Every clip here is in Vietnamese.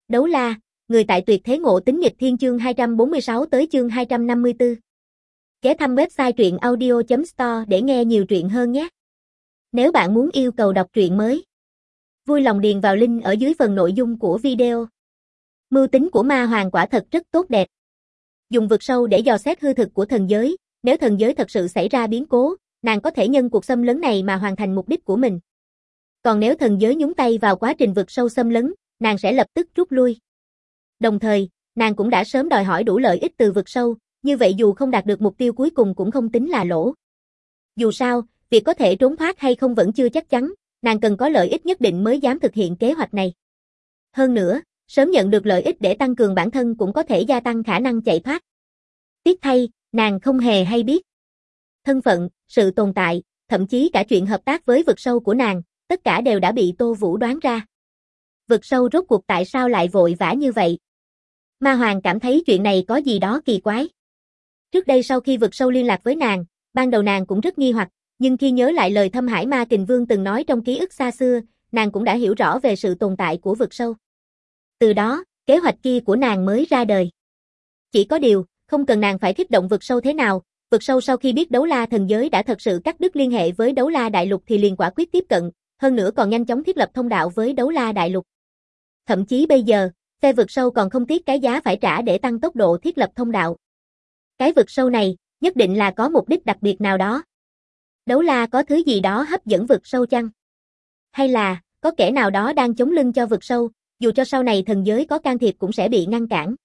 Đấu la, người tại tuyệt thế ngộ tính nghịch thiên chương 246 tới chương 254. Ghé thăm website truyện audio.store để nghe nhiều truyện hơn nhé. Nếu bạn muốn yêu cầu đọc truyện mới, vui lòng điền vào link ở dưới phần nội dung của video. Mưu tính của ma hoàng quả thật rất tốt đẹp. Dùng vực sâu để dò xét hư thực của thần giới, nếu thần giới thật sự xảy ra biến cố, nàng có thể nhân cuộc xâm lấn này mà hoàn thành mục đích của mình. Còn nếu thần giới nhúng tay vào quá trình vực sâu xâm lấn, nàng sẽ lập tức rút lui. Đồng thời, nàng cũng đã sớm đòi hỏi đủ lợi ích từ vực sâu, như vậy dù không đạt được mục tiêu cuối cùng cũng không tính là lỗ. Dù sao, việc có thể trốn thoát hay không vẫn chưa chắc chắn, nàng cần có lợi ích nhất định mới dám thực hiện kế hoạch này. Hơn nữa, sớm nhận được lợi ích để tăng cường bản thân cũng có thể gia tăng khả năng chạy thoát. Tiếc thay, nàng không hề hay biết. Thân phận, sự tồn tại, thậm chí cả chuyện hợp tác với vực sâu của nàng, tất cả đều đã bị Tô Vũ đoán ra. Vực sâu rốt cuộc tại sao lại vội vã như vậy? Ma Hoàng cảm thấy chuyện này có gì đó kỳ quái. Trước đây sau khi vực sâu liên lạc với nàng, ban đầu nàng cũng rất nghi hoặc, nhưng khi nhớ lại lời Thâm Hải Ma Kình Vương từng nói trong ký ức xa xưa, nàng cũng đã hiểu rõ về sự tồn tại của vực sâu. Từ đó, kế hoạch kia của nàng mới ra đời. Chỉ có điều, không cần nàng phải kích động vực sâu thế nào, vực sâu sau khi biết đấu la thần giới đã thật sự cắt đứt liên hệ với đấu la đại lục thì liền quả quyết tiếp cận, hơn nữa còn nhanh chóng thiết lập thông đạo với đấu la đại lục. Thậm chí bây giờ, phe vực sâu còn không tiếc cái giá phải trả để tăng tốc độ thiết lập thông đạo. Cái vực sâu này, nhất định là có mục đích đặc biệt nào đó. Đấu la có thứ gì đó hấp dẫn vực sâu chăng? Hay là, có kẻ nào đó đang chống lưng cho vực sâu, dù cho sau này thần giới có can thiệp cũng sẽ bị ngăn cản.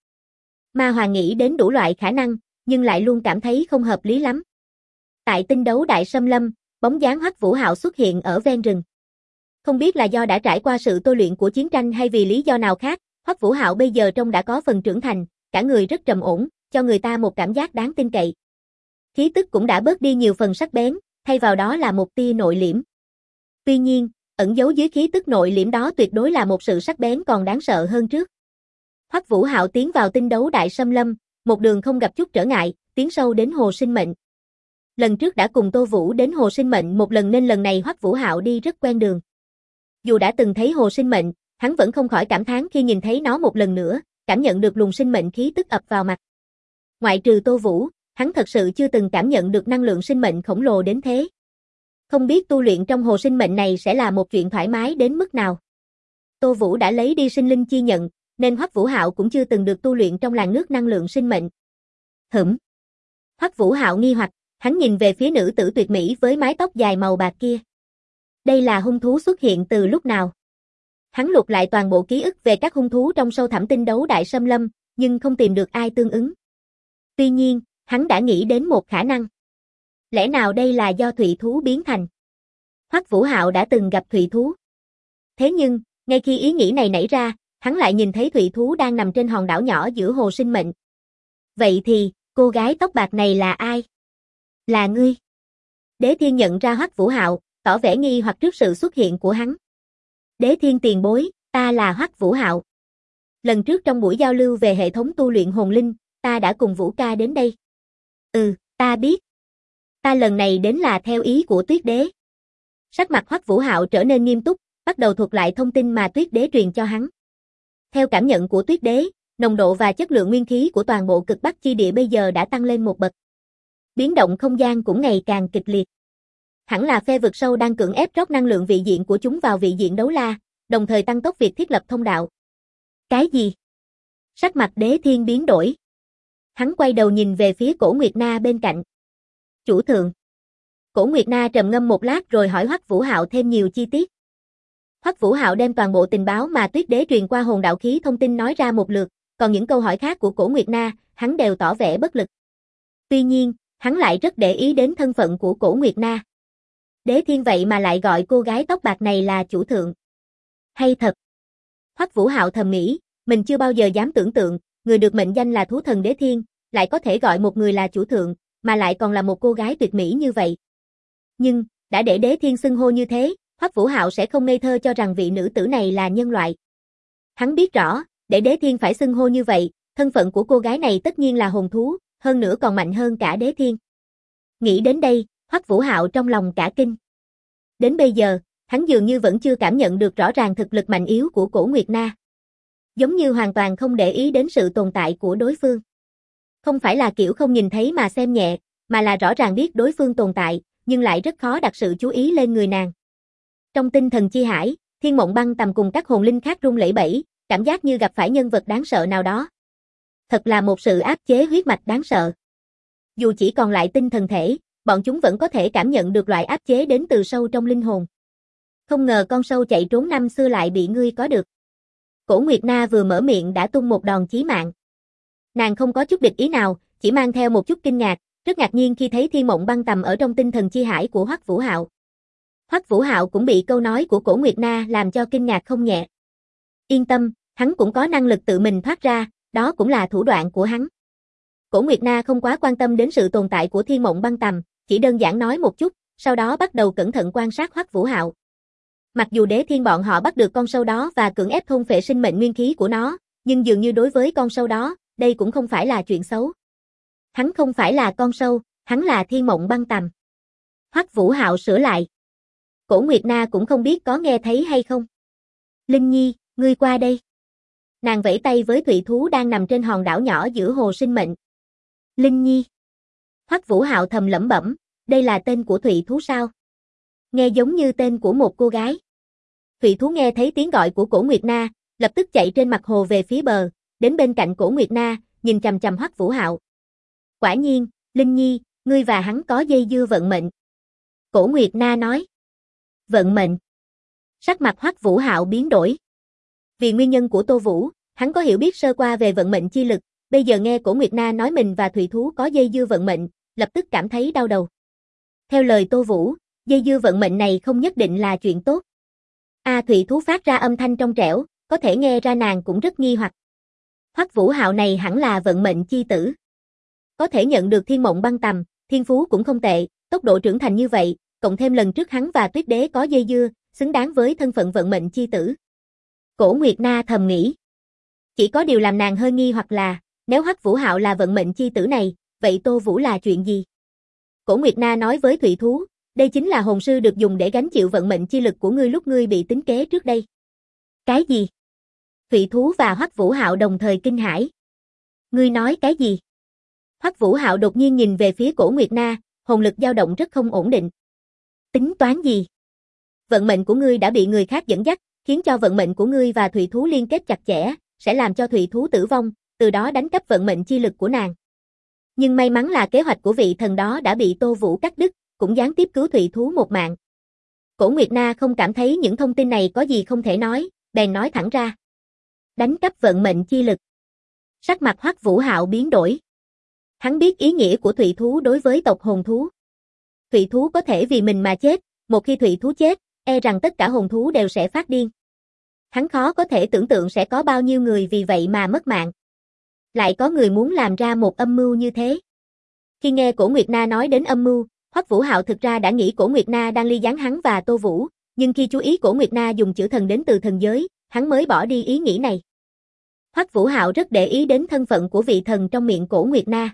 Ma Hoàng nghĩ đến đủ loại khả năng, nhưng lại luôn cảm thấy không hợp lý lắm. Tại tinh đấu đại xâm lâm, bóng dáng Hoắc Vũ Hạo xuất hiện ở ven rừng. Không biết là do đã trải qua sự tôi luyện của chiến tranh hay vì lý do nào khác, Hoắc Vũ Hạo bây giờ trông đã có phần trưởng thành, cả người rất trầm ổn, cho người ta một cảm giác đáng tin cậy. Khí tức cũng đã bớt đi nhiều phần sắc bén, thay vào đó là một tia nội liễm. Tuy nhiên, ẩn giấu dưới khí tức nội liễm đó tuyệt đối là một sự sắc bén còn đáng sợ hơn trước. Hoắc Vũ Hạo tiến vào tinh đấu đại xâm lâm, một đường không gặp chút trở ngại, tiến sâu đến hồ sinh mệnh. Lần trước đã cùng Tô Vũ đến hồ sinh mệnh một lần nên lần này Hoắc Vũ Hạo đi rất quen đường. Dù đã từng thấy hồ sinh mệnh, hắn vẫn không khỏi cảm thán khi nhìn thấy nó một lần nữa, cảm nhận được luồng sinh mệnh khí tức ập vào mặt. Ngoại trừ Tô Vũ, hắn thật sự chưa từng cảm nhận được năng lượng sinh mệnh khổng lồ đến thế. Không biết tu luyện trong hồ sinh mệnh này sẽ là một chuyện thoải mái đến mức nào. Tô Vũ đã lấy đi sinh linh chi nhận, nên Hoắc Vũ Hạo cũng chưa từng được tu luyện trong làn nước năng lượng sinh mệnh. Hoắc Vũ Hạo nghi hoặc, hắn nhìn về phía nữ tử tuyệt mỹ với mái tóc dài màu bạc kia. Đây là hung thú xuất hiện từ lúc nào? Hắn lục lại toàn bộ ký ức về các hung thú trong sâu thẳm tinh đấu đại xâm lâm, nhưng không tìm được ai tương ứng. Tuy nhiên, hắn đã nghĩ đến một khả năng. Lẽ nào đây là do thủy thú biến thành? Hoắc Vũ Hạo đã từng gặp thủy thú. Thế nhưng, ngay khi ý nghĩ này nảy ra, hắn lại nhìn thấy thủy thú đang nằm trên hòn đảo nhỏ giữa hồ sinh mệnh. Vậy thì, cô gái tóc bạc này là ai? Là ngươi. Đế Thiên nhận ra Hoắc Vũ Hạo, tỏ vẻ nghi hoặc trước sự xuất hiện của hắn. Đế Thiên tiền bối, ta là Hoắc Vũ Hạo. Lần trước trong buổi giao lưu về hệ thống tu luyện hồn linh, ta đã cùng Vũ ca đến đây. Ta biết. Ta lần này đến là theo ý của Tuyết Đế. Sắc mặt Hoắc Vũ Hạo trở nên nghiêm túc, bắt đầu thuật lại thông tin mà Tuyết Đế truyền cho hắn. Theo cảm nhận của Tuyết Đế, nồng độ và chất lượng nguyên khí của toàn bộ cực Bắc chi địa bây giờ đã tăng lên một bậc. Biến động không gian cũng ngày càng kịch liệt. Hẳn là phe vực sâu đang cưỡng ép rót năng lượng vị diện của chúng vào vị diện đấu la, đồng thời tăng tốc việc thiết lập thông đạo. Cái gì? Sắc mặt Đế Thiên biến đổi. Hắn quay đầu nhìn về phía Cổ Nguyệt Na bên cạnh. Chủ thượng. Cổ Nguyệt Na trầm ngâm một lát rồi hỏi Hoắc Vũ Hạo thêm nhiều chi tiết. Hoắc Vũ Hạo đem toàn bộ tình báo mà Tuyết Đế truyền qua hồn đạo khí thông tin nói ra một lượt, còn những câu hỏi khác của Cổ Nguyệt Na, hắn đều tỏ vẻ bất lực. Tuy nhiên, hắn lại rất để ý đến thân phận của Cổ Nguyệt Na. Đế Thiên vậy mà lại gọi cô gái tóc bạc này là chủ thượng. Hay thật. Hoắc Vũ Hạo thầm nghĩ, mình chưa bao giờ dám tưởng tượng, người được mệnh danh là thú thần Đế Thiên, lại có thể gọi một người là chủ thượng, mà lại còn là một cô gái tuyệt mỹ như vậy. Nhưng, đã để Đế Thiên xưng hô như thế, Hoắc Vũ Hạo sẽ không ngây thơ cho rằng vị nữ tử này là nhân loại. Hắn biết rõ, để Đế Thiên phải xưng hô như vậy, thân phận của cô gái này tất nhiên là hồn thú, hơn nữa còn mạnh hơn cả Đế Thiên. Nghĩ đến đây, Hoắc Vũ Hạo trong lòng cả kinh. Đến bây giờ, hắn dường như vẫn chưa cảm nhận được rõ ràng thực lực mạnh yếu của Cổ Nguyệt Na. Giống như hoàn toàn không để ý đến sự tồn tại của đối phương. Không phải là kiểu không nhìn thấy mà xem nhẹ, mà là rõ ràng biết đối phương tồn tại, nhưng lại rất khó đặt sự chú ý lên người nàng. Trong tinh thần chi hải, Thiên Mộng Băng Tầm cùng các hồn linh khác run lẩy bẩy, cảm giác như gặp phải nhân vật đáng sợ nào đó. Thật là một sự áp chế huyết mạch đáng sợ. Dù chỉ còn lại tinh thần thể, bọn chúng vẫn có thể cảm nhận được loại áp chế đến từ sâu trong linh hồn. Không ngờ con sâu chạy trốn năm xưa lại bị ngươi có được. Cổ Nguyệt Na vừa mở miệng đã tung một đòn chí mạng. Nàng không có chút địch ý nào, chỉ mang theo một chút kinh ngạc, rất ngạc nhiên khi thấy Thiên Mộng Băng Tầm ở trong tinh thần chi hải của Hoắc Vũ Hạo. Hoắc Vũ Hạo cũng bị câu nói của Cổ Nguyệt Na làm cho kinh ngạc không nhẹ. Yên tâm, hắn cũng có năng lực tự mình thoát ra, đó cũng là thủ đoạn của hắn. Cổ Nguyệt Na không quá quan tâm đến sự tồn tại của Thiên Mộng Băng Tầm, chỉ đơn giản nói một chút, sau đó bắt đầu cẩn thận quan sát Hoắc Vũ Hạo. Mặc dù Đế Thiên bọn họ bắt được con sâu đó và cưỡng ép thôn phệ sinh mệnh nguyên khí của nó, nhưng dường như đối với con sâu đó, đây cũng không phải là chuyện xấu. Hắn không phải là con sâu, hắn là Thiên Mộng Băng Tầm. Hoắc Vũ Hạo sửa lại. Cổ Nguyệt Na cũng không biết có nghe thấy hay không. Linh Nhi, ngươi qua đây. Nàng vẫy tay với thủy thú đang nằm trên hòn đảo nhỏ giữa hồ sinh mệnh. Linh Nhi. Hoắc Vũ Hạo thầm lẩm bẩm, đây là tên của thủy thú sao? Nghe giống như tên của một cô gái. Thủy thú nghe thấy tiếng gọi của Cổ Nguyệt Na, lập tức chạy trên mặt hồ về phía bờ, đến bên cạnh Cổ Nguyệt Na, nhìn chằm chằm Hoắc Vũ Hạo. Quả nhiên, Linh Nhi, ngươi và hắn có dây dưa vận mệnh. Cổ Nguyệt Na nói. Vận mệnh. Sắc mặt Hoắc Vũ Hạo biến đổi. Vì nguyên nhân của Tô Vũ, hắn có hiểu biết sơ qua về vận mệnh chi lực, bây giờ nghe Cổ Nguyệt Na nói mình và thủy thú có dây dưa vận mệnh, lập tức cảm thấy đau đầu. Theo lời Tô Vũ, dây dưa vận mệnh này không nhất định là chuyện tốt. Thủy thú phát ra âm thanh trong trẻo, có thể nghe ra nàng cũng rất nghi hoặc. Hoắc Vũ Hạo này hẳn là vận mệnh chi tử. Có thể nhận được Thiên Mộng Băng Tầm, thiên phú cũng không tệ, tốc độ trưởng thành như vậy, cộng thêm lần trước hắn và Tuyết Đế có dây dưa, xứng đáng với thân phận vận mệnh chi tử. Cổ Nguyệt Na thầm nghĩ. Chỉ có điều làm nàng hơi nghi hoặc là, nếu Hoắc Vũ Hạo là vận mệnh chi tử này, vậy Tô Vũ là chuyện gì? Cổ Nguyệt Na nói với thủy thú, đây chính là hồn sư được dùng để gánh chịu vận mệnh chi lực của ngươi lúc ngươi bị tính kế trước đây. Cái gì? Thủy thú và Hoắc Vũ Hạo đồng thời kinh hãi. Ngươi nói cái gì? Hoắc Vũ Hạo đột nhiên nhìn về phía Cổ Nguyệt Na, hồn lực dao động rất không ổn định. Tính toán gì? Vận mệnh của ngươi đã bị người khác dẫn dắt, khiến cho vận mệnh của ngươi và thủy thú liên kết chặt chẽ, sẽ làm cho thủy thú tử vong, từ đó đánh cắp vận mệnh chi lực của nàng. Nhưng may mắn là kế hoạch của vị thần đó đã bị Tô Vũ cắt đứt, cũng gián tiếp cứu thủy thú một mạng. Cổ Nguyệt Na không cảm thấy những thông tin này có gì không thể nói, bèn nói thẳng ra. Đánh cắp vận mệnh chi lực. Sắc mặt Hoắc Vũ Hạo biến đổi. Hắn biết ý nghĩa của thủy thú đối với tộc hồn thú. Thủy thú có thể vì mình mà chết, một khi thủy thú chết, e rằng tất cả hồn thú đều sẽ phát điên. Hắn khó có thể tưởng tượng sẽ có bao nhiêu người vì vậy mà mất mạng. Lại có người muốn làm ra một âm mưu như thế. Khi nghe Cổ Nguyệt Na nói đến âm mưu, Hoắc Vũ Hạo thực ra đã nghĩ Cổ Nguyệt Na đang ly gián hắn và Tô Vũ, nhưng khi chú ý Cổ Nguyệt Na dùng chữ thần đến từ thần giới, hắn mới bỏ đi ý nghĩ này. Hoắc Vũ Hạo rất để ý đến thân phận của vị thần trong miệng Cổ Nguyệt Na.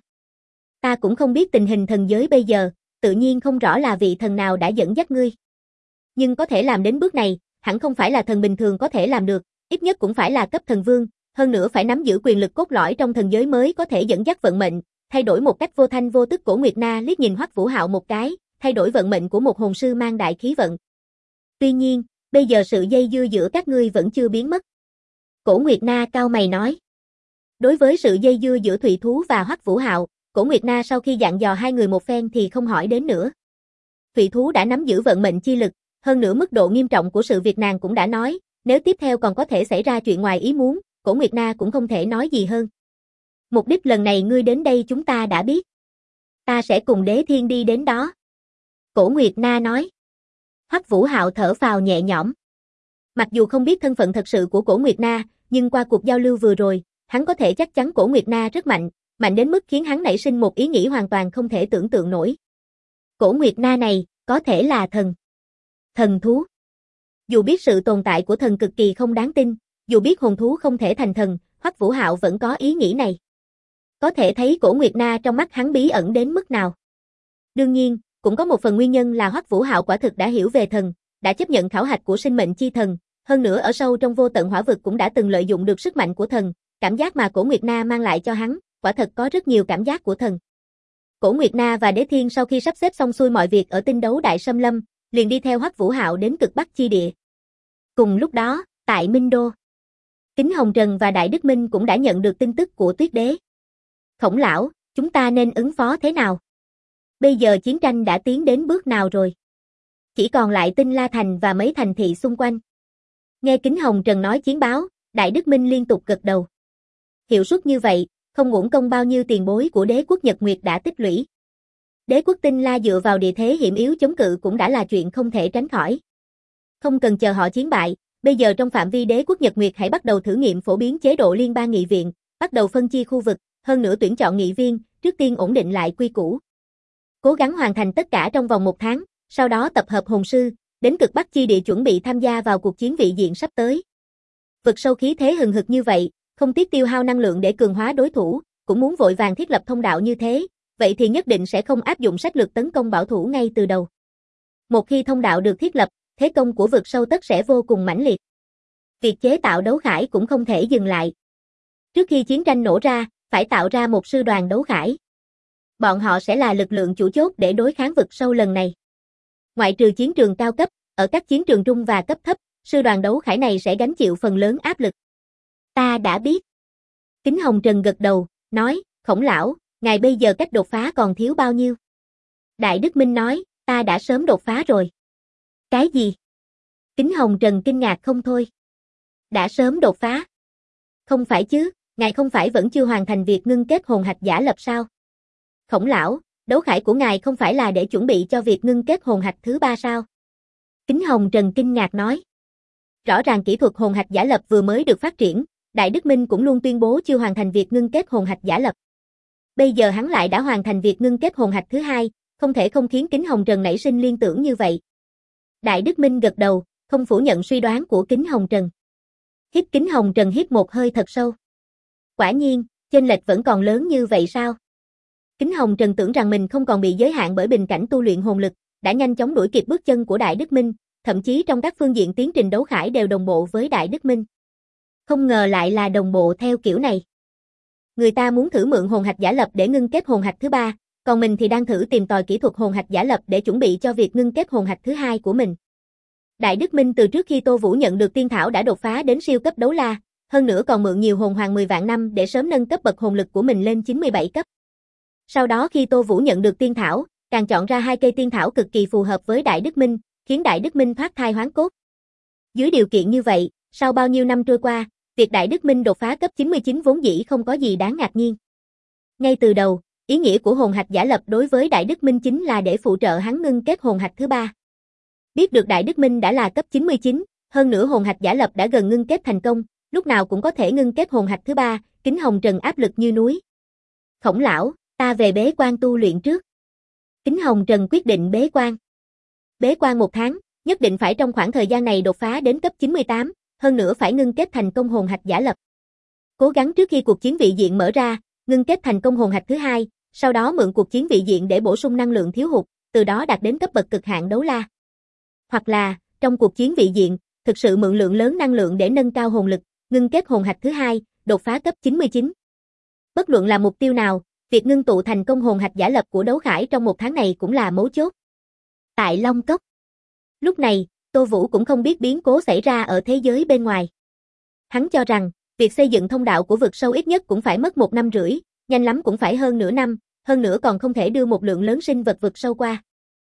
Ta cũng không biết tình hình thần giới bây giờ, tự nhiên không rõ là vị thần nào đã dẫn dắt ngươi. Nhưng có thể làm đến bước này, hẳn không phải là thần bình thường có thể làm được, ít nhất cũng phải là cấp thần vương, hơn nữa phải nắm giữ quyền lực cốt lõi trong thần giới mới có thể dẫn dắt vận mệnh, thay đổi một cách vô thanh vô tức. Cổ Nguyệt Na liếc nhìn Hoắc Vũ Hạo một cái, thay đổi vận mệnh của một hồn sư mang đại khí vận. Tuy nhiên, bây giờ sự dây dưa giữa các ngươi vẫn chưa biến mất. Cổ Nguyệt Na cau mày nói. Đối với sự dây dưa giữa thủy thú và Hoắc Vũ Hạo, Cổ Nguyệt Na sau khi dặn dò hai người một phen thì không hỏi đến nữa. Thủy thú đã nắm giữ vận mệnh chi lực, hơn nữa mức độ nghiêm trọng của sự việc nàng cũng đã nói, nếu tiếp theo còn có thể xảy ra chuyện ngoài ý muốn, Cổ Nguyệt Na cũng không thể nói gì hơn. Mục đích lần này ngươi đến đây chúng ta đã biết. Ta sẽ cùng Đế Thiên đi đến đó. Cổ Nguyệt Na nói. Hoắc Vũ Hạo thở phào nhẹ nhõm. Mặc dù không biết thân phận thật sự của Cổ Nguyệt Na, nhưng qua cuộc giao lưu vừa rồi, hắn có thể chắc chắn Cổ Nguyệt Na rất mạnh, mạnh đến mức khiến hắn nảy sinh một ý nghĩ hoàn toàn không thể tưởng tượng nổi. Cổ Nguyệt Na này, có thể là thần. Thần thú. Dù biết sự tồn tại của thần cực kỳ không đáng tin, dù biết hồn thú không thể thành thần, Hoắc Vũ Hạo vẫn có ý nghĩ này. Có thể thấy Cổ Nguyệt Na trong mắt hắn bí ẩn đến mức nào. Đương nhiên, cũng có một phần nguyên nhân là Hoắc Vũ Hạo quả thực đã hiểu về thần, đã chấp nhận khảo hạch của sinh mệnh chi thần, hơn nữa ở sâu trong vô tận hỏa vực cũng đã từng lợi dụng được sức mạnh của thần, cảm giác mà Cổ Nguyệt Na mang lại cho hắn, quả thật có rất nhiều cảm giác của thần. Cổ Nguyệt Na và Đế Thiên sau khi sắp xếp xong xuôi mọi việc ở tinh đấu Đại Sâm Lâm, liền đi theo Hoắc Vũ Hạo đến cực Bắc chi địa. Cùng lúc đó, tại Minh Đô, Kính Hồng Trần và Đại Đức Minh cũng đã nhận được tin tức của Tuyết Đế. Khổng lão, chúng ta nên ứng phó thế nào? Bây giờ chiến tranh đã tiến đến bước nào rồi? Chỉ còn lại Tinh La Thành và mấy thành thị xung quanh. Nghe Kính Hồng Trần nói chiến báo, Đại Đức Minh liên tục gật đầu. Hiệu suất như vậy, không uổng công bao nhiêu tiền bối của đế quốc Nhật Nguyệt đã tích lũy. Đế quốc Tinh La dựa vào địa thế hiểm yếu chống cự cũng đã là chuyện không thể tránh khỏi. Không cần chờ họ chiến bại, bây giờ trong phạm vi đế quốc Nhật Nguyệt hãy bắt đầu thử nghiệm phổ biến chế độ liên bang nghị viện, bắt đầu phân chia khu vực, hơn nữa tuyển chọn nghị viên, trước tiên ổn định lại quy củ. Cố gắng hoàn thành tất cả trong vòng 1 tháng, sau đó tập hợp hồn sư, đến cực Bắc chi địa chuẩn bị tham gia vào cuộc chiến vị diện sắp tới. Vực sâu khí thế hừng hực như vậy, không tiếc tiêu hao năng lượng để cường hóa đối thủ, cũng muốn vội vàng thiết lập thông đạo như thế, vậy thì nhất định sẽ không áp dụng sách lược tấn công bảo thủ ngay từ đầu. Một khi thông đạo được thiết lập, thế công của vực sâu tất sẽ vô cùng mãnh liệt. Việc chế tạo đấu khải cũng không thể dừng lại. Trước khi chiến tranh nổ ra, phải tạo ra một sư đoàn đấu khải. Bọn họ sẽ là lực lượng chủ chốt để đối kháng vực sâu lần này. Ngoại trừ chiến trường cao cấp, ở các chiến trường trung và cấp thấp, sư đoàn đấu khải này sẽ gánh chịu phần lớn áp lực. Ta đã biết. Kính Hồng Trần gật đầu, nói, Khổng lão, ngài bây giờ cách đột phá còn thiếu bao nhiêu? Đại Đức Minh nói, ta đã sớm đột phá rồi. Cái gì? Kính Hồng Trần kinh ngạc không thôi. Đã sớm đột phá? Không phải chứ, ngài không phải vẫn chưa hoàn thành việc ngưng kết hồn hạch giả lập sao? Khổng lão, đấu khải của ngài không phải là để chuẩn bị cho việc ngưng kết hồn hạch thứ 3 sao? Kính Hồng Trần kinh ngạc nói. Rõ ràng kỹ thuật hồn hạch giả lập vừa mới được phát triển, Đại Đức Minh cũng luôn tuyên bố chưa hoàn thành việc ngưng kết hồn hạch giả lập. Bây giờ hắn lại đã hoàn thành việc ngưng kết hồn hạch thứ 2, không thể không khiến Kính Hồng Trần nảy sinh liên tưởng như vậy. Đại Đức Minh gật đầu, không phủ nhận suy đoán của Kính Hồng Trần. Kính Hồng Trần hít một hơi thật sâu. Quả nhiên, chênh lệch vẫn còn lớn như vậy sao? Kính Hồng Trần tưởng rằng mình không còn bị giới hạn bởi bình cảnh tu luyện hồn lực, đã nhanh chóng đuổi kịp bước chân của Đại Đức Minh, thậm chí trong các phương diện tiến trình đấu khải đều đồng bộ với Đại Đức Minh. Không ngờ lại là đồng bộ theo kiểu này. Người ta muốn thử mượn hồn hạch giả lập để ngưng kết hồn hạch thứ 3, còn mình thì đang thử tìm tòi kỹ thuật hồn hạch giả lập để chuẩn bị cho việc ngưng kết hồn hạch thứ 2 của mình. Đại Đức Minh từ trước khi Tô Vũ nhận được tiên thảo đã đột phá đến siêu cấp đấu la, hơn nữa còn mượn nhiều hồn hoàng 10 vạn năm để sớm nâng cấp bậc hồn lực của mình lên 97 cấp. Sau đó khi Tô Vũ nhận được tiên thảo, càng chọn ra 2 cây tiên thảo cực kỳ phù hợp với Đại Đức Minh, khiến Đại Đức Minh thoát thai hoán cốt. Dưới điều kiện như vậy, sau bao nhiêu năm trôi qua, việc Đại Đức Minh đột phá cấp 99 vốn dĩ không có gì đáng ngạc nhiên. Ngay từ đầu, ý nghĩa của hồn hạch giả lập đối với Đại Đức Minh chính là để phụ trợ hắn ngưng kết hồn hạch thứ 3. Biết được Đại Đức Minh đã là cấp 99, hơn nữa hồn hạch giả lập đã gần ngưng kết thành công, lúc nào cũng có thể ngưng kết hồn hạch thứ 3, Kính Hồng Trần áp lực như núi. Khổng lão, ta về bế quan tu luyện trước. Kính Hồng Trần quyết định bế quan. Bế quan 1 tháng, nhất định phải trong khoảng thời gian này đột phá đến cấp 98, hơn nữa phải ngưng kết thành công hồn hạch giả lập. Cố gắng trước khi cuộc chiến vị diện mở ra, ngưng kết thành công hồn hạch thứ 2, sau đó mượn cuộc chiến vị diện để bổ sung năng lượng thiếu hụt, từ đó đạt đến cấp bậc cực hạn đấu la. Hoặc là, trong cuộc chiến vị diện, thực sự mượn lượng lớn năng lượng để nâng cao hồn lực, ngưng kết hồn hạch thứ 2, đột phá cấp 99. Bất luận là mục tiêu nào, việc ngưng tụ thành công hồn hạch giả lập của đấu khải trong 1 tháng này cũng là mấu chốt. Tại Long Cốc. Lúc này, Tô Vũ cũng không biết biến cố xảy ra ở thế giới bên ngoài. Hắn cho rằng, việc xây dựng thông đạo của vực sâu ít nhất cũng phải mất 1 năm rưỡi, nhanh lắm cũng phải hơn nửa năm, hơn nữa còn không thể đưa một lượng lớn sinh vật vực sâu qua.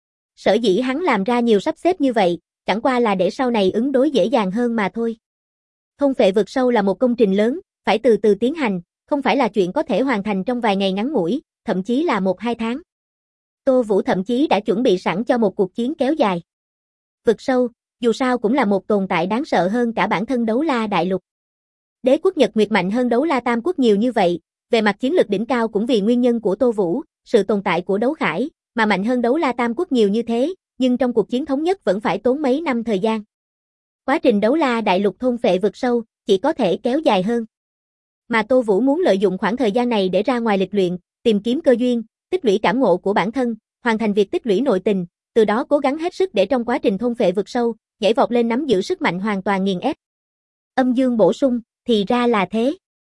Sở dĩ hắn làm ra nhiều sắp xếp như vậy, chẳng qua là để sau này ứng đối dễ dàng hơn mà thôi. Thôn phệ vực sâu là một công trình lớn, phải từ từ tiến hành, không phải là chuyện có thể hoàn thành trong vài ngày ngắn ngủi, thậm chí là 1-2 tháng. Tô Vũ thậm chí đã chuẩn bị sẵn cho một cuộc chiến kéo dài. Vực sâu, dù sao cũng là một tồn tại đáng sợ hơn cả bản thân đấu la đại lục. Đế quốc Nhật Nguyệt mạnh hơn đấu la Tam Quốc nhiều như vậy, về mặt chiến lược đỉnh cao cũng vì nguyên nhân của Tô Vũ, sự tồn tại của đấu khải, mà mạnh hơn đấu la Tam Quốc nhiều như thế, nhưng trong cuộc chiến thống nhất vẫn phải tốn mấy năm thời gian. Quá trình đấu la đại lục thôn phệ vực sâu, chỉ có thể kéo dài hơn. Mà Tô Vũ muốn lợi dụng khoảng thời gian này để ra ngoài lịch luyện, tìm kiếm cơ duyên, tích lũy cảm ngộ của bản thân, hoàn thành việc tích lũy nội tình, từ đó cố gắng hết sức để trong quá trình thôn phệ vực sâu, nhảy vọt lên nắm giữ sức mạnh hoàn toàn nghiền ép. Âm dương bổ sung, thì ra là thế.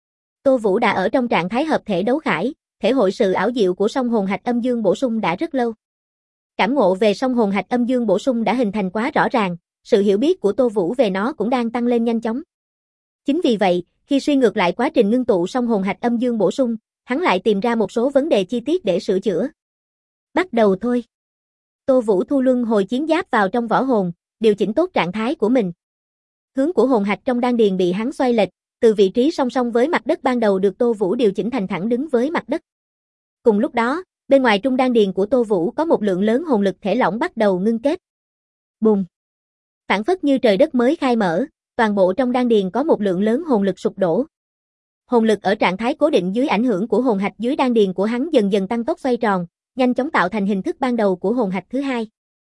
Tô Vũ đã ở trong trạng thái hợp thể đấu khải, thể hội sự ảo diệu của song hồn hạch âm dương bổ sung đã rất lâu. Cảm ngộ về song hồn hạch âm dương bổ sung đã hình thành quá rõ ràng, sự hiểu biết của Tô Vũ về nó cũng đang tăng lên nhanh chóng. Chính vì vậy, khi suy ngược lại quá trình ngưng tụ song hồn hạch âm dương bổ sung, hắn lại tìm ra một số vấn đề chi tiết để sửa chữa. Bắt đầu thôi. Tô Vũ thu luân hồi chiến giáp vào trong võ hồn, điều chỉnh tốt trạng thái của mình. Hướng của hồn hạch trong đan điền bị hắn xoay lệch, từ vị trí song song với mặt đất ban đầu được Tô Vũ điều chỉnh thành thẳng đứng với mặt đất. Cùng lúc đó, bên ngoài trung đan điền của Tô Vũ có một lượng lớn hồn lực thể lỏng bắt đầu ngưng kết. Bùng! Phảng phất như trời đất mới khai mở, toàn bộ trong đan điền có một lượng lớn hồn lực sụp đổ. Hồn lực ở trạng thái cố định dưới ảnh hưởng của hồn hạch dưới đan điền của hắn dần dần tăng tốc xoay tròn, nhanh chóng tạo thành hình thức ban đầu của hồn hạch thứ hai.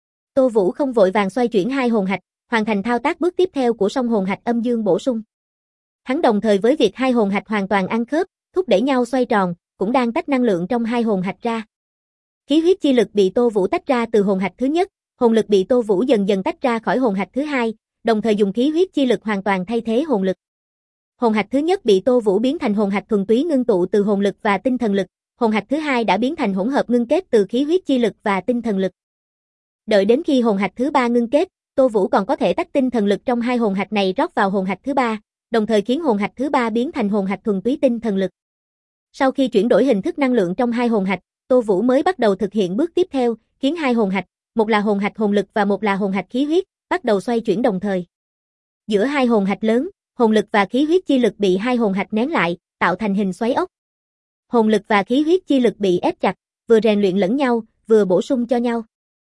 Tô Vũ không vội vàng xoay chuyển hai hồn hạch, hoàn thành thao tác bước tiếp theo của song hồn hạch âm dương bổ sung. Hắn đồng thời với việc hai hồn hạch hoàn toàn ăn khớp, thúc đẩy nhau xoay tròn, cũng đang tách năng lượng trong hai hồn hạch ra. Khí huyết chi lực bị Tô Vũ tách ra từ hồn hạch thứ nhất, hồn lực bị Tô Vũ dần dần tách ra khỏi hồn hạch thứ hai, đồng thời dùng khí huyết chi lực hoàn toàn thay thế hồn lực. Hồn hạch thứ nhất bị Tô Vũ biến thành hồn hạch thuần túy ngưng tụ từ hồn lực và tinh thần lực, hồn hạch thứ hai đã biến thành hỗn hợp ngưng kết từ khí huyết chi lực và tinh thần lực. Đợi đến khi hồn hạch thứ ba ngưng kết, Tô Vũ còn có thể tách tinh thần lực trong hai hồn hạch này rót vào hồn hạch thứ ba, đồng thời khiến hồn hạch thứ ba biến thành hồn hạch thuần túy tinh thần lực. Sau khi chuyển đổi hình thức năng lượng trong hai hồn hạch, Tô Vũ mới bắt đầu thực hiện bước tiếp theo, khiến hai hồn hạch, một là hồn hạch hồn lực và một là hồn hạch khí huyết, bắt đầu xoay chuyển đồng thời. Giữa hai hồn hạch lớn, hồn lực và khí huyết chi lực bị hai hồn hạch nén lại, tạo thành hình xoáy ốc. Hồn lực và khí huyết chi lực bị ép chặt, vừa rèn luyện lẫn nhau, vừa bổ sung cho nhau.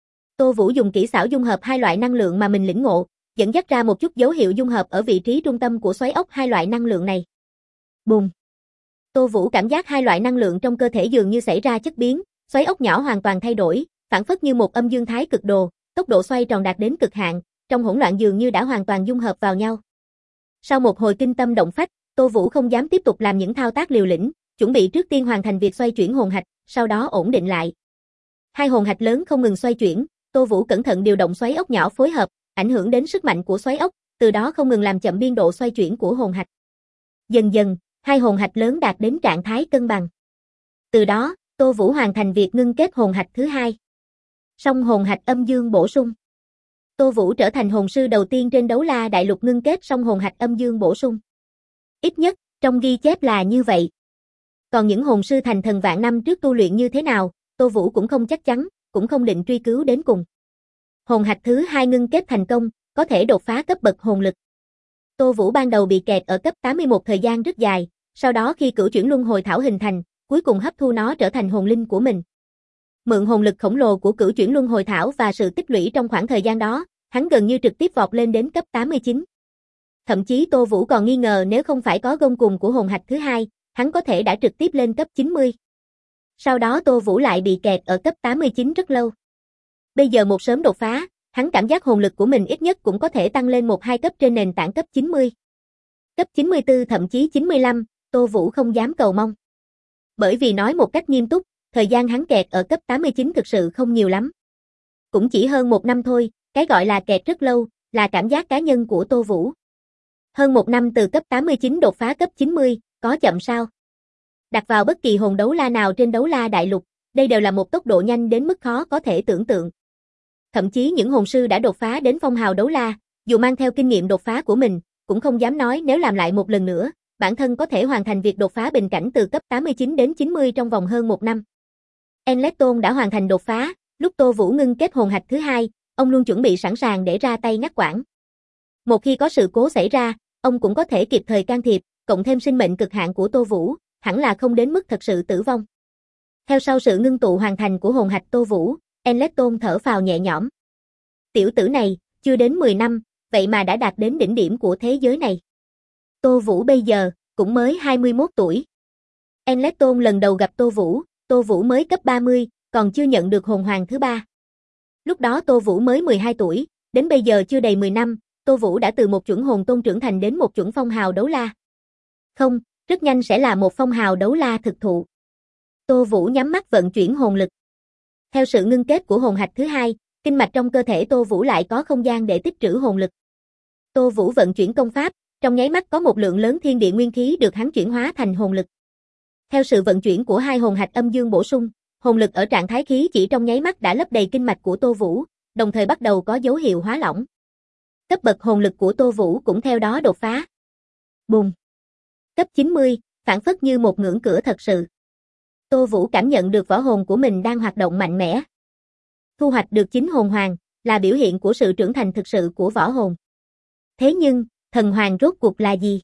Tô Vũ dùng kỹ xảo dung hợp hai loại năng lượng mà mình lĩnh ngộ, dẫn dắt ra một chút dấu hiệu dung hợp ở vị trí trung tâm của xoáy ốc hai loại năng lượng này. Bùng! Tô Vũ cảm giác hai loại năng lượng trong cơ thể dường như xảy ra chất biến, xoáy ốc nhỏ hoàn toàn thay đổi, phản phất như một âm dương thái cực đồ, tốc độ xoay tròn đạt đến cực hạn, trong hỗn loạn dường như đã hoàn toàn dung hợp vào nhau. Sau một hồi kinh tâm động phách, Tô Vũ không dám tiếp tục làm những thao tác liều lĩnh, chuẩn bị trước tiên hoàn thành việc xoay chuyển hồn hạch, sau đó ổn định lại. Hai hồn hạch lớn không ngừng xoay chuyển, Tô Vũ cẩn thận điều động xoáy ốc nhỏ phối hợp, ảnh hưởng đến sức mạnh của xoáy ốc, từ đó không ngừng làm chậm biên độ xoay chuyển của hồn hạch. Dần dần, hai hồn hạch lớn đạt đến trạng thái cân bằng. Từ đó, Tô Vũ hoàn thành việc ngưng kết hồn hạch thứ hai. Song hồn hạch âm dương bổ sung. Tô Vũ trở thành hồn sư đầu tiên trên Đấu La Đại Lục ngưng kết song hồn hạch âm dương bổ sung. Ít nhất, trong ghi chép là như vậy. Còn những hồn sư thành thần vạn năm trước tu luyện như thế nào, Tô Vũ cũng không chắc chắn, cũng không định truy cứu đến cùng. Hồn hạch thứ hai ngưng kết thành công, có thể đột phá cấp bậc hồn lực. Tô Vũ ban đầu bị kẹt ở cấp 81 thời gian rất dài, sau đó khi cửu chuyển luân hồi thảo hình thành, cuối cùng hấp thu nó trở thành hồn linh của mình. Mượn hồn lực khổng lồ của cửu chuyển luân hồi thảo và sự tích lũy trong khoảng thời gian đó, hắn gần như trực tiếp vọt lên đến cấp 89. Thậm chí Tô Vũ còn nghi ngờ nếu không phải có gông cùng của hồn hạch thứ hai, hắn có thể đã trực tiếp lên cấp 90. Sau đó Tô Vũ lại bị kẹt ở cấp 89 rất lâu. Bây giờ một sớm đột phá, hắn cảm giác hồn lực của mình ít nhất cũng có thể tăng lên 1-2 cấp trên nền tảng cấp 90. Cấp 94 thậm chí 95, Tô Vũ không dám cầu mong. Bởi vì nói một cách nghiêm túc, thời gian hắn kẹt ở cấp 89 thực sự không nhiều lắm. Cũng chỉ hơn 1 năm thôi, cái gọi là kẹt rất lâu, là cảm giác cá nhân của Tô Vũ. Hơn 1 năm từ cấp 89 đột phá cấp 90, có chậm sao? Đặt vào bất kỳ hồn đấu la nào trên Đấu La Đại Lục, đây đều là một tốc độ nhanh đến mức khó có thể tưởng tượng. Thậm chí những hồn sư đã đột phá đến phong hào đấu la, dù mang theo kinh nghiệm đột phá của mình, cũng không dám nói nếu làm lại một lần nữa, bản thân có thể hoàn thành việc đột phá bình cảnh từ cấp 89 đến 90 trong vòng hơn 1 năm. Enletton đã hoàn thành đột phá, lúc Tô Vũ ngưng kết hồn hạch thứ hai, ông luôn chuẩn bị sẵn sàng để ra tay ngắt quãng. Một khi có sự cố xảy ra, ông cũng có thể kịp thời can thiệp, cộng thêm sinh mệnh cực hạn của Tô Vũ, hẳn là không đến mức thật sự tử vong. Theo sau sự ngưng tụ hoàn thành của hồn hạch Tô Vũ, Enletton thở phào nhẹ nhõm. Tiểu tử này, chưa đến 10 năm, vậy mà đã đạt đến đỉnh điểm của thế giới này. Tô Vũ bây giờ, cũng mới 21 tuổi. Enletton lần đầu gặp Tô Vũ mới cấp 30, còn chưa nhận được hồn hoàng thứ ba. Lúc đó Tô Vũ mới 12 tuổi, đến bây giờ chưa đầy 10 năm, Tô Vũ đã từ một chuẩn hồn tôn trưởng thành đến một chuẩn phong hào đấu la. Không, rất nhanh sẽ là một phong hào đấu la thực thụ. Tô Vũ nhắm mắt vận chuyển hồn lực. Theo sự ngưng kết của hồn hạch thứ hai, Kinh mạch trong cơ thể Tô Vũ lại có không gian để tích trữ hồn lực. Tô Vũ vận chuyển công pháp, trong nháy mắt có một lượng lớn thiên địa nguyên khí được hắn chuyển hóa thành hồn lực. Theo sự vận chuyển của hai hồn hạch âm dương bổ sung, hồn lực ở trạng thái khí chỉ trong nháy mắt đã lấp đầy kinh mạch của Tô Vũ, đồng thời bắt đầu có dấu hiệu hóa lỏng. Cấp bậc hồn lực của Tô Vũ cũng theo đó đột phá. Bùng! Cấp 90, phảng phất như một ngưỡng cửa thật sự. Tô Vũ cảm nhận được võ hồn của mình đang hoạt động mạnh mẽ. Thu hoạch được 9 hồn hoàng, là biểu hiện của sự trưởng thành thực sự của võ hồn. Thế nhưng, thần hoàng rốt cuộc là gì?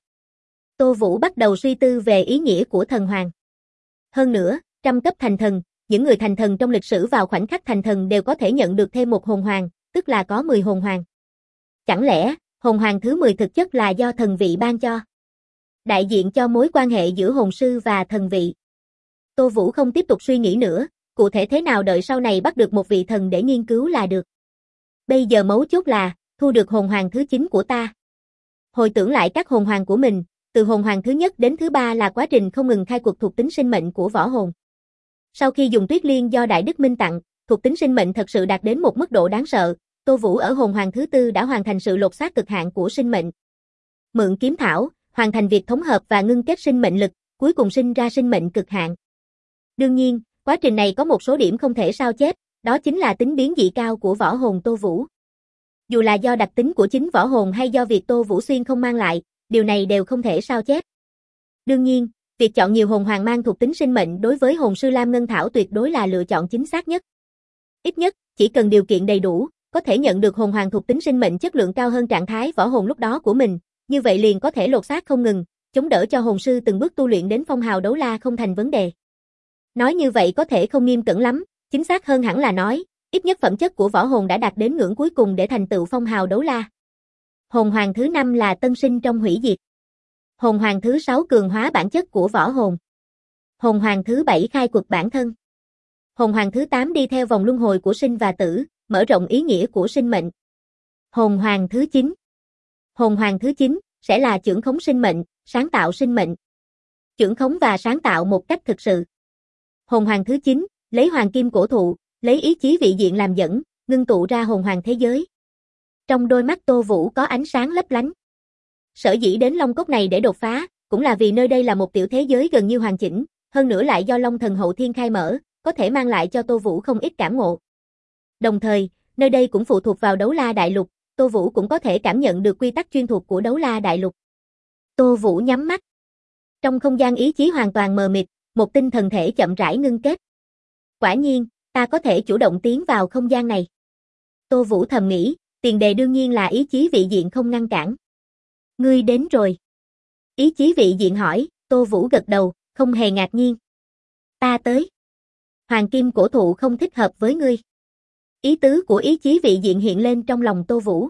Tô Vũ bắt đầu suy tư về ý nghĩa của thần hoàng. Hơn nữa, trăm cấp thành thần, những người thành thần trong lịch sử vào khoảnh khắc thành thần đều có thể nhận được thêm một hồn hoàng, tức là có 10 hồn hoàng. Chẳng lẽ, hồn hoàng thứ 10 thực chất là do thần vị ban cho? Đại diện cho mối quan hệ giữa hồn sư và thần vị. Tô Vũ không tiếp tục suy nghĩ nữa, cụ thể thế nào đợi sau này bắt được một vị thần để nghiên cứu là được. Bây giờ mấu chốt là, thu được hồn hoàng thứ 9 của ta. Hồi tưởng lại các hồn hoàng của mình, từ hồn hoàng thứ nhất đến thứ 3 là quá trình không ngừng khai quật thuộc tính sinh mệnh của võ hồn. Sau khi dùng Tuyết Liên do Đại Đức Minh tặng, thuộc tính sinh mệnh thật sự đạt đến một mức độ đáng sợ, Tô Vũ ở hồn hoàng thứ 4 đã hoàn thành sự lột xác cực hạn của sinh mệnh. Mượn kiếm thảo, hoàn thành việc thống hợp và ngưng kết sinh mệnh lực, cuối cùng sinh ra sinh mệnh cực hạn. Đương nhiên, quá trình này có một số điểm không thể sao chép, đó chính là tính biến dị cao của võ hồn Tô Vũ. Dù là do đặc tính của chính võ hồn hay do việc Tô Vũ xuyên không mang lại, điều này đều không thể sao chép. Đương nhiên, việc chọn nhiều hồn hoàng mang thuộc tính sinh mệnh đối với hồn sư Lam Ngân Thảo tuyệt đối là lựa chọn chính xác nhất. Ít nhất, chỉ cần điều kiện đầy đủ, có thể nhận được hồn hoàng thuộc tính sinh mệnh chất lượng cao hơn trạng thái võ hồn lúc đó của mình, như vậy liền có thể lột xác không ngừng, chống đỡ cho hồn sư từng bước tu luyện đến phong hào đấu la không thành vấn đề. Nói như vậy có thể không nghiêm cẩn lắm, chính xác hơn hẳn là nói, ít nhất phẩm chất của võ hồn đã đạt đến ngưỡng cuối cùng để thành tựu phong hào đấu la. Hồn hoàng thứ 5 là tân sinh trong hủy diệt. Hồn hoàng thứ 6 cường hóa bản chất của võ hồn. Hồn hoàng thứ 7 khai quật bản thân. Hồn hoàng thứ 8 đi theo vòng luân hồi của sinh và tử, mở rộng ý nghĩa của sinh mệnh. Hồn hoàng thứ 9. Hồn hoàng thứ 9 sẽ là chưởng khống sinh mệnh, sáng tạo sinh mệnh. Chưởng khống và sáng tạo một cách thực sự. Hồn hoàng thứ 9, lấy hoàng kim cổ thụ, lấy ý chí vị diện làm dẫn, ngưng tụ ra hồn hoàng thế giới. Trong đôi mắt Tô Vũ có ánh sáng lấp lánh. Sở dĩ đến Long Cốc này để đột phá, cũng là vì nơi đây là một tiểu thế giới gần như hoàn chỉnh, hơn nữa lại do Long Thần Hậu Thiên khai mở, có thể mang lại cho Tô Vũ không ít cảm ngộ. Đồng thời, nơi đây cũng phụ thuộc vào Đấu La Đại Lục, Tô Vũ cũng có thể cảm nhận được quy tắc chuyên thuộc của Đấu La Đại Lục. Tô Vũ nhắm mắt. Trong không gian ý chí hoàn toàn mờ mịt, một tinh thần thể chậm rãi ngưng kết. Quả nhiên, ta có thể chủ động tiến vào không gian này. Tô Vũ thầm nghĩ, tiền đề đương nhiên là ý chí vị diện không ngăn cản. Ngươi đến rồi. Ý chí vị diện hỏi, Tô Vũ gật đầu, không hề ngạc nhiên. Ta tới. Hoàng kim cổ thụ không thích hợp với ngươi. Ý tứ của ý chí vị diện hiện lên trong lòng Tô Vũ.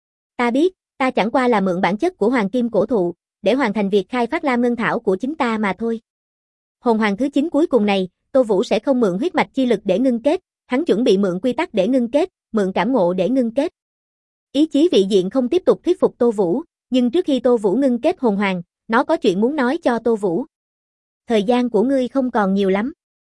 Ta biết, ta chẳng qua là mượn bản chất của hoàng kim cổ thụ, để hoàn thành việc khai phát Lam Ngân Thảo của chính ta mà thôi. Hồn hoàng thứ 9 cuối cùng này, Tô Vũ sẽ không mượn huyết mạch chi lực để ngưng kết, hắn chuẩn bị mượn quy tắc để ngưng kết, mượn cảm ngộ để ngưng kết. Ý chí vị diện không tiếp tục thuyết phục Tô Vũ, nhưng trước khi Tô Vũ ngưng kết hồn hoàng, nó có chuyện muốn nói cho Tô Vũ. Thời gian của ngươi không còn nhiều lắm.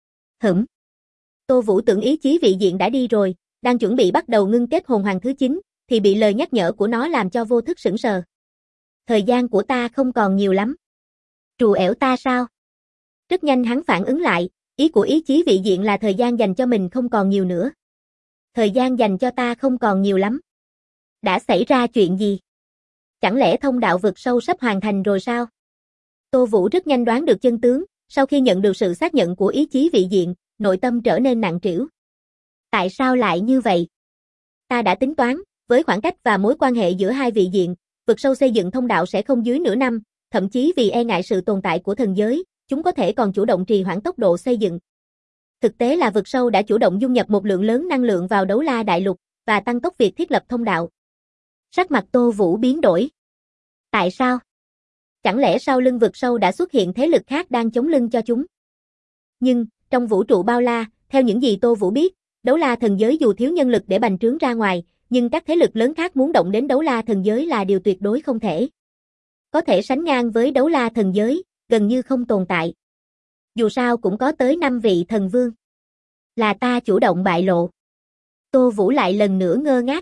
Tô Vũ tưởng ý chí vị diện đã đi rồi, đang chuẩn bị bắt đầu ngưng kết hồn hoàng thứ 9, thì bị lời nhắc nhở của nó làm cho vô thức sững sờ. Thời gian của ta không còn nhiều lắm. Trù ẻo ta sao? Rất nhanh hắn phản ứng lại, ý của ý chí vị diện là thời gian dành cho mình không còn nhiều nữa. Thời gian dành cho ta không còn nhiều lắm. Đã xảy ra chuyện gì? Chẳng lẽ thông đạo vực sâu sắp hoàn thành rồi sao? Tô Vũ rất nhanh đoán được chân tướng, sau khi nhận được sự xác nhận của ý chí vị diện, nội tâm trở nên nặng trĩu. Tại sao lại như vậy? Ta đã tính toán, với khoảng cách và mối quan hệ giữa hai vị diện, vực sâu xây dựng thông đạo sẽ không dưới nửa năm, thậm chí vì e ngại sự tồn tại của thần giới, chúng có thể còn chủ động trì hoãn tốc độ xây dựng. Thực tế là vực sâu đã chủ động dung nhập một lượng lớn năng lượng vào Đấu La Đại Lục và tăng tốc việc thiết lập thông đạo. Sắc mặt Tô Vũ biến đổi. Tại sao? Chẳng lẽ sau lưng vực sâu đã xuất hiện thế lực khác đang chống lưng cho chúng? Nhưng, trong vũ trụ bao la, theo những gì Tô Vũ biết, Đấu La thần giới dù thiếu nhân lực để bành trướng ra ngoài, nhưng các thế lực lớn khác muốn động đến Đấu La thần giới là điều tuyệt đối không thể. Có thể sánh ngang với Đấu La thần giới, gần như không tồn tại. Dù sao cũng có tới 5 vị thần vương. Là ta chủ động bại lộ. Tô Vũ lại lần nữa ngơ ngác.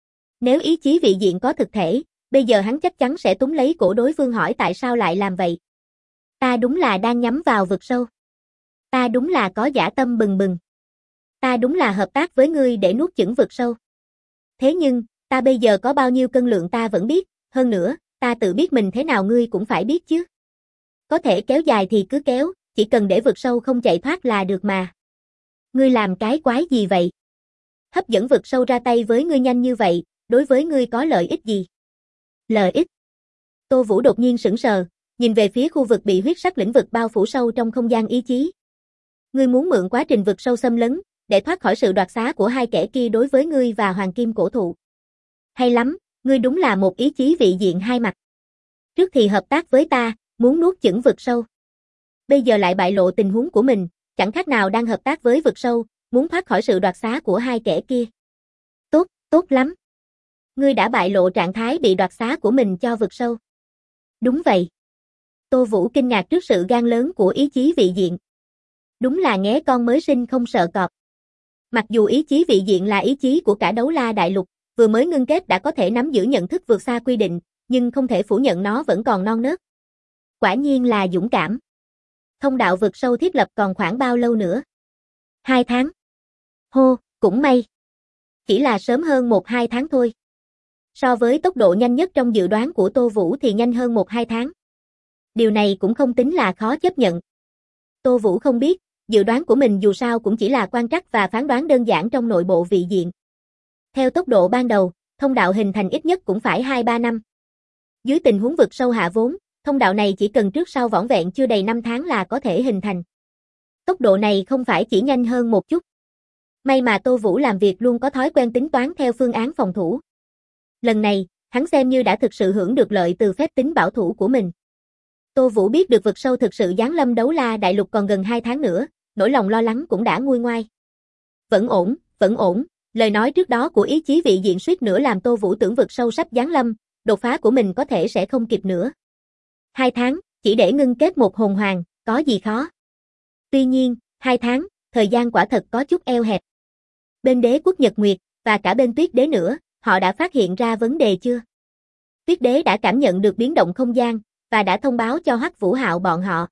Nếu ý chí vị diện có thực thể, bây giờ hắn chắc chắn sẽ túm lấy cổ đối phương hỏi tại sao lại làm vậy. Ta đúng là đang nhắm vào vực sâu. Ta đúng là có dã tâm bừng bừng. Ta đúng là hợp tác với ngươi để nuốt chửng vực sâu. Thế nhưng, ta bây giờ có bao nhiêu cân lượng ta vẫn biết, hơn nữa, ta tự biết mình thế nào ngươi cũng phải biết chứ. Có thể kéo dài thì cứ kéo, chỉ cần để vực sâu không chạy thoát là được mà. Ngươi làm cái quái gì vậy? Hấp dẫn vực sâu ra tay với ngươi nhanh như vậy, đối với ngươi có lợi ích gì? Lợi ích? Tô Vũ đột nhiên sững sờ, nhìn về phía khu vực bị huyết sắc lĩnh vực bao phủ sâu trong không gian ý chí. Ngươi muốn mượn quá trình vực sâu xâm lấn, để thoát khỏi sự đoạt xá của hai kẻ kia đối với ngươi và Hoàng Kim Cổ Thụ. Hay lắm, ngươi đúng là một ý chí vị diện hai mặt. Trước thì hợp tác với ta, muốn nuốt chửng vực sâu. Bây giờ lại bại lộ tình huống của mình, chẳng khác nào đang hợp tác với vực sâu, muốn thoát khỏi sự đoạt xá của hai kẻ kia. Tốt, tốt lắm. Ngươi đã bại lộ trạng thái bị đoạt xá của mình cho vực sâu. Đúng vậy. Tô Vũ kinh ngạc trước sự gan lớn của ý chí vị diện. Đúng là nghé con mới sinh không sợ cọp. Mặc dù ý chí vị diện là ý chí của cả Đấu La Đại Lục, vừa mới ngưng kết đã có thể nắm giữ nhận thức vượt xa quy định, nhưng không thể phủ nhận nó vẫn còn non nớt. Quả nhiên là dũng cảm. Thông đạo vực sâu thiết lập còn khoảng bao lâu nữa? 2 tháng. Hô, cũng may. Chỉ là sớm hơn 1-2 tháng thôi. So với tốc độ nhanh nhất trong dự đoán của Tô Vũ thì nhanh hơn 1-2 tháng. Điều này cũng không tính là khó chấp nhận. Tô Vũ không biết, dự đoán của mình dù sao cũng chỉ là quan trắc và phán đoán đơn giản trong nội bộ vị diện. Theo tốc độ ban đầu, thông đạo hình thành ít nhất cũng phải 2-3 năm. Dưới tình huống vực sâu hạ vốn, thông đạo này chỉ cần trước sau vỏn vẹn chưa đầy 5 tháng là có thể hình thành. Tốc độ này không phải chỉ nhanh hơn một chút. May mà Tô Vũ làm việc luôn có thói quen tính toán theo phương án phòng thủ. Lần này, hắn xem như đã thực sự hưởng được lợi từ phép tính bảo thủ của mình. Tô Vũ biết được vực sâu thực sự giáng lâm Đấu La Đại Lục còn gần 2 tháng nữa, nỗi lòng lo lắng cũng đã nguôi ngoai. Vẫn ổn, lời nói trước đó của ý chí vị diện suýt nữa làm Tô Vũ tưởng vực sâu sắp giáng lâm, đột phá của mình có thể sẽ không kịp nữa. 2 tháng, chỉ để ngưng kết một hồn hoàng, có gì khó. Tuy nhiên, 2 tháng, thời gian quả thật có chút eo hẹp. Bên Đế quốc Nhật Nguyệt, và cả bên Tuyết Đế nữa, họ đã phát hiện ra vấn đề chưa? Tuyết Đế đã cảm nhận được biến động không gian, và đã thông báo cho Hoắc Vũ Hạo bọn họ.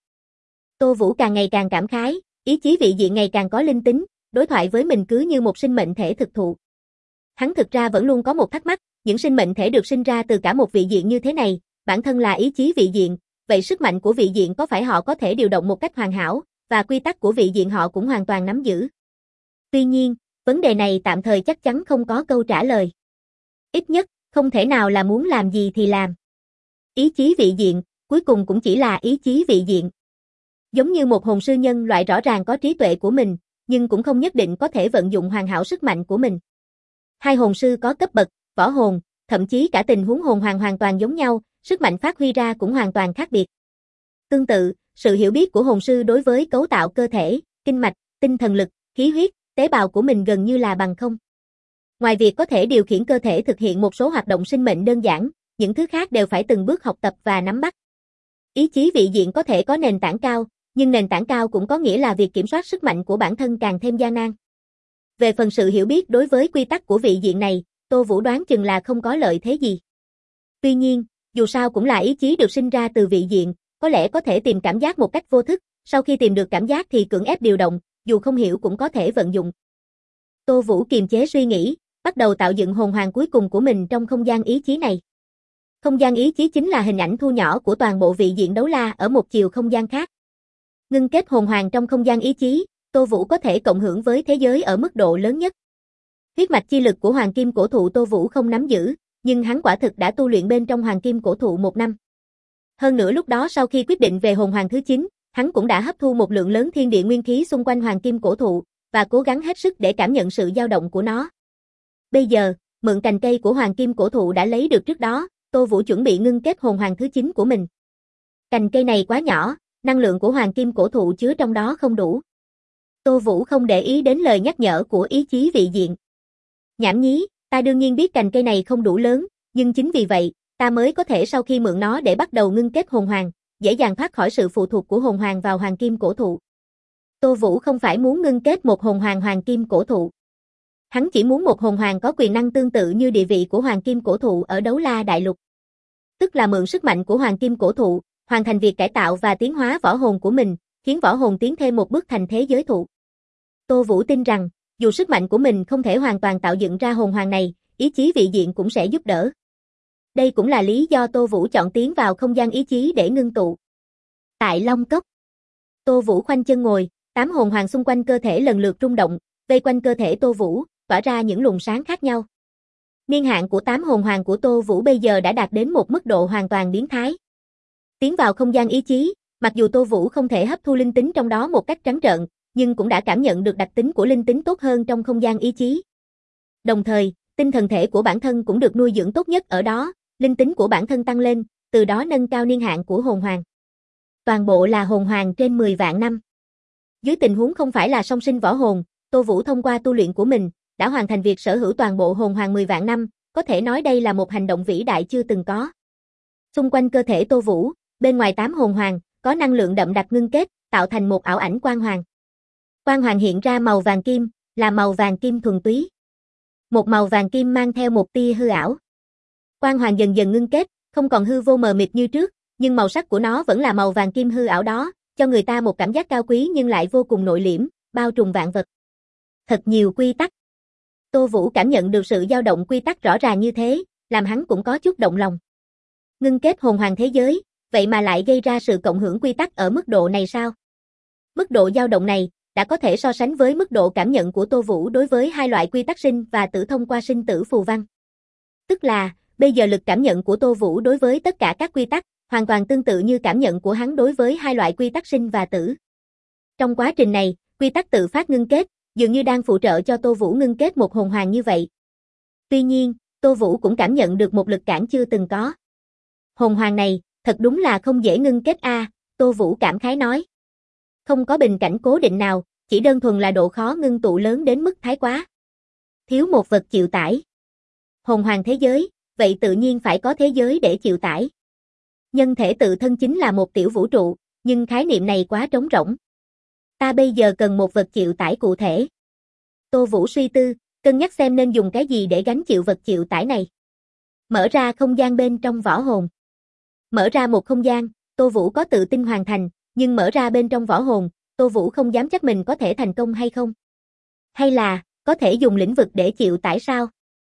Tô Vũ càng ngày càng cảm khái, ý chí vị diện ngày càng có linh tính, đối thoại với mình cứ như một sinh mệnh thể thực thụ. Hắn thực ra vẫn luôn có một thắc mắc, những sinh mệnh thể được sinh ra từ cả một vị diện như thế này, bản thân là ý chí vị diện, vậy sức mạnh của vị diện có phải họ có thể điều động một cách hoàn hảo, và quy tắc của vị diện họ cũng hoàn toàn nắm giữ. Tuy nhiên, vấn đề này tạm thời chắc chắn không có câu trả lời. Ít nhất, không thể nào là muốn làm gì thì làm. Ý chí vị diện, cuối cùng cũng chỉ là ý chí vị diện. Giống như một hồn sư nhân loại rõ ràng có trí tuệ của mình, nhưng cũng không nhất định có thể vận dụng hoàn hảo sức mạnh của mình. Hai hồn sư có cấp bậc, võ hồn, thậm chí cả tình huống hồn hoàng hoàn toàn giống nhau, sức mạnh phát huy ra cũng hoàn toàn khác biệt. Tương tự, sự hiểu biết của hồn sư đối với cấu tạo cơ thể, kinh mạch, tinh thần lực, khí huyết, tế bào của mình gần như là bằng không. Ngoài việc có thể điều khiển cơ thể thực hiện một số hoạt động sinh mệnh đơn giản, những thứ khác đều phải từng bước học tập và nắm bắt. Ý chí vị diện có thể có nền tảng cao, nhưng nền tảng cao cũng có nghĩa là việc kiểm soát sức mạnh của bản thân càng thêm gian nan. Về phần sự hiểu biết đối với quy tắc của vị diện này, Tô Vũ đoán chừng là không có lợi thế gì. Tuy nhiên, dù sao cũng là ý chí được sinh ra từ vị diện, có lẽ có thể tìm cảm giác một cách vô thức, sau khi tìm được cảm giác thì cưỡng ép điều động, dù không hiểu cũng có thể vận dụng. Tô Vũ kiềm chế suy nghĩ, bắt đầu tạo dựng hồn hoàng cuối cùng của mình trong không gian ý chí này. Không gian ý chí chính là hình ảnh thu nhỏ của toàn bộ vị diện Đấu La ở một chiều không gian khác. Ngưng kết hồn hoàng trong không gian ý chí, Tô Vũ có thể cộng hưởng với thế giới ở mức độ lớn nhất. Huyết mạch chi lực của Hoàng Kim Cổ Thụ Tô Vũ không nắm giữ, nhưng hắn quả thực đã tu luyện bên trong Hoàng Kim Cổ Thụ 1 năm. Hơn nữa lúc đó sau khi quyết định về hồn hoàng thứ 9, hắn cũng đã hấp thu một lượng lớn thiên địa nguyên khí xung quanh Hoàng Kim Cổ Thụ, và cố gắng hết sức để cảm nhận sự dao động của nó. Bây giờ, mượn cành cây của Hoàng Kim Cổ Thụ đã lấy được trước đó, Tô Vũ chuẩn bị ngưng kết hồn hoàng thứ 9 của mình. Cành cây này quá nhỏ, năng lượng của Hoàng Kim Cổ Thụ chứa trong đó không đủ. Tô Vũ không để ý đến lời nhắc nhở của ý chí vị diện. Nhảm nhí, ta đương nhiên biết cành cây này không đủ lớn, nhưng chính vì vậy, ta mới có thể sau khi mượn nó để bắt đầu ngưng kết hồn hoàng, dễ dàng thoát khỏi sự phụ thuộc của hồn hoàng vào Hoàng Kim Cổ Thụ. Tô Vũ không phải muốn ngưng kết một hồn hoàng Hoàng Kim Cổ Thụ. Hắn chỉ muốn một hồn hoàng có quyền năng tương tự như địa vị của hoàng kim cổ thụ ở Đấu La Đại Lục. Tức là mượn sức mạnh của hoàng kim cổ thụ, hoàn thành việc cải tạo và tiến hóa võ hồn của mình, khiến võ hồn tiến thêm một bước thành thế giới thụ. Tô Vũ tin rằng, dù sức mạnh của mình không thể hoàn toàn tạo dựng ra hồn hoàng này, ý chí vị diện cũng sẽ giúp đỡ. Đây cũng là lý do Tô Vũ chọn tiến vào không gian ý chí để ngưng tụ. Tại Long Cốc, Tô Vũ khoanh chân ngồi, 8 hồn hoàng xung quanh cơ thể lần lượt rung động, vây quanh cơ thể Tô Vũ, tỏa ra những luồng sáng khác nhau. Niên hạn của 8 hồn hoàng của Tô Vũ bây giờ đã đạt đến một mức độ hoàn toàn biến thái. Tiến vào không gian ý chí, mặc dù Tô Vũ không thể hấp thu linh tính trong đó một cách trắng trợn, nhưng cũng đã cảm nhận được đặc tính của linh tính tốt hơn trong không gian ý chí. Đồng thời, tinh thần thể của bản thân cũng được nuôi dưỡng tốt nhất ở đó, linh tính của bản thân tăng lên, từ đó nâng cao niên hạn của hồn hoàng. Toàn bộ là hồn hoàng trên 10 vạn năm. Dưới tình huống không phải là song sinh võ hồn, Tô Vũ thông qua tu luyện của mình, đã hoàn thành việc sở hữu toàn bộ hồn hoàng 10 vạn năm, có thể nói đây là một hành động vĩ đại chưa từng có. Xung quanh cơ thể Tô Vũ, bên ngoài 8 hồn hoàng, có năng lượng đậm đặc ngưng kết, tạo thành một ảo ảnh quang hoàng. Quang hoàng hiện ra màu vàng kim, là màu vàng kim thuần túy. Một màu vàng kim mang theo một tia hư ảo. Quang hoàng dần dần ngưng kết, không còn hư vô mờ mịt như trước, nhưng màu sắc của nó vẫn là màu vàng kim hư ảo đó, cho người ta một cảm giác cao quý nhưng lại vô cùng nội liễm, bao trùm vạn vật. Thật nhiều quy tắc. Tô Vũ cảm nhận được sự dao động quy tắc rõ ràng như thế, làm hắn cũng có chút động lòng. Ngưng kết hồn hoàng thế giới, vậy mà lại gây ra sự cộng hưởng quy tắc ở mức độ này sao? Mức độ dao động này đã có thể so sánh với mức độ cảm nhận của Tô Vũ đối với hai loại quy tắc sinh và tử thông qua sinh tử phù văn. Tức là, bây giờ lực cảm nhận của Tô Vũ đối với tất cả các quy tắc, hoàn toàn tương tự như cảm nhận của hắn đối với hai loại quy tắc sinh và tử. Trong quá trình này, quy tắc tự phát ngưng kết, dường như đang phụ trợ cho Tô Vũ ngưng kết một hồn hoàng như vậy. Tuy nhiên, Tô Vũ cũng cảm nhận được một lực cản chưa từng có. Hồn hoàng này, thật đúng là không dễ ngưng kết a, Tô Vũ cảm khái nói. Không có bình cảnh cố định nào, chỉ đơn thuần là độ khó ngưng tụ lớn đến mức thái quá. Thiếu một vật chịu tải. Hồn hoàng thế giới, vậy tự nhiên phải có thế giới để chịu tải. Nhân thể tự thân chính là một tiểu vũ trụ, nhưng khái niệm này quá trống rỗng. Ta bây giờ cần một vật chịu tải cụ thể. Tô Vũ suy tư, cân nhắc xem nên dùng cái gì để gánh chịu vật chịu tải này. Mở ra không gian bên trong võ hồn. Mở ra một không gian, Tô Vũ có tự tin hoàn thành, nhưng mở ra bên trong võ hồn, Tô Vũ không dám chắc mình có thể thành công hay không. Hay là, có thể dùng lĩnh vực để chịu tải sao?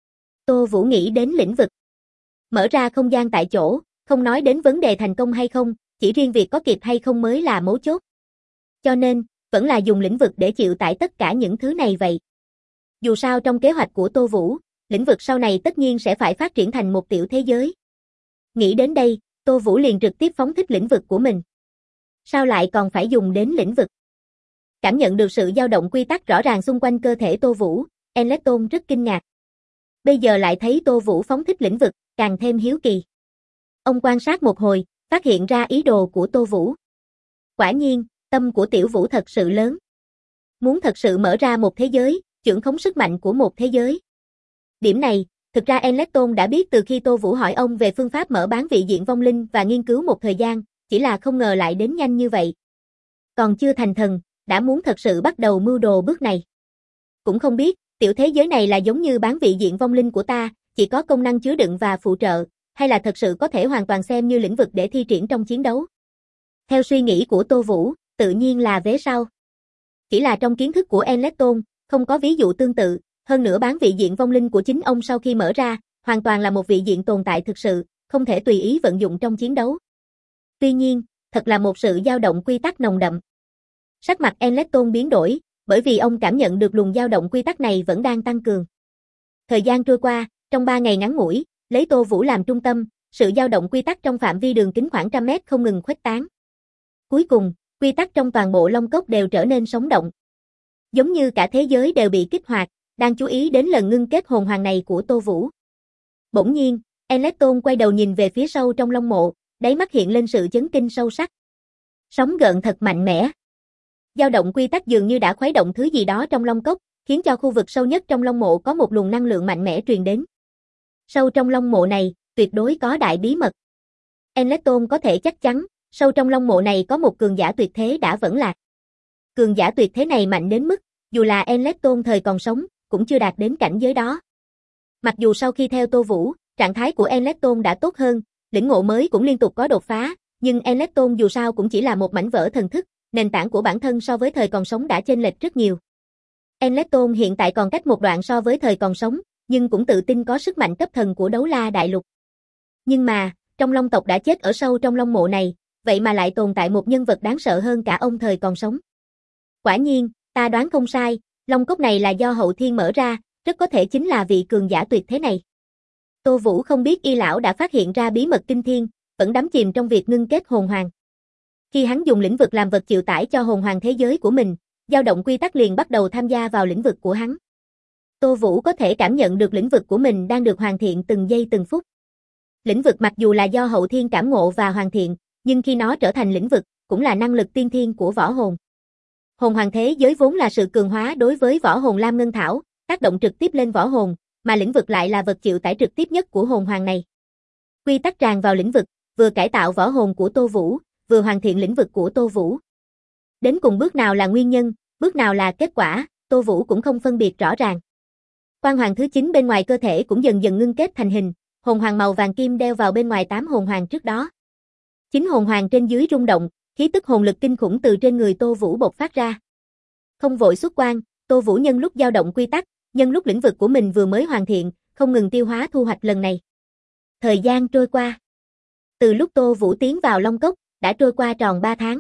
Tô Vũ nghĩ đến lĩnh vực. Mở ra không gian tại chỗ, không nói đến vấn đề thành công hay không, chỉ riêng việc có kịp hay không mới là mấu chốt. Cho nên, vẫn là dùng lĩnh vực để chịu tải tất cả những thứ này vậy. Dù sao trong kế hoạch của Tô Vũ, lĩnh vực sau này tất nhiên sẽ phải phát triển thành một tiểu thế giới. Nghĩ đến đây, Tô Vũ liền trực tiếp phóng thích lĩnh vực của mình. Sao lại còn phải dùng đến lĩnh vực? Cảm nhận được sự dao động quy tắc rõ ràng xung quanh cơ thể Tô Vũ, Enleton rất kinh ngạc. Bây giờ lại thấy Tô Vũ phóng thích lĩnh vực, càng thêm hiếu kỳ. Ông quan sát một hồi, phát hiện ra ý đồ của Tô Vũ. Quả nhiên, tâm của tiểu Vũ thật sự lớn. Muốn thật sự mở ra một thế giới, trưởng khống sức mạnh của một thế giới. Điểm này, thực ra Enleton đã biết từ khi Tô Vũ hỏi ông về phương pháp mở bán vị diện vong linh và nghiên cứu một thời gian, chỉ là không ngờ lại đến nhanh như vậy. Còn chưa thành thần, đã muốn thật sự bắt đầu mưu đồ bước này. Cũng không biết, tiểu thế giới này là giống như bán vị diện vong linh của ta, chỉ có công năng chứa đựng và phụ trợ, hay là thật sự có thể hoàn toàn xem như lĩnh vực để thi triển trong chiến đấu. Theo suy nghĩ của Tô Vũ, tự nhiên là vế sau. Chỉ là trong kiến thức của Enleton, không có ví dụ tương tự, hơn nữa bán vị diện vong linh của chính ông sau khi mở ra, hoàn toàn là một vị diện tồn tại thực sự, không thể tùy ý vận dụng trong chiến đấu. Tuy nhiên, thật là một sự dao động quy tắc nồng đậm. Sắc mặt Enleton biến đổi, bởi vì ông cảm nhận được luồng dao động quy tắc này vẫn đang tăng cường. Thời gian trôi qua, trong 3 ngày ngắn ngủi, lấy Tô Vũ làm trung tâm, sự dao động quy tắc trong phạm vi đường kính khoảng 100 mét không ngừng khuếch tán. Cuối cùng, quy tắc trong toàn bộ Long Cốc đều trở nên sống động. Giống như cả thế giới đều bị kích hoạt, đang chú ý đến lần ngưng kết hồn hoàng này của Tô Vũ. Bỗng nhiên, Enleton quay đầu nhìn về phía sâu trong Long Mộ, đáy mắt hiện lên sự chấn kinh sâu sắc. Sóng gợn thật mạnh mẽ. Dao động quy tắc dường như đã khuấy động thứ gì đó trong Long Cốc, khiến cho khu vực sâu nhất trong Long Mộ có một luồng năng lượng mạnh mẽ truyền đến. Sâu trong Long Mộ này, tuyệt đối có đại bí mật. Enleton có thể chắc chắn, sâu trong Long Mộ này có một cường giả tuyệt thế đã vẫn lạc. Cường giả tuyệt thế này mạnh đến mức, dù là Enleton thời còn sống, cũng chưa đạt đến cảnh giới đó. Mặc dù sau khi theo Tô Vũ, trạng thái của Enlecton đã tốt hơn, lĩnh ngộ mới cũng liên tục có đột phá, nhưng Enlecton dù sao cũng chỉ là một mảnh vỡ thần thức, nền tảng của bản thân so với thời còn sống đã chênh lệch rất nhiều. Enlecton hiện tại còn cách một đoạn so với thời còn sống, nhưng cũng tự tin có sức mạnh cấp thần của Đấu La Đại Lục. Nhưng mà, trong Long tộc đã chết ở sâu trong Long mộ này, vậy mà lại tồn tại một nhân vật đáng sợ hơn cả ông thời còn sống. Quả nhiên, ta đoán không sai, Long cốc này là do hậu thiên mở ra, rất có thể chính là vị cường giả tuyệt thế này. Tô Vũ không biết Y lão đã phát hiện ra bí mật kinh thiên, vẫn đắm chìm trong việc ngưng kết hồn hoàng. Khi hắn dùng lĩnh vực làm vật chịu tải cho hồn hoàng thế giới của mình, dao động quy tắc liền bắt đầu tham gia vào lĩnh vực của hắn. Tô Vũ có thể cảm nhận được lĩnh vực của mình đang được hoàn thiện từng giây từng phút. Lĩnh vực mặc dù là do hậu thiên cảm ngộ và hoàn thiện, nhưng khi nó trở thành lĩnh vực, cũng là năng lực tiên thiên của võ hồn. Hồn hoàng thế giới vốn là sự cường hóa đối với võ hồn Lam Ngân Thảo, tác động trực tiếp lên võ hồn, mà lĩnh vực lại là vật chịu tải trực tiếp nhất của hồn hoàng này. Quy tắc tràn vào lĩnh vực, vừa cải tạo võ hồn của Tô Vũ, vừa hoàn thiện lĩnh vực của Tô Vũ. Đến cùng bước nào là nguyên nhân, bước nào là kết quả, Tô Vũ cũng không phân biệt rõ ràng. Quan hoàng thứ 9 bên ngoài cơ thể cũng dần dần ngưng kết thành hình, hồn hoàng màu vàng kim đeo vào bên ngoài 8 hồn hoàng trước đó. 9 hồn hoàng trên dưới rung động, khí tức hồn lực kinh khủng từ trên người Tô Vũ bộc phát ra. Không vội xuất quan, Tô Vũ nhân lúc dao động quy tắc, nhân lúc lĩnh vực của mình vừa mới hoàn thiện, không ngừng tiêu hóa thu hoạch lần này. Thời gian trôi qua. Từ lúc Tô Vũ tiến vào Long Cốc, đã trôi qua tròn 3 tháng.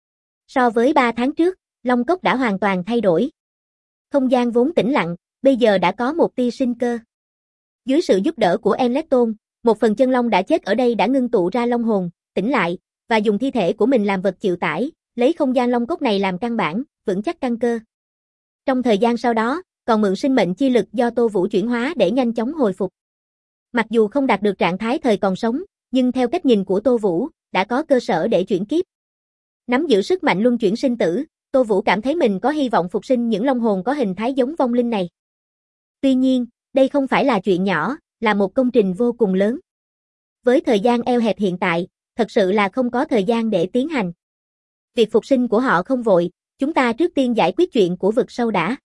So với 3 tháng trước, Long Cốc đã hoàn toàn thay đổi. Không gian vốn tĩnh lặng, bây giờ đã có một tia sinh cơ. Dưới sự giúp đỡ của Enlecton, một phần chân long đã chết ở đây đã ngưng tụ ra long hồn, tỉnh lại, và dùng thi thể của mình làm vật chịu tải, lấy không gian Long Cốc này làm căn bản, vững chắc căn cơ. Trong thời gian sau đó, còn mượn sinh mệnh chi lực do Tô Vũ chuyển hóa để nhanh chóng hồi phục. Mặc dù không đạt được trạng thái thời còn sống, nhưng theo cách nhìn của Tô Vũ, đã có cơ sở để chuyển kiếp. Nắm giữ sức mạnh luân chuyển sinh tử, Tô Vũ cảm thấy mình có hy vọng phục sinh những long hồn có hình thái giống vong linh này. Tuy nhiên, đây không phải là chuyện nhỏ, là một công trình vô cùng lớn. Với thời gian eo hẹp hiện tại, thật sự là không có thời gian để tiến hành. Việc phục sinh của họ không vội, chúng ta trước tiên giải quyết chuyện của vực sâu đã.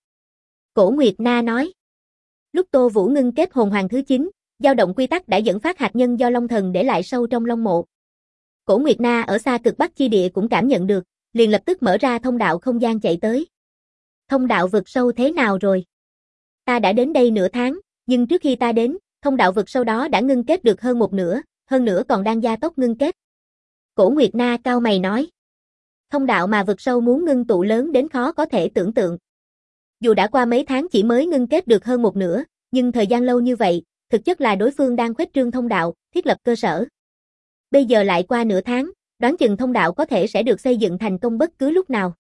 Cổ Nguyệt Na nói. Lúc Tô Vũ ngưng kết hồn hoàng thứ 9, dao động quy tắc đã dẫn phát hạt nhân do Long Thần để lại sâu trong Long mộ. Cổ Nguyệt Na ở xa cực Bắc chi địa cũng cảm nhận được, liền lập tức mở ra thông đạo không gian chạy tới. Thông đạo vực sâu thế nào rồi? Ta đã đến đây nửa tháng, nhưng trước khi ta đến, thông đạo vực sâu đó đã ngưng kết được hơn một nửa, hơn nữa còn đang gia tốc ngưng kết. Cổ Nguyệt Na cau mày nói. Thông đạo mà vực sâu muốn ngưng tụ lớn đến khó có thể tưởng tượng. Dù đã qua mấy tháng chỉ mới ngưng kết được hơn một nửa, nhưng thời gian lâu như vậy, thực chất là đối phương đang khuếch trương thông đạo, thiết lập cơ sở. Bây giờ lại qua nửa tháng, đoán chừng thông đạo có thể sẽ được xây dựng thành công bất cứ lúc nào.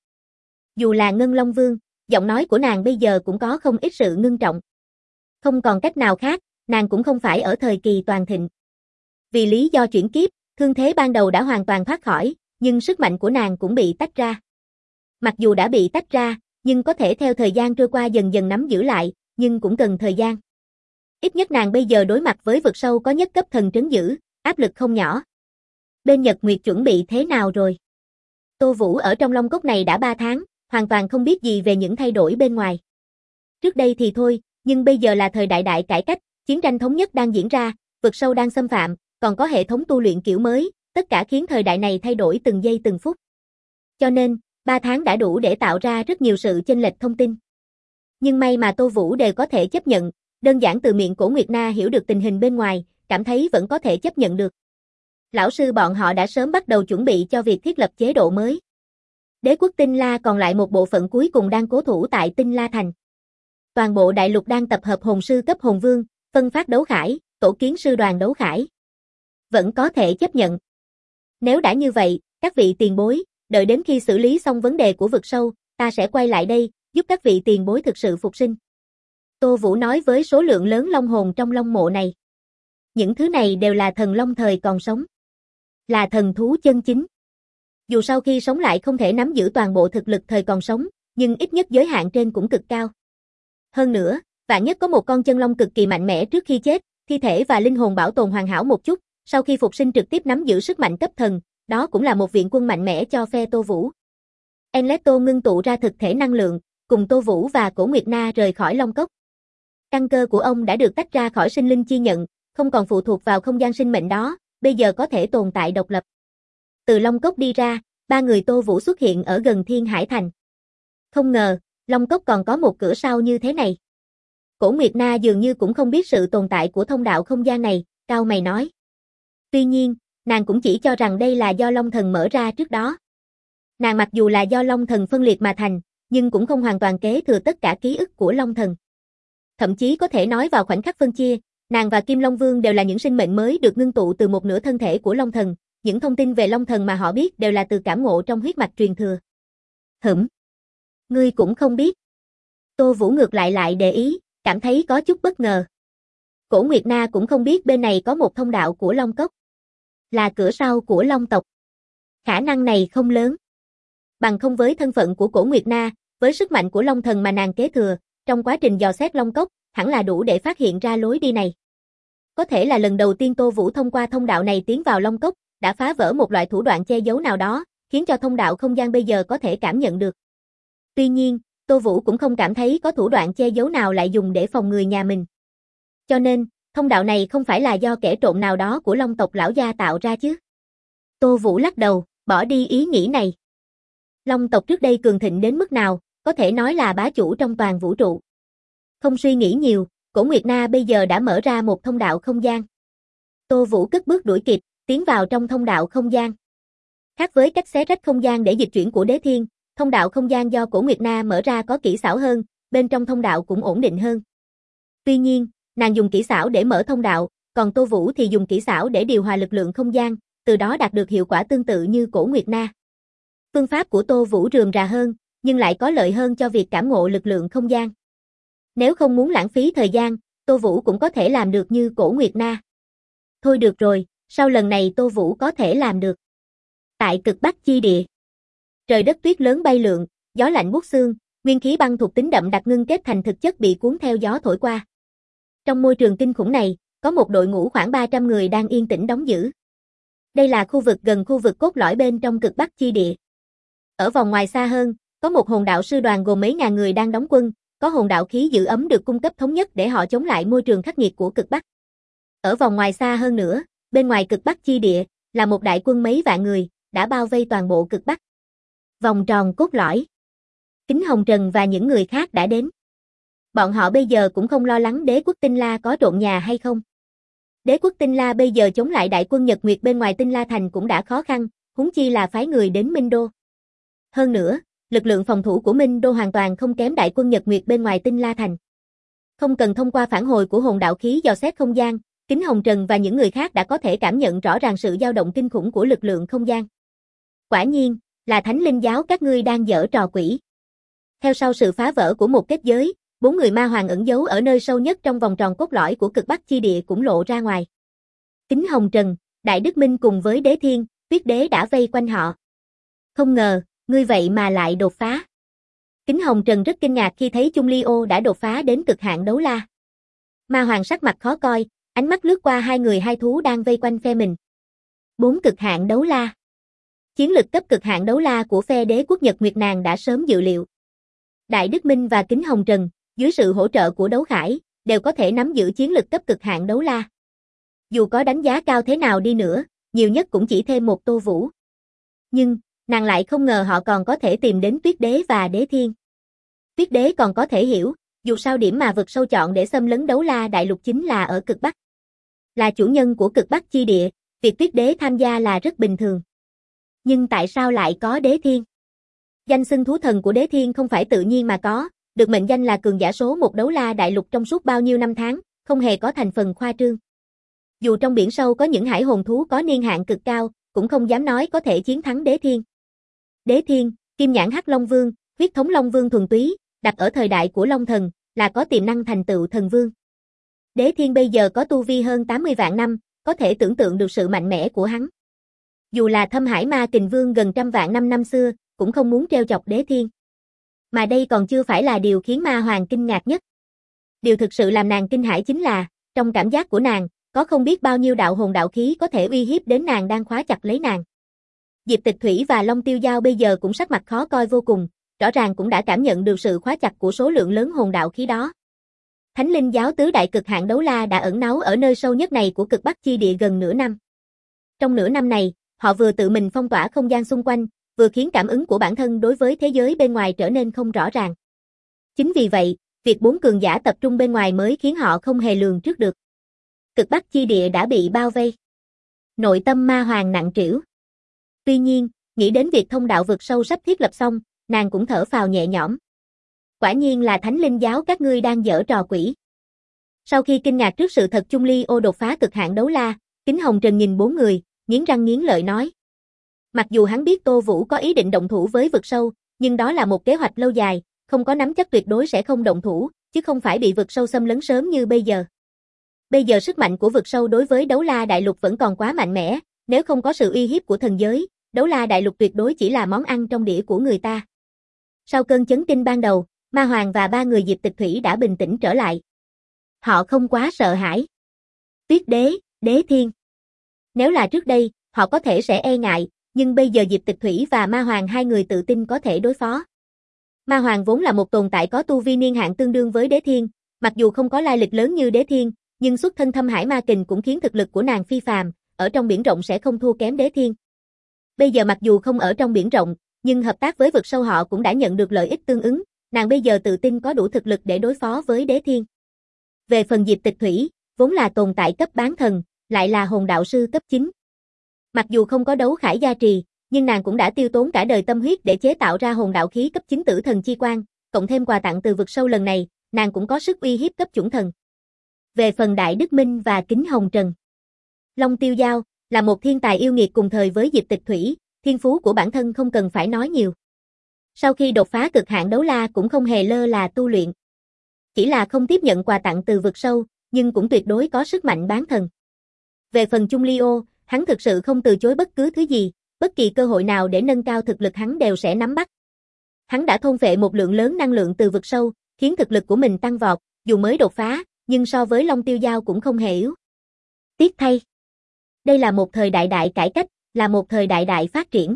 Dù là Ngân Long Vương, giọng nói của nàng bây giờ cũng có không ít sự ngưng trọng. Không còn cách nào khác, nàng cũng không phải ở thời kỳ toàn thịnh. Vì lý do chuyển kiếp, thương thế ban đầu đã hoàn toàn thoát khỏi, nhưng sức mạnh của nàng cũng bị tách ra. Mặc dù đã bị tách ra, nhưng có thể theo thời gian trôi qua dần dần nắm giữ lại, nhưng cũng cần thời gian. Ít nhất nàng bây giờ đối mặt với vực sâu có nhất cấp thần trấn giữ, áp lực không nhỏ. Bên Nhật Nguyệt chuẩn bị thế nào rồi? Tô Vũ ở trong Long Cốc này đã 3 tháng, hoàn toàn không biết gì về những thay đổi bên ngoài. Trước đây thì thôi, nhưng bây giờ là thời đại đại cải cách, chiến tranh thống nhất đang diễn ra, vực sâu đang xâm phạm, còn có hệ thống tu luyện kiểu mới, tất cả khiến thời đại này thay đổi từng giây từng phút. Cho nên, 3 tháng đã đủ để tạo ra rất nhiều sự chênh lệch thông tin. Nhưng may mà Tô Vũ đều có thể chấp nhận, đơn giản từ miệng Cổ Nguyệt Na hiểu được tình hình bên ngoài, cảm thấy vẫn có thể chấp nhận được. Lão sư bọn họ đã sớm bắt đầu chuẩn bị cho việc thiết lập chế độ mới. Đế quốc Tinh La còn lại một bộ phận cuối cùng đang cố thủ tại Tinh La Thành. Toàn bộ đại lục đang tập hợp hồn sư cấp hồn vương, phân phát đấu khải, tổ kiến sư đoàn đấu khải. Vẫn có thể chấp nhận. Nếu đã như vậy, các vị tiền bối, đợi đến khi xử lý xong vấn đề của vực sâu, ta sẽ quay lại đây, giúp các vị tiền bối thực sự phục sinh. Tô Vũ nói với số lượng lớn long hồn trong long mộ này. Những thứ này đều là thần long thời còn sống. Là thần thú chân chính. Dù sau khi sống lại không thể nắm giữ toàn bộ thực lực thời còn sống, nhưng ít nhất giới hạn trên cũng cực cao. Hơn nữa, vạn nhất có một con chân long cực kỳ mạnh mẽ trước khi chết, thi thể và linh hồn bảo tồn hoàn hảo một chút, sau khi phục sinh trực tiếp nắm giữ sức mạnh cấp thần, đó cũng là một viện quân mạnh mẽ cho phe Tô Vũ. Enlecto ngưng tụ ra thực thể năng lượng, cùng Tô Vũ và Cổ Nguyệt Na rời khỏi Long Cốc. Căn cơ của ông đã được tách ra khỏi sinh linh chi nhận, không còn phụ thuộc vào không gian sinh mệnh đó, bây giờ có thể tồn tại độc lập. Từ Long Cốc đi ra, ba người Tô Vũ xuất hiện ở gần Thiên Hải Thành. Không ngờ, Long Cốc còn có một cửa sau như thế này. Cổ Nguyệt Na dường như cũng không biết sự tồn tại của thông đạo không gian này, cau mày nói. Tuy nhiên, nàng cũng chỉ cho rằng đây là do Long Thần mở ra trước đó. Nàng mặc dù là do Long Thần phân liệt mà thành, nhưng cũng không hoàn toàn kế thừa tất cả ký ức của Long Thần. Thậm chí có thể nói vào khoảnh khắc phân chia, nàng và Kim Long Vương đều là những sinh mệnh mới được ngưng tụ từ một nửa thân thể của Long Thần, những thông tin về Long Thần mà họ biết đều là từ cảm ngộ trong huyết mạch truyền thừa. Ngươi cũng không biết. Tô Vũ ngược lại để ý, cảm thấy có chút bất ngờ. Cổ Nguyệt Na cũng không biết bên này có một thông đạo của Long Cốc. Là cửa sau của Long tộc. Khả năng này không lớn. Bằng không với thân phận của Cổ Nguyệt Na, với sức mạnh của Long Thần mà nàng kế thừa, trong quá trình dò xét Long Cốc, hẳn là đủ để phát hiện ra lối đi này. Có thể là lần đầu tiên Tô Vũ thông qua thông đạo này tiến vào Long Cốc, đã phá vỡ một loại thủ đoạn che giấu nào đó, khiến cho thông đạo không gian bây giờ có thể cảm nhận được. Tuy nhiên, Tô Vũ cũng không cảm thấy có thủ đoạn che giấu nào lại dùng để phòng người nhà mình. Cho nên, thông đạo này không phải là do kẻ trộm nào đó của Long tộc lão gia tạo ra chứ. Tô Vũ lắc đầu, bỏ đi ý nghĩ này. Long tộc trước đây cường thịnh đến mức nào, có thể nói là bá chủ trong toàn vũ trụ. Không suy nghĩ nhiều, Cổ Nguyệt Na bây giờ đã mở ra một thông đạo không gian. Tô Vũ cất bước đuổi kịp, tiến vào trong thông đạo không gian. Khác với cách xé rách không gian để dịch chuyển của Đế Thiên, thông đạo không gian do Cổ Nguyệt Na mở ra có kỹ xảo hơn, bên trong thông đạo cũng ổn định hơn. Tuy nhiên, nàng dùng kỹ xảo để mở thông đạo, còn Tô Vũ thì dùng kỹ xảo để điều hòa lực lượng không gian, từ đó đạt được hiệu quả tương tự như Cổ Nguyệt Na. Phương pháp của Tô Vũ rườm rà hơn, nhưng lại có lợi hơn cho việc cảm ngộ lực lượng không gian. Nếu không muốn lãng phí thời gian, Tô Vũ cũng có thể làm được như Cổ Nguyệt Na. Thôi được rồi, sau lần này Tô Vũ có thể làm được. Tại cực Bắc chi địa, trời đất tuyết lớn bay lượn, gió lạnh buốt xương, nguyên khí băng thuộc tính đậm đặc ngưng kết thành thực chất bị cuốn theo gió thổi qua. Trong môi trường kinh khủng này, có một đội ngũ khoảng 300 người đang yên tĩnh đóng giữ. Đây là khu vực gần khu vực cốt lõi bên trong cực Bắc chi địa. Ở vòng ngoài xa hơn, có một hồn đạo sư đoàn gồm mấy ngàn người đang đóng quân, có hồn đạo khí giữ ấm được cung cấp thống nhất để họ chống lại môi trường khắc nghiệt của cực Bắc. Ở vòng ngoài xa hơn nữa, bên ngoài cực Bắc chi địa, là một đại quân mấy vạn người, đã bao vây toàn bộ cực Bắc. Vòng tròn cốt lõi. Kính Hồng Trần và những người khác đã đến. Bọn họ bây giờ cũng không lo lắng đế quốc Tinh La có trộn nhà hay không. Đế quốc Tinh La bây giờ chống lại đại quân Nhật Nguyệt bên ngoài Tinh La Thành cũng đã khó khăn, huống chi là phái người đến Minh Đô. Hơn nữa, lực lượng phòng thủ của Minh Đô hoàn toàn không kém đại quân Nhật Nguyệt bên ngoài Tinh La Thành. Không cần thông qua phản hồi của hồn đạo khí dò xét không gian, Kính Hồng Trần và những người khác đã có thể cảm nhận rõ ràng sự dao động kinh khủng của lực lượng không gian. Quả nhiên, là Thánh Linh giáo các ngươi đang giở trò quỷ. Theo sau sự phá vỡ của một kết giới, 4 người ma hoàng ẩn giấu ở nơi sâu nhất trong vòng tròn cốt lõi của cực Bắc chi địa cũng lộ ra ngoài. Kính Hồng Trần, Đại Đức Minh cùng với Đế Thiên, Tuyết Đế đã vây quanh họ. Không ngờ, ngươi vậy mà lại đột phá. Kính Hồng Trần rất kinh ngạc khi thấy Chung Ly Ô đã đột phá đến cực hạn đấu la. Ma hoàng sắc mặt khó coi, ánh mắt lướt qua hai người hai thú đang vây quanh phe mình. 4 cực hạn đấu la. Chiến lực cấp cực hạn đấu la của phe đế quốc Nhật Nguyệt nàng đã sớm dự liệu. Đại Đức Minh và Kính Hồng Trần, dưới sự hỗ trợ của Đấu Khải, đều có thể nắm giữ chiến lực cấp cực hạn đấu la. Dù có đánh giá cao thế nào đi nữa, nhiều nhất cũng chỉ thêm một Tô Vũ. Nhưng, nàng lại không ngờ họ còn có thể tìm đến Tuyết Đế và Đế Thiên. Tuyết Đế còn có thể hiểu, dù sao điểm mà vực sâu chọn để xâm lấn đấu la đại lục chính là ở cực Bắc. Là chủ nhân của cực Bắc chi địa, việc Tuyết Đế tham gia là rất bình thường. Nhưng tại sao lại có Đế Thiên? Danh xưng thú thần của Đế Thiên không phải tự nhiên mà có, được mệnh danh là cường giả số một đấu la đại lục trong suốt bao nhiêu năm tháng, không hề có thành phần khoa trương. Dù trong biển sâu có những hải hồn thú có niên hạn cực cao, cũng không dám nói có thể chiến thắng Đế Thiên. Đế Thiên, Kim Nhãn Hắc Long Vương, huyết thống Long Vương thuần túy, đặt ở thời đại của Long Thần, là có tiềm năng thành tựu thần vương. Đế Thiên bây giờ có tu vi hơn 80 vạn năm, có thể tưởng tượng được sự mạnh mẽ của hắn. Dù là Thâm Hải Ma Kình Vương gần trăm vạn năm xưa, cũng không muốn trêu chọc Đế Thiên. Mà đây còn chưa phải là điều khiến Ma Hoàng kinh ngạc nhất. Điều thực sự làm nàng kinh hãi chính là, trong cảm giác của nàng, có không biết bao nhiêu đạo hồn đạo khí có thể uy hiếp đến nàng đang khóa chặt lấy nàng. Diệp Tịch Thủy và Long Tiêu Giao bây giờ cũng sắc mặt khó coi vô cùng, rõ ràng cũng đã cảm nhận được sự khóa chặt của số lượng lớn hồn đạo khí đó. Thánh linh giáo tứ đại cực hạn đấu la đã ẩn náu ở nơi sâu nhất này của cực bắc chi địa gần nửa năm. Trong nửa năm này, họ vừa tự mình phong tỏa không gian xung quanh, vừa khiến cảm ứng của bản thân đối với thế giới bên ngoài trở nên không rõ ràng. Chính vì vậy, việc 4 cường giả tập trung bên ngoài mới khiến họ không hề lường trước được. Cực bắc chi địa đã bị bao vây. Nội tâm Ma Hoàng nặng trĩu. Tuy nhiên, nghĩ đến việc thông đạo vực sâu sắp thiết lập xong, nàng cũng thở phào nhẹ nhõm. Quả nhiên là Thánh linh giáo các ngươi đang giở trò quỷ. Sau khi kinh ngạc trước sự thật Chung Ly Ô đột phá cực hạn đấu la, Kính Hồng Trần nhìn 4 người, nghiến răng nghiến lợi nói. Mặc dù hắn biết Tô Vũ có ý định động thủ với vực sâu, nhưng đó là một kế hoạch lâu dài, không có nắm chắc tuyệt đối sẽ không động thủ, chứ không phải bị vực sâu xâm lấn sớm như bây giờ. Bây giờ sức mạnh của vực sâu đối với đấu la đại lục vẫn còn quá mạnh mẽ, nếu không có sự uy hiếp của thần giới, đấu la đại lục tuyệt đối chỉ là món ăn trong đĩa của người ta. Sau cơn chấn kinh ban đầu, Ma Hoàng và 3 người Diệp Tịch Thủy đã bình tĩnh trở lại. Họ không quá sợ hãi. Tuyết Đế, Đế Thiên. Nếu là trước đây, họ có thể sẽ e ngại, nhưng bây giờ Diệp Tịch Thủy và Ma Hoàng hai người tự tin có thể đối phó. Ma Hoàng vốn là một tồn tại có tu vi niên hạn tương đương với Đế Thiên, mặc dù không có lai lịch lớn như Đế Thiên, nhưng xuất thân Thâm Hải Ma Kình cũng khiến thực lực của nàng phi phàm, ở trong biển rộng sẽ không thua kém Đế Thiên. Bây giờ mặc dù không ở trong biển rộng, nhưng hợp tác với vực sâu họ cũng đã nhận được lợi ích tương ứng, nàng bây giờ tự tin có đủ thực lực để đối phó với Đế Thiên. Về phần Diệp Tịch Thủy, vốn là tồn tại cấp bán thần, lại là hồn đạo sư cấp 9. Mặc dù không có đấu khải gia trì, nhưng nàng cũng đã tiêu tốn cả đời tâm huyết để chế tạo ra hồn đạo khí cấp 9 tử thần chi quan, cộng thêm quà tặng từ vực sâu lần này, nàng cũng có sức uy hiếp cấp chủng thần. Về phần Đại Đức Minh và Kính Hồng Trần, Long Tiêu Giao là một thiên tài yêu nghiệt cùng thời với Diệp Tịch Thủy, thiên phú của bản thân không cần phải nói nhiều. Sau khi đột phá cực hạn đấu la cũng không hề lơ là tu luyện. Chỉ là không tiếp nhận quà tặng từ vực sâu, nhưng cũng tuyệt đối có sức mạnh bán thần. Về phần Chung Ly Ô, hắn thực sự không từ chối bất cứ thứ gì, bất kỳ cơ hội nào để nâng cao thực lực hắn đều sẽ nắm bắt. Hắn đã thôn phệ một lượng lớn năng lượng từ vực sâu, khiến thực lực của mình tăng vọt, dù mới đột phá, nhưng so với Long Tiêu Giao cũng không hề yếu. Tiếc thay, đây là một thời đại đại cải cách, là một thời đại đại phát triển.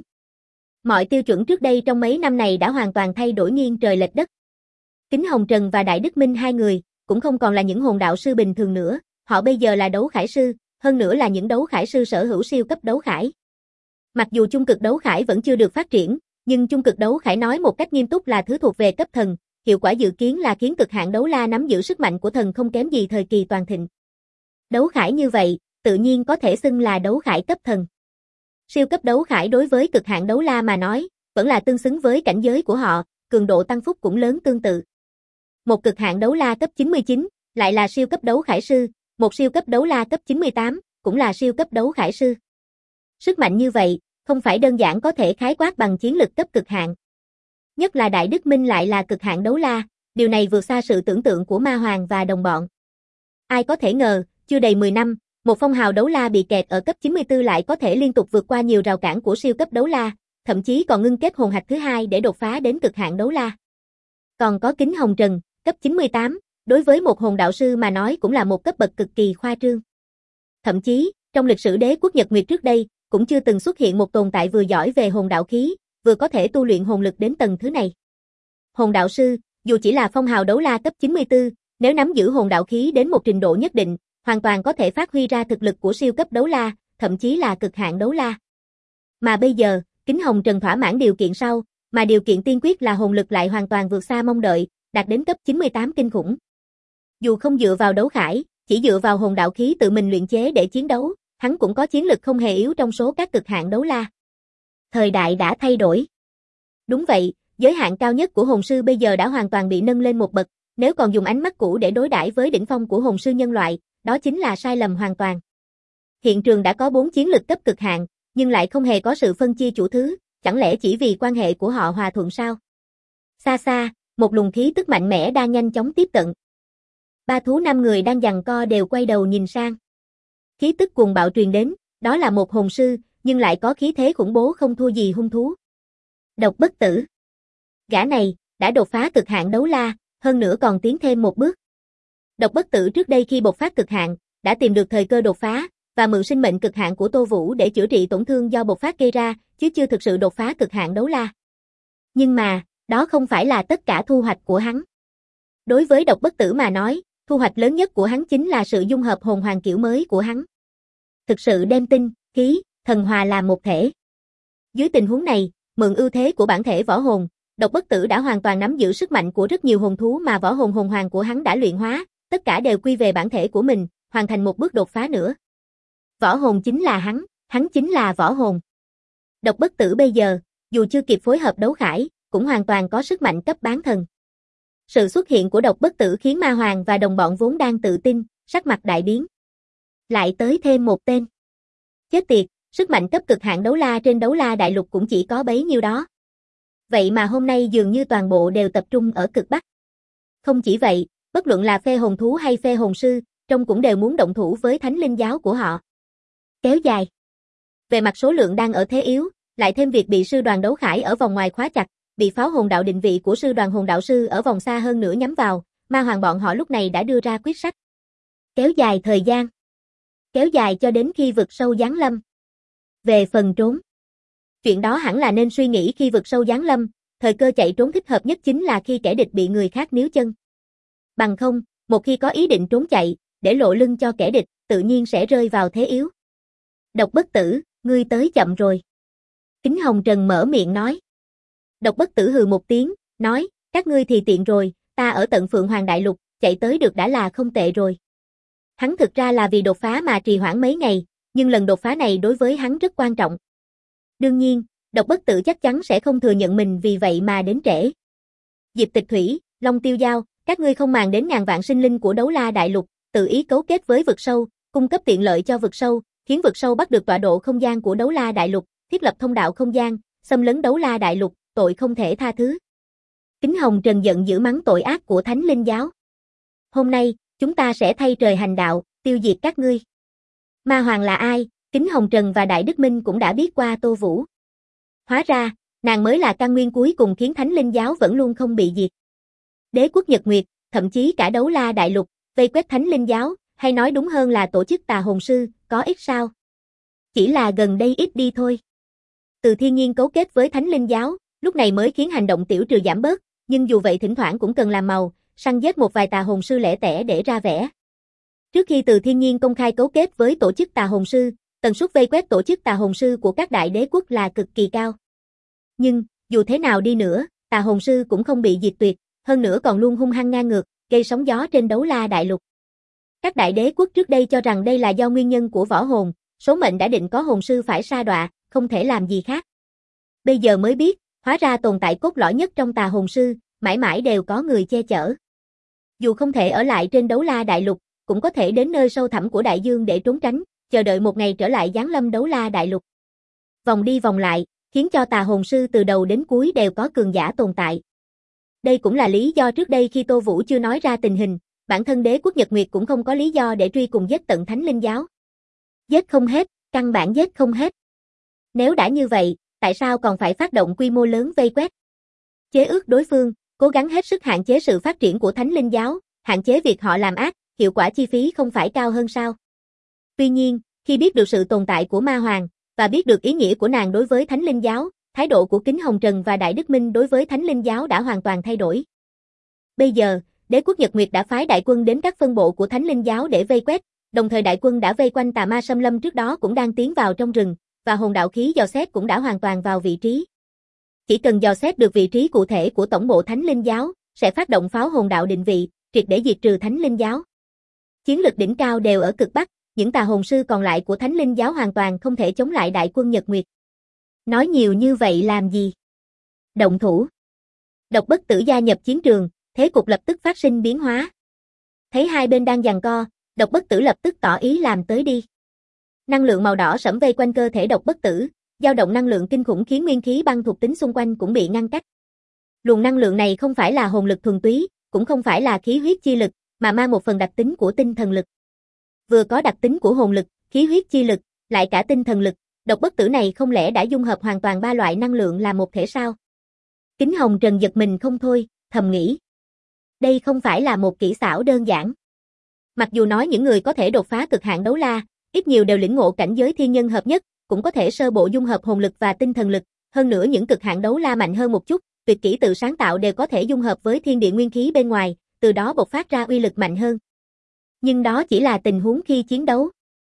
Mọi tiêu chuẩn trước đây trong mấy năm này đã hoàn toàn thay đổi nghiêng trời lệch đất. Kính Hồng Trần và Đại Đức Minh hai người, cũng không còn là những hồn đạo sư bình thường nữa, họ bây giờ là đấu khải sư, hơn nữa là những đấu khải sư sở hữu siêu cấp đấu khải. Mặc dù chung cực đấu khải vẫn chưa được phát triển, nhưng chung cực đấu khải nói một cách nghiêm túc là thứ thuộc về cấp thần, hiệu quả dự kiến là khiến cực hạn đấu la nắm giữ sức mạnh của thần không kém gì thời kỳ toàn thịnh. Đấu khải như vậy, tự nhiên có thể xưng là đấu khải cấp thần. Siêu cấp đấu khải đối với cực hạn đấu la mà nói, vẫn là tương xứng với cảnh giới của họ, cường độ tăng phúc cũng lớn tương tự. Một cực hạn đấu la cấp 99, lại là siêu cấp đấu khải sư, một siêu cấp đấu la cấp 98, cũng là siêu cấp đấu khải sư. Sức mạnh như vậy, không phải đơn giản có thể khái quát bằng chiến lực cấp cực hạn. Nhất là Đại Đức Minh lại là cực hạn đấu la, điều này vượt xa sự tưởng tượng của Ma Hoàng và đồng bọn. Ai có thể ngờ, chưa đầy 10 năm, một phong hào đấu la bị kẹt ở cấp 94 lại có thể liên tục vượt qua nhiều rào cản của siêu cấp đấu la, thậm chí còn ngưng kết hồn hạch thứ hai để đột phá đến cực hạn đấu la. Còn có Kính Hồng Trần, cấp 98, đối với một hồn đạo sư mà nói cũng là một cấp bậc cực kỳ khoa trương. Thậm chí, trong lịch sử đế quốc Nhật Nguyệt trước đây, cũng chưa từng xuất hiện một tồn tại vừa giỏi về hồn đạo khí, vừa có thể tu luyện hồn lực đến tầng thứ này. Hồn đạo sư, dù chỉ là phong hào đấu la cấp 94, nếu nắm giữ hồn đạo khí đến một trình độ nhất định, hoàn toàn có thể phát huy ra thực lực của siêu cấp đấu la, thậm chí là cực hạn đấu la. Mà bây giờ, Kính Hồng Trần thỏa mãn điều kiện sau, mà điều kiện tiên quyết là hồn lực lại hoàn toàn vượt xa mong đợi, đạt đến cấp 98 kinh khủng. Dù không dựa vào đấu khải, chỉ dựa vào hồn đạo khí tự mình luyện chế để chiến đấu, hắn cũng có chiến lực không hề yếu trong số các cực hạn đấu la. Thời đại đã thay đổi. Đúng vậy, giới hạn cao nhất của hồn sư bây giờ đã hoàn toàn bị nâng lên một bậc, nếu còn dùng ánh mắt cũ để đối đãi với đỉnh phong của hồn sư nhân loại, đó chính là sai lầm hoàn toàn. Hiện trường đã có 4 chiến lực cấp cực hạn, nhưng lại không hề có sự phân chia chủ thứ, chẳng lẽ chỉ vì quan hệ của họ hòa thuận sao? Xa xa, một luồng khí tức mạnh mẽ đang nhanh chóng tiếp cận. Ba thú 5 người đang giằng co đều quay đầu nhìn sang. Khí tức cuồng bạo truyền đến, đó là một hồn sư, nhưng lại có khí thế khủng bố không thua gì hung thú. Độc Bất Tử. Gã này, đã đột phá cực hạn đấu la, hơn nữa còn tiến thêm một bước. Độc Bất Tử trước đây khi bộc phát cực hạn, đã tìm được thời cơ đột phá, và mượn sinh mệnh cực hạn của Tô Vũ để chữa trị tổn thương do bộc phát gây ra, chứ chưa thực sự đột phá cực hạn đấu la. Nhưng mà, đó không phải là tất cả thu hoạch của hắn. Đối với Độc Bất Tử mà nói, Thu hoạch lớn nhất của hắn chính là sự dung hợp hồn hoàng kiểu mới của hắn. Thực sự đem tinh, khí, thần hòa làm một thể. Dưới tình huống này, mượn ưu thế của bản thể võ hồn, Độc Bất Tử đã hoàn toàn nắm giữ sức mạnh của rất nhiều hồn thú mà võ hồn hồn hoàng của hắn đã luyện hóa, tất cả đều quy về bản thể của mình, hoàn thành một bước đột phá nữa. Võ hồn chính là hắn chính là võ hồn. Độc Bất Tử bây giờ, dù chưa kịp phối hợp đấu khải, cũng hoàn toàn có sức mạnh cấp bán thần. Sự xuất hiện của Độc Bất Tử khiến Ma Hoàng và đồng bọn vốn đang tự tin, sắc mặt đại biến. Lại tới thêm một tên. Chết tiệt, sức mạnh cấp cực hạn đấu la trên đấu la đại lục cũng chỉ có bấy nhiêu đó. Vậy mà hôm nay dường như toàn bộ đều tập trung ở cực Bắc. Không chỉ vậy, bất luận là phê hồn thú hay phê hồn sư, trông cũng đều muốn động thủ với thánh linh giáo của họ. Kéo dài. Về mặt số lượng đang ở thế yếu, lại thêm việc bị sư đoàn đấu khải ở vòng ngoài khóa chặt, bị pháo hồn đạo định vị của sư đoàn hồn đạo sư ở vòng xa hơn nữa nhắm vào, Ma Hoàng bọn họ lúc này đã đưa ra quyết sách. Kéo dài thời gian. Kéo dài cho đến khi vực sâu giáng lâm. Về phần trốn. Chuyện đó hẳn là nên suy nghĩ khi vực sâu giáng lâm, thời cơ chạy trốn thích hợp nhất chính là khi kẻ địch bị người khác níu chân. Bằng không, một khi có ý định trốn chạy, để lộ lưng cho kẻ địch, tự nhiên sẽ rơi vào thế yếu. Độc Bất Tử, ngươi tới chậm rồi. Kính Hồng Trần mở miệng nói. Độc Bất Tử hừ một tiếng, nói, các ngươi thì tiện rồi, ta ở tận Phượng Hoàng Đại Lục, chạy tới được đã là không tệ rồi. Hắn thực ra là vì đột phá mà trì hoãn mấy ngày, nhưng lần đột phá này đối với hắn rất quan trọng. Đương nhiên, Độc Bất Tử chắc chắn sẽ không thừa nhận mình vì vậy mà đến trễ. Diệp Tịch Thủy, Long Tiêu Giao, các ngươi không màng đến ngàn vạn sinh linh của đấu la đại lục, tự ý cấu kết với vực sâu, cung cấp tiện lợi cho vực sâu, khiến vực sâu bắt được tọa độ không gian của đấu la đại lục, thiết lập thông đạo không gian, xâm lấn đấu la đại lục, tội không thể tha thứ. Kính Hồng Trần giận dữ mắng tội ác của Thánh Linh giáo. Hôm nay, chúng ta sẽ thay trời hành đạo, tiêu diệt các ngươi. Ma Hoàng là ai? Kính Hồng Trần và Đại Đức Minh cũng đã biết qua Tô Vũ. Hóa ra, nàng mới là căn nguyên cuối cùng khiến Thánh Linh giáo vẫn luôn không bị diệt. Đế quốc Nhật Nguyệt, thậm chí cả đấu la đại lục, vây quét Thánh Linh giáo, hay nói đúng hơn là tổ chức tà hồn sư, có ích sao? Chỉ là gần đây ít đi thôi. Từ Thiên Nhiên cấu kết với Thánh Linh giáo, lúc này mới khiến hành động tiểu trừ giảm bớt, nhưng dù vậy thỉnh thoảng cũng cần làm màu, săn giết một vài tà hồn sư lẻ tẻ để ra vẻ. Trước khi Từ Thiên Nhiên công khai cấu kết với tổ chức tà hồn sư, tần suất vây quét tổ chức tà hồn sư của các đại đế quốc là cực kỳ cao. Nhưng, dù thế nào đi nữa, tà hồn sư cũng không bị diệt tuyệt, hơn nữa còn luôn hung hăng ngang ngược, gây sóng gió trên đấu la đại lục. Các đại đế quốc trước đây cho rằng đây là do nguyên nhân của võ hồn, số mệnh đã định có hồn sư phải sa đọa, không thể làm gì khác. Bây giờ mới biết, hóa ra tồn tại cốt lõi nhất trong tà hồn sư, mãi mãi đều có người che chở. Dù không thể ở lại trên đấu la đại lục, cũng có thể đến nơi sâu thẳm của đại dương để trốn tránh, chờ đợi một ngày trở lại giáng lâm đấu la đại lục. Vòng đi vòng lại, khiến cho tà hồn sư từ đầu đến cuối đều có cường giả tồn tại. Đây cũng là lý do trước đây khi Tô Vũ chưa nói ra tình hình, bản thân đế quốc Nhật Nguyệt cũng không có lý do để truy cùng giết tận Thánh Linh giáo. Giết không hết, căn bản giết không hết. Nếu đã như vậy, tại sao còn phải phát động quy mô lớn vây quét? Chế ước đối phương, cố gắng hết sức hạn chế sự phát triển của Thánh Linh giáo, hạn chế việc họ làm ác, hiệu quả chi phí không phải cao hơn sao? Tuy nhiên, khi biết được sự tồn tại của Ma Hoàng, và biết được ý nghĩa của nàng đối với Thánh Linh giáo, thái độ của Kính Hồng Trần và Đại Đức Minh đối với Thánh Linh giáo đã hoàn toàn thay đổi. Bây giờ, đế quốc Nhật Nguyệt đã phái đại quân đến các phân bộ của Thánh Linh giáo để vây quét, đồng thời đại quân đã vây quanh tà ma xâm lâm trước đó cũng đang tiến vào trong rừng, và hồn đạo khí dò xét cũng đã hoàn toàn vào vị trí. Chỉ cần dò xét được vị trí cụ thể của tổng bộ Thánh Linh giáo, sẽ phát động pháo hồn đạo định vị, triệt để diệt trừ Thánh Linh giáo. Chiến lực đỉnh cao đều ở cực Bắc, những tà hồn sư còn lại của Thánh Linh giáo hoàn toàn không thể chống lại đại quân Nhật Nguyệt. Nói nhiều như vậy làm gì? Động thủ. Độc Bất Tử gia nhập chiến trường, thế cục lập tức phát sinh biến hóa. Thấy hai bên đang giằng co, Độc Bất Tử lập tức tỏ ý làm tới đi. Năng lượng màu đỏ sẫm vây quanh cơ thể Độc Bất Tử, dao động năng lượng kinh khủng khiến nguyên khí băng thuộc tính xung quanh cũng bị ngăn cách. Luồng năng lượng này không phải là hồn lực thuần túy, cũng không phải là khí huyết chi lực, mà mang một phần đặc tính của tinh thần lực. Vừa có đặc tính của hồn lực, khí huyết chi lực, lại cả tinh thần lực, Độc Bất Tử này không lẽ đã dung hợp hoàn toàn ba loại năng lượng là một thể sao? Kính Hồng Trần giật mình không thôi, thầm nghĩ. Đây không phải là một kỹ xảo đơn giản. Mặc dù nói những người có thể đột phá cực hạn đấu la, ít nhiều đều lĩnh ngộ cảnh giới thiên nhân hợp nhất, cũng có thể sơ bộ dung hợp hồn lực và tinh thần lực, hơn nữa những cực hạn đấu la mạnh hơn một chút, tuyệt kỹ tự sáng tạo đều có thể dung hợp với thiên địa nguyên khí bên ngoài, từ đó bộc phát ra uy lực mạnh hơn. Nhưng đó chỉ là tình huống khi chiến đấu.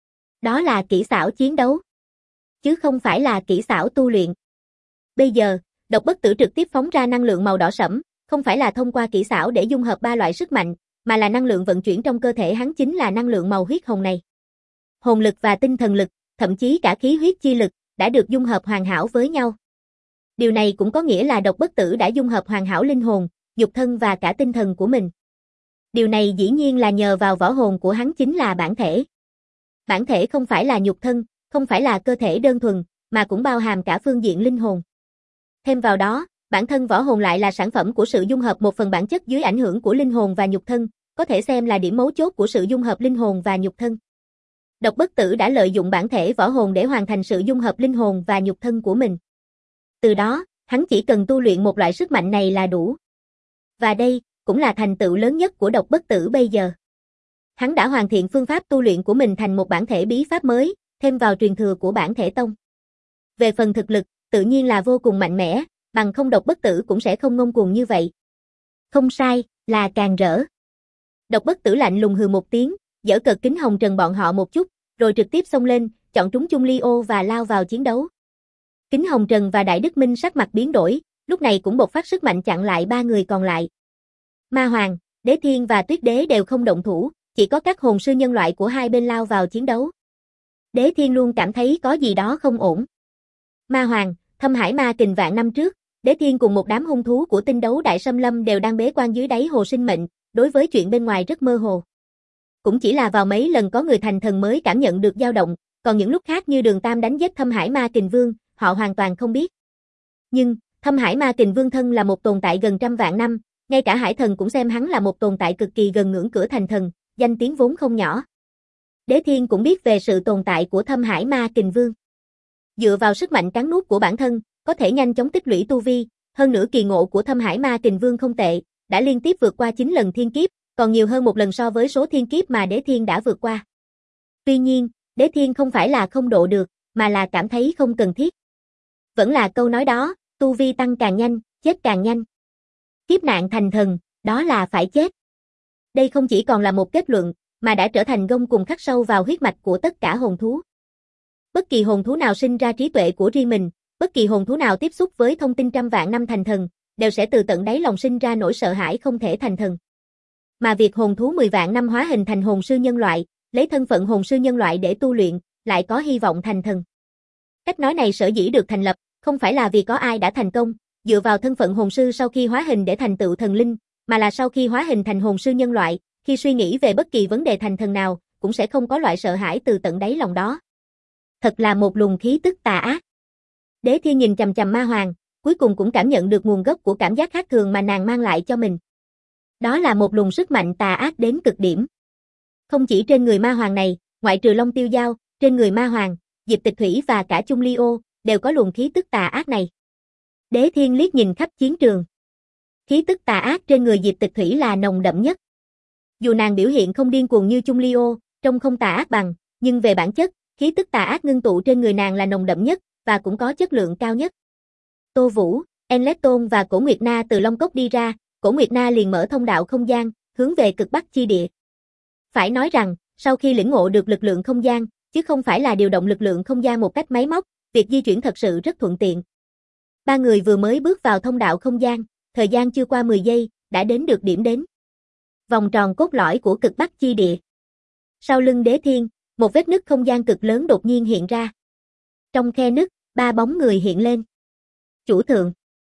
Đó là kỹ xảo chiến đấu, chứ không phải là kỹ xảo tu luyện. Bây giờ, Độc Bất Tử trực tiếp phóng ra năng lượng màu đỏ sẫm, không phải là thông qua kỹ xảo để dung hợp ba loại sức mạnh, mà là năng lượng vận chuyển trong cơ thể hắn chính là năng lượng màu huyết hồng này. Hồn lực và tinh thần lực, thậm chí cả khí huyết chi lực, đã được dung hợp hoàn hảo với nhau. Điều này cũng có nghĩa là Độc Bất Tử đã dung hợp hoàn hảo linh hồn, nhục thân và cả tinh thần của mình. Điều này dĩ nhiên là nhờ vào võ hồn của hắn chính là bản thể. Bản thể không phải là nhục thân, không phải là cơ thể đơn thuần, mà cũng bao hàm cả phương diện linh hồn. Thêm vào đó, bản thân võ hồn lại là sản phẩm của sự dung hợp một phần bản chất dưới ảnh hưởng của linh hồn và nhục thân, có thể xem là điểm mấu chốt của sự dung hợp linh hồn và nhục thân. Độc Bất Tử đã lợi dụng bản thể võ hồn để hoàn thành sự dung hợp linh hồn và nhục thân của mình. Từ đó, hắn chỉ cần tu luyện một loại sức mạnh này là đủ. Và đây, cũng là thành tựu lớn nhất của Độc Bất Tử bây giờ. Hắn đã hoàn thiện phương pháp tu luyện của mình thành một bản thể bí pháp mới, thêm vào truyền thừa của bản thể tông. Về phần thực lực, tự nhiên là vô cùng mạnh mẽ, bằng không Độc Bất Tử cũng sẽ không ngông cuồng như vậy. Không sai, là càng rỡ. Độc Bất Tử lạnh lùng hừ một tiếng, giở cợt Kính Hồng Trần bọn họ một chút, rồi trực tiếp xông lên, chọn trúng Chung Ly Ô và lao vào chiến đấu. Kính Hồng Trần và Đại Đức Minh sắc mặt biến đổi, lúc này cũng bộc phát sức mạnh chặn lại ba người còn lại. Ma Hoàng, Đế Thiên và Tuyết Đế đều không động thủ, chỉ có các hồn sư nhân loại của hai bên lao vào chiến đấu. Đế Thiên luôn cảm thấy có gì đó không ổn. Ma Hoàng, Thâm Hải Ma Kình vạn năm trước, Đế Thiên cùng một đám hung thú của tinh đấu Đại Xâm Lâm đều đang bế quan dưới đáy hồ sinh mệnh, đối với chuyện bên ngoài rất mơ hồ. Cũng chỉ là vào mấy lần có người thành thần mới cảm nhận được dao động, còn những lúc khác như Đường Tam đánh giết Thâm Hải Ma Kình Vương, họ hoàn toàn không biết. Nhưng, Thâm Hải Ma Kình Vương thân là một tồn tại gần trăm vạn năm, ngay cả Hải Thần cũng xem hắn là một tồn tại cực kỳ gần ngưỡng cửa thành thần, danh tiếng vốn không nhỏ. Đế Thiên cũng biết về sự tồn tại của Thâm Hải Ma Kình Vương. Dựa vào sức mạnh cắn nuốt của bản thân, có thể nhanh chóng tích lũy tu vi, hơn nữa kỳ ngộ của Thâm Hải Ma Kình Vương không tệ, đã liên tiếp vượt qua 9 lần thiên kiếp, còn nhiều hơn một lần so với số thiên kiếp mà Đế Thiên đã vượt qua. Tuy nhiên, Đế Thiên không phải là không độ được, mà là cảm thấy không cần thiết. Vẫn là câu nói đó, tu vi tăng càng nhanh, chết càng nhanh. Kiếp nạn thành thần, đó là phải chết. Đây không chỉ còn là một kết luận, mà đã trở thành gông cùng khắc sâu vào huyết mạch của tất cả hồn thú. Bất kỳ hồn thú nào sinh ra trí tuệ của riêng mình, bất kỳ hồn thú nào tiếp xúc với thông tin trăm vạn năm thành thần, đều sẽ từ tận đáy lòng sinh ra nỗi sợ hãi không thể thành thần. Mà việc hồn thú 10 vạn năm hóa hình thành hồn sư nhân loại, lấy thân phận hồn sư nhân loại để tu luyện, lại có hy vọng thành thần. Cách nói này sở dĩ được thành lập, không phải là vì có ai đã thành công, dựa vào thân phận hồn sư sau khi hóa hình để thành tựu thần linh, mà là sau khi hóa hình thành hồn sư nhân loại, khi suy nghĩ về bất kỳ vấn đề thành thần nào, cũng sẽ không có loại sợ hãi từ tận đáy lòng đó. Thật là một luồng khí tức tà ác. Đế Thiên nhìn chằm chằm Ma Hoàng, cuối cùng cũng cảm nhận được nguồn gốc của cảm giác khác thường mà nàng mang lại cho mình. Đó là một luồng sức mạnh tà ác đến cực điểm. Không chỉ trên người Ma Hoàng này, ngoại trừ Long Tiêu Dao, trên người Ma Hoàng, Diệp Tịch Thủy và cả Chung Ly Ô, đều có luồng khí tức tà ác này. Đế Thiên liếc nhìn khắp chiến trường. Khí tức tà ác trên người Diệp Tịch Thủy là nồng đậm nhất. Dù nàng biểu hiện không điên cuồng như Chung Ly Ô, trông không tà ác bằng, nhưng về bản chất, khí tức tà ác ngưng tụ trên người nàng là nồng đậm nhất, và cũng có chất lượng cao nhất. Tô Vũ, Enlepton và Cổ Nguyệt Na từ Long Cốc đi ra, Cổ Nguyệt Na liền mở thông đạo không gian, hướng về cực Bắc chi địa. Phải nói rằng, sau khi lĩnh ngộ được lực lượng không gian, chứ không phải là điều động lực lượng không gian một cách máy móc, việc di chuyển thật sự rất thuận tiện. Ba người vừa mới bước vào thông đạo không gian, thời gian chưa qua 10 giây, đã đến được điểm đến. Vòng tròn cốt lõi của cực Bắc chi địa. Sau lưng Đế Thiên, một vết nứt không gian cực lớn đột nhiên hiện ra. Trong khe nứt, ba bóng người hiện lên. Chủ thượng.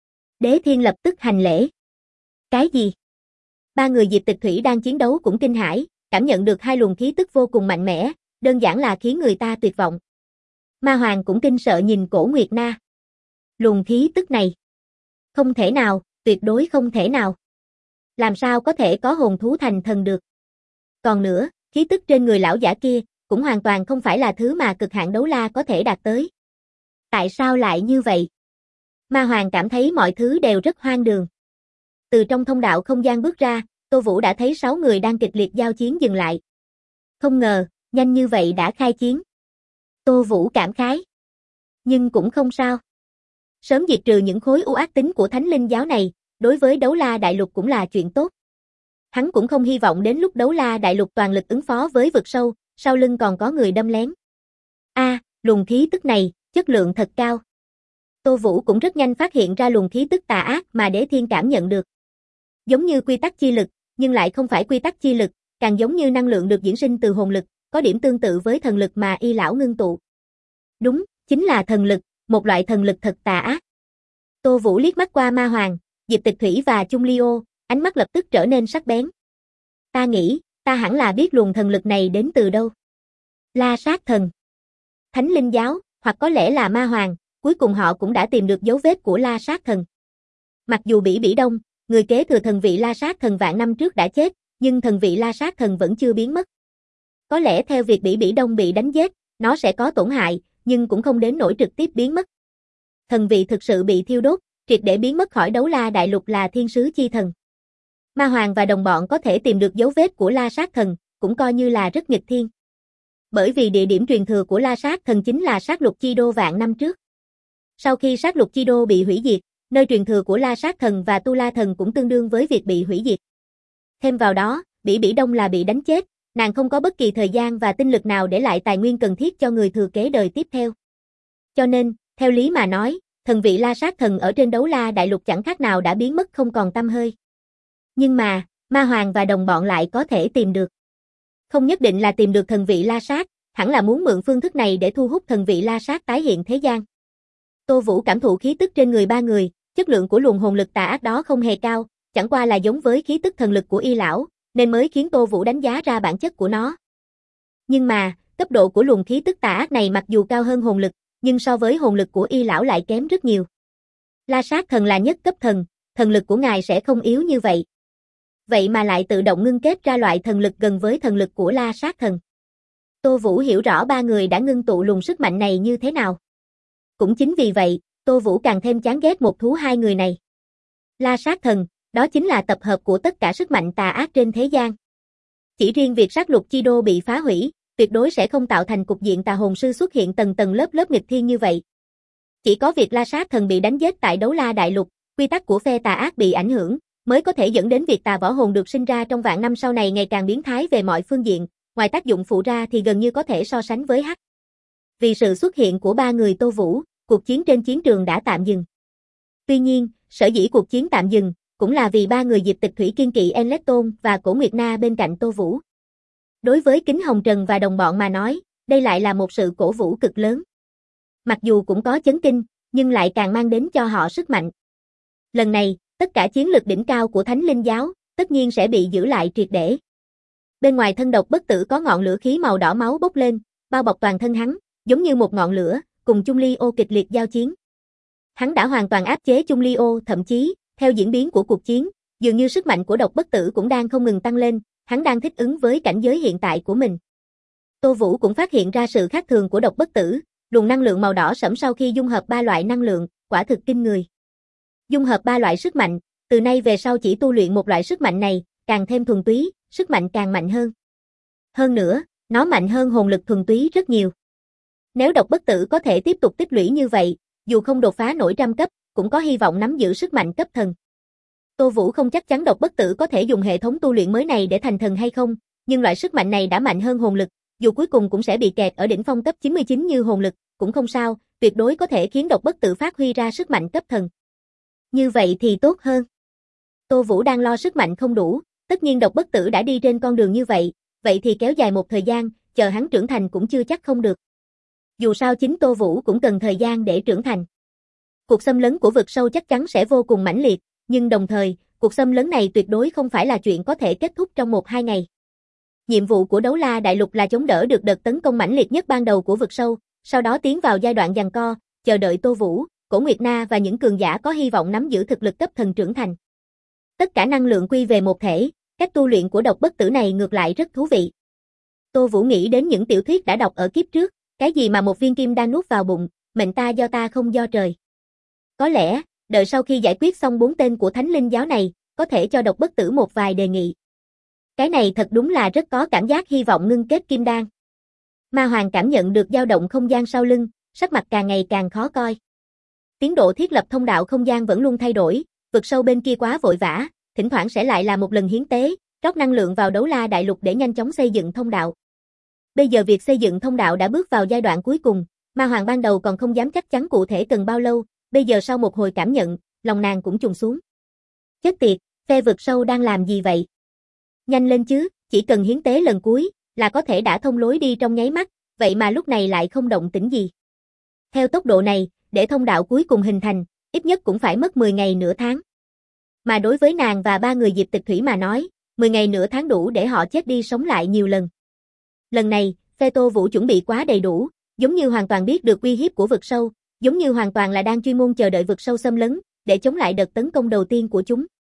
Đế Thiên lập tức hành lễ. Cái gì? Ba người Diệp Tịch Thủy đang chiến đấu cũng kinh hãi, cảm nhận được hai luồng khí tức vô cùng mạnh mẽ, đơn giản là khiến người ta tuyệt vọng. Ma Hoàng cũng kinh sợ nhìn Cổ Nguyệt Na. Luồng khí tức này. Không thể nào, tuyệt đối không thể nào. Làm sao có thể có hồn thú thành thần được? Còn nữa, khí tức trên người lão giả kia, cũng hoàn toàn không phải là thứ mà cực hạn đấu la có thể đạt tới. Tại sao lại như vậy? Ma Hoàng cảm thấy mọi thứ đều rất hoang đường. Từ trong thông đạo không gian bước ra, Tô Vũ đã thấy 6 người đang kịch liệt giao chiến dừng lại. Không ngờ, nhanh như vậy đã khai chiến. Tô Vũ cảm khái. Nhưng cũng không sao. Sớm diệt trừ những khối u ác tính của Thánh Linh giáo này, đối với đấu la đại lục cũng là chuyện tốt. Hắn cũng không hy vọng đến lúc Đấu La Đại Lục toàn lực ứng phó với vực sâu, sau lưng còn có người đâm lén. Luồng khí tức này, chất lượng thật cao. Tô Vũ cũng rất nhanh phát hiện ra luồng khí tức tà ác mà Đế Thiên cảm nhận được. Giống như quy tắc chi lực, nhưng lại không phải quy tắc chi lực, càng giống như năng lượng được diễn sinh từ hồn lực, có điểm tương tự với thần lực mà Y lão ngưng tụ. Đúng, chính là thần lực, một loại thần lực thật tà ác. Tô Vũ liếc mắt qua Ma Hoàng, Diệp Tịch Thủy và Chung Ly Ô, ánh mắt lập tức trở nên sắc bén. Ta nghĩ, ta hẳn là biết luồng thần lực này đến từ đâu. La Sát Thần, Thánh Linh Giáo, hoặc có lẽ là Ma Hoàng, cuối cùng họ cũng đã tìm được dấu vết của La Sát Thần. Mặc dù Bỉ Bỉ Đông, người kế thừa thần vị La Sát Thần vạn năm trước đã chết, nhưng thần vị La Sát Thần vẫn chưa biến mất. Có lẽ theo việc Bỉ Bỉ Đông bị đánh giết, nó sẽ có tổn hại, nhưng cũng không đến nỗi trực tiếp biến mất. Thần vị thực sự bị thiêu đốt, triệt để biến mất khỏi Đấu La Đại Lục là Thiên Sứ Chi Thần. Ma Hoàng và đồng bọn có thể tìm được dấu vết của La Sát Thần, cũng coi như là rất nghịch thiên. Bởi vì địa điểm truyền thừa của La Sát Thần chính là Sát Lục Chi Đô vạn năm trước. Sau khi Sát Lục Chi Đô bị hủy diệt, nơi truyền thừa của La Sát Thần và Tu La Thần cũng tương đương với việc bị hủy diệt. Thêm vào đó, Bỉ Bỉ Đông là bị đánh chết, nàng không có bất kỳ thời gian và tinh lực nào để lại tài nguyên cần thiết cho người thừa kế đời tiếp theo. Cho nên, theo lý mà nói, thần vị La Sát Thần ở trên Đấu La Đại Lục chẳng khác nào đã biến mất không còn tăm hơi. Nhưng mà, Ma Hoàng và đồng bọn lại có thể tìm được. Không nhất định là tìm được thần vị La Sát, hẳn là muốn mượn phương thức này để thu hút thần vị La Sát tái hiện thế gian. Tô Vũ cảm thụ khí tức trên người ba người, chất lượng của luồng hồn lực tà ác đó không hề cao, chẳng qua là giống với khí tức thần lực của Y lão, nên mới khiến Tô Vũ đánh giá ra bản chất của nó. Nhưng mà, cấp độ của luồng khí tức tà ác này mặc dù cao hơn hồn lực, nhưng so với hồn lực của Y lão lại kém rất nhiều. La Sát Thần là nhất cấp thần, thần lực của ngài sẽ không yếu như vậy. Vậy mà lại tự động ngưng kết ra loại thần lực gần với thần lực của La Sát Thần. Tô Vũ hiểu rõ ba người đã ngưng tụ luồng sức mạnh này như thế nào. Cũng chính vì vậy, Tô Vũ càng thêm chán ghét một thú hai người này. La Sát Thần, đó chính là tập hợp của tất cả sức mạnh tà ác trên thế gian. Chỉ riêng việc Sát Lục Chi Đô bị phá hủy, tuyệt đối sẽ không tạo thành cục diện tà hồn sư xuất hiện tầng tầng lớp lớp nghịch thiên như vậy. Chỉ có việc La Sát Thần bị đánh giết tại Đấu La Đại Lục, quy tắc của phe tà ác bị ảnh hưởng, mới có thể dẫn đến việc tà võ hồn được sinh ra trong vạn năm sau này ngày càng biến thái về mọi phương diện, ngoài tác dụng phụ ra thì gần như có thể so sánh với Hắc. Vì sự xuất hiện của ba người Tô Vũ, cuộc chiến trên chiến trường đã tạm dừng. Tuy nhiên, sở dĩ cuộc chiến tạm dừng, cũng là vì ba người Diệp Tịch Thủy kiên kỵ Enletton và Cổ Nguyệt Na bên cạnh Tô Vũ. Đối với Kính Hồng Trần và đồng bọn mà nói, đây lại là một sự cổ vũ cực lớn. Mặc dù cũng có chấn kinh, nhưng lại càng mang đến cho họ sức mạnh. Lần này, tất cả chiến lực đỉnh cao của Thánh Linh Giáo, tất nhiên sẽ bị giữ lại triệt để. Bên ngoài thân Độc Bất Tử có ngọn lửa khí màu đỏ máu bốc lên, bao bọc toàn thân hắn, giống như một ngọn lửa, cùng Chung Ly Ô kịch liệt giao chiến. Hắn đã hoàn toàn áp chế Chung Ly Ô, thậm chí, theo diễn biến của cuộc chiến, dường như sức mạnh của Độc Bất Tử cũng đang không ngừng tăng lên, hắn đang thích ứng với cảnh giới hiện tại của mình. Tô Vũ cũng phát hiện ra sự khác thường của Độc Bất Tử, luồng năng lượng màu đỏ sẫm sau khi dung hợp ba loại năng lượng, quả thực kinh người. Dung hợp ba loại sức mạnh, từ nay về sau chỉ tu luyện một loại sức mạnh này, càng thêm thuần túy, sức mạnh càng mạnh hơn. Hơn nữa, nó mạnh hơn hồn lực thuần túy rất nhiều. Nếu Độc Bất Tử có thể tiếp tục tích lũy như vậy, dù không đột phá nổi trăm cấp, cũng có hy vọng nắm giữ sức mạnh cấp thần. Tô Vũ không chắc chắn Độc Bất Tử có thể dùng hệ thống tu luyện mới này để thành thần hay không, nhưng loại sức mạnh này đã mạnh hơn hồn lực, dù cuối cùng cũng sẽ bị kẹt ở đỉnh phong cấp 99 như hồn lực, cũng không sao, tuyệt đối có thể khiến Độc Bất Tử phát huy ra sức mạnh cấp thần. Như vậy thì tốt hơn. Tô Vũ đang lo sức mạnh không đủ, tất nhiên Độc Bất Tử đã đi trên con đường như vậy thì kéo dài một thời gian, chờ hắn trưởng thành cũng chưa chắc không được. Dù sao chính Tô Vũ cũng cần thời gian để trưởng thành. Cuộc xâm lấn của vực sâu chắc chắn sẽ vô cùng mãnh liệt, nhưng đồng thời, cuộc xâm lấn này tuyệt đối không phải là chuyện có thể kết thúc trong 1-2 ngày. Nhiệm vụ của Đấu La Đại Lục là chống đỡ được đợt tấn công mãnh liệt nhất ban đầu của vực sâu, sau đó tiến vào giai đoạn giằng co, chờ đợi Tô Vũ, Cổ Nguyệt Na và những cường giả có hy vọng nắm giữ thực lực cấp thần trưởng thành. Tất cả năng lượng quy về một thể, cách tu luyện của Độc Bất Tử này ngược lại rất thú vị. Tô Vũ nghĩ đến những tiểu thuyết đã đọc ở kiếp trước, cái gì mà một viên kim đang nuốt vào bụng, mệnh ta do ta không do trời. Có lẽ, đợi sau khi giải quyết xong 4 tên của Thánh Linh Giáo này, có thể cho Độc Bất Tử một vài đề nghị. Cái này thật đúng là rất có cảm giác hy vọng ngưng kết kim đan. Ma Hoàng cảm nhận được dao động không gian sau lưng, sắc mặt càng ngày càng khó coi. Tiến độ thiết lập thông đạo không gian vẫn luôn thay đổi, vực sâu bên kia quá vội vã, thỉnh thoảng sẽ lại là một lần hiến tế, rót năng lượng vào Đấu La Đại Lục để nhanh chóng xây dựng thông đạo. Bây giờ việc xây dựng thông đạo đã bước vào giai đoạn cuối cùng, Ma Hoàng ban đầu còn không dám chắc chắn cụ thể cần bao lâu, bây giờ sau một hồi cảm nhận, lòng nàng cũng trùng xuống. Chết tiệt, phe vực sâu đang làm gì vậy? Nhanh lên chứ, chỉ cần hiến tế lần cuối, là có thể đã thông lối đi trong nháy mắt, vậy mà lúc này lại không động tĩnh gì. Theo tốc độ này, để thông đạo cuối cùng hình thành, ít nhất cũng phải mất 10 ngày nửa tháng. Mà đối với nàng và 3 người Diệp Tịch Thủy mà nói, 10 ngày nửa tháng đủ để họ chết đi sống lại nhiều lần. Lần này, phe Tô Vũ chuẩn bị quá đầy đủ, giống như hoàn toàn biết được uy hiếp của vực sâu, giống như hoàn toàn là đang chuyên môn chờ đợi vực sâu xâm lấn, để chống lại đợt tấn công đầu tiên của chúng.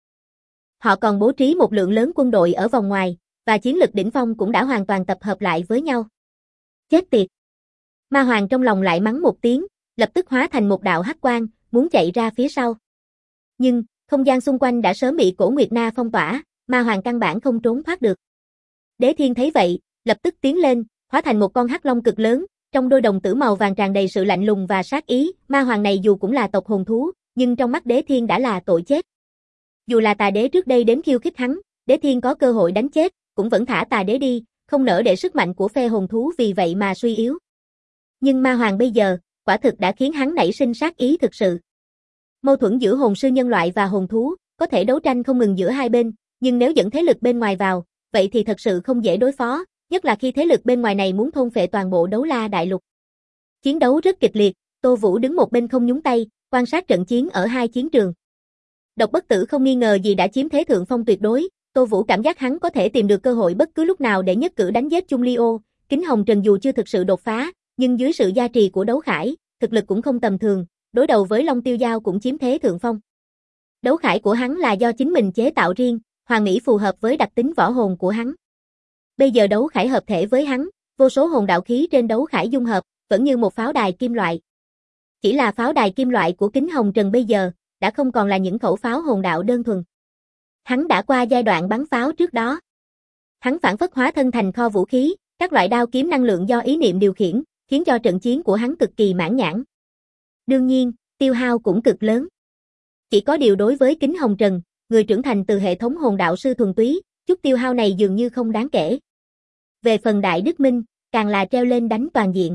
Họ còn bố trí một lượng lớn quân đội ở vòng ngoài, và chiến lực đỉnh phong cũng đã hoàn toàn tập hợp lại với nhau. Chết tiệt! Ma Hoàng trong lòng lại mắng một tiếng, lập tức hóa thành một đạo hắc quang, muốn chạy ra phía sau. Nhưng, không gian xung quanh đã sớm bị Cổ Nguyệt Na phong tỏa, Ma Hoàng căn bản không trốn thoát được. Đế Thiên thấy vậy, lập tức tiến lên, hóa thành một con hắc long cực lớn, trong đôi đồng tử màu vàng tràn đầy sự lạnh lùng và sát ý. Ma Hoàng này dù cũng là tộc hồn thú, nhưng trong mắt Đế Thiên đã là tội chết. Dù là Tà Đế trước đây đến khiêu khích hắn, Đế Thiên có cơ hội đánh chết, cũng vẫn thả Tà Đế đi, không nỡ để sức mạnh của phe hồn thú vì vậy mà suy yếu. Nhưng Ma Hoàng bây giờ, quả thực đã khiến hắn nảy sinh sát ý thực sự. Mâu thuẫn giữa hồn sư nhân loại và hồn thú, có thể đấu tranh không ngừng giữa hai bên, nhưng nếu dẫn thế lực bên ngoài vào, vậy thì thật sự không dễ đối phó, nhất là khi thế lực bên ngoài này muốn thôn phệ toàn bộ Đấu La Đại Lục. Chiến đấu rất kịch liệt, Tô Vũ đứng một bên không nhúng tay, quan sát trận chiến ở hai chiến trường. Độc Bất Tử không nghi ngờ gì đã chiếm thế thượng phong tuyệt đối, Tô Vũ cảm giác hắn có thể tìm được cơ hội bất cứ lúc nào để nhất cử đánh giết Chung Lio. Kính Hồng Trần dù chưa thực sự đột phá, nhưng dưới sự gia trì của Đấu Khải, thực lực cũng không tầm thường, đối đầu với Long Tiêu Giao cũng chiếm thế thượng phong. Đấu Khải của hắn là do chính mình chế tạo riêng, hoàn mỹ phù hợp với đặc tính võ hồn của hắn. Bây giờ Đấu Khải hợp thể với hắn, vô số hồn đạo khí trên Đấu Khải dung hợp, vẫn như một pháo đài kim loại. Chỉ là pháo đài kim loại của Kính Hồng Trần bây giờ, đã không còn là những khẩu pháo hồn đạo đơn thuần. Hắn đã qua giai đoạn bắn pháo trước đó. Hắn phản phất hóa thân thành kho vũ khí, các loại đao kiếm năng lượng do ý niệm điều khiển, khiến cho trận chiến của hắn cực kỳ mãn nhãn. Đương nhiên, tiêu hao cũng cực lớn. Chỉ có điều đối với Kính Hồng Trần, người trưởng thành từ hệ thống hồn đạo sư thuần túy, chút tiêu hao này dường như không đáng kể. Về phần Đại Đức Minh, càng là treo lên đánh toàn diện.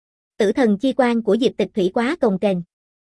Tử thần chi quan của Diệp Tịch Thủy quá cồng kềnh.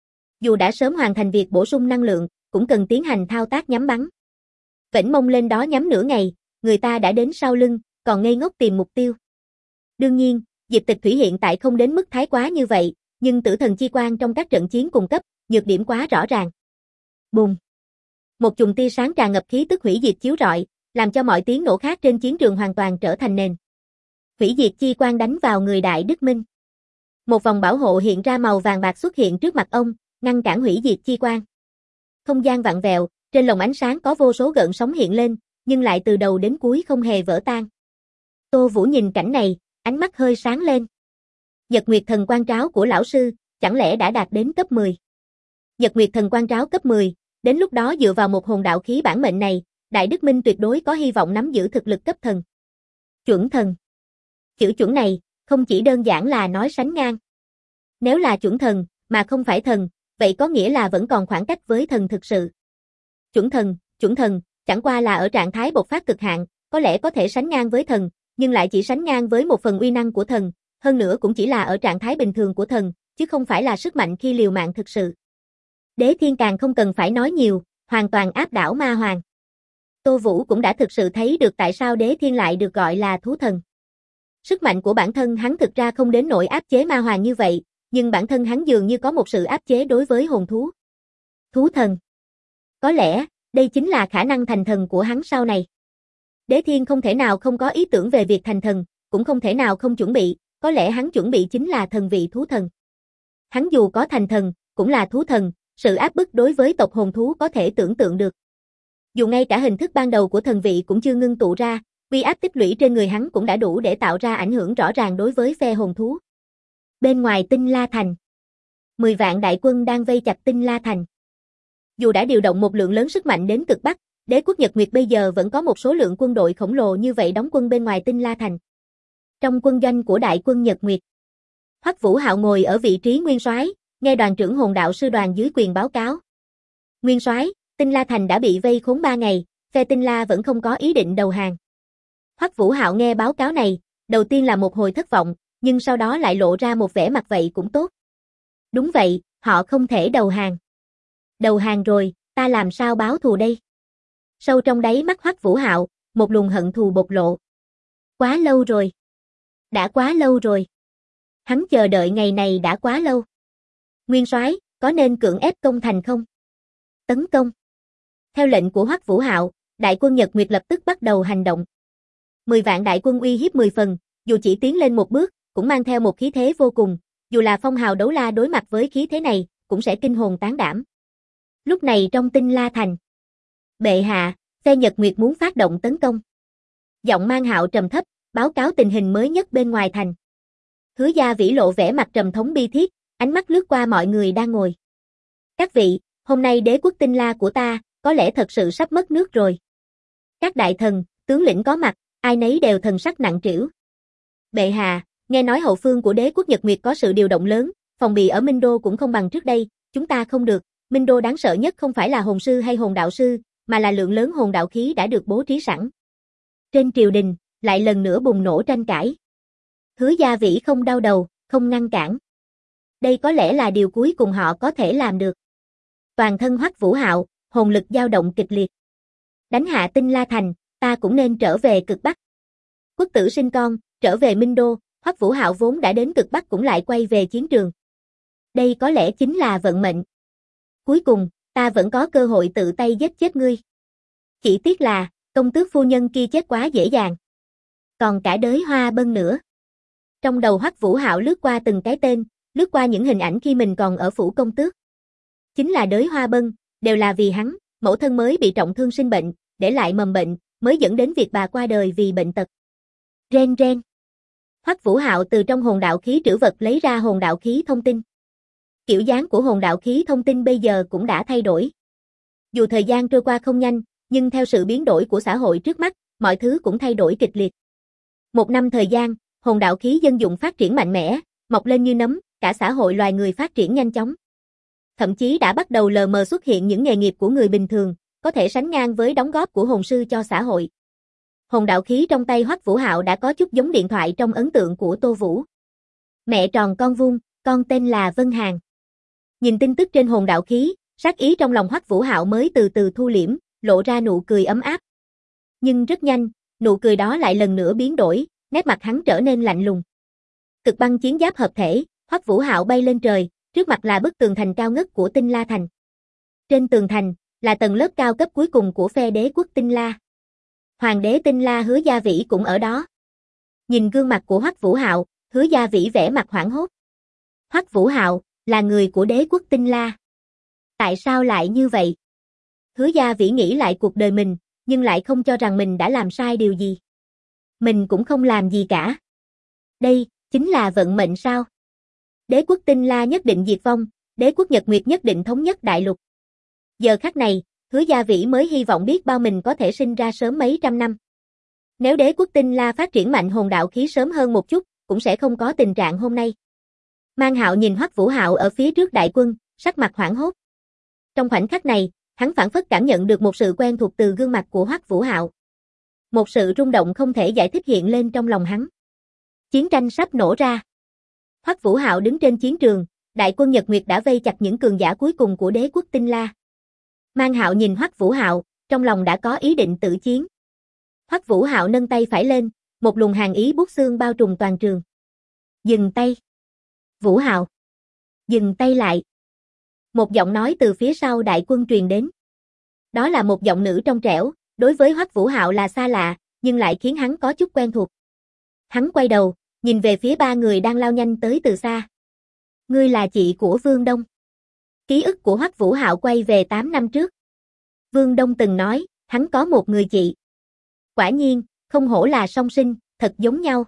Dù đã sớm hoàn thành việc bổ sung năng lượng, cũng cần tiến hành thao tác nhắm bắn. Vĩnh Mông lên đó nhắm nửa ngày, người ta đã đến sau lưng, còn ngây ngốc tìm mục tiêu. Đương nhiên, Diệp Tịch Thủy hiện tại không đến mức thái quá như vậy, nhưng tử thần chi quan trong các trận chiến cùng cấp, nhược điểm quá rõ ràng. Bùng! Một chùm tia sáng tràn ngập khí tức hủy diệt chiếu rọi, làm cho mọi tiếng nổ khác trên chiến trường hoàn toàn trở thành nền. Hủy diệt chi quan đánh vào người Đại Đức Minh. Một vòng bảo hộ hiện ra màu vàng bạc xuất hiện trước mặt ông, ngăn cản hủy diệt chi quan. Không gian vặn vẹo, trên lồng ánh sáng có vô số gợn sóng hiện lên, nhưng lại từ đầu đến cuối không hề vỡ tan. Tô Vũ nhìn cảnh này, ánh mắt hơi sáng lên. Nhật Nguyệt Thần Quang Tráo của lão sư, chẳng lẽ đã đạt đến cấp 10? Nhật Nguyệt Thần Quang Tráo cấp 10, đến lúc đó dựa vào một hồn đạo khí bản mệnh này, Đại Đức Minh tuyệt đối có hy vọng nắm giữ thực lực cấp thần. Chuẩn thần. Chữ chuẩn này, không chỉ đơn giản là nói sánh ngang. Nếu là chuẩn thần, mà không phải thần, vậy có nghĩa là vẫn còn khoảng cách với thần thực sự. Chuẩn thần, chẳng qua là ở trạng thái bộc phát cực hạn, có lẽ có thể sánh ngang với thần, nhưng lại chỉ sánh ngang với một phần uy năng của thần, hơn nữa cũng chỉ là ở trạng thái bình thường của thần, chứ không phải là sức mạnh khi liều mạng thực sự. Đế Thiên càng không cần phải nói nhiều, hoàn toàn áp đảo Ma Hoàng. Tô Vũ cũng đã thực sự thấy được tại sao Đế Thiên lại được gọi là thú thần. Sức mạnh của bản thân hắn thực ra không đến nỗi áp chế Ma Hoàng như vậy, nhưng bản thân hắn dường như có một sự áp chế đối với hồn thú. Thú thần. Có lẽ, đây chính là khả năng thành thần của hắn sau này. Đế Thiên không thể nào không có ý tưởng về việc thành thần, cũng không thể nào không chuẩn bị, có lẽ hắn chuẩn bị chính là thần vị thú thần. Hắn dù có thành thần, cũng là thú thần, sự áp bức đối với tộc hồn thú có thể tưởng tượng được. Dù ngay cả hình thức ban đầu của thần vị cũng chưa ngưng tụ ra, uy áp tích lũy trên người hắn cũng đã đủ để tạo ra ảnh hưởng rõ ràng đối với phe hồn thú. Bên ngoài Tinh La Thành, 10 vạn đại quân đang vây chặt Tinh La Thành. Dù đã điều động một lượng lớn sức mạnh đến cực Bắc, Đế quốc Nhật Nguyệt bây giờ vẫn có một số lượng quân đội khổng lồ như vậy đóng quân bên ngoài Tinh La Thành. Trong quân doanh của đại quân Nhật Nguyệt, Hoắc Vũ Hạo ngồi ở vị trí nguyên soái, nghe đoàn trưởng hồn đạo sư đoàn dưới quyền báo cáo. Nguyên soái, Tinh La Thành đã bị vây khốn 3 ngày, phe Tinh La vẫn không có ý định đầu hàng. Hoắc Vũ Hạo nghe báo cáo này, đầu tiên là một hồi thất vọng, nhưng sau đó lại lộ ra một vẻ mặt vậy cũng tốt. Đúng vậy, họ không thể đầu hàng. Đầu hàng rồi, ta làm sao báo thù đây? Sâu trong đáy mắt Hoắc Vũ Hạo, một luồng hận thù bộc lộ. Quá lâu rồi. Đã quá lâu rồi. Hắn chờ đợi ngày này đã quá lâu. Nguyên soái, có nên cưỡng ép công thành không? Tấn công. Theo lệnh của Hoắc Vũ Hạo, đại quân Nhật Nguyệt lập tức bắt đầu hành động. 10 vạn đại quân uy hiếp 10 phần, dù chỉ tiến lên một bước, cũng mang theo một khí thế vô cùng, dù là phong hào đấu la đối mặt với khí thế này, cũng sẽ kinh hồn tán đảm. Lúc này trong Tinh La Thành, bệ hạ, phe Nhật Nguyệt muốn phát động tấn công. Giọng Mang Hạo trầm thấp, báo cáo tình hình mới nhất bên ngoài thành. Hứa Gia Vĩ lộ vẻ mặt trầm thống bi thiết, ánh mắt lướt qua mọi người đang ngồi. Các vị, hôm nay đế quốc Tinh La của ta, có lẽ thật sự sắp mất nước rồi. Các đại thần, tướng lĩnh có mặt, ai nấy đều thần sắc nặng trĩu. Bệ hạ, nghe nói hậu phương của đế quốc Nhật Nguyệt có sự điều động lớn, phòng bị ở Minh Đô cũng không bằng trước đây, chúng ta không được. Minh Đô đáng sợ nhất không phải là hồn sư hay hồn đạo sư, mà là lượng lớn hồn đạo khí đã được bố trí sẵn. Trên triều đình, lại lần nữa bùng nổ tranh cãi. Hứa Gia Vĩ không đau đầu, không ngăn cản. Đây có lẽ là điều cuối cùng họ có thể làm được. Toàn thân Hoắc Vũ Hạo, hồn lực dao động kịch liệt. Đánh hạ Tinh La Thành, ta cũng nên trở về cực Bắc. Quốc tử sinh con, trở về Minh Đô, Hoắc Vũ Hạo vốn đã đến cực Bắc cũng lại quay về chiến trường. Đây có lẽ chính là vận mệnh. Cuối cùng, ta vẫn có cơ hội tự tay giết chết ngươi. Chỉ tiếc là, công tước phu nhân kia chết quá dễ dàng. Còn cả đới Hoa Bân nữa. Trong đầu Hoắc Vũ Hạo lướt qua từng cái tên, lướt qua những hình ảnh khi mình còn ở phủ công tước. Chính là đới Hoa Bân, đều là vì hắn, mẫu thân mới bị trọng thương sinh bệnh, để lại mầm bệnh, mới dẫn đến việc bà qua đời vì bệnh tật. Ren ren. Hoắc Vũ Hạo từ trong hồn đạo khí trữ vật lấy ra hồn đạo khí thông tin. Kiểu dáng của hồn đạo khí thông tin bây giờ cũng đã thay đổi. Dù thời gian trôi qua không nhanh, nhưng theo sự biến đổi của xã hội trước mắt, mọi thứ cũng thay đổi kịch liệt. Một năm thời gian, hồn đạo khí dân dụng phát triển mạnh mẽ, mọc lên như nấm, cả xã hội loài người phát triển nhanh chóng. Thậm chí đã bắt đầu lờ mờ xuất hiện những nghề nghiệp của người bình thường, có thể sánh ngang với đóng góp của hồn sư cho xã hội. Hồn đạo khí trong tay Hoắc Vũ Hạo đã có chút giống điện thoại trong ấn tượng của Tô Vũ. Mẹ tròn con vuông, con tên là Vân Hàn. Nhìn tin tức trên hồn đạo khí, sát ý trong lòng Hoắc Vũ Hạo mới từ từ thu liễm, lộ ra nụ cười ấm áp. Nhưng rất nhanh, nụ cười đó lại lần nữa biến đổi, nét mặt hắn trở nên lạnh lùng. Cực băng chiến giáp hợp thể, Hoắc Vũ Hạo bay lên trời, trước mặt là bức tường thành cao ngất của Tinh La Thành. Trên tường thành, là tầng lớp cao cấp cuối cùng của phe đế quốc Tinh La. Hoàng đế Tinh La Hứa Gia Vĩ cũng ở đó. Nhìn gương mặt của Hoắc Vũ Hạo, Hứa Gia Vĩ vẻ mặt hoảng hốt. Hoắc Vũ Hạo, là người của đế quốc Tinh La. Tại sao lại như vậy? Hứa Gia Vĩ nghĩ lại cuộc đời mình, nhưng lại không cho rằng mình đã làm sai điều gì. Mình cũng không làm gì cả. Đây, chính là vận mệnh sao? Đế quốc Tinh La nhất định diệt vong, đế quốc Nhật Nguyệt nhất định thống nhất đại lục. Giờ khắc này, Hứa Gia Vĩ mới hy vọng biết bao mình có thể sinh ra sớm mấy trăm năm. Nếu đế quốc Tinh La phát triển mạnh hồn đạo khí sớm hơn một chút, cũng sẽ không có tình trạng hôm nay. Mang Hạo nhìn Hoắc Vũ Hạo ở phía trước đại quân, sắc mặt hoảng hốt. Trong khoảnh khắc này, hắn phảng phất cảm nhận được một sự quen thuộc từ gương mặt của Hoắc Vũ Hạo. Một sự rung động không thể giải thích hiện lên trong lòng hắn. Chiến tranh sắp nổ ra. Hoắc Vũ Hạo đứng trên chiến trường, đại quân Nhật Nguyệt đã vây chặt những cường giả cuối cùng của đế quốc Tinh La. Mang Hạo nhìn Hoắc Vũ Hạo, trong lòng đã có ý định tự chiến. Hoắc Vũ Hạo nâng tay phải lên, một luồng hàn ý buốt xương bao trùm toàn trường. Dừng tay. Vũ Hạo. Dừng tay lại. Một giọng nói từ phía sau đại quân truyền đến. Đó là một giọng nữ trong trẻo, đối với Hoắc Vũ Hạo là xa lạ, nhưng lại khiến hắn có chút quen thuộc. Hắn quay đầu, nhìn về phía ba người đang lao nhanh tới từ xa. Ngươi là chị của Vương Đông. Ký ức của Hoắc Vũ Hạo quay về 8 năm trước. Vương Đông từng nói, hắn có một người chị. Quả nhiên, không hổ là song sinh, thật giống nhau.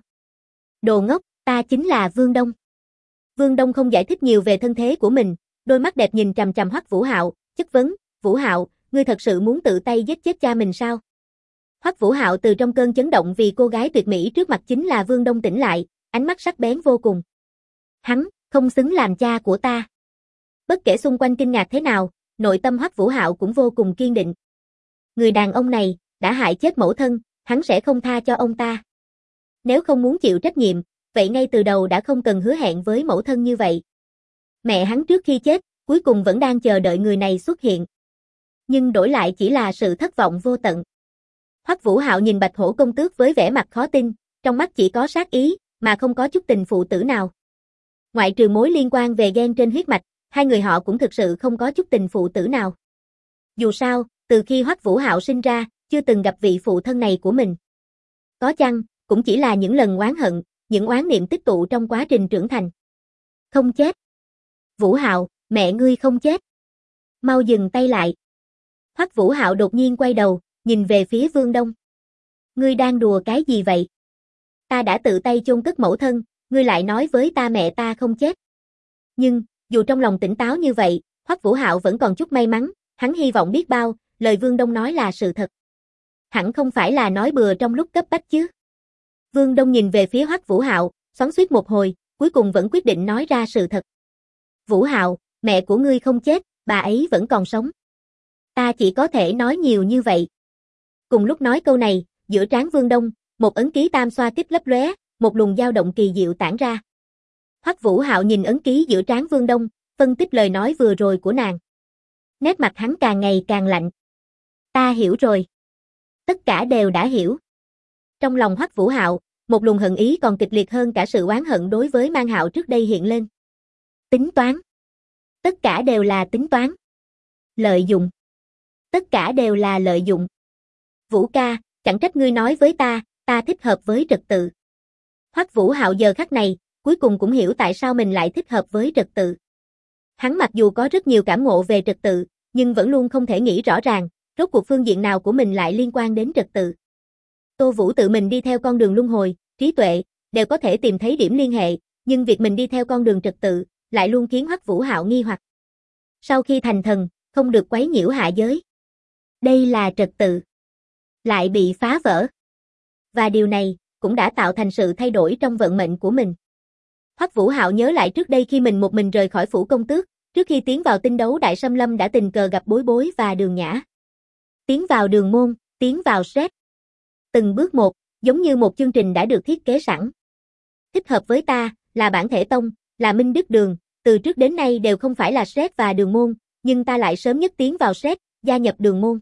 Đồ ngốc, ta chính là Vương Đông. Vương Đông không giải thích nhiều về thân thế của mình, đôi mắt đẹp nhìn chằm chằm Hoắc Vũ Hạo, chất vấn, Vũ Hạo, ngươi thật sự muốn tự tay giết chết cha mình sao? Hoắc Vũ Hạo từ trong cơn chấn động vì cô gái tuyệt mỹ trước mặt chính là Vương Đông tỉnh lại, ánh mắt sắc bén vô cùng. Hắn, không xứng làm cha của ta. Bất kể xung quanh kinh ngạc thế nào, nội tâm Hoắc Vũ Hạo cũng vô cùng kiên định. Người đàn ông này, đã hại chết mẫu thân, hắn sẽ không tha cho ông ta. Nếu không muốn chịu trách nhiệm, vậy ngay từ đầu đã không cần hứa hẹn với mẫu thân như vậy. Mẹ hắn trước khi chết, cuối cùng vẫn đang chờ đợi người này xuất hiện. Nhưng đổi lại chỉ là sự thất vọng vô tận. Hoắc Vũ Hạo nhìn Bạch Hổ công tước với vẻ mặt khó tin, trong mắt chỉ có sát ý, mà không có chút tình phụ tử nào. Ngoại trừ mối liên quan về gen trên huyết mạch, hai người họ cũng thực sự không có chút tình phụ tử nào. Dù sao, từ khi Hoắc Vũ Hạo sinh ra, chưa từng gặp vị phụ thân này của mình. Có chăng, cũng chỉ là những lần oán hận, những oán niệm tích tụ trong quá trình trưởng thành. Không chết. Vũ Hạo, mẹ ngươi không chết. Mau dừng tay lại. Hoắc Vũ Hạo đột nhiên quay đầu, nhìn về phía Vương Đông. Ngươi đang đùa cái gì vậy? Ta đã tự tay chôn cất mẫu thân, ngươi lại nói với ta mẹ ta không chết. Nhưng, dù trong lòng tỉnh táo như vậy, Hoắc Vũ Hạo vẫn còn chút may mắn, hắn hy vọng biết bao, lời Vương Đông nói là sự thật. Hẳn không phải là nói bừa trong lúc cấp bách chứ. Vương Đông nhìn về phía Hoắc Vũ Hạo, xoắn xuýt một hồi, cuối cùng vẫn quyết định nói ra sự thật. Vũ Hạo, mẹ của ngươi không chết, bà ấy vẫn còn sống. Ta chỉ có thể nói nhiều như vậy. Cùng lúc nói câu này, giữa trán Vương Đông, một ấn ký tam xoa kích lấp lóe, một luồng dao động kỳ diệu tản ra. Hoắc Vũ Hạo nhìn ấn ký giữa trán Vương Đông, phân tích lời nói vừa rồi của nàng. Nét mặt hắn càng ngày càng lạnh. Ta hiểu rồi. Tất cả đều đã hiểu. Trong lòng Hoắc Vũ Hạo, một luồng hận ý còn kịch liệt hơn cả sự oán hận đối với Mang Hạo trước đây hiện lên. Tính toán. Tất cả đều là tính toán. Lợi dụng. Tất cả đều là lợi dụng. Vũ ca, chẳng trách ngươi nói với ta thích hợp với trật tự. Hoắc Vũ Hạo giờ khắc này, cuối cùng cũng hiểu tại sao mình lại thích hợp với trật tự. Hắn mặc dù có rất nhiều cảm ngộ về trật tự, nhưng vẫn luôn không thể nghĩ rõ ràng, rốt cuộc phương diện nào của mình lại liên quan đến trật tự. Tô Vũ tự mình đi theo con đường luân hồi, trí tuệ, đều có thể tìm thấy điểm liên hệ, nhưng việc mình đi theo con đường trật tự, lại luôn khiến Hoắc Vũ Hạo nghi hoặc. Sau khi thành thần, không được quấy nhiễu hạ giới. Đây là trật tự. Lại bị phá vỡ. Và điều này, cũng đã tạo thành sự thay đổi trong vận mệnh của mình. Hoắc Vũ Hạo nhớ lại trước đây khi mình một mình rời khỏi phủ công tước, trước khi tiến vào tinh đấu đại xâm lâm đã tình cờ gặp Bối Bối và Đường Nhã. Tiến vào đường môn, tiến vào Shrek. Từng bước một, giống như một chương trình đã được thiết kế sẵn. Thích hợp với ta, là bản thể tông, là Minh Đức Đường, từ trước đến nay đều không phải là Shrek và Đường môn, nhưng ta lại sớm nhất tiến vào Shrek, gia nhập Đường môn.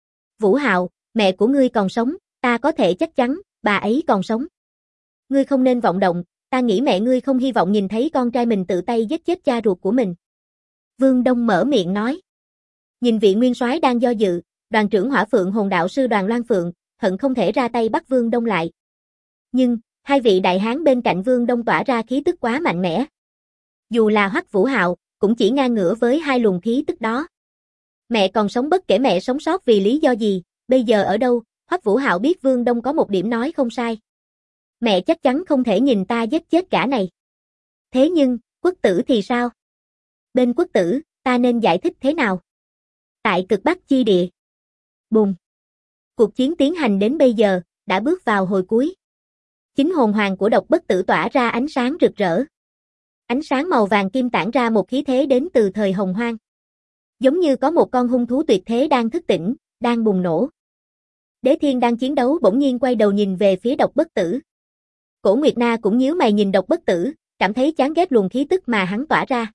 Vũ Hạo, mẹ của ngươi còn sống, ta có thể chắc chắn, bà ấy còn sống. Ngươi không nên vọng động, ta nghĩ mẹ ngươi không hy vọng nhìn thấy con trai mình tự tay giết chết cha ruột của mình. Vương Đông mở miệng nói. Nhìn vị nguyên soái đang do dự, đoàn trưởng Hỏa Phượng Hồn đạo sư Đoàn Loan Phượng, hận không thể ra tay bắt Vương Đông lại. Nhưng, hai vị đại hán bên cạnh Vương Đông tỏa ra khí tức quá mạnh mẽ. Dù là Hoắc Vũ Hạo, cũng chỉ ngang ngửa với hai luồng khí tức đó. Mẹ còn sống bất kể mẹ sống sót vì lý do gì, bây giờ ở đâu, Hoắc Vũ Hạo biết Vương Đông có một điểm nói không sai. Mẹ chắc chắn không thể nhìn ta giết chết cả này. Thế nhưng, quốc tử thì sao? Bên quốc tử, ta nên giải thích thế nào? Tại cực Bắc chi địa. Bùng. Cuộc chiến tiến hành đến bây giờ, đã bước vào hồi cuối. Chính hồn hoàng của độc bất tử tỏa ra ánh sáng rực rỡ. Ánh sáng màu vàng kim tản ra một khí thế đến từ thời Hồng Hoang. Giống như có một con hung thú tuyệt thế đang thức tỉnh, đang bùng nổ. Đế Thiên đang chiến đấu bỗng nhiên quay đầu nhìn về phía độc bất tử. Cổ Nguyệt Na cũng nhíu mày nhìn độc bất tử, cảm thấy chán ghét luồng khí tức mà hắn tỏa ra.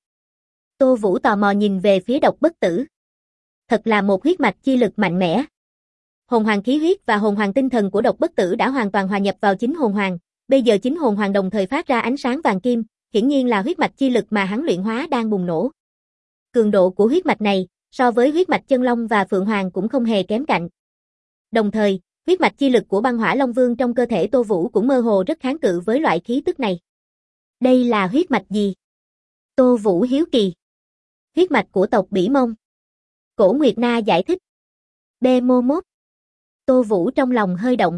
Tô Vũ tò mò nhìn về phía độc bất tử. Thật là một huyết mạch chi lực mạnh mẽ. Hồn hoàng khí huyết và hồn hoàng tinh thần của độc bất tử đã hoàn toàn hòa nhập vào chính hồn hoàng, bây giờ chính hồn hoàng đồng thời phát ra ánh sáng vàng kim, hiển nhiên là huyết mạch chi lực mà hắn luyện hóa đang bùng nổ. Cường độ của huyết mạch này, so với huyết mạch chân long và phượng hoàng cũng không hề kém cạnh. Đồng thời, huyết mạch chi lực của băng hỏa long vương trong cơ thể Tô Vũ cũng mơ hồ rất kháng cự với loại khí tức này. Đây là huyết mạch gì? Tô Vũ hiếu kỳ. Huyết mạch của tộc Bỉ Mông. Cổ Nguyệt Na giải thích. B-mô-mốt. Tô Vũ trong lòng hơi động.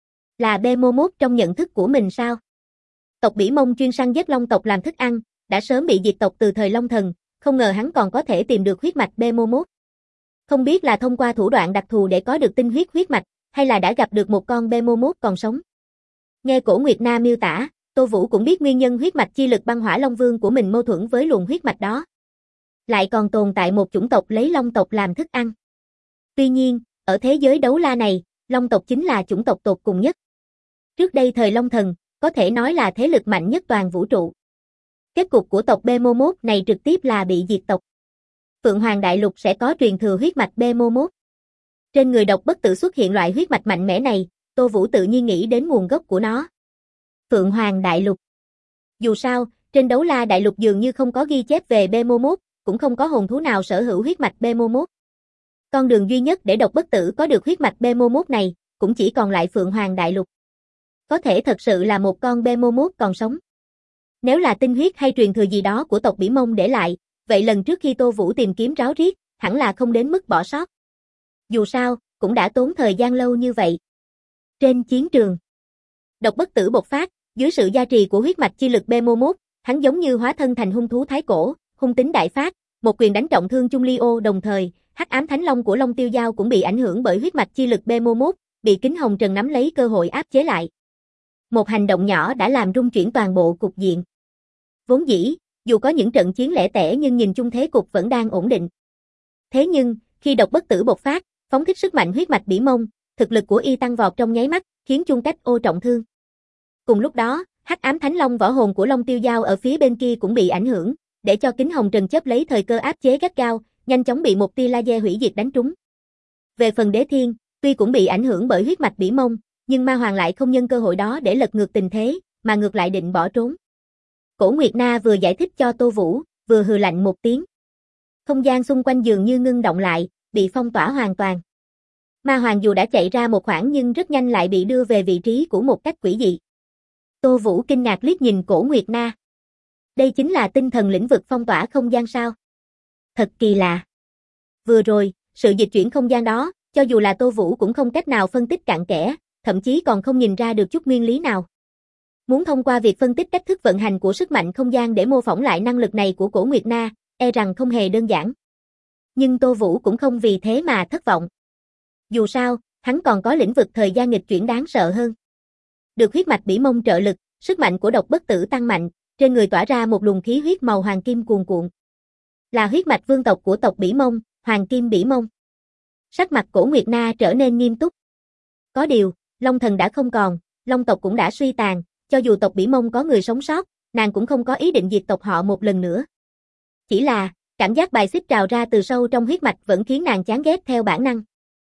Là B-mô-mốt trong nhận thức của mình sao? Tộc Bỉ Mông chuyên săn giết long tộc làm thức ăn, đã sớm bị diệt tộc từ thời Long Thần, không ngờ hắn còn có thể tìm được huyết mạch B-mô-mốt. Không biết là thông qua thủ đoạn đặc thù để có được tinh huyết mạch, hay là đã gặp được một con B-mô-mốt còn sống. Nghe Cổ Nguyệt Na miêu tả, Tô Vũ cũng biết nguyên nhân huyết mạch chi lực băng hỏa long vương của mình mâu thuẫn với luồng huyết mạch đó. Lại còn tồn tại một chủng tộc lấy long tộc làm thức ăn. Tuy nhiên, Ở thế giới đấu la này, Long tộc chính là chủng tộc tột cùng nhất. Trước đây thời Long Thần, có thể nói là thế lực mạnh nhất toàn vũ trụ. Kết cục của tộc Behemoth này trực tiếp là bị diệt tộc. Phượng Hoàng Đại Lục sẽ có truyền thừa huyết mạch Behemoth. Trên người Độc Bất Tử xuất hiện loại huyết mạch mạnh mẽ này, Tô Vũ tự nhiên nghĩ đến nguồn gốc của nó. Phượng Hoàng Đại Lục. Dù sao, trên đấu la đại lục dường như không có ghi chép về Behemoth, cũng không có hồn thú nào sở hữu huyết mạch Behemoth. Con đường duy nhất để Độc Bất Tử có được huyết mạch Behemoth này, cũng chỉ còn lại Phượng Hoàng Đại Lục. Có thể thật sự là một con Behemoth còn sống. Nếu là tinh huyết hay truyền thừa gì đó của tộc Bỉ Mông để lại, vậy lần trước khi Tô Vũ tìm kiếm ráo riết, hẳn là không đến mức bỏ sót. Dù sao, cũng đã tốn thời gian lâu như vậy. Trên chiến trường, Độc Bất Tử bộc phát, dưới sự gia trì của huyết mạch chi lực Behemoth, hắn giống như hóa thân thành hung thú thái cổ, hung tính đại phát, một quyền đánh trọng thương Chung Lio, đồng thời, Hắc Ám Thánh Long của Long Tiêu Dao cũng bị ảnh hưởng bởi huyết mạch chi lực Behemoth, bị Kính Hồng Trần nắm lấy cơ hội áp chế lại. Một hành động nhỏ đã làm rung chuyển toàn bộ cục diện. Vốn dĩ, dù có những trận chiến lẻ tẻ nhưng nhìn chung thế cục vẫn đang ổn định. Thế nhưng, khi Độc Bất Tử bộc phát, phóng thích sức mạnh huyết mạch Bỉ Mông, thực lực của y tăng vọt trong nháy mắt, khiến Chung Cách Ô trọng thương. Cùng lúc đó, Hắc Ám Thánh Long võ hồn của Long Tiêu Dao ở phía bên kia cũng bị ảnh hưởng, để cho Kính Hồng Trần chớp lấy thời cơ áp chế gắt gao, nhanh chóng bị một tia laser hủy diệt đánh trúng. Về phần Đế Thiên, tuy cũng bị ảnh hưởng bởi huyết mạch Bỉ Mông, nhưng Ma Hoàng lại không nhân cơ hội đó để lật ngược tình thế, mà ngược lại định bỏ trốn. Cổ Nguyệt Na vừa giải thích cho Tô Vũ, vừa hừ lạnh một tiếng. Không gian xung quanh dường như ngưng động lại, bị phong tỏa hoàn toàn. Ma Hoàng dù đã chạy ra một khoảng nhưng rất nhanh lại bị đưa về vị trí của một cách quỷ dị. Tô Vũ kinh ngạc liếc nhìn Cổ Nguyệt Na. Đây chính là tinh thần lĩnh vực phong tỏa không gian sao? Thật kỳ lạ. Vừa rồi, sự dịch chuyển không gian đó, cho dù là Tô Vũ cũng không cách nào phân tích cặn kẽ, thậm chí còn không nhìn ra được chút nguyên lý nào. Muốn thông qua việc phân tích cách thức vận hành của sức mạnh không gian để mô phỏng lại năng lực này của Cổ Nguyệt Na, e rằng không hề đơn giản. Nhưng Tô Vũ cũng không vì thế mà thất vọng. Dù sao, hắn còn có lĩnh vực thời gian nghịch chuyển đáng sợ hơn. Được huyết mạch Bỉ Mông trợ lực, sức mạnh của Độc Bất Tử tăng mạnh, trên người tỏa ra một luồng khí huyết màu hoàng kim cuồn cuộn. Là huyết mạch vương tộc của tộc Bỉ Mông, Hoàng Kim Bỉ Mông. Sắc mặt Cổ Nguyệt Na trở nên nghiêm túc. Có điều, Long Thần đã không còn, Long tộc cũng đã suy tàn, cho dù tộc Bỉ Mông có người sống sót, nàng cũng không có ý định diệt tộc họ một lần nữa. Chỉ là, cảm giác bài xích trào ra từ sâu trong huyết mạch vẫn khiến nàng chán ghét theo bản năng.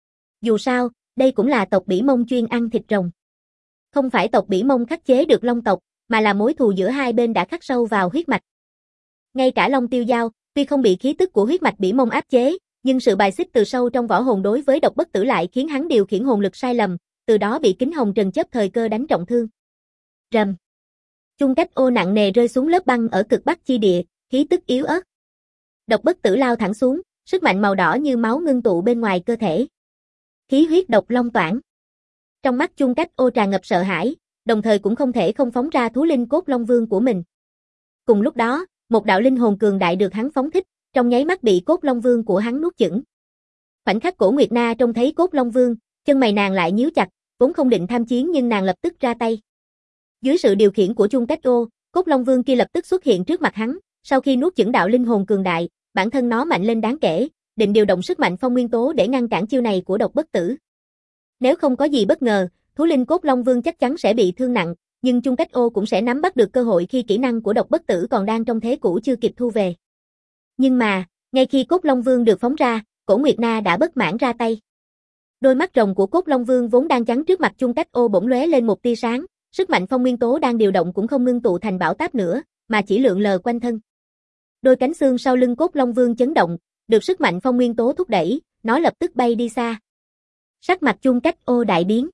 Dù sao, đây cũng là tộc Bỉ Mông chuyên ăn thịt rồng. Không phải tộc Bỉ Mông khắc chế được Long tộc, mà là mối thù giữa hai bên đã khắc sâu vào huyết mạch. Ngay cả Long Tiêu Dao, tuy không bị khí tức của huyết mạch Bỉ Mông áp chế, nhưng sự bài xích từ sâu trong võ hồn đối với Độc Bất Tử lại khiến hắn điều khiển hồn lực sai lầm, từ đó bị Kính Hồng Trần chớp thời cơ đánh trọng thương. Rầm. Chung Cách Ô nặng nề rơi xuống lớp băng ở cực bắc chi địa, khí tức yếu ớt. Độc Bất Tử lao thẳng xuống, sức mạnh màu đỏ như máu ngưng tụ bên ngoài cơ thể. Khí huyết độc long toản. Trong mắt Chung Cách Ô tràn ngập sợ hãi, đồng thời cũng không thể không phóng ra thú linh cốt long vương của mình. Cùng lúc đó, một đạo linh hồn cường đại được hắn phóng thích, trong nháy mắt bị cốt long vương của hắn nuốt chửng. Khoảnh khắc Cổ Nguyệt Na trông thấy cốt long vương, chân mày nàng lại nhíu chặt, vốn không định tham chiến nhưng nàng lập tức ra tay. Dưới sự điều khiển của Chung Cách Ô, cốt long vương kia lập tức xuất hiện trước mặt hắn, sau khi nuốt chửng đạo linh hồn cường đại, bản thân nó mạnh lên đáng kể, định điều động sức mạnh phong nguyên tố để ngăn cản chiêu này của Độc Bất Tử. Nếu không có gì bất ngờ, thú linh cốt long vương chắc chắn sẽ bị thương nặng, nhưng Chung Cách Ô cũng sẽ nắm bắt được cơ hội khi kỹ năng của Độc Bất Tử còn đang trong thế cũ chưa kịp thu về. Nhưng mà, ngay khi cốt long vương được phóng ra, Cổ Nguyệt Na đã bất mãn ra tay. Đôi mắt rồng của cốt long vương vốn đang chắn trước mặt Chung Cách Ô bỗng lóe lên một tia sáng, sức mạnh phong nguyên tố đang điều động cũng không ngưng tụ thành bão táp nữa, mà chỉ lượn lờ quanh thân. Đôi cánh xương sau lưng cốt long vương chấn động, được sức mạnh phong nguyên tố thúc đẩy, nó lập tức bay đi xa. Sắc mặt Chung Cách Ô đại biến.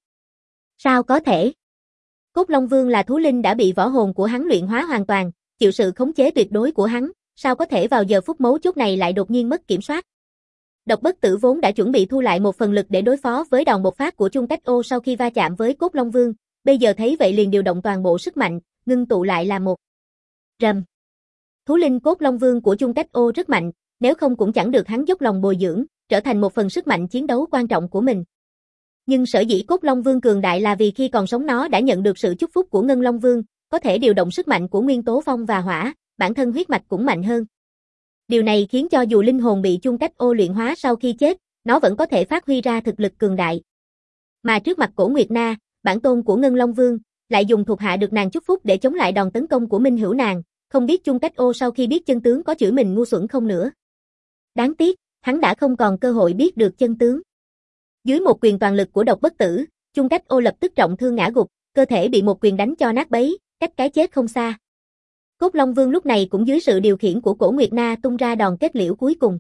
Sao có thể? Cốt long vương là thú linh đã bị võ hồn của hắn luyện hóa hoàn toàn, chịu sự khống chế tuyệt đối của hắn, sao có thể vào giờ phút mấu chốt này lại đột nhiên mất kiểm soát? Độc Bất Tử vốn đã chuẩn bị thu lại một phần lực để đối phó với đòn bộc phát của Chung Cách Ô sau khi va chạm với cốt long vương, bây giờ thấy vậy liền điều động toàn bộ sức mạnh, ngưng tụ lại là một. Rầm. Thú linh cốt long vương của Chung Cách Ô rất mạnh, nếu không cũng chẳng được hắn dốc lòng bồi dưỡng, trở thành một phần sức mạnh chiến đấu quan trọng của mình. Nhưng sở dĩ cốt long vương cường đại là vì khi còn sống nó đã nhận được sự chúc phúc của Ngân Long Vương, có thể điều động sức mạnh của nguyên tố phong và hỏa, bản thân huyết mạch cũng mạnh hơn. Điều này khiến cho dù linh hồn bị Chung Cách Ô luyện hóa sau khi chết, nó vẫn có thể phát huy ra thực lực cường đại. Mà trước mặt Cổ Nguyệt Na, bản tôn của Ngân Long Vương, lại dùng thuộc hạ được nàng chúc phúc để chống lại đòn tấn công của Minh Hữu nàng, không biết Chung Cách Ô sau khi biết chân tướng có chửi mình ngu xuẩn không nữa. Đáng tiếc, hắn đã không còn cơ hội biết được chân tướng. Dưới một quyền toàn lực của Độc Bất Tử, Chung Cách Ô lập tức trọng thương ngã gục, cơ thể bị một quyền đánh cho nát bấy, cách cái chết không xa. Cốt Long Vương lúc này cũng dưới sự điều khiển của Cổ Nguyệt Na tung ra đòn kết liễu cuối cùng.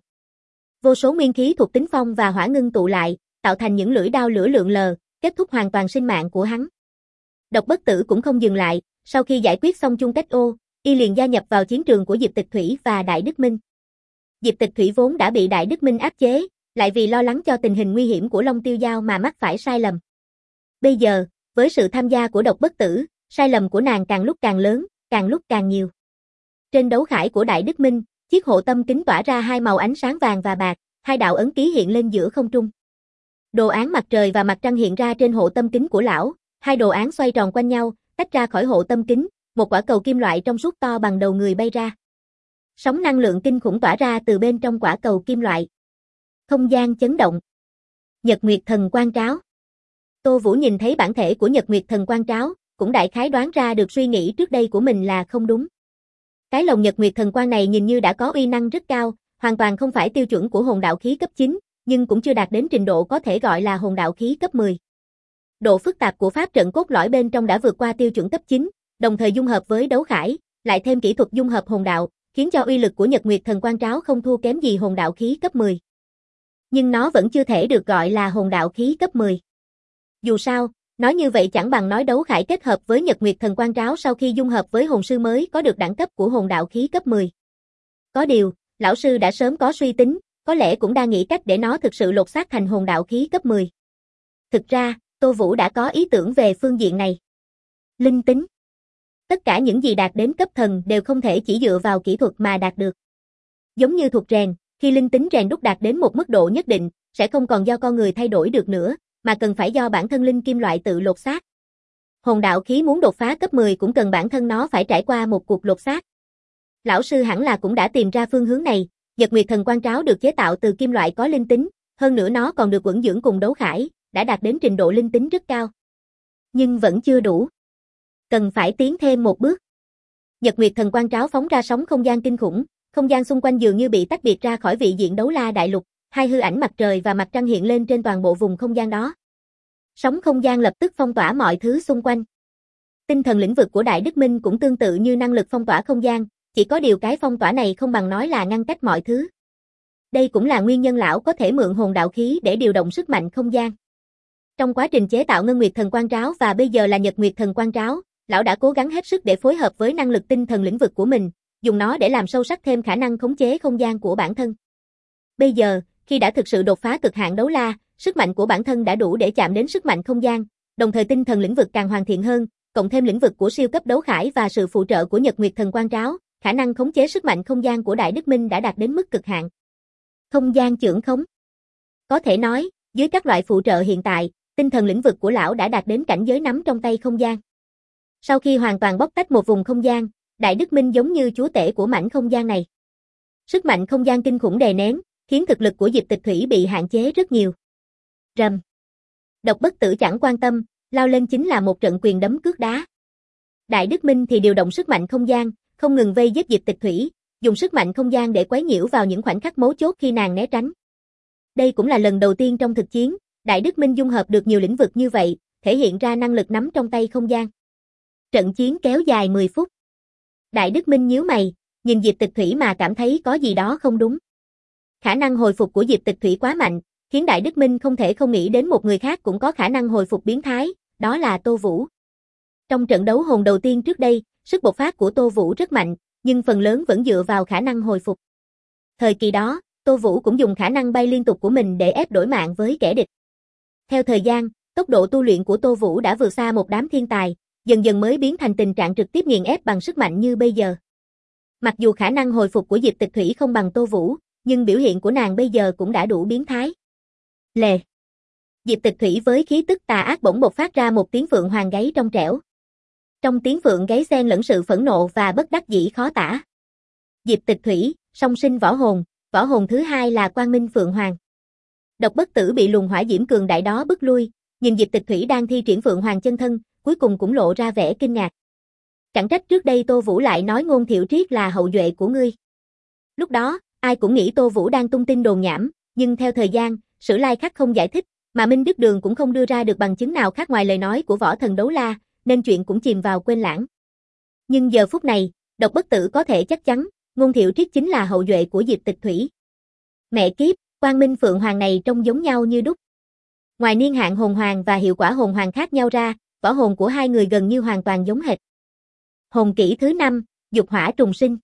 Vô số nguyên khí thuộc tính phong và hỏa ngưng tụ lại, tạo thành những lưỡi đao lửa lượn lờ, kết thúc hoàn toàn sinh mạng của hắn. Độc Bất Tử cũng không dừng lại, sau khi giải quyết xong Chung Cách Ô, y liền gia nhập vào chiến trường của Diệp Tịch Thủy và Đại Đức Minh. Diệp Tịch Thủy vốn đã bị Đại Đức Minh áp chế, lại vì lo lắng cho tình hình nguy hiểm của Long Tiêu Dao mà mắc phải sai lầm. Bây giờ, với sự tham gia của Độc Bất Tử, sai lầm của nàng càng lúc càng lớn, càng lúc càng nhiều. Trên đấu khải của Đại Đức Minh, chiếc hộ tâm kính tỏa ra hai màu ánh sáng vàng và bạc, hai đạo ấn ký hiện lên giữa không trung. Đồ án mặt trời và mặt trăng hiện ra trên hộ tâm kính của lão, hai đồ án xoay tròn quanh nhau, tách ra khỏi hộ tâm kính, một quả cầu kim loại trong suốt to bằng đầu người bay ra. Sóng năng lượng kinh khủng tỏa ra từ bên trong quả cầu kim loại. Không gian chấn động. Nhật Nguyệt Thần Quang Tráo. Tô Vũ nhìn thấy bản thể của Nhật Nguyệt Thần Quang Tráo, cũng đại khái đoán ra được suy nghĩ trước đây của mình là không đúng. Cái lồng Nhật Nguyệt Thần Quang này nhìn như đã có uy năng rất cao, hoàn toàn không phải tiêu chuẩn của hồn đạo khí cấp 9, nhưng cũng chưa đạt đến trình độ có thể gọi là hồn đạo khí cấp 10. Độ phức tạp của pháp trận cốt lõi bên trong đã vượt qua tiêu chuẩn cấp 9, đồng thời dung hợp với đấu khải, lại thêm kỹ thuật dung hợp hồn đạo, khiến cho uy lực của Nhật Nguyệt Thần Quang Tráo không thua kém gì hồn đạo khí cấp 10. Nhưng nó vẫn chưa thể được gọi là hồn đạo khí cấp 10. Dù sao, nói như vậy chẳng bằng nói đấu khải kết hợp với Nhật Nguyệt Thần Quang Tráo sau khi dung hợp với hồn sư mới có được đẳng cấp của hồn đạo khí cấp 10. Có điều, lão sư đã sớm có suy tính, có lẽ cũng đang nghĩ cách để nó thực sự lột xác thành hồn đạo khí cấp 10. Thực ra, Tô Vũ đã có ý tưởng về phương diện này. Linh tính. Tất cả những gì đạt đến cấp thần đều không thể chỉ dựa vào kỹ thuật mà đạt được. Giống như thuật rèn, khi linh tính rèn đúc đạt đến một mức độ nhất định, sẽ không còn do con người thay đổi được nữa, mà cần phải do bản thân linh kim loại tự lột xác. Hồn đạo khí muốn đột phá cấp 10 cũng cần bản thân nó phải trải qua một cuộc lột xác. Lão sư hẳn là cũng đã tìm ra phương hướng này, Nhật Nguyệt Thần Quang Tráo được chế tạo từ kim loại có linh tính, hơn nữa nó còn được uẩn dưỡng cùng đấu khải, đã đạt đến trình độ linh tính rất cao. Nhưng vẫn chưa đủ. Cần phải tiến thêm một bước. Nhật Nguyệt Thần Quang Tráo phóng ra sóng không gian kinh khủng, không gian xung quanh dường như bị tách biệt ra khỏi vị diện Đấu La Đại Lục, hai hư ảnh mặt trời và mặt trăng hiện lên trên toàn bộ vùng không gian đó. Sóng không gian lập tức phong tỏa mọi thứ xung quanh. Tinh thần lĩnh vực của Đại Đức Minh cũng tương tự như năng lực phong tỏa không gian, chỉ có điều cái phong tỏa này không bằng nói là ngăn cách mọi thứ. Đây cũng là nguyên nhân lão có thể mượn hồn đạo khí để điều động sức mạnh không gian. Trong quá trình chế tạo Ngân Nguyệt Thần Quang Tráo và bây giờ là Nhật Nguyệt Thần Quang Tráo, lão đã cố gắng hết sức để phối hợp với năng lực tinh thần lĩnh vực của mình, dùng nó để làm sâu sắc thêm khả năng khống chế không gian của bản thân. Bây giờ, khi đã thực sự đột phá cực hạn đấu la, sức mạnh của bản thân đã đủ để chạm đến sức mạnh không gian, đồng thời tinh thần lĩnh vực càng hoàn thiện hơn, cộng thêm lĩnh vực của siêu cấp đấu khải và sự phụ trợ của Nhật Nguyệt Thần Quang Tráo, khả năng khống chế sức mạnh không gian của Đại Đức Minh đã đạt đến mức cực hạn. Không gian chưởng khống. Có thể nói, dưới các loại phụ trợ hiện tại, tinh thần lĩnh vực của lão đã đạt đến cảnh giới nắm trong tay không gian. Sau khi hoàn toàn bóc tách một vùng không gian, Đại Đức Minh giống như chúa tể của mảnh không gian này. Sức mạnh không gian kinh khủng đè nén, khiến thực lực của Diệp Tịch Thủy bị hạn chế rất nhiều. Rầm. Độc Bất Tử chẳng quan tâm, lao lên chính là một trận quyền đấm cước đá. Đại Đức Minh thì điều động sức mạnh không gian, không ngừng vây giết Diệp Tịch Thủy, dùng sức mạnh không gian để quấy nhiễu vào những khoảnh khắc mấu chốt khi nàng né tránh. Đây cũng là lần đầu tiên trong thực chiến, Đại Đức Minh dung hợp được nhiều lĩnh vực như vậy, thể hiện ra năng lực nắm trong tay không gian. Trận chiến kéo dài 10 phút. Đại Đức Minh nhíu mày, nhìn Diệp Tịch Thủy mà cảm thấy có gì đó không đúng. Khả năng hồi phục của Diệp Tịch Thủy quá mạnh, khiến Đại Đức Minh không thể không nghĩ đến một người khác cũng có khả năng hồi phục biến thái, đó là Tô Vũ. Trong trận đấu hồn đầu tiên trước đây, sức bộc phát của Tô Vũ rất mạnh, nhưng phần lớn vẫn dựa vào khả năng hồi phục. Thời kỳ đó, Tô Vũ cũng dùng khả năng bay liên tục của mình để ép đổi mạng với kẻ địch. Theo thời gian, tốc độ tu luyện của Tô Vũ đã vượt xa một đám thiên tài, dần dần mới biến thành tình trạng trực tiếp nghiền ép bằng sức mạnh như bây giờ. Mặc dù khả năng hồi phục của Diệp Tịch Thủy không bằng Tô Vũ, nhưng biểu hiện của nàng bây giờ cũng đã đủ biến thái. Lề. Diệp Tịch Thủy với khí tức tà ác bỗng bộc phát ra một tiếng phượng hoàng gáy trong trẻo. Trong tiếng phượng gáy xen lẫn sự phẫn nộ và bất đắc dĩ khó tả. Diệp Tịch Thủy, song sinh võ hồn thứ hai là Quang Minh Phượng Hoàng. Độc Bất Tử bị luồng hỏa diễm cường đại đó bức lui, nhìn Diệp Tịch Thủy đang thi triển Phượng Hoàng chân thân, cuối cùng cũng lộ ra vẻ kinh ngạc. Chẳng trách trước đây Tô Vũ lại nói Ngôn Thiệu Triết là hậu duệ của ngươi. Lúc đó, ai cũng nghĩ Tô Vũ đang tung tin đồn nhảm, nhưng theo thời gian, Sử Lai Khắc không giải thích, mà Minh Đức Đường cũng không đưa ra được bằng chứng nào khác ngoài lời nói của võ thần Đấu La, nên chuyện cũng chìm vào quên lãng. Nhưng giờ phút này, Độc Bất Tử có thể chắc chắn, Ngôn Thiệu Triết chính là hậu duệ của Diệp Tịch Thủy. Mẹ kiếp, Quang Minh Phượng Hoàng này trông giống nhau như đúc. Ngoài niên hạn hồn hoàng và hiệu quả hồn hoàng khác nhau ra, võ hồn của hai người gần như hoàn toàn giống hệt. Hồn kỹ thứ 5, Dục Hỏa Trùng Sinh.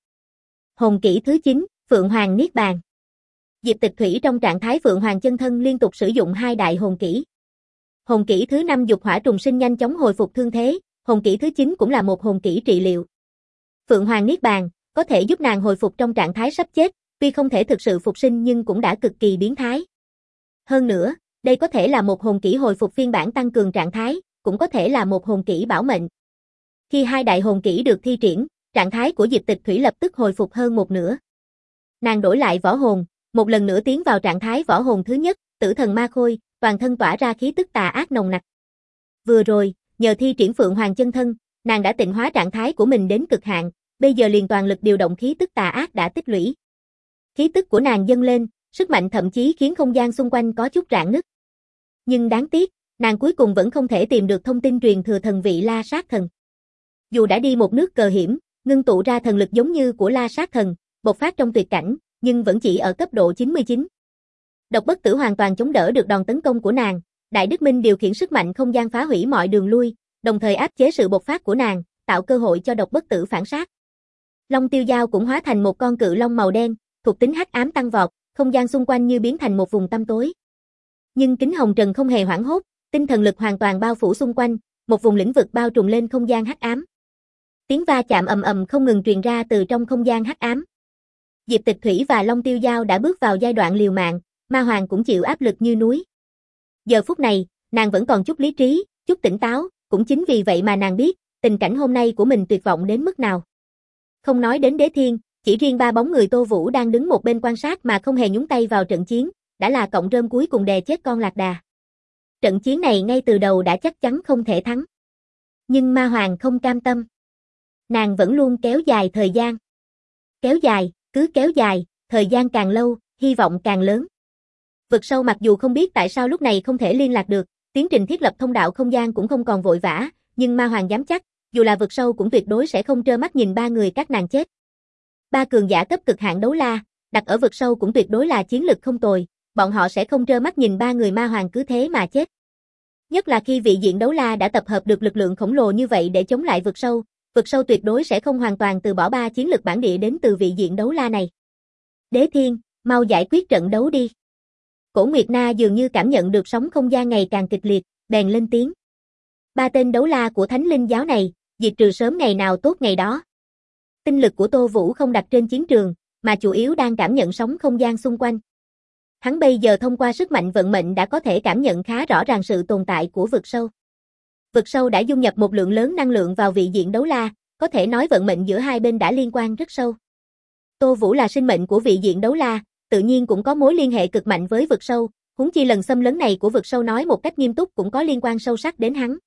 Hồn kỹ thứ 9, Phượng Hoàng Niết Bàn. Diệp Tịch Thủy trong trạng thái Phượng Hoàng chân thân liên tục sử dụng hai đại hồn kỹ. Hồn kỹ thứ 5 Dục Hỏa Trùng Sinh nhanh chóng hồi phục thương thế, hồn kỹ thứ 9 cũng là một hồn kỹ trị liệu. Phượng Hoàng Niết Bàn có thể giúp nàng hồi phục trong trạng thái sắp chết, tuy không thể thực sự phục sinh nhưng cũng đã cực kỳ biến thái. Hơn nữa, đây có thể là một hồn kỹ hồi phục phiên bản tăng cường trạng thái, cũng có thể là một hồn kỹ bảo mệnh. Khi hai đại hồn kỹ được thi triển, trạng thái của Diệp Tịch Thủy lập tức hồi phục hơn một nửa. Nàng đổi lại võ hồn, một lần nữa tiến vào trạng thái võ hồn thứ nhất, Tử Thần Ma Khôi, toàn thân tỏa ra khí tức tà ác nồng nặc. Vừa rồi, nhờ thi triển Phượng Hoàng chân thân, nàng đã tịnh hóa trạng thái của mình đến cực hạn, bây giờ liền toàn lực điều động khí tức tà ác đã tích lũy. Khí tức của nàng dâng lên, sức mạnh thậm chí khiến không gian xung quanh có chút rạn nứt. Nhưng đáng tiếc, nàng cuối cùng vẫn không thể tìm được thông tin truyền thừa thần vị La Sát Thần. Dù đã đi một nước cờ hiểm, ngưng tụ ra thần lực giống như của La Sát Thần, bộc phát trong tuyệt cảnh, nhưng vẫn chỉ ở cấp độ 99. Độc Bất Tử hoàn toàn chống đỡ được đòn tấn công của nàng, Đại Đức Minh điều khiển sức mạnh không gian phá hủy mọi đường lui, đồng thời áp chế sự bộc phát của nàng, tạo cơ hội cho Độc Bất Tử phản sát. Long Tiêu Dao cũng hóa thành một con cự long màu đen, thuộc tính hắc ám tăng vọt, không gian xung quanh như biến thành một vùng tăm tối. Nhưng Kính Hồng Trần không hề hoảng hốt, tinh thần lực hoàn toàn bao phủ xung quanh, một vùng lĩnh vực bao trùm lên không gian hắc ám. Tiếng va chạm ầm ầm không ngừng truyền ra từ trong không gian hắc ám. Diệp Tịch Thủy và Long Tiêu Dao đã bước vào giai đoạn liều mạng, Ma Hoàng cũng chịu áp lực như núi. Giờ phút này, nàng vẫn còn chút lý trí, chút tỉnh táo, cũng chính vì vậy mà nàng biết, tình cảnh hôm nay của mình tuyệt vọng đến mức nào. Không nói đến Đế Thiên, chỉ riêng ba bóng người Tô Vũ đang đứng một bên quan sát mà không hề nhúng tay vào trận chiến, đã là cọng rơm cuối cùng đè chết con lạc đà. Trận chiến này ngay từ đầu đã chắc chắn không thể thắng. Nhưng Ma Hoàng không cam tâm. Nàng vẫn luôn kéo dài thời gian. Kéo dài, cứ kéo dài, thời gian càng lâu, hy vọng càng lớn. Vực sâu mặc dù không biết tại sao lúc này không thể liên lạc được, tiến trình thiết lập thông đạo không gian cũng không còn vội vã, nhưng Ma Hoàng dám chắc, dù là vực sâu cũng tuyệt đối sẽ không trơ mắt nhìn ba người các nàng chết. Ba cường giả cấp cực hạn Đấu La, đặt ở vực sâu cũng tuyệt đối là chiến lực không tồi, bọn họ sẽ không trơ mắt nhìn ba người Ma Hoàng cứ thế mà chết. Nhất là khi vị diện Đấu La đã tập hợp được lực lượng khổng lồ như vậy để chống lại vực sâu tuyệt đối sẽ không hoàn toàn từ bỏ ba chiến lực bản địa đến từ vị diện Đấu La này. Đế Thiên, mau giải quyết trận đấu đi. Cổ Nguyệt Na dường như cảm nhận được sóng không gian ngày càng kịch liệt, bèn lên tiếng. Ba tên Đấu La của Thánh Linh giáo này, diệt trừ sớm ngày nào tốt ngày đó. Tinh lực của Tô Vũ không đặt trên chiến trường, mà chủ yếu đang cảm nhận sóng không gian xung quanh. Hắn bây giờ thông qua sức mạnh vận mệnh đã có thể cảm nhận khá rõ ràng sự tồn tại của vực sâu. Vực sâu đã dung nhập một lượng lớn năng lượng vào vị diện Đấu La, có thể nói vận mệnh giữa hai bên đã liên quan rất sâu. Tô Vũ là sinh mệnh của vị diện Đấu La, tự nhiên cũng có mối liên hệ cực mạnh với vực sâu, huống chi lần xâm lấn này của vực sâu nói một cách nghiêm túc cũng có liên quan sâu sắc đến hắn.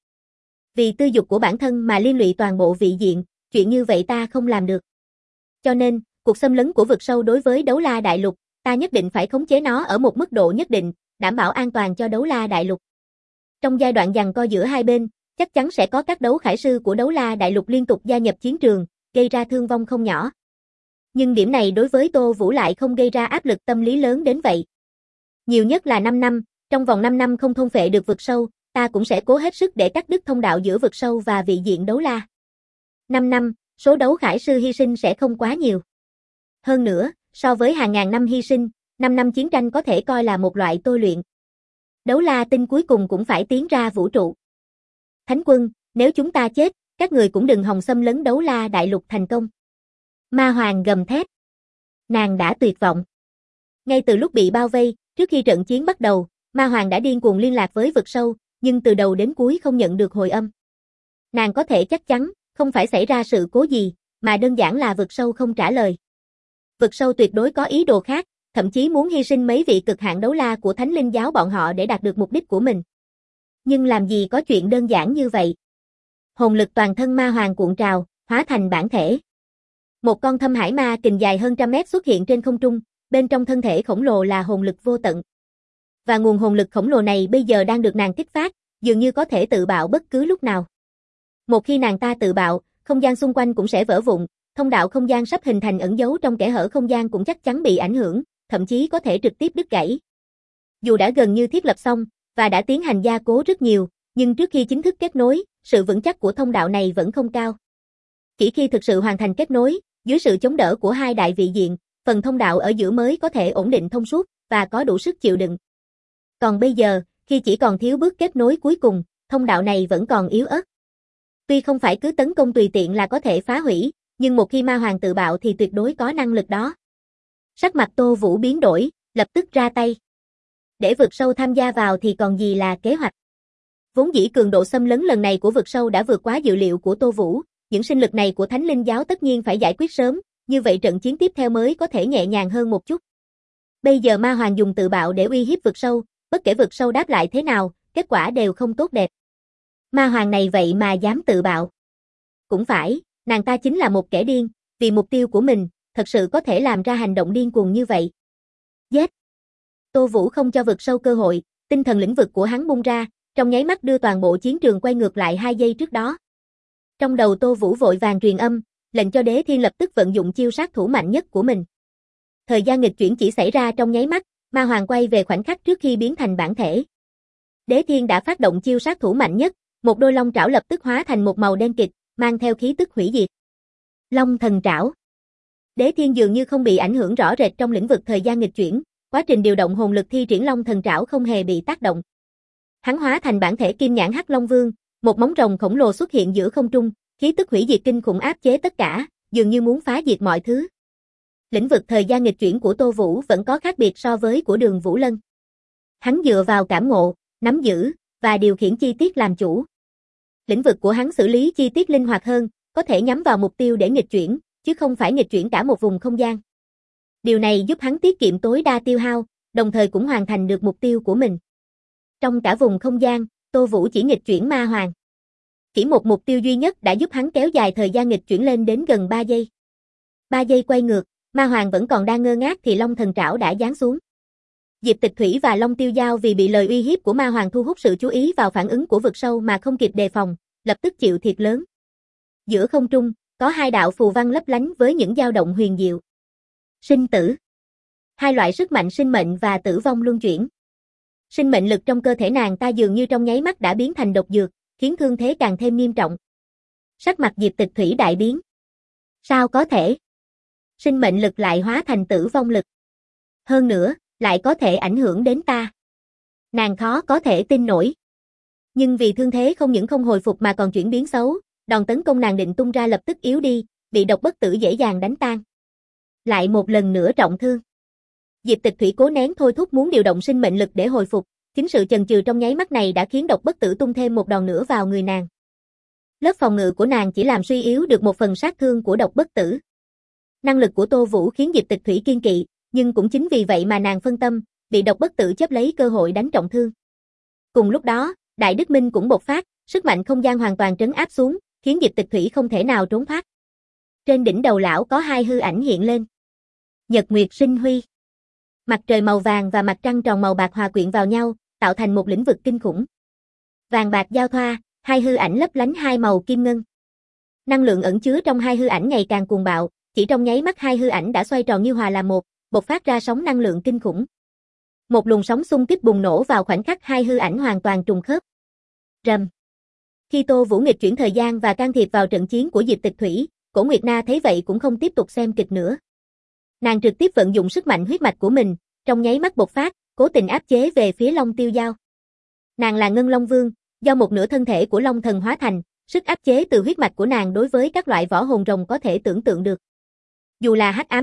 Vì tư dục của bản thân mà liên lụy toàn bộ vị diện, chuyện như vậy ta không làm được. Cho nên, cuộc xâm lấn của vực sâu đối với Đấu La Đại Lục, ta nhất định phải khống chế nó ở một mức độ nhất định, đảm bảo an toàn cho Đấu La Đại Lục. Trong giai đoạn giằng co giữa hai bên, chắc chắn sẽ có các đấu khải sư của Đấu La Đại Lục liên tục gia nhập chiến trường, gây ra thương vong không nhỏ. Nhưng điểm này đối với Tô Vũ lại không gây ra áp lực tâm lý lớn đến vậy. Nhiều nhất là 5 năm, trong vòng 5 năm không thôn phệ được vực sâu, ta cũng sẽ cố hết sức để cắt đứt thông đạo giữa vực sâu và vị diện Đấu La. 5 năm, số đấu khải sư hy sinh sẽ không quá nhiều. Hơn nữa, so với hàng ngàn năm hy sinh, 5 năm chiến tranh có thể coi là một loại tôi luyện. Đấu La tinh cuối cùng cũng phải tiến ra vũ trụ. Thánh quân, nếu chúng ta chết, các người cũng đừng hòng xâm lấn Đấu La Đại Lục thành công. Ma Hoàng gầm thét. Nàng đã tuyệt vọng. Ngay từ lúc bị bao vây, trước khi trận chiến bắt đầu, Ma Hoàng đã điên cuồng liên lạc với vực sâu, nhưng từ đầu đến cuối không nhận được hồi âm. Nàng có thể chắc chắn, không phải xảy ra sự cố gì, mà đơn giản là vực sâu không trả lời. Vực sâu tuyệt đối có ý đồ khác, thậm chí muốn hy sinh mấy vị cực hạn đấu la của Thánh Linh giáo bọn họ để đạt được mục đích của mình. Nhưng làm gì có chuyện đơn giản như vậy. Hồn lực toàn thân ma hoàng cuộn trào, hóa thành bản thể. Một con thâm hải ma kình dài hơn trăm mét xuất hiện trên không trung, bên trong thân thể khổng lồ là hồn lực vô tận. Và nguồn hồn lực khổng lồ này bây giờ đang được nàng kích phát, dường như có thể tự bạo bất cứ lúc nào. Một khi nàng ta tự bạo, không gian xung quanh cũng sẽ vỡ vụn, thông đạo không gian sắp hình thành ẩn giấu trong kẽ hở không gian cũng chắc chắn bị ảnh hưởng, thậm chí có thể trực tiếp đứt gãy. Dù đã gần như thiết lập xong, và đã tiến hành gia cố rất nhiều, nhưng trước khi chính thức kết nối, sự vững chắc của thông đạo này vẫn không cao. Chỉ khi thực sự hoàn thành kết nối, dưới sự chống đỡ của hai đại vị diện, phần thông đạo ở giữa mới có thể ổn định thông suốt, và có đủ sức chịu đựng. Còn bây giờ, khi chỉ còn thiếu bước kết nối cuối cùng, thông đạo này vẫn còn yếu ớt. Tuy không phải cứ tấn công tùy tiện là có thể phá hủy, nhưng một khi ma hoàng tự bạo thì tuyệt đối có năng lực đó. Sắc mặt Tô Vũ biến đổi, lập tức ra tay. Để vực sâu tham gia vào thì còn gì là kế hoạch. Vốn dĩ cường độ xâm lấn lần này của vực sâu đã vượt quá dự liệu của Tô Vũ, những sinh lực này của Thánh Linh giáo tất nhiên phải giải quyết sớm, như vậy trận chiến tiếp theo mới có thể nhẹ nhàng hơn một chút. Bây giờ ma hoàng dùng tự bạo để uy hiếp vực sâu, bất kể vực sâu đáp lại thế nào, kết quả đều không tốt đẹp. Ma hoàng này vậy mà dám tự bạo. Cũng phải, nàng ta chính là một kẻ điên, vì mục tiêu của mình, thật sự có thể làm ra hành động điên cuồng như vậy. Giết! Tô Vũ không cho vực sâu cơ hội, tinh thần lĩnh vực của hắn bung ra, trong nháy mắt đưa toàn bộ chiến trường quay ngược lại 2 giây trước đó. Trong đầu Tô Vũ vội vàng truyền âm, lệnh cho Đế Thiên lập tức vận dụng chiêu sát thủ mạnh nhất của mình. Thời gian nghịch chuyển chỉ xảy ra trong nháy mắt, ma hoàng quay về khoảnh khắc trước khi biến thành bản thể. Đế Thiên đã phát động chiêu sát thủ mạnh nhất, một đôi long trảo lập tức hóa thành một màu đen kịt, mang theo khí tức hủy diệt. Long thần trảo. Đế Thiên dường như không bị ảnh hưởng rõ rệt trong lĩnh vực thời gian nghịch chuyển, quá trình điều động hồn lực thi triển long thần trảo không hề bị tác động. Hắn hóa thành bản thể Kim Nhãn Hắc Long Vương, một móng rồng khổng lồ xuất hiện giữa không trung, khí tức hủy diệt kinh khủng áp chế tất cả, dường như muốn phá diệt mọi thứ. Lĩnh vực thời gian nghịch chuyển của Tô Vũ vẫn có khác biệt so với của Đường Vũ Lân. Hắn dựa vào cảm ngộ, nắm giữ và điều khiển chi tiết làm chủ. Lĩnh vực của hắn xử lý chi tiết linh hoạt hơn, có thể nhắm vào mục tiêu để nghịch chuyển, chứ không phải nghịch chuyển cả một vùng không gian. Điều này giúp hắn tiết kiệm tối đa tiêu hao, đồng thời cũng hoàn thành được mục tiêu của mình. Trong cả vùng không gian, Tô Vũ chỉ nghịch chuyển ma hoàng. Chỉ một mục tiêu duy nhất đã giúp hắn kéo dài thời gian nghịch chuyển lên đến gần 3 giây. 3 giây quay ngược, ma hoàng vẫn còn đang ngơ ngác thì long thần trảo đã giáng xuống. Diệp Tịch Thủy và Long Tiêu Giao vì bị lời uy hiếp của ma hoàng thu hút sự chú ý vào phản ứng của vực sâu mà không kịp đề phòng, lập tức chịu thiệt lớn. Giữa không trung, có 2 đạo phù văn lấp lánh với những dao động huyền diệu. Sinh tử. 2 loại sức mạnh sinh mệnh và tử vong luân chuyển. Sinh mệnh lực trong cơ thể nàng ta dường như trong nháy mắt đã biến thành độc dược, khiến thương thế càng thêm nghiêm trọng. Sắc mặt Diệp Tịch Thủy đại biến. Sao có thể? Sinh mệnh lực lại hóa thành tử vong lực. Hơn nữa, lại có thể ảnh hưởng đến ta. Nàng khó có thể tin nổi. Nhưng vì thương thế không những không hồi phục mà còn chuyển biến xấu, đòn tấn công nàng định tung ra lập tức yếu đi, bị độc bất tử dễ dàng đánh tan. Lại một lần nữa trọng thương. Diệp Tịch Thủy cố nén thôi thúc muốn điều động sinh mệnh lực để hồi phục, chính sự chần chừ trong nháy mắt này đã khiến độc bất tử tung thêm một đòn nữa vào người nàng. Lớp phòng ngự của nàng chỉ làm suy yếu được một phần sát thương của độc bất tử. Năng lực của Tô Vũ khiến Diệp Tịch Thủy kiên kỵ, nhưng cũng chính vì vậy mà nàng phân tâm, bị độc bất tử chấp lấy cơ hội đánh trọng thương. Cùng lúc đó, Đại Đức Minh cũng bộc phát, sức mạnh không gian hoàn toàn trấn áp xuống, khiến Diệp Tịch Thủy không thể nào trốn thoát. Trên đỉnh đầu lão có 2 hư ảnh hiện lên. Nhật Nguyệt Sinh Huy. Mặt trời màu vàng và mặt trăng tròn màu bạc hòa quyện vào nhau, tạo thành một lĩnh vực kinh khủng. Vàng bạc giao thoa, 2 hư ảnh lấp lánh 2 màu kim ngân. Năng lượng ẩn chứa trong 2 hư ảnh ngày càng cuồng bạo, chỉ trong nháy mắt 2 hư ảnh đã xoay tròn như hòa làm một, bộc phát ra sóng năng lượng kinh khủng. Một luồng sóng xung kích bùng nổ vào khoảnh khắc 2 hư ảnh hoàn toàn trùng khớp. Rầm. Khi Tô Vũ nghịch chuyển thời gian và can thiệp vào trận chiến của Diệp Tịch Thủy, Cổ Nguyệt Na thấy vậy cũng không tiếp tục xem kịch nữa. Nàng trực tiếp vận dụng sức mạnh huyết mạch của mình, trong nháy mắt bộc phát, cố tình áp chế về phía Long Tiêu Giao. Nàng là Ngân Long Vương, do một nửa thân thể của Long Thần hóa thành, sức áp chế từ huyết mạch của nàng đối với các loại võ hồn rồng có thể tưởng tượng được. Dù là Hắc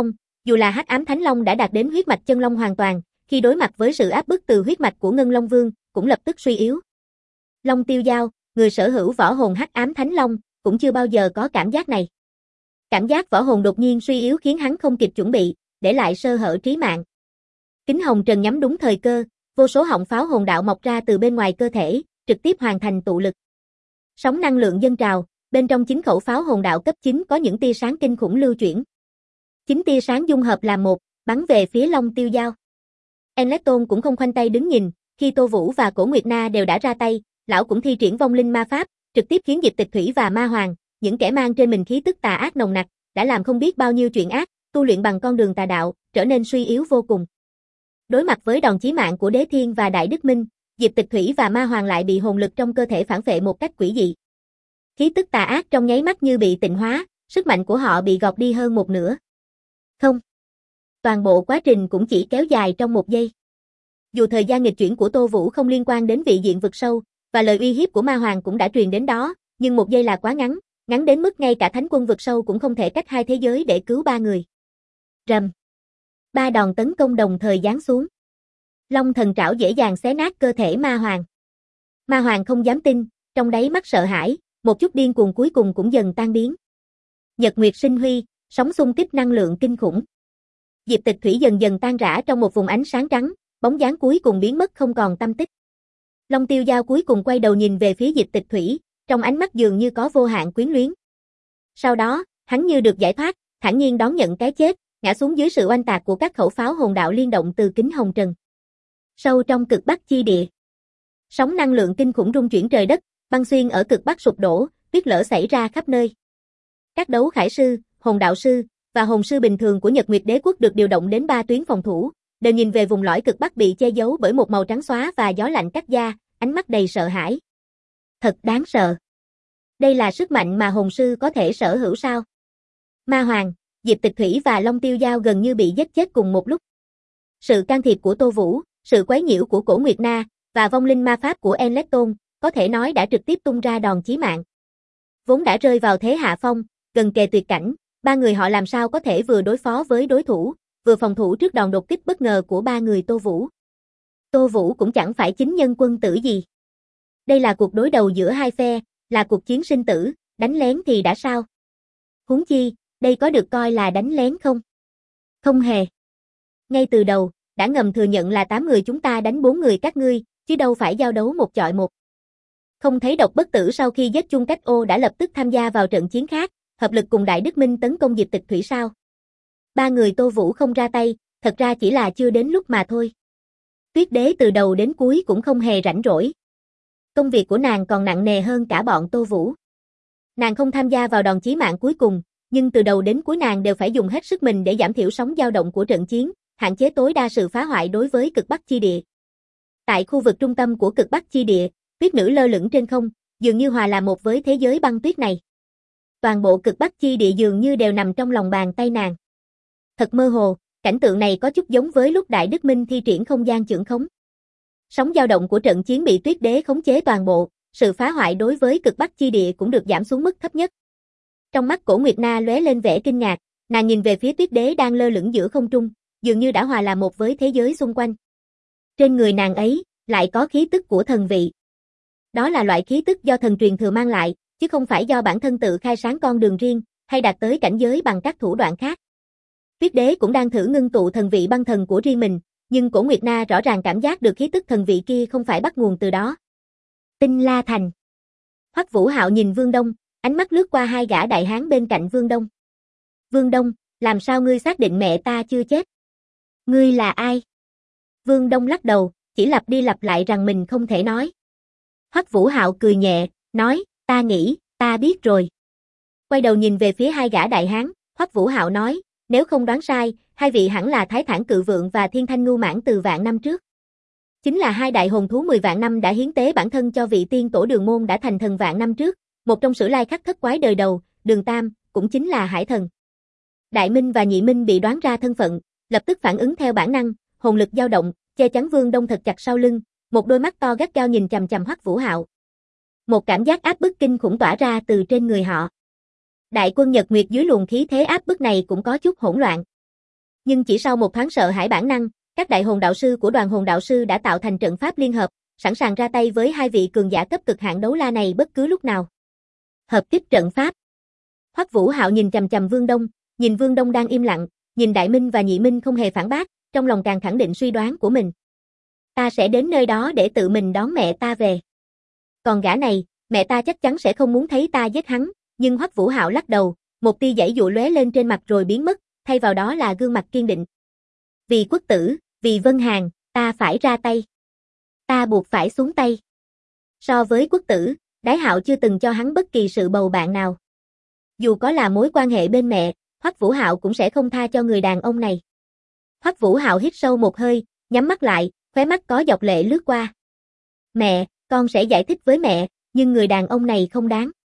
Ám Thánh Long đã đạt đến huyết mạch chân long hoàn toàn, khi đối mặt với sự áp bức từ huyết mạch của Ngân Long Vương, cũng lập tức suy yếu. Long Tiêu Giao, người sở hữu võ hồn Hắc Ám Thánh Long, cũng chưa bao giờ có cảm giác này. Cảm giác võ hồn đột nhiên suy yếu khiến hắn không kịp chuẩn bị, để lại sơ hở trí mạng. Kính Hồng Trần nhắm đúng thời cơ, vô số họng pháo hồn đạo mọc ra từ bên ngoài cơ thể, trực tiếp hoàn thành tụ lực. Sóng năng lượng dâng trào, bên trong 9 khẩu pháo hồn đạo cấp 9 có những tia sáng kinh khủng lưu chuyển. 9 tia sáng dung hợp làm một, bắn về phía Long Tiêu Dao. Enlecton cũng không khoanh tay đứng nhìn, khi Tô Vũ và Cổ Nguyệt Na đều đã ra tay, lão cũng thi triển vong linh ma pháp, trực tiếp khiến Diệp Tịch Thủy và Ma Hoàng, những kẻ mang trên mình khí tức tà ác nồng nặc, đã làm không biết bao nhiêu chuyện ác, tu luyện bằng con đường tà đạo, trở nên suy yếu vô cùng. Đối mặt với đòn chí mạng của Đế Thiên và Đại Đức Minh, Diệp Tịch Thủy và Ma Hoàng lại bị hồn lực trong cơ thể phản phệ một cách quỷ dị. Khí tức tà ác trong nháy mắt như bị tịnh hóa, sức mạnh của họ bị gọt đi hơn một nửa. Không. Toàn bộ quá trình cũng chỉ kéo dài trong một giây. Dù thời gian nghịch chuyển của Tô Vũ không liên quan đến vị diện vực sâu, và lời uy hiếp của Ma Hoàng cũng đã truyền đến đó, nhưng một giây là quá ngắn, ngắn đến mức ngay cả Thánh Quân vực sâu cũng không thể cách hai thế giới để cứu ba người. Rầm. 3 đòn tấn công đồng thời giáng xuống. Long thần trảo dễ dàng xé nát cơ thể Ma Hoàng. Ma Hoàng không dám tin, trong đáy mắt sợ hãi, một chút điên cuồng cuối cùng cũng dần tan biến. Nhật Nguyệt sinh huy, sóng xung kích năng lượng kinh khủng. Diệp Tịch Thủy dần dần tan rã trong một vùng ánh sáng trắng, bóng dáng cuối cùng biến mất không còn tăm tích. Long Tiêu Dao cuối cùng quay đầu nhìn về phía Diệp Tịch Thủy, trong ánh mắt dường như có vô hạn quyến luyến. Sau đó, hắn như được giải thoát, thản nhiên đón nhận cái chết, ngã xuống dưới sự oanh tạc của các khẩu pháo hồn đạo liên động từ Kính Hồng Trần. Sâu trong cực Bắc chi địa, sóng năng lượng kinh khủng rung chuyển trời đất, băng xuyên ở cực Bắc sụp đổ, tuyết lở xảy ra khắp nơi. Các đấu khải sư, hồn đạo sư và hồn sư bình thường của Nhật Nguyệt Đế quốc được điều động đến 3 tuyến phòng thủ, đều nhìn về vùng lõi cực Bắc bị che giấu bởi một màu trắng xóa và gió lạnh cắt da, ánh mắt đầy sợ hãi. Thật đáng sợ. Đây là sức mạnh mà hồn sư có thể sở hữu sao? Ma Hoàng, Diệp Tịch Thủy và Long Tiêu Dao gần như bị giết chết cùng một lúc. Sự can thiệp của Tô Vũ, sự quấy nhiễu của Cổ Nguyệt Na và vong linh ma pháp của Enlecton, có thể nói đã trực tiếp tung ra đòn chí mạng. Vốn đã rơi vào thế hạ phong, gần kề tuyệt cảnh, ba người họ làm sao có thể vừa đối phó với đối thủ, vừa phòng thủ trước đòn đột kích bất ngờ của ba người Tô Vũ. Tô Vũ cũng chẳng phải chính nhân quân tử gì. Đây là cuộc đối đầu giữa hai phe, là cuộc chiến sinh tử, đánh lén thì đã sao? Huống chi, đây có được coi là đánh lén không? Không hề. Ngay từ đầu, đã ngầm thừa nhận là 8 người chúng ta đánh 4 người các ngươi, chứ đâu phải giao đấu một chọi một. Không thấy Độc Bất Tử sau khi giết Chung Cách Ô đã lập tức tham gia vào trận chiến khác, hợp lực cùng Đại Đức Minh tấn công Diệp Tịch Thủy sao? Ba người Tô Vũ không ra tay, thật ra chỉ là chưa đến lúc mà thôi. Tuyết Đế từ đầu đến cuối cũng không hề rảnh rỗi. Công việc của nàng còn nặng nề hơn cả bọn Tô Vũ. Nàng không tham gia vào đòn chí mạng cuối cùng, nhưng từ đầu đến cuối nàng đều phải dùng hết sức mình để giảm thiểu sóng dao động của trận chiến, hạn chế tối đa sự phá hoại đối với cực Bắc chi địa. Tại khu vực trung tâm của cực Bắc chi địa, tuyết nữ lơ lửng trên không, dường như hòa làm một với thế giới băng tuyết này. Toàn bộ cực Bắc chi địa dường như đều nằm trong lòng bàn tay nàng. Thật mơ hồ, cảnh tượng này có chút giống với lúc Đại Đức Minh thi triển không gian chưởng khống. Sóng dao động của trận chiến bị Tuyết Đế khống chế toàn bộ, sự phá hoại đối với cực Bắc chi địa cũng được giảm xuống mức thấp nhất. Trong mắt Cổ Nguyệt Na lóe lên vẻ kinh ngạc, nàng nhìn về phía Tuyết Đế đang lơ lửng giữa không trung, dường như đã hòa làm một với thế giới xung quanh. Trên người nàng ấy, lại có khí tức của thần vị. Đó là loại khí tức do thần truyền thừa mang lại, chứ không phải do bản thân tự khai sáng con đường riêng, hay đạt tới cảnh giới bằng các thủ đoạn khác. Tuyết Đế cũng đang thử ngưng tụ thần vị băng thần của riêng mình, nhưng Cổ Nguyệt Na rõ ràng cảm giác được khí tức thần vị kia không phải bắt nguồn từ đó. Tinh La Thành. Hoắc Vũ Hạo nhìn Vương Đông, ánh mắt lướt qua hai gã đại hán bên cạnh Vương Đông. Vương Đông, làm sao ngươi xác định mẹ ta chưa chết? Ngươi là ai? Vương Đông lắc đầu, chỉ lặp đi lặp lại rằng mình không thể nói. Hoắc Vũ Hạo cười nhẹ, nói, ta nghĩ, ta biết rồi. Quay đầu nhìn về phía hai gã đại hán, Hoắc Vũ Hạo nói, nếu không đoán sai, hai vị hẳn là Thái Thản Cự Vượng và Thiên Thanh Ngưu Mãn từ vạn năm trước. Chính là hai đại hồn thú 10 vạn năm đã hiến tế bản thân cho vị tiên tổ Đường Môn đã thành thần vạn năm trước, một trong sử lai khắc thất quái đời đầu, Đường Tam, cũng chính là Hải Thần. Đại Minh và Nhị Minh bị đoán ra thân phận, lập tức phản ứng theo bản năng, hồn lực dao động, che chắn Vương Đông thật chặt sau lưng, một đôi mắt to gắt gao nhìn chằm chằm Hoắc Vũ Hạo. Một cảm giác áp bức kinh khủng tỏa ra từ trên người họ. Đại quân Nhật Nguyệt dưới luồng khí thế áp bức này cũng có chút hỗn loạn. Nhưng chỉ sau một thoáng sợ hãi bản năng, các đại hồn đạo sư của đoàn hồn đạo sư đã tạo thành trận pháp liên hợp, sẵn sàng ra tay với hai vị cường giả cấp cực hạn đấu la này bất cứ lúc nào. Hợp kích trận pháp. Hoắc Vũ Hạo nhìn chằm chằm Vương Đông, nhìn Vương Đông đang im lặng, nhìn Đại Minh và Nhị Minh không hề phản bác, trong lòng càng khẳng định suy đoán của mình. Ta sẽ đến nơi đó để tự mình đón mẹ ta về. Còn gã này, mẹ ta chắc chắn sẽ không muốn thấy ta giết hắn, nhưng Hoắc Vũ Hạo lắc đầu, một tia giãy dụa lóe lên trên mặt rồi biến mất, thay vào đó là gương mặt kiên định. Vì quốc tử, vì Vân Hàn, ta phải ra tay. Ta buộc phải xuống tay. So với quốc tử, Đái Hạo chưa từng cho hắn bất kỳ sự bầu bạn nào. Dù có là mối quan hệ bên mẹ, Hoắc Vũ Hạo cũng sẽ không tha cho người đàn ông này. Hoắc Vũ Hạo hít sâu một hơi, nhắm mắt lại, khóe mắt có giọt lệ lướt qua. Mẹ, con sẽ giải thích với mẹ, nhưng người đàn ông này không đáng.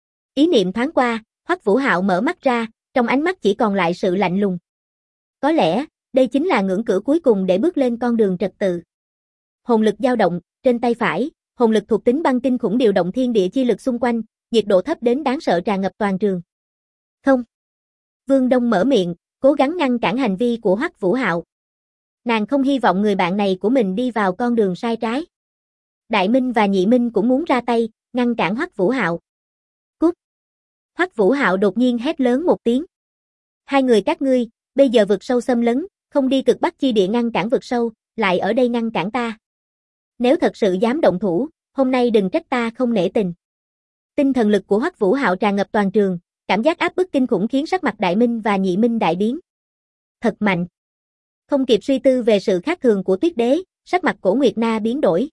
Ý niệm thoáng qua, Hoắc Vũ Hạo mở mắt ra, trong ánh mắt chỉ còn lại sự lạnh lùng. Có lẽ, đây chính là ngưỡng cửa cuối cùng để bước lên con đường trật tự. Hồn lực dao động, trên tay phải, hồn lực thuộc tính băng kinh khủng điều động thiên địa chi lực xung quanh, nhiệt độ thấp đến đáng sợ tràn ngập toàn trường. Không. Vương Đông mở miệng, cố gắng ngăn cản hành vi của Hoắc Vũ Hạo. Nàng không hy vọng người bạn này của mình đi vào con đường sai trái. Đại Minh và Nhị Minh cũng muốn ra tay, ngăn cản Hoắc Vũ Hạo. Cút. Hoắc Vũ Hạo đột nhiên hét lớn một tiếng. Hai người các ngươi, bây giờ vực sâu xâm lấn, không đi cực bắc chi địa ngăn cản vực sâu, lại ở đây ngăn cản ta. Nếu thật sự dám động thủ, hôm nay đừng trách ta không nể tình. Tinh thần lực của Hoắc Vũ Hạo tràn ngập toàn trường, cảm giác áp bức kinh khủng khiến sắc mặt Đại Minh và Nhị Minh đại biến. Thật mạnh. Không kịp suy tư về sự khác thường của Tuyết Đế, sắc mặt Cổ Nguyệt Na biến đổi.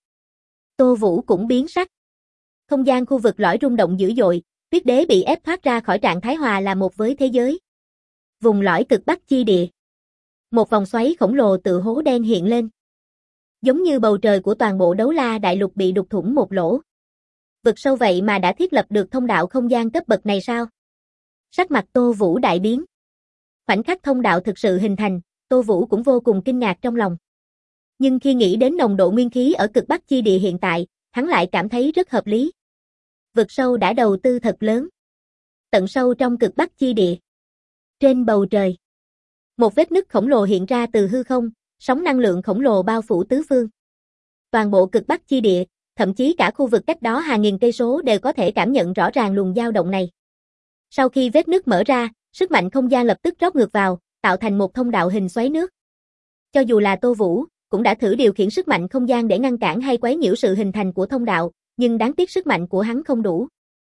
Tô Vũ cũng biến sắc. Không gian khu vực lõi rung động dữ dội, Tuyết Đế bị ép thoát ra khỏi trạng thái hòa là một với thế giới. Vùng lõi cực bắc chi địa. Một vòng xoáy khổng lồ tự hố đen hiện lên. Giống như bầu trời của toàn bộ Đấu La Đại Lục bị đục thủng một lỗ. Vực sâu vậy mà đã thiết lập được thông đạo không gian cấp bậc này sao? Sắc mặt Tô Vũ đại biến. Khoảnh khắc thông đạo thực sự hình thành, Tô Vũ cũng vô cùng kinh ngạc trong lòng. Nhưng khi nghĩ đến nồng độ nguyên khí ở cực bắc chi địa hiện tại, hắn lại cảm thấy rất hợp lý. Vực sâu đã đầu tư thật lớn. Tận sâu trong cực bắc chi địa. Trên bầu trời, một vết nứt khổng lồ hiện ra từ hư không, sóng năng lượng khổng lồ bao phủ tứ phương. Toàn bộ cực bắc chi địa, thậm chí cả khu vực cách đó hàng nghìn cây số đều có thể cảm nhận rõ ràng luồng dao động này. Sau khi vết nứt mở ra, sức mạnh không gian lập tức rót ngược vào, tạo thành một thông đạo hình xoáy nước. Cho dù là Tô Vũ, cũng đã thử điều khiển sức mạnh không gian để ngăn cản hay quấy nhiễu sự hình thành của thông đạo, nhưng đáng tiếc sức mạnh của hắn không đủ.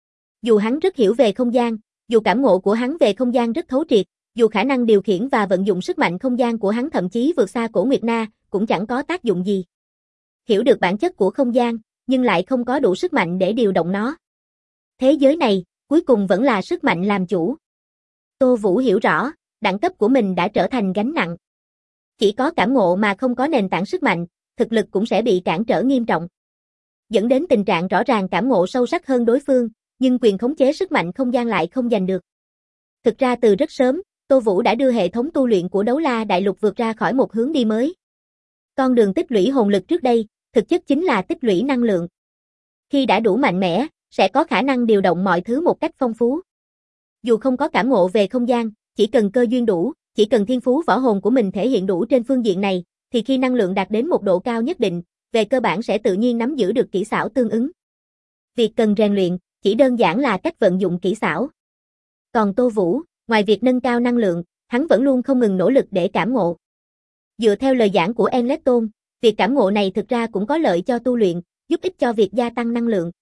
Dù hắn rất hiểu về không gian, dù cảm ngộ của hắn về không gian rất thấu triệt, dù khả năng điều khiển và vận dụng sức mạnh không gian của hắn thậm chí vượt xa Cổ Nguyệt Na, cũng chẳng có tác dụng gì. Hiểu được bản chất của không gian, nhưng lại không có đủ sức mạnh để điều động nó. Thế giới này, cuối cùng vẫn là sức mạnh làm chủ. Tô Vũ hiểu rõ, đẳng cấp của mình đã trở thành gánh nặng. Chỉ có cảm ngộ mà không có nền tảng sức mạnh, thực lực cũng sẽ bị cản trở nghiêm trọng. Dẫn đến tình trạng rõ ràng cảm ngộ sâu sắc hơn đối phương, nhưng quyền khống chế sức mạnh không gian lại không giành được. Thực ra từ rất sớm, Tô Vũ đã đưa hệ thống tu luyện của Đấu La Đại Lục vượt ra khỏi một hướng đi mới. Con đường tích lũy hồn lực trước đây, thực chất chính là tích lũy năng lượng. Khi đã đủ mạnh mẽ, sẽ có khả năng điều động mọi thứ một cách phong phú. Dù không có cảm ngộ về không gian, chỉ cần cơ duyên đủ, chỉ cần thiên phú võ hồn của mình thể hiện đủ trên phương diện này, thì khi năng lượng đạt đến một độ cao nhất định, về cơ bản sẽ tự nhiên nắm giữ được kỹ xảo tương ứng. Việc cần rèn luyện, chỉ đơn giản là cách vận dụng kỹ xảo. Còn Tô Vũ, ngoài việc nâng cao năng lượng, hắn vẫn luôn không ngừng nỗ lực để cảm ngộ. Dựa theo lời giảng của Enleton, việc cảm ngộ này thực ra cũng có lợi cho tu luyện, giúp ích cho việc gia tăng năng lượng.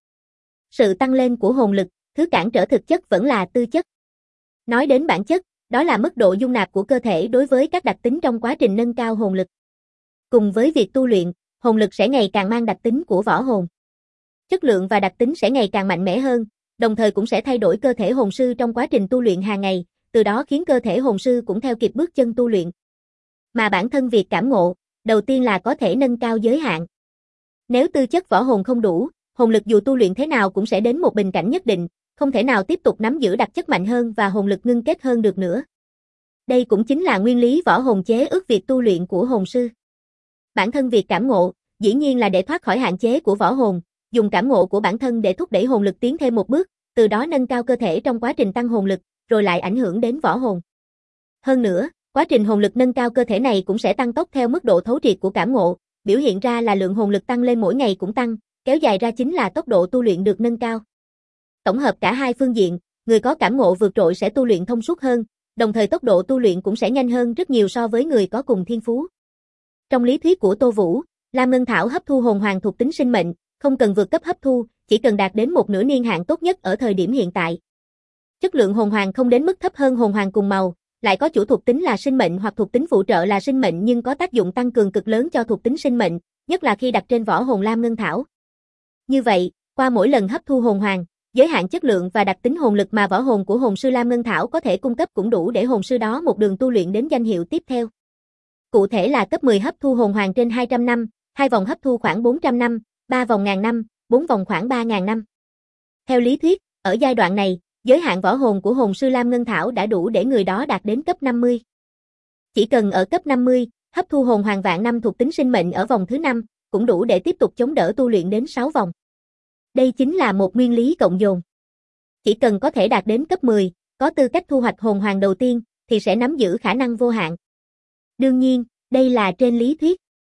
Sự tăng lên của hồn lực, thứ cản trở thực chất vẫn là tư chất. Nói đến bản chất, đó là mức độ dung nạp của cơ thể đối với các đặc tính trong quá trình nâng cao hồn lực. Cùng với việc tu luyện, hồn lực sẽ ngày càng mang đặc tính của võ hồn. Chất lượng và đặc tính sẽ ngày càng mạnh mẽ hơn, đồng thời cũng sẽ thay đổi cơ thể hồn sư trong quá trình tu luyện hàng ngày, từ đó khiến cơ thể hồn sư cũng theo kịp bước chân tu luyện. Mà bản thân việc cảm ngộ, đầu tiên là có thể nâng cao giới hạn. Nếu tư chất võ hồn không đủ, hồn lực dù tu luyện thế nào cũng sẽ đến một bình cảnh nhất định, không thể nào tiếp tục nắm giữ đặc chất mạnh hơn và hồn lực ngưng kết hơn được nữa. Đây cũng chính là nguyên lý võ hồn chế ước việc tu luyện của hồn sư. Bản thân việc cảm ngộ, dĩ nhiên là để thoát khỏi hạn chế của võ hồn, dùng cảm ngộ của bản thân để thúc đẩy hồn lực tiến thêm một bước, từ đó nâng cao cơ thể trong quá trình tăng hồn lực, rồi lại ảnh hưởng đến võ hồn. Hơn nữa, quá trình hồn lực nâng cao cơ thể này cũng sẽ tăng tốc theo mức độ thấu triệt của cảm ngộ, biểu hiện ra là lượng hồn lực tăng lên mỗi ngày cũng tăng, kéo dài ra chính là tốc độ tu luyện được nâng cao. Tổng hợp cả hai phương diện, người có cảm ngộ vượt trội sẽ tu luyện thông suốt hơn, đồng thời tốc độ tu luyện cũng sẽ nhanh hơn rất nhiều so với người có cùng thiên phú. Trong lý thuyết của Tô Vũ, Lam Ngân Thảo hấp thu hồn hoàng thuộc tính sinh mệnh, không cần vượt cấp hấp thu, chỉ cần đạt đến một nửa niên hạn tốt nhất ở thời điểm hiện tại. Chất lượng hồn hoàng không đến mức thấp hơn hồn hoàng cùng màu, lại có chủ thuộc tính là sinh mệnh hoặc thuộc tính phụ trợ là sinh mệnh nhưng có tác dụng tăng cường cực lớn cho thuộc tính sinh mệnh, nhất là khi đặt trên võ hồn Lam Ngân Thảo. Như vậy, qua mỗi lần hấp thu hồn hoàng, giới hạn chất lượng và đặc tính hồn lực mà võ hồn của hồn sư Lam Ngân Thảo có thể cung cấp cũng đủ để hồn sư đó một đường tu luyện đến danh hiệu tiếp theo. Cụ thể là cấp 10 hấp thu hồn hoàng trên 200 năm, 2 vòng hấp thu khoảng 400 năm, 3 vòng 1000 năm, 4 vòng khoảng 3000 năm. Theo lý thuyết, ở giai đoạn này, giới hạn võ hồn của hồn sư Lam Ngân Thảo đã đủ để người đó đạt đến cấp 50. Chỉ cần ở cấp 50, hấp thu hồn hoàng vạn năm thuộc tính sinh mệnh ở vòng thứ 5, cũng đủ để tiếp tục chống đỡ tu luyện đến 6 vòng. Đây chính là một nguyên lý cộng dồn. Chỉ cần có thể đạt đến cấp 10, có tư cách thu hoạch hồn hoàng đầu tiên, thì sẽ nắm giữ khả năng vô hạn. Đương nhiên, đây là trên lý thuyết.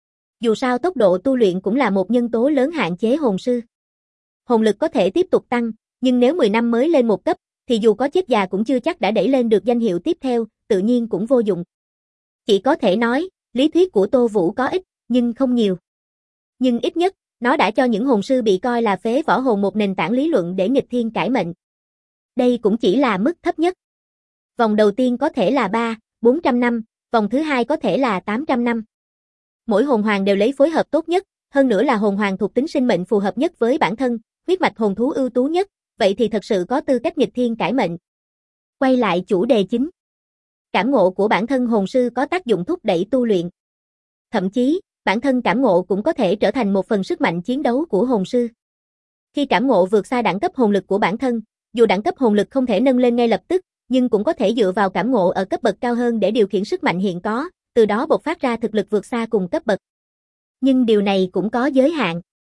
Dù sao tốc độ tu luyện cũng là một nhân tố lớn hạn chế hồn sư. Hồn lực có thể tiếp tục tăng, nhưng nếu 10 năm mới lên một cấp, thì dù có chết già cũng chưa chắc đã đẩy lên được danh hiệu tiếp theo, tự nhiên cũng vô dụng. Chỉ có thể nói, lý thuyết của Tô Vũ có ích, nhưng không nhiều. Nhưng ít nhất, nó đã cho những hồn sư bị coi là phế võ hồn một nền tảng lý luận để nghịch thiên cải mệnh. Đây cũng chỉ là mức thấp nhất. Vòng đầu tiên có thể là 400 năm, vòng thứ hai có thể là 800 năm. Mỗi hồn hoàng đều lấy phối hợp tốt nhất, hơn nữa là hồn hoàng thuộc tính sinh mệnh phù hợp nhất với bản thân, huyết mạch hồn thú ưu tú nhất, vậy thì thật sự có tư cách nghịch thiên cải mệnh. Quay lại chủ đề chính. Cảm ngộ của bản thân hồn sư có tác dụng thúc đẩy tu luyện. Thậm chí, bản thân cảm ngộ cũng có thể trở thành một phần sức mạnh chiến đấu của hồn sư. Khi cảm ngộ vượt xa đẳng cấp hồn lực của bản thân, dù đẳng cấp hồn lực không thể nâng lên ngay lập tức, nhưng cũng có thể dựa vào cảm ngộ ở cấp bậc cao hơn để điều khiển sức mạnh hiện có, từ đó bộc phát ra thực lực vượt xa cùng cấp bậc. Nhưng điều này cũng có giới hạn.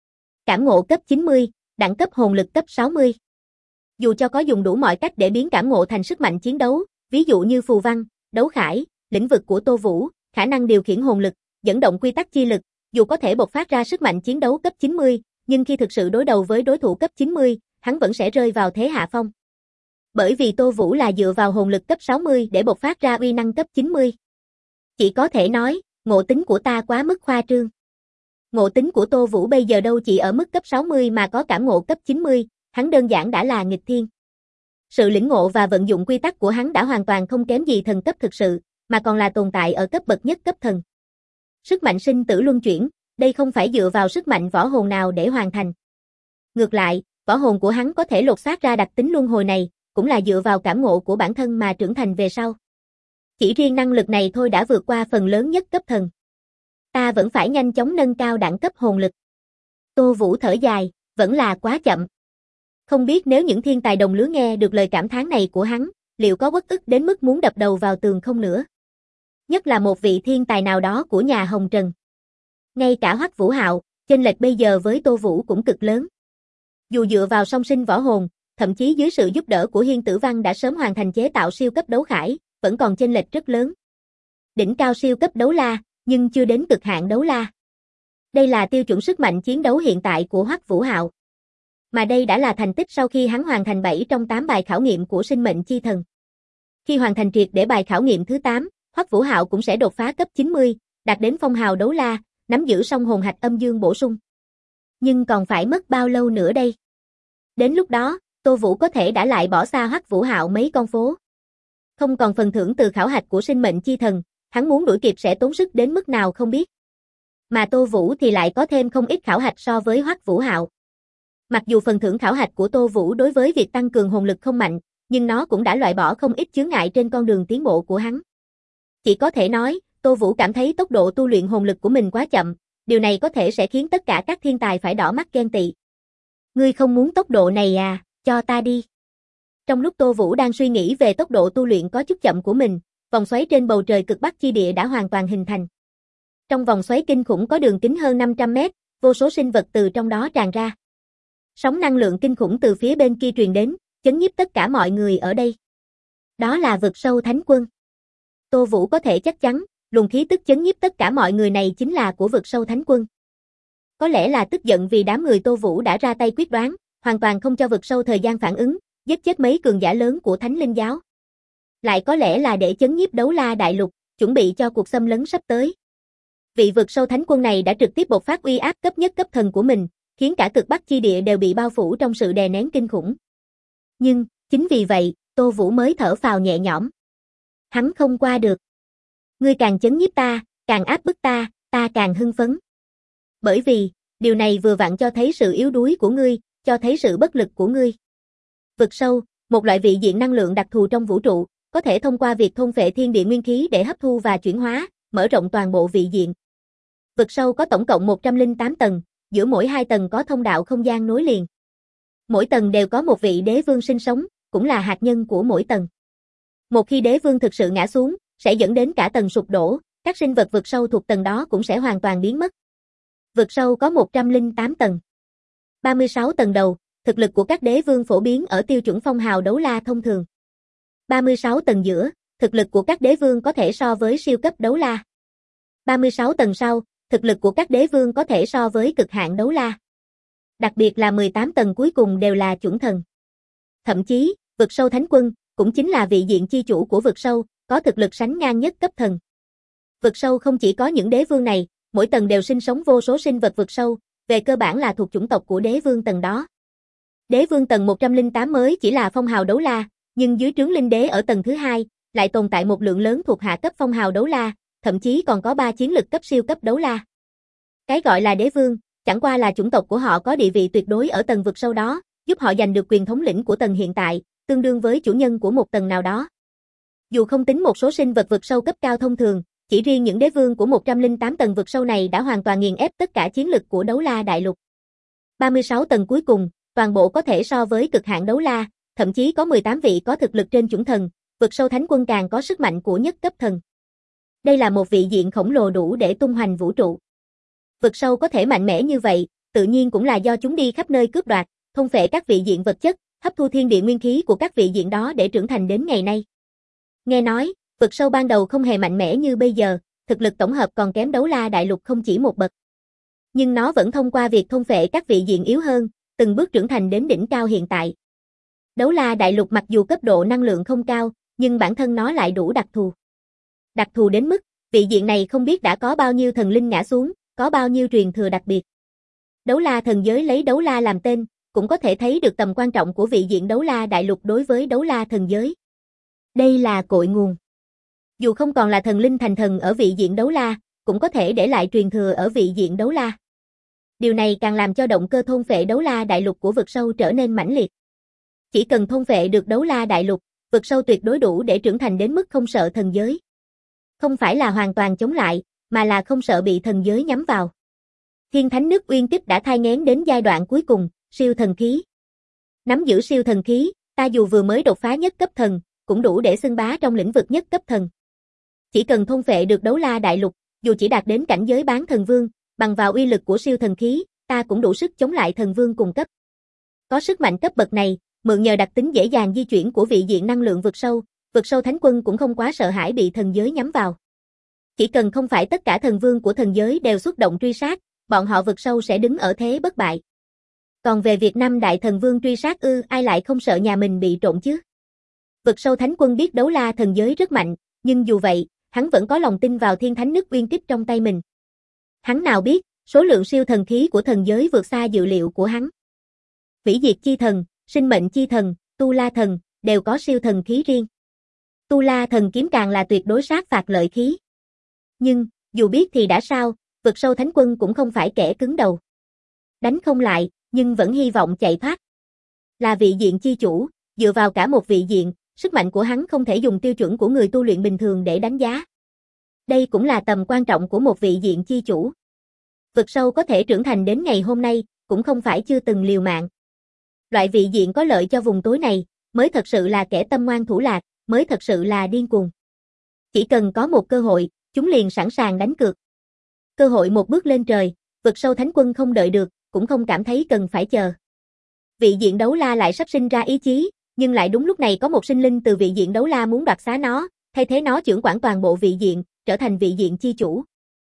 Cảm ngộ cấp 90, đẳng cấp hồn lực cấp 60. Dù cho có dùng đủ mọi cách để biến cảm ngộ thành sức mạnh chiến đấu, ví dụ như phù văn, đấu khải, lĩnh vực của Tô Vũ, khả năng điều khiển hồn lực, dẫn động quy tắc chi lực, dù có thể bộc phát ra sức mạnh chiến đấu cấp 90, nhưng khi thực sự đối đầu với đối thủ cấp 90, hắn vẫn sẽ rơi vào thế hạ phong. Bởi vì Tô Vũ là dựa vào hồn lực cấp 60 để bộc phát ra uy năng cấp 90. Chỉ có thể nói, ngộ tính của ta quá mức khoa trương. Ngộ tính của Tô Vũ bây giờ đâu chỉ ở mức cấp 60 mà có cảm ngộ cấp 90, hắn đơn giản đã là nghịch thiên. Sự lĩnh ngộ và vận dụng quy tắc của hắn đã hoàn toàn không kém gì thần cấp thực sự, mà còn là tồn tại ở cấp bậc nhất cấp thần. Sức mạnh sinh tử luân chuyển, đây không phải dựa vào sức mạnh võ hồn nào để hoàn thành. Ngược lại, võ hồn của hắn có thể lột xác ra đặc tính luân hồi này, cũng là dựa vào cảm ngộ của bản thân mà trưởng thành về sau. Chỉ riêng năng lực này thôi đã vượt qua phần lớn nhất cấp thần. Ta vẫn phải nhanh chóng nâng cao đẳng cấp hồn lực. Tô Vũ thở dài, vẫn là quá chậm. Không biết nếu những thiên tài đồng lứa nghe được lời cảm thán này của hắn, liệu có uất ức đến mức muốn đập đầu vào tường không nữa? Nhất là một vị thiên tài nào đó của nhà Hồng Trần. Ngay cả Hoắc Vũ Hạo, chênh lệch bây giờ với Tô Vũ cũng cực lớn. Dù dựa vào song sinh võ hồn, thậm chí dưới sự giúp đỡ của Hiên Tử Văn đã sớm hoàn thành chế tạo siêu cấp đấu khải, vẫn còn chênh lệch rất lớn. Đỉnh cao siêu cấp đấu la, nhưng chưa đến cực hạn đấu la. Đây là tiêu chuẩn sức mạnh chiến đấu hiện tại của Hoắc Vũ Hạo. Mà đây đã là thành tích sau khi hắn hoàn thành 7 trong 8 bài khảo nghiệm của sinh mệnh chi thần. Khi hoàn thành triệt để bài khảo nghiệm thứ 8, Hoắc Vũ Hạo cũng sẽ đột phá cấp 90, đạt đến phong hào đấu la, nắm giữ song hồn hạch âm dương bổ sung. Nhưng còn phải mất bao lâu nữa đây? Đến lúc đó, Tô Vũ có thể đã lại bỏ xa Hoắc Vũ Hạo mấy con phố. Không còn phần thưởng từ khảo hạch của sinh mệnh chi thần, hắn muốn đuổi kịp sẽ tốn sức đến mức nào không biết. Mà Tô Vũ thì lại có thêm không ít khảo hạch so với Hoắc Vũ Hạo. Mặc dù phần thưởng khảo hạch của Tô Vũ đối với việc tăng cường hồn lực không mạnh, nhưng nó cũng đã loại bỏ không ít chướng ngại trên con đường tiến bộ của hắn. Chỉ có thể nói, Tô Vũ cảm thấy tốc độ tu luyện hồn lực của mình quá chậm, điều này có thể sẽ khiến tất cả các thiên tài phải đỏ mắt ghen tị. Ngươi không muốn tốc độ này à, cho ta đi. Trong lúc Tô Vũ đang suy nghĩ về tốc độ tu luyện có chút chậm của mình, vòng xoáy trên bầu trời cực bắc chi địa đã hoàn toàn hình thành. Trong vòng xoáy kinh khủng có đường kính hơn 500 mét, vô số sinh vật từ trong đó tràn ra. Sóng năng lượng kinh khủng từ phía bên kia truyền đến, chấn nhiếp tất cả mọi người ở đây. Đó là vực sâu thánh quân. Tô Vũ có thể chắc chắn, luồng khí tức chấn nhiếp tất cả mọi người này chính là của vực sâu thánh quân. Có lẽ là tức giận vì đám người Tô Vũ đã ra tay quyết đoán, hoàn toàn không cho vực sâu thời gian phản ứng, giết chết mấy cường giả lớn của Thánh Linh giáo. Lại có lẽ là để chấn nhiếp Đấu La Đại Lục, chuẩn bị cho cuộc xâm lấn sắp tới. Vị vực sâu thánh quân này đã trực tiếp bộc phát uy áp cấp nhất cấp thần của mình, khiến cả cực Bắc chi địa đều bị bao phủ trong sự đè nén kinh khủng. Nhưng, chính vì vậy, Tô Vũ mới thở phào nhẹ nhõm. Hắn không qua được. Ngươi càng chấn nhiếp ta, càng áp bức ta, ta càng hưng phấn. Bởi vì, điều này vừa vặn cho thấy sự yếu đuối của ngươi, cho thấy sự bất lực của ngươi. Vực sâu, một loại vị diện năng lượng đặc thù trong vũ trụ, có thể thông qua việc thôn phệ thiên địa nguyên khí để hấp thu và chuyển hóa, mở rộng toàn bộ vị diện. Vực sâu có tổng cộng 108 tầng, giữa mỗi 2 tầng có thông đạo không gian nối liền. Mỗi tầng đều có một vị đế vương sinh sống, cũng là hạt nhân của mỗi tầng. Một khi đế vương thực sự ngã xuống, sẽ dẫn đến cả tầng sụp đổ, các sinh vật vực sâu thuộc tầng đó cũng sẽ hoàn toàn biến mất. Vực sâu có 108 tầng. 36 tầng đầu, thực lực của các đế vương phổ biến ở tiêu chuẩn phong hào đấu la thông thường. 36 tầng giữa, thực lực của các đế vương có thể so với siêu cấp đấu la. 36 tầng sau, thực lực của các đế vương có thể so với cực hạn đấu la. Đặc biệt là 18 tầng cuối cùng đều là chuẩn thần. Thậm chí, vực sâu thánh quân, cũng chính là vị diện chi chủ của vực sâu, có thực lực sánh ngang nhất cấp thần. Vực sâu không chỉ có những đế vương này, mỗi tầng đều sinh sống vô số sinh vật vực sâu, về cơ bản là thuộc chủng tộc của đế vương tầng đó. Đế vương tầng 108 mới chỉ là phong hào đấu la, nhưng dưới trướng linh đế ở tầng thứ 2, lại tồn tại một lượng lớn thuộc hạ cấp phong hào đấu la, thậm chí còn có 3 chiến lực cấp siêu cấp đấu la. Cái gọi là đế vương, chẳng qua là chủng tộc của họ có địa vị tuyệt đối ở tầng vực sâu đó, giúp họ giành được quyền thống lĩnh của tầng hiện tại, tương đương với chủ nhân của một tầng nào đó. Dù không tính một số sinh vật vực sâu cấp cao thông thường, chỉ riêng những đế vương của 108 tầng vực sâu này đã hoàn toàn nghiền ép tất cả chiến lực của Đấu La Đại Lục. 36 tầng cuối cùng, toàn bộ có thể so với cực hạn đấu la, thậm chí có 18 vị có thực lực trên chuẩn thần, vực sâu thánh quân càng có sức mạnh của nhất cấp thần. Đây là một vị diện khổng lồ đủ để tung hoành vũ trụ. Vực sâu có thể mạnh mẽ như vậy, tự nhiên cũng là do chúng đi khắp nơi cướp đoạt, thôn phệ các vị diện vật chất, hấp thu thiên địa nguyên khí của các vị diện đó để trưởng thành đến ngày nay. Nghe nói, vực sâu ban đầu không hề mạnh mẽ như bây giờ, thực lực tổng hợp còn kém Đấu La Đại Lục không chỉ một bậc. Nhưng nó vẫn thông qua việc thôn phệ các vị diện yếu hơn, từng bước trưởng thành đến đỉnh cao hiện tại. Đấu La Đại Lục mặc dù cấp độ năng lượng không cao, nhưng bản thân nó lại đủ đặc thù. Đặc thù đến mức, vị diện này không biết đã có bao nhiêu thần linh ngã xuống, có bao nhiêu truyền thừa đặc biệt. Đấu La thần giới lấy Đấu La làm tên, cũng có thể thấy được tầm quan trọng của vị diện Đấu La Đại Lục đối với Đấu La thần giới. Đây là cội nguồn. Dù không còn là thần linh thành thần ở vị diện Đấu La, cũng có thể để lại truyền thừa ở vị diện Đấu La. Điều này càng làm cho động cơ thôn phệ Đấu La Đại Lục của vực sâu trở nên mãnh liệt. Chỉ cần thôn phệ được Đấu La Đại Lục, vực sâu tuyệt đối đủ để trưởng thành đến mức không sợ thần giới. Không phải là hoàn toàn chống lại, mà là không sợ bị thần giới nhắm vào. Thiên Thánh Nước Uyên Tích đã thai nghén đến giai đoạn cuối cùng, siêu thần khí. Nắm giữ siêu thần khí, ta dù vừa mới đột phá nhất cấp thần, cũng đủ để xưng bá trong lĩnh vực nhất cấp thần. Chỉ cần thôn phệ được Đấu La Đại Lục, dù chỉ đạt đến cảnh giới bán thần vương, bằng vào uy lực của siêu thần khí, ta cũng đủ sức chống lại thần vương cùng cấp. Có sức mạnh cấp bậc này, mượn nhờ đặc tính dễ dàng di chuyển của vị diện năng lượng vực sâu thánh quân cũng không quá sợ hãi bị thần giới nhắm vào. Chỉ cần không phải tất cả thần vương của thần giới đều xuất động truy sát, bọn họ vực sâu sẽ đứng ở thế bất bại. Còn về việc năm đại thần vương truy sát ai lại không sợ nhà mình bị trộn chứ? Vực sâu thánh quân biết Đấu La thần giới rất mạnh, nhưng dù vậy, hắn vẫn có lòng tin vào Thiên Thánh Nước Uyên Tích trong tay mình. Hắn nào biết, số lượng siêu thần khí của thần giới vượt xa dự liệu của hắn. Hủy diệt chi thần, sinh mệnh chi thần, tu la thần, đều có siêu thần khí riêng. Tu la thần kiếm càng là tuyệt đối sát phạt lợi khí. Nhưng, dù biết thì đã sao, vực sâu thánh quân cũng không phải kẻ cứng đầu. Đánh không lại, nhưng vẫn hy vọng chạy thoát. Là vị diện chi chủ, dựa vào cả một vị diện, sức mạnh của hắn không thể dùng tiêu chuẩn của người tu luyện bình thường để đánh giá. Đây cũng là tầm quan trọng của một vị diện chi chủ. Vực sâu có thể trưởng thành đến ngày hôm nay, cũng không phải chưa từng liều mạng. Loại vị diện có lợi cho vùng tối này, mới thật sự là kẻ tâm ngoan thủ lạt, mới thật sự là điên cuồng. Chỉ cần có một cơ hội, chúng liền sẵn sàng đánh cược. Cơ hội một bước lên trời, vực sâu thánh quân không đợi được, cũng không cảm thấy cần phải chờ. Vị diện Đấu La lại sắp sinh ra ý chí, nhưng lại đúng lúc này có một sinh linh từ vị diện Đấu La muốn đoạt xá nó, thay thế nó chưởng quản toàn bộ vị diện, trở thành vị diện chi chủ.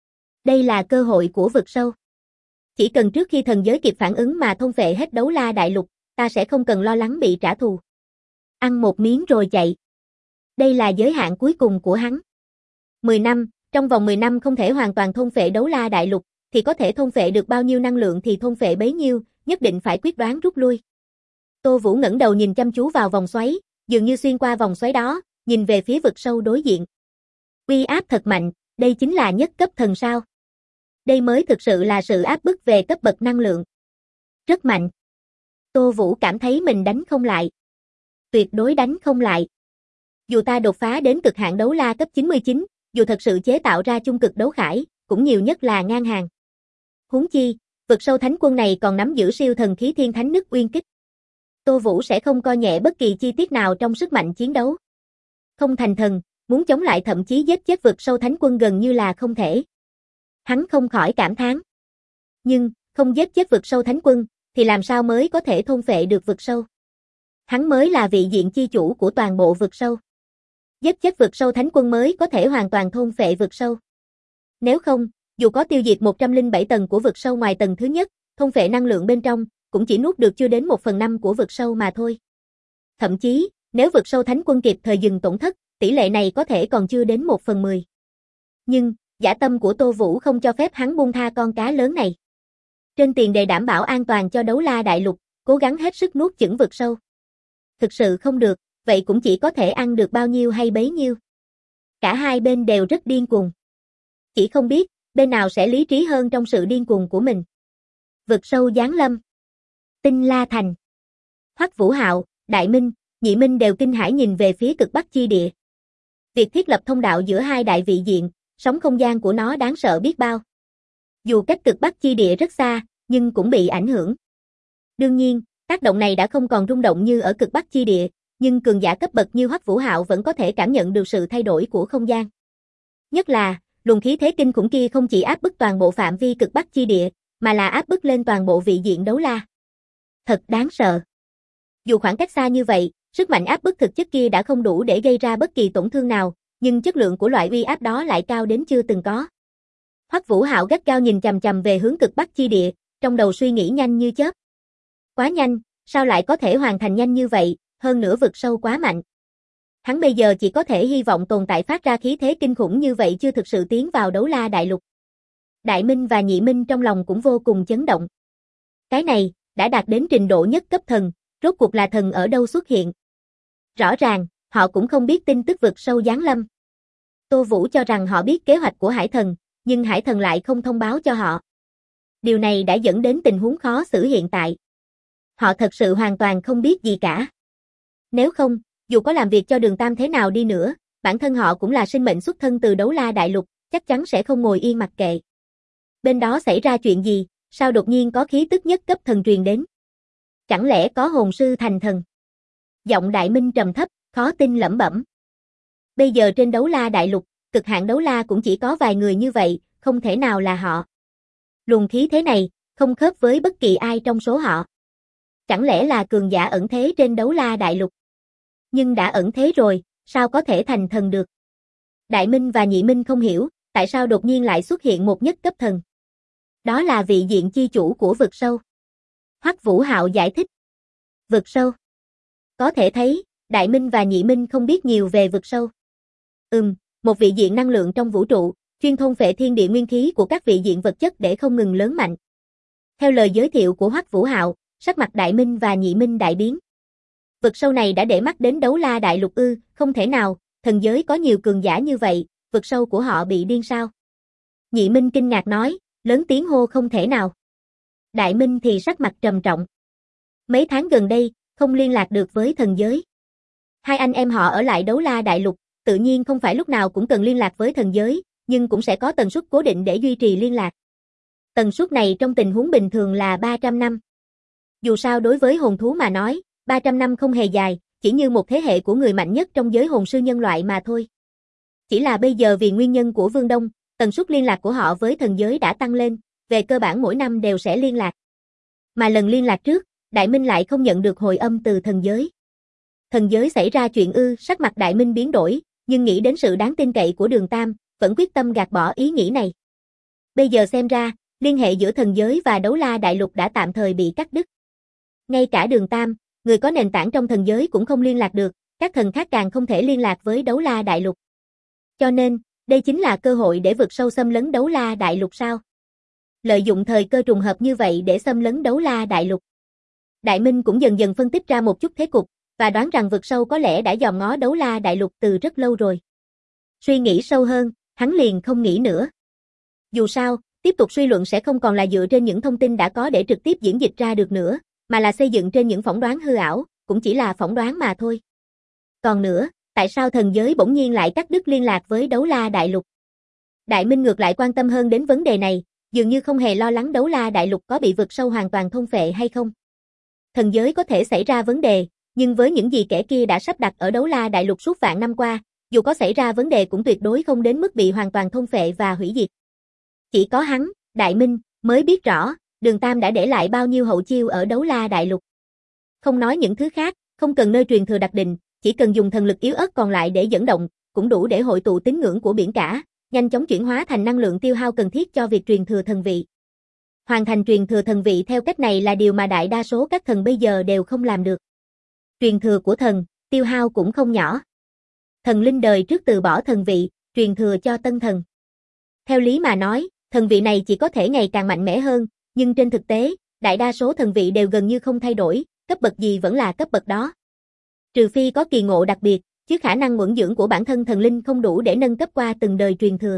Đây là cơ hội của vực sâu. Chỉ cần trước khi thần giới kịp phản ứng mà thôn phệ hết Đấu La Đại Lục, ta sẽ không cần lo lắng bị trả thù. Ăn một miếng rồi chạy. Đây là giới hạn cuối cùng của hắn. 10 năm, trong vòng 10 năm không thể hoàn toàn thôn phệ Đấu La Đại Lục, thì có thể thôn phệ được bao nhiêu năng lượng thì thôn phệ bấy nhiêu, nhất định phải quyết đoán rút lui. Tô Vũ ngẩng đầu nhìn chăm chú vào vòng xoáy, dường như xuyên qua vòng xoáy đó, nhìn về phía vực sâu đối diện. Uy áp thật mạnh, đây chính là nhất cấp thần sao? Đây mới thực sự là sự áp bức về cấp bậc năng lượng. Rất mạnh. Tô Vũ cảm thấy mình đánh không lại. Tuyệt đối đánh không lại. Dù ta đột phá đến cực hạn đấu la cấp 99, dù thật sự chế tạo ra chung cực đấu khải, cũng nhiều nhất là ngang hàng. Huống chi, vực sâu thánh quân này còn nắm giữ siêu thần khí thiên thánh nứt uyên kích. Tô Vũ sẽ không coi nhẹ bất kỳ chi tiết nào trong sức mạnh chiến đấu. Không thành thần, muốn chống lại thậm chí giết chết vực sâu thánh quân gần như là không thể. Hắn không khỏi cảm thán. Nhưng, không giết chết vực sâu thánh quân, thì làm sao mới có thể thôn phệ được vực sâu? Hắn mới là vị diện chi chủ của toàn bộ vực sâu. Giết chết vực sâu thánh quân mới có thể hoàn toàn thôn phệ vực sâu. Nếu không, dù có tiêu diệt 107 tầng của vực sâu ngoài tầng thứ nhất, thôn phệ năng lượng bên trong, cũng chỉ nuốt được chưa đến 1/5 của vực sâu mà thôi. Thậm chí, nếu vực sâu thánh quân kịp thời dừng tổn thất, tỷ lệ này có thể còn chưa đến 1/10. Nhưng, dã tâm của Tô Vũ không cho phép hắn buông tha con cá lớn này. Trên tiền đề đảm bảo an toàn cho Đấu La Đại Lục, cố gắng hết sức nuốt chửng vực sâu. Thực sự không được, vậy cũng chỉ có thể ăn được bao nhiêu hay bấy nhiêu. Cả hai bên đều rất điên cuồng. Chỉ không biết, bên nào sẽ lý trí hơn trong sự điên cuồng của mình. Vực sâu giáng lâm. Tinh La Thành. Hoắc Vũ Hạo, Đại Minh, Nhị Minh đều kinh hãi nhìn về phía cực Bắc chi địa. Việc thiết lập thông đạo giữa hai đại vị diện, sóng không gian của nó đáng sợ biết bao. Dù cách cực Bắc chi địa rất xa, nhưng cũng bị ảnh hưởng. Đương nhiên, tác động này đã không còn rung động như ở cực Bắc chi địa, nhưng cường giả cấp bậc như Hoắc Vũ Hạo vẫn có thể cảm nhận được sự thay đổi của không gian. Nhất là, luồng khí thế kinh khủng kia không chỉ áp bức toàn bộ phạm vi cực Bắc chi địa, mà là áp bức lên toàn bộ vị diện đấu la. Thật đáng sợ. Dù khoảng cách xa như vậy, sức mạnh áp bức thực chất kia đã không đủ để gây ra bất kỳ tổn thương nào, nhưng chất lượng của loại uy áp đó lại cao đến chưa từng có. Hoắc Vũ Hạo gắt gao nhìn chằm chằm về hướng cực Bắc chi địa, trong đầu suy nghĩ nhanh như chớp. Quá nhanh, sao lại có thể hoàn thành nhanh như vậy, hơn nữa vực sâu quá mạnh. Hắn bây giờ chỉ có thể hy vọng tồn tại phát ra khí thế kinh khủng như vậy chưa thực sự tiến vào Đấu La Đại Lục. Đại Minh và Nhị Minh trong lòng cũng vô cùng chấn động. Cái này, đã đạt đến trình độ nhất cấp thần, rốt cuộc là thần ở đâu xuất hiện. Rõ ràng, họ cũng không biết tin tức vực sâu giáng lâm. Tô Vũ cho rằng họ biết kế hoạch của Hải Thần, nhưng Hải Thần lại không thông báo cho họ. Điều này đã dẫn đến tình huống khó xử hiện tại. Họ thật sự hoàn toàn không biết gì cả. Nếu không, dù có làm việc cho Đường Tam thế nào đi nữa, bản thân họ cũng là sinh mệnh xuất thân từ Đấu La Đại Lục, chắc chắn sẽ không ngồi yên mặc kệ. Bên đó xảy ra chuyện gì, sao đột nhiên có khí tức nhất cấp thần truyền đến? Chẳng lẽ có hồn sư thành thần? Giọng Đại Minh trầm thấp, khó tin lẩm bẩm. Bây giờ trên Đấu La Đại Lục, cực hạn đấu la cũng chỉ có vài người như vậy, không thể nào là họ. Luồng khí thế này, không khớp với bất kỳ ai trong số họ. Chẳng lẽ là cường giả ẩn thế trên Đấu La Đại Lục? Nhưng đã ẩn thế rồi, sao có thể thành thần được? Đại Minh và Nhị Minh không hiểu, tại sao đột nhiên lại xuất hiện một nhất cấp thần. Đó là vị diện chi chủ của vực sâu. Hoắc Vũ Hạo giải thích. Vực sâu. Có thể thấy, Đại Minh và Nhị Minh không biết nhiều về vực sâu. Một vị diện năng lượng trong vũ trụ, chuyên thôn phệ thiên địa nguyên khí của các vị diện vật chất để không ngừng lớn mạnh. Theo lời giới thiệu của Hoắc Vũ Hạo, sắc mặt Đại Minh và Nhị Minh đại biến. Vực sâu này đã để mắt đến Đấu La Đại Lục ư? Không thể nào, thần giới có nhiều cường giả như vậy, vực sâu của họ bị điên sao? Nhị Minh kinh ngạc nói, lớn tiếng hô không thể nào. Đại Minh thì sắc mặt trầm trọng. Mấy tháng gần đây, không liên lạc được với thần giới. Hai anh em họ ở lại Đấu La Đại Lục, tự nhiên không phải lúc nào cũng cần liên lạc với thần giới, nhưng cũng sẽ có tần suất cố định để duy trì liên lạc. Tần suất này trong tình huống bình thường là 300 năm. Dù sao đối với hồn thú mà nói, 300 năm không hề dài, chỉ như một thế hệ của người mạnh nhất trong giới hồn sư nhân loại mà thôi. Chỉ là bây giờ vì nguyên nhân của Vương Đông, tần suất liên lạc của họ với thần giới đã tăng lên, về cơ bản mỗi năm đều sẽ liên lạc. Mà lần liên lạc trước, Đại Minh lại không nhận được hồi âm từ thần giới. Thần giới xảy ra chuyện ư? Sắc mặt Đại Minh biến đổi, nhưng nghĩ đến sự đáng tin cậy của Đường Tam, vẫn quyết tâm gạt bỏ ý nghĩ này. Bây giờ xem ra, liên hệ giữa thần giới và Đấu La Đại Lục đã tạm thời bị cắt đứt. Ngay cả Đường Tam, người có nền tảng trong thần giới cũng không liên lạc được, các thần khác càng không thể liên lạc với Đấu La Đại Lục. Cho nên, đây chính là cơ hội để vực sâu xâm lấn Đấu La Đại Lục sao? Lợi dụng thời cơ trùng hợp như vậy để xâm lấn Đấu La Đại Lục. Đại Minh cũng dần dần phân tích ra một chút thế cục, và đoán rằng vực sâu có lẽ đã dòm ngó Đấu La Đại Lục từ rất lâu rồi. Suy nghĩ sâu hơn, hắn liền không nghĩ nữa. Dù sao, tiếp tục suy luận sẽ không còn là dựa trên những thông tin đã có để trực tiếp diễn dịch ra được nữa, mà là xây dựng trên những phỏng đoán hư ảo, cũng chỉ là phỏng đoán mà thôi. Còn nữa, tại sao thần giới bỗng nhiên lại cắt đứt liên lạc với Đấu La Đại Lục? Đại Minh ngược lại quan tâm hơn đến vấn đề này, dường như không hề lo lắng Đấu La Đại Lục có bị vực sâu hoàn toàn thôn phệ hay không. Thần giới có thể xảy ra vấn đề, nhưng với những gì kẻ kia đã sắp đặt ở Đấu La Đại Lục suốt vạn năm qua, dù có xảy ra vấn đề cũng tuyệt đối không đến mức bị hoàn toàn thôn phệ và hủy diệt. Chỉ có hắn, Đại Minh, mới biết rõ, Đường Tam đã để lại bao nhiêu hậu chiêu ở Đấu La Đại Lục. Không nói những thứ khác, không cần nơi truyền thừa đặc định, chỉ cần dùng thần lực yếu ớt còn lại để dẫn động, cũng đủ để hội tụ tín ngưỡng của biển cả, nhanh chóng chuyển hóa thành năng lượng tiêu hao cần thiết cho việc truyền thừa thần vị. Hoàn thành truyền thừa thần vị theo cách này là điều mà đại đa số các thần bây giờ đều không làm được. Truyền thừa của thần, tiêu hao cũng không nhỏ. Thần linh đời trước từ bỏ thần vị, truyền thừa cho tân thần. Theo lý mà nói, thần vị này chỉ có thể ngày càng mạnh mẽ hơn, nhưng trên thực tế, đại đa số thần vị đều gần như không thay đổi, cấp bậc gì vẫn là cấp bậc đó. Trừ phi có kỳ ngộ đặc biệt, chứ khả năng uẩn dưỡng của bản thân thần linh không đủ để nâng cấp qua từng đời truyền thừa.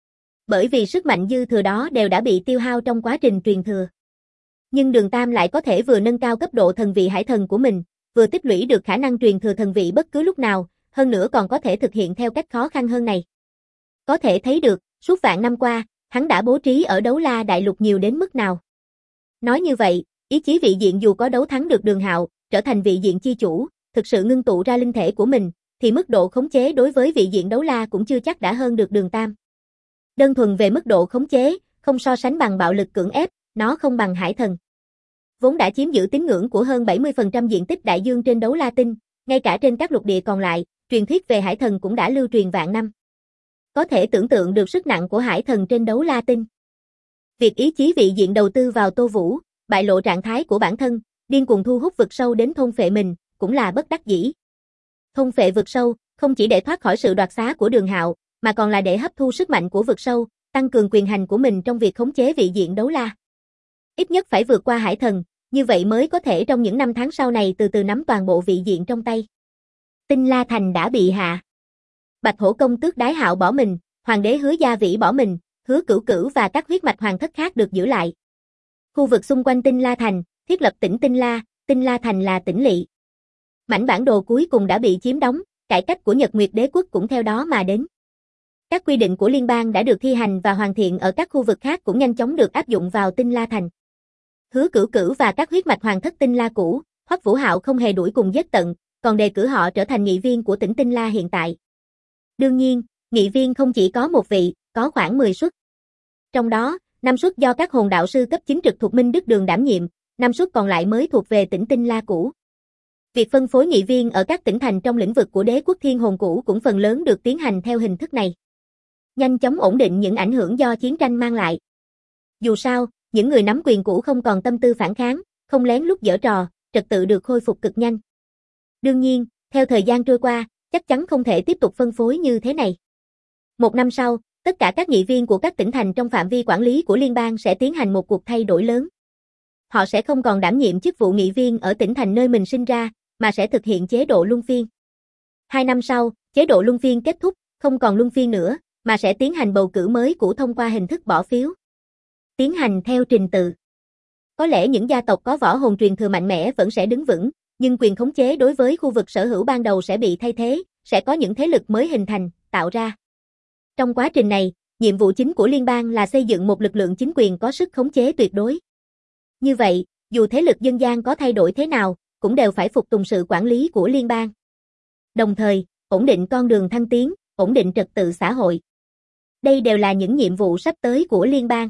Bởi vì sức mạnh dư thừa đó đều đã bị tiêu hao trong quá trình truyền thừa. Nhưng Đường Tam lại có thể vừa nâng cao cấp độ thần vị hải thần của mình, vừa tích lũy được khả năng truyền thừa thần vị bất cứ lúc nào, hơn nữa còn có thể thực hiện theo cách khó khăn hơn này. Có thể thấy được, suốt vạn năm qua, hắn đã bố trí ở Đấu La Đại Lục nhiều đến mức nào. Nói như vậy, ý chí vị diện dù có đấu thắng được Đường Hạo, trở thành vị diện chi chủ, thực sự ngưng tụ ra linh thể của mình, thì mức độ khống chế đối với vị diện Đấu La cũng chưa chắc đã hơn được Đường Tam. Đơn thuần về mức độ khống chế, không so sánh bằng bạo lực cưỡng ép, nó không bằng hải thần. Vốn đã chiếm giữ tín ngưỡng của hơn 70% diện tích đại dương trên Đấu La Tinh, ngay cả trên các lục địa còn lại, truyền thuyết về hải thần cũng đã lưu truyền vạn năm. Có thể tưởng tượng được sức nặng của hải thần trên Đấu La Tinh. Việc ý chí vị diện đầu tư vào Tô Vũ, bại lộ trạng thái của bản thân, điên cuồng thu hút vực sâu đến thôn phệ mình, cũng là bất đắc dĩ. Thôn phệ vực sâu, không chỉ để thoát khỏi sự đoạt xá của Đường Hạo, mà còn là để hấp thu sức mạnh của vực sâu, tăng cường quyền hành của mình trong việc khống chế vị diện Đấu La. Ít nhất phải vượt qua hải thần, như vậy mới có thể trong những năm tháng sau này từ từ nắm toàn bộ vị diện trong tay. Tinh La Thành đã bị hạ. Bạch Hổ công tước Đái Hạo bỏ mình, Hoàng đế Hứa Gia Vĩ bỏ mình, Hứa Cửu Cửu và các huyết mạch hoàng thất khác được giữ lại. Khu vực xung quanh Tinh La Thành, thiết lập tỉnh Tinh La Thành là tỉnh lỵ. Mảnh bản đồ cuối cùng đã bị chiếm đóng, cải cách của Nhật Nguyệt Đế quốc cũng theo đó mà đến. Các quy định của liên bang đã được thi hành và hoàn thiện ở các khu vực khác cũng nhanh chóng được áp dụng vào Tinh La Thành. Hứa Cửu Cửu và các huyết mạch hoàng thất Tinh La cũ, Hoắc Vũ Hạo không hề đuổi cùng giết tận, còn đề cử họ trở thành nghị viên của tỉnh Tinh La hiện tại. Đương nhiên, nghị viên không chỉ có một vị, có khoảng 10 suất. Trong đó, 5 suất do các hồn đạo sư cấp 9 trực thuộc Minh Đức Đường đảm nhiệm, 5 suất còn lại mới thuộc về tỉnh Tinh La cũ. Việc phân phối nghị viên ở các tỉnh thành trong lĩnh vực của đế quốc thiên hồn cũ cũng phần lớn được tiến hành theo hình thức này. Nhanh chóng ổn định những ảnh hưởng do chiến tranh mang lại. Dù sao, những người nắm quyền cũ không còn tâm tư phản kháng, không lén lút giở trò, trật tự được khôi phục cực nhanh. Đương nhiên, theo thời gian trôi qua, chắc chắn không thể tiếp tục phân phối như thế này. Một năm sau, tất cả các nghị viên của các tỉnh thành trong phạm vi quản lý của liên bang sẽ tiến hành một cuộc thay đổi lớn. Họ sẽ không còn đảm nhiệm chức vụ nghị viên ở tỉnh thành nơi mình sinh ra, mà sẽ thực hiện chế độ luân phiên. 2 năm sau, chế độ luân phiên kết thúc, không còn luân phiên nữa, mà sẽ tiến hành bầu cử mới cũ thông qua hình thức bỏ phiếu. Tiến hành theo trình tự. Có lẽ những gia tộc có võ hồn truyền thừa mạnh mẽ vẫn sẽ đứng vững, nhưng quyền khống chế đối với khu vực sở hữu ban đầu sẽ bị thay thế, sẽ có những thế lực mới hình thành, tạo ra. Trong quá trình này, nhiệm vụ chính của liên bang là xây dựng một lực lượng chính quyền có sức khống chế tuyệt đối. Như vậy, dù thế lực dân gian có thay đổi thế nào, cũng đều phải phục tùng sự quản lý của liên bang. Đồng thời, ổn định con đường thăng tiến, ổn định trật tự xã hội. Đây đều là những nhiệm vụ sắp tới của liên bang.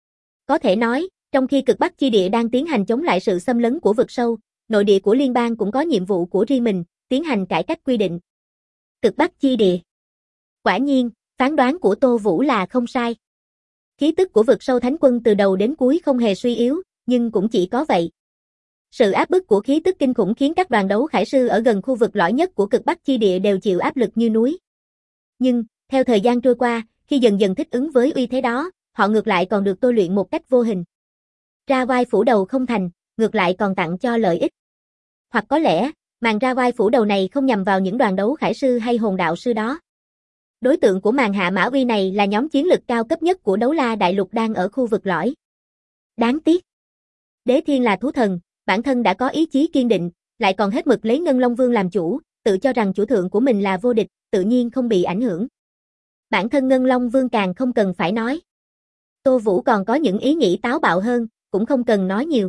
Có thể nói, trong khi cực Bắc chi địa đang tiến hành chống lại sự xâm lấn của vực sâu, nội địa của liên bang cũng có nhiệm vụ của riêng mình, tiến hành cải cách quy định. Cực Bắc chi địa. Quả nhiên, phán đoán của Tô Vũ là không sai. Khí tức của vực sâu thánh quân từ đầu đến cuối không hề suy yếu, nhưng cũng chỉ có vậy. Sự áp bức của khí tức kinh khủng khiến các đoàn đấu khải sư ở gần khu vực lõi nhất của cực Bắc chi địa đều chịu áp lực như núi. Nhưng, theo thời gian trôi qua, khi dần dần thích ứng với uy thế đó, họ ngược lại còn được tôi luyện một cách vô hình. Ra vai phủ đầu không thành, ngược lại còn tặng cho lợi ích. Hoặc có lẽ, màn ra vai phủ đầu này không nhằm vào những đoàn đấu khải sư hay hồn đạo sư đó. Đối tượng của màn hạ mã uy này là nhóm chiến lực cao cấp nhất của Đấu La Đại Lục đang ở khu vực lõi. Đáng tiếc. Đế Thiên là thú thần, bản thân đã có ý chí kiên định, lại còn hết mực lấy Ngân Long Vương làm chủ, tự cho rằng chủ thượng của mình là vô địch, tự nhiên không bị ảnh hưởng. Bản thân Ngân Long Vương càng không cần phải nói. Tô Vũ còn có những ý nghĩ táo bạo hơn, cũng không cần nói nhiều.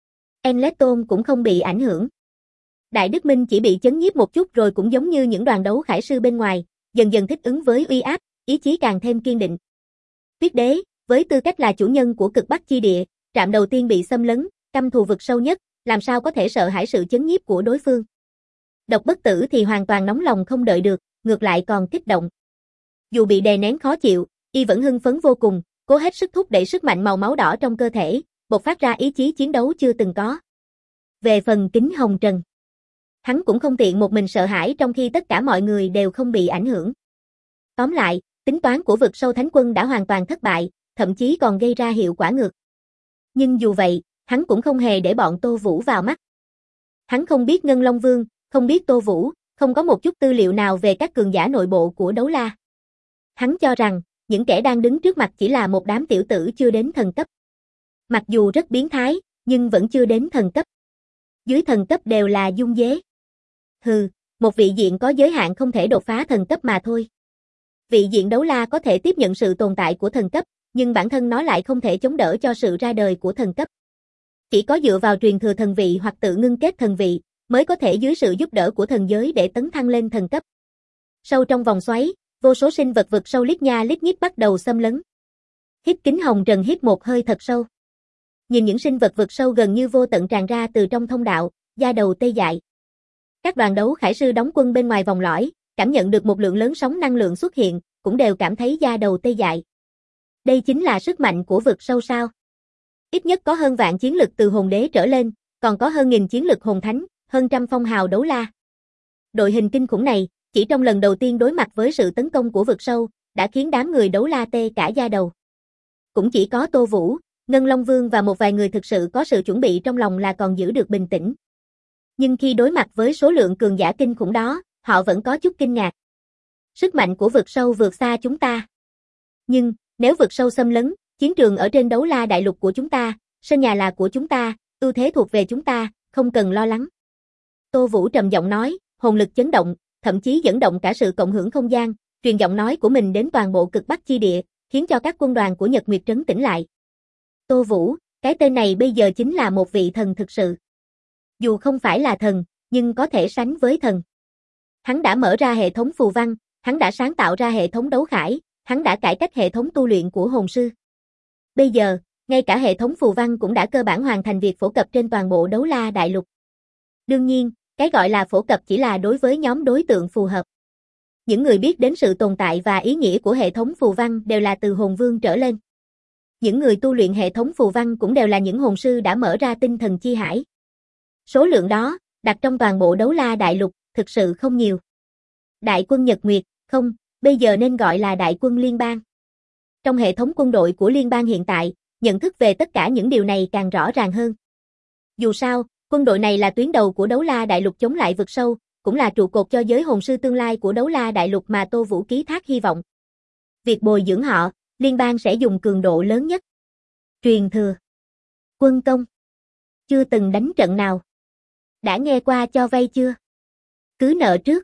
Enleton cũng không bị ảnh hưởng. Đại Đức Minh chỉ bị chấn nhiếp một chút rồi cũng giống như những đoàn đấu khải sư bên ngoài, dần dần thích ứng với uy áp, ý chí càng thêm kiên định. Tuyết Đế, với tư cách là chủ nhân của cực Bắc chi địa, trạm đầu tiên bị xâm lấn, căm thù vực sâu nhất, làm sao có thể sợ hãi sự chấn nhiếp của đối phương. Độc Bất Tử thì hoàn toàn nóng lòng không đợi được, ngược lại còn kích động. Dù bị đè nén khó chịu, y vẫn hưng phấn vô cùng, cố hết sức thúc đẩy sức mạnh màu máu đỏ trong cơ thể, bộc phát ra ý chí chiến đấu chưa từng có. Về phần Kính Hồng Trần, hắn cũng không tiện một mình sợ hãi trong khi tất cả mọi người đều không bị ảnh hưởng. Tóm lại, tính toán của vực sâu thánh quân đã hoàn toàn thất bại, thậm chí còn gây ra hiệu quả ngược. Nhưng dù vậy, hắn cũng không hề để bọn Tô Vũ vào mắt. Hắn không biết Ngân Long Vương, không biết Tô Vũ, không có một chút tư liệu nào về các cường giả nội bộ của Đấu La. Hắn cho rằng, những kẻ đang đứng trước mặt chỉ là một đám tiểu tử chưa đến thần cấp. Mặc dù rất biến thái, nhưng vẫn chưa đến thần cấp. Dưới thần cấp đều là dung dế. Hừ, một vị diện có giới hạn không thể đột phá thần cấp mà thôi. Vị diện Đấu La có thể tiếp nhận sự tồn tại của thần cấp, nhưng bản thân nó lại không thể chống đỡ cho sự ra đời của thần cấp. Chỉ có dựa vào truyền thừa thần vị hoặc tự ngưng kết thần vị, mới có thể dưới sự giúp đỡ của thần giới để tấn thăng lên thần cấp. Sâu trong vòng xoáy, vô số sinh vật vực sâu lít nha lít nhít bắt đầu xâm lấn. Hít Kính Hồng Trần hít một hơi thật sâu. Nhìn những sinh vật vực sâu gần như vô tận tràn ra từ trong thông đạo, da đầu tê dại. Các đoàn đấu khải sư đóng quân bên ngoài vòng lõi, cảm nhận được một lượng lớn sóng năng lượng xuất hiện, cũng đều cảm thấy da đầu tê dại. Đây chính là sức mạnh của vực sâu sao? Ít nhất có hơn vạn chiến lực từ hồn đế trở lên, còn có hơn nghìn chiến lực hồn thánh, hơn trăm phong hào đấu la. Đội hình kinh khủng này, chỉ trong lần đầu tiên đối mặt với sự tấn công của vực sâu, đã khiến đám người đấu la tê cả da đầu. Cũng chỉ có Tô Vũ, Ngân Long Vương và một vài người thực sự có sự chuẩn bị trong lòng là còn giữ được bình tĩnh. Nhưng khi đối mặt với số lượng cường giả kinh khủng đó, họ vẫn có chút kinh ngạc. Sức mạnh của vực sâu vượt xa chúng ta. Nhưng, nếu vực sâu xâm lấn, chiến trường ở trên Đấu La Đại Lục của chúng ta, sân nhà là của chúng ta, ưu thế thuộc về chúng ta, không cần lo lắng. Tô Vũ trầm giọng nói, hồn lực chấn động, thậm chí dẫn động cả sự cộng hưởng không gian, truyền giọng nói của mình đến toàn bộ cực Bắc chi địa, khiến cho các quân đoàn của Nhật Nguyệt Trấn tỉnh lại. Tô Vũ, cái tên này bây giờ chính là một vị thần thực sự. Dù không phải là thần, nhưng có thể sánh với thần. Hắn đã mở ra hệ thống phù văn, hắn đã sáng tạo ra hệ thống đấu khải, hắn đã cải cách hệ thống tu luyện của hồn sư. Bây giờ, ngay cả hệ thống phù văn cũng đã cơ bản hoàn thành việc phổ cập trên toàn bộ Đấu La Đại Lục. Đương nhiên, cái gọi là phổ cập chỉ là đối với nhóm đối tượng phù hợp. Những người biết đến sự tồn tại và ý nghĩa của hệ thống phù văn đều là từ hồn vương trở lên. Những người tu luyện hệ thống phù văn cũng đều là những hồn sư đã mở ra tinh thần chi hải. Số lượng đó, đặt trong toàn bộ Đấu La Đại Lục, thực sự không nhiều. Đại quân Nhật Nguyệt, không, bây giờ nên gọi là đại quân liên bang. Trong hệ thống quân đội của liên bang hiện tại, nhận thức về tất cả những điều này càng rõ ràng hơn. Dù sao, quân đội này là tuyến đầu của Đấu La Đại Lục chống lại vực sâu, cũng là trụ cột cho giới hồn sư tương lai của Đấu La Đại Lục mà Tô Vũ ký thác hy vọng. Việc bồi dưỡng họ, liên bang sẽ dùng cường độ lớn nhất. Truyền thừa. Quân công. Chưa từng đánh trận nào. Đã nghe qua cho vay chưa? Cứ nợ trước.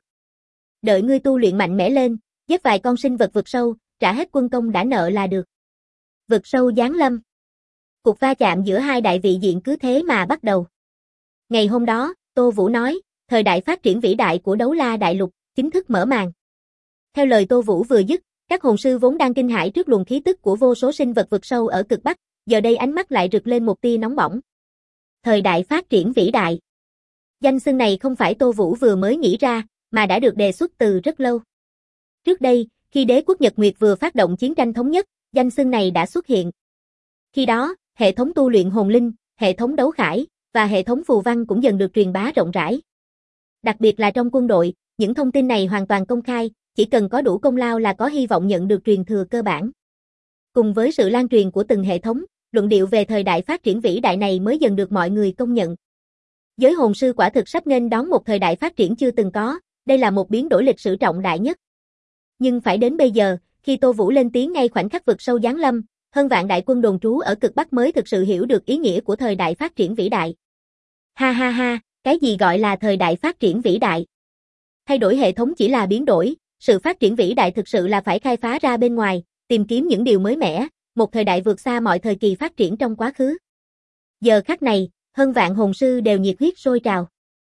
Đợi ngươi tu luyện mạnh mẽ lên, giết vài con sinh vật vực sâu, trả hết quân công đã nợ là được. Vực sâu giáng lâm. Cuộc va chạm giữa hai đại vị diện cứ thế mà bắt đầu. Ngày hôm đó, Tô Vũ nói, thời đại phát triển vĩ đại của Đấu La Đại Lục chính thức mở màn. Theo lời Tô Vũ vừa dứt, các hồn sư vốn đang kinh hãi trước luồng khí tức của vô số sinh vật vực sâu ở cực Bắc, giờ đây ánh mắt lại rực lên một tia nóng bỏng. Thời đại phát triển vĩ đại. Danh xưng này không phải Tô Vũ vừa mới nghĩ ra, mà đã được đề xuất từ rất lâu. Trước đây, khi đế quốc Nhật Nguyệt vừa phát động chiến tranh thống nhất, danh xưng này đã xuất hiện. Khi đó, hệ thống tu luyện hồn linh, hệ thống đấu khải, và hệ thống phù văn cũng dần được truyền bá rộng rãi. Đặc biệt là trong quân đội, những thông tin này hoàn toàn công khai, chỉ cần có đủ công lao là có hy vọng nhận được truyền thừa cơ bản. Cùng với sự lan truyền của từng hệ thống, luận điệu về thời đại phát triển vĩ đại này mới dần được mọi người công nhận. Giới hồn sư quả thực sắp nghênh đón một thời đại phát triển chưa từng có, đây là một biến đổi lịch sử trọng đại nhất. Nhưng phải đến bây giờ, khi Tô Vũ lên tiếng ngay khoảnh khắc vực sâu giáng lâm, hơn vạn đại quân đồn trú ở cực Bắc mới thực sự hiểu được ý nghĩa của thời đại phát triển vĩ đại. Ha ha ha, cái gì gọi là thời đại phát triển vĩ đại? Thay đổi hệ thống chỉ là biến đổi, sự phát triển vĩ đại thực sự là phải khai phá ra bên ngoài, tìm kiếm những điều mới mẻ, một thời đại vượt xa mọi thời kỳ phát triển trong quá khứ. Giờ khắc này, hơn vạn hồn sư đều nhiệt huyết sôi trào.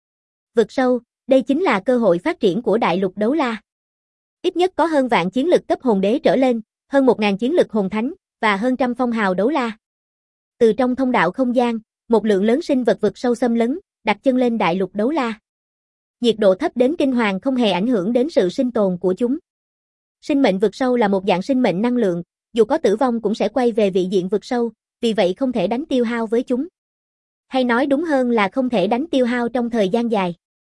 Vực sâu, đây chính là cơ hội phát triển của đại lục đấu la. Ít nhất có hơn vạn chiến lực cấp hồn đế trở lên, hơn 1000 chiến lực hồn thánh, và hơn trăm phong hào đấu la. Từ trong thông đạo không gian, một lượng lớn sinh vật vực sâu xâm lấn, đặt chân lên đại lục đấu la. Nhiệt độ thấp đến kinh hoàng không hề ảnh hưởng đến sự sinh tồn của chúng. Sinh mệnh vực sâu là một dạng sinh mệnh năng lượng, dù có tử vong cũng sẽ quay về vị diện vực sâu, vì vậy không thể đánh tiêu hao với chúng. Hay nói đúng hơn là không thể đánh tiêu hao trong thời gian dài.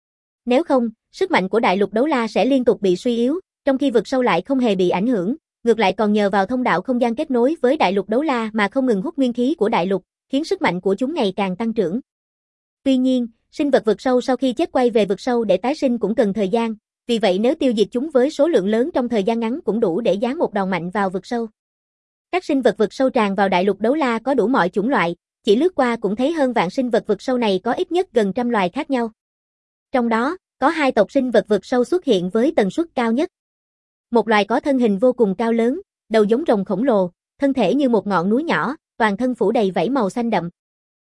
Nếu không, sức mạnh của đại lục đấu la sẽ liên tục bị suy yếu, trong khi vực sâu lại không hề bị ảnh hưởng, ngược lại còn nhờ vào thông đạo không gian kết nối với đại lục đấu la mà không ngừng hút nguyên khí của đại lục, khiến sức mạnh của chúng ngày càng tăng trưởng. Tuy nhiên, sinh vật vực sâu sau khi chết quay về vực sâu để tái sinh cũng cần thời gian, vì vậy nếu tiêu diệt chúng với số lượng lớn trong thời gian ngắn cũng đủ để giáng một đòn mạnh vào vực sâu. Các sinh vật vực sâu tràn vào đại lục đấu la có đủ mọi chủng loại, chỉ lướt qua cũng thấy hơn vạn sinh vật vực sâu này có ít nhất gần trăm loài khác nhau. Trong đó, có 2 tộc sinh vật vực sâu xuất hiện với tần suất cao nhất. Một loài có thân hình vô cùng cao lớn, đầu giống rồng khổng lồ, thân thể như một ngọn núi nhỏ, toàn thân phủ đầy vảy màu xanh đậm.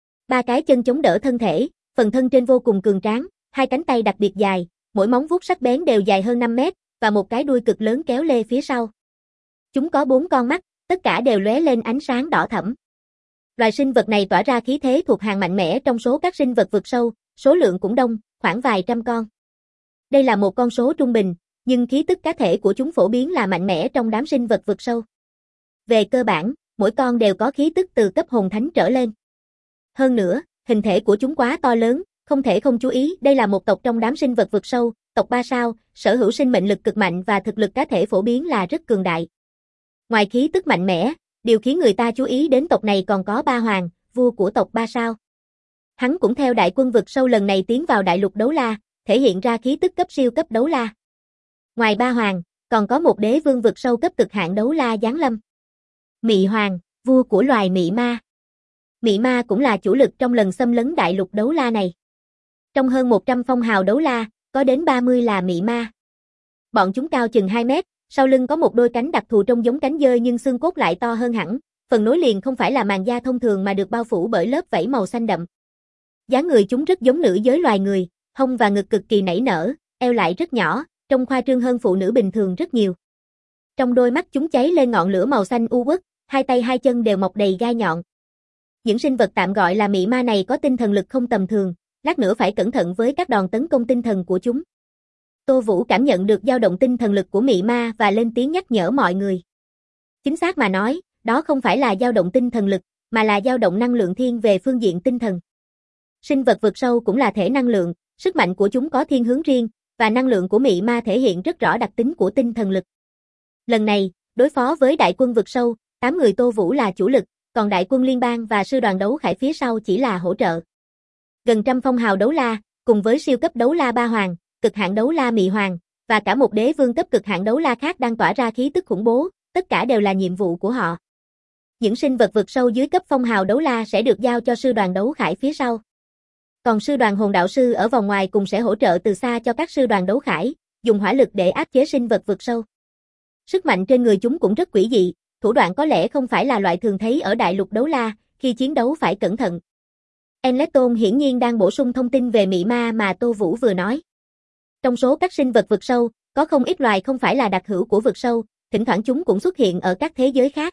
3 cái chân chống đỡ thân thể, phần thân trên vô cùng cường tráng, 2 cánh tay đặc biệt dài, mỗi móng vuốt sắc bén đều dài hơn 5 mét, và một cái đuôi cực lớn kéo lê phía sau. Chúng có 4 con mắt, tất cả đều lóe lên ánh sáng đỏ thẫm. Loài sinh vật này tỏa ra khí thế thuộc hàng mạnh mẽ trong số các sinh vật vực sâu, số lượng cũng đông, khoảng vài trăm con. Đây là một con số trung bình, nhưng khí tức cá thể của chúng phổ biến là mạnh mẽ trong đám sinh vật vực sâu. Về cơ bản, mỗi con đều có khí tức từ cấp hồn thánh trở lên. Hơn nữa, hình thể của chúng quá to lớn, không thể không chú ý, đây là một tộc trong đám sinh vật vực sâu, tộc 3 sao, sở hữu sinh mệnh lực cực mạnh và thực lực cá thể phổ biến là rất cường đại. Ngoài khí tức mạnh mẽ, điều khiến người ta chú ý đến tộc này còn có Ba Hoàng, vua của tộc 3 sao. Hắn cũng theo đại quân vực sâu lần này tiến vào đại lục đấu la, thể hiện ra khí tức cấp siêu cấp đấu la. Ngoài Ba Hoàng, còn có một đế vương vực sâu cấp cực hạn đấu la giáng lâm. Mị Hoàng, vua của loài mị ma. Mị ma cũng là chủ lực trong lần xâm lấn đại lục đấu la này. Trong hơn 100 phong hào đấu la, có đến 30 là mị ma. Bọn chúng cao chừng 2 mét, sau lưng có một đôi cánh đặc thù trông giống cánh dơi nhưng xương cốt lại to hơn hẳn, phần nối liền không phải là màng da thông thường mà được bao phủ bởi lớp vảy màu xanh đậm. Dáng người chúng rất giống nữ giới loài người, hông và ngực cực kỳ nảy nở, eo lại rất nhỏ, trông khoa trương hơn phụ nữ bình thường rất nhiều. Trong đôi mắt chúng cháy lên ngọn lửa màu xanh u uất, 2 tay 2 chân đều mọc đầy gai nhọn. Những sinh vật tạm gọi là mị ma này có tinh thần lực không tầm thường, lát nữa phải cẩn thận với các đòn tấn công tinh thần của chúng. Tô Vũ cảm nhận được dao động tinh thần lực của mị ma và lên tiếng nhắc nhở mọi người. Chính xác mà nói, đó không phải là dao động tinh thần lực, mà là dao động năng lượng thiên về phương diện tinh thần. Sinh vật vực sâu cũng là thể năng lượng, sức mạnh của chúng có thiên hướng riêng, và năng lượng của mị ma thể hiện rất rõ đặc tính của tinh thần lực. Lần này, đối phó với đại quân vực sâu, 8 người Tô Vũ là chủ lực, còn đại quân liên bang và sư đoàn đấu khải phía sau chỉ là hỗ trợ. Gần trăm phong hào đấu la, cùng với siêu cấp đấu la Ba Hoàng, cực hạn đấu la Mị Hoàng, và cả một đế vương cấp cực hạn đấu la khác đang tỏa ra khí tức khủng bố, tất cả đều là nhiệm vụ của họ. Những sinh vật vực sâu dưới cấp phong hào đấu la sẽ được giao cho sư đoàn đấu khải phía sau. Còn sư đoàn hồn đạo sư ở vòng ngoài cùng sẽ hỗ trợ từ xa cho các sư đoàn đấu khải, dùng hỏa lực để áp chế sinh vật vực sâu. Sức mạnh trên người chúng cũng rất quỷ dị, thủ đoạn có lẽ không phải là loại thường thấy ở đại lục đấu la, khi chiến đấu phải cẩn thận. Enleton hiển nhiên đang bổ sung thông tin về mị ma mà Tô Vũ vừa nói. Trong số các sinh vật vực sâu, có không ít loài không phải là đặc hữu của vực sâu, thỉnh thoảng chúng cũng xuất hiện ở các thế giới khác.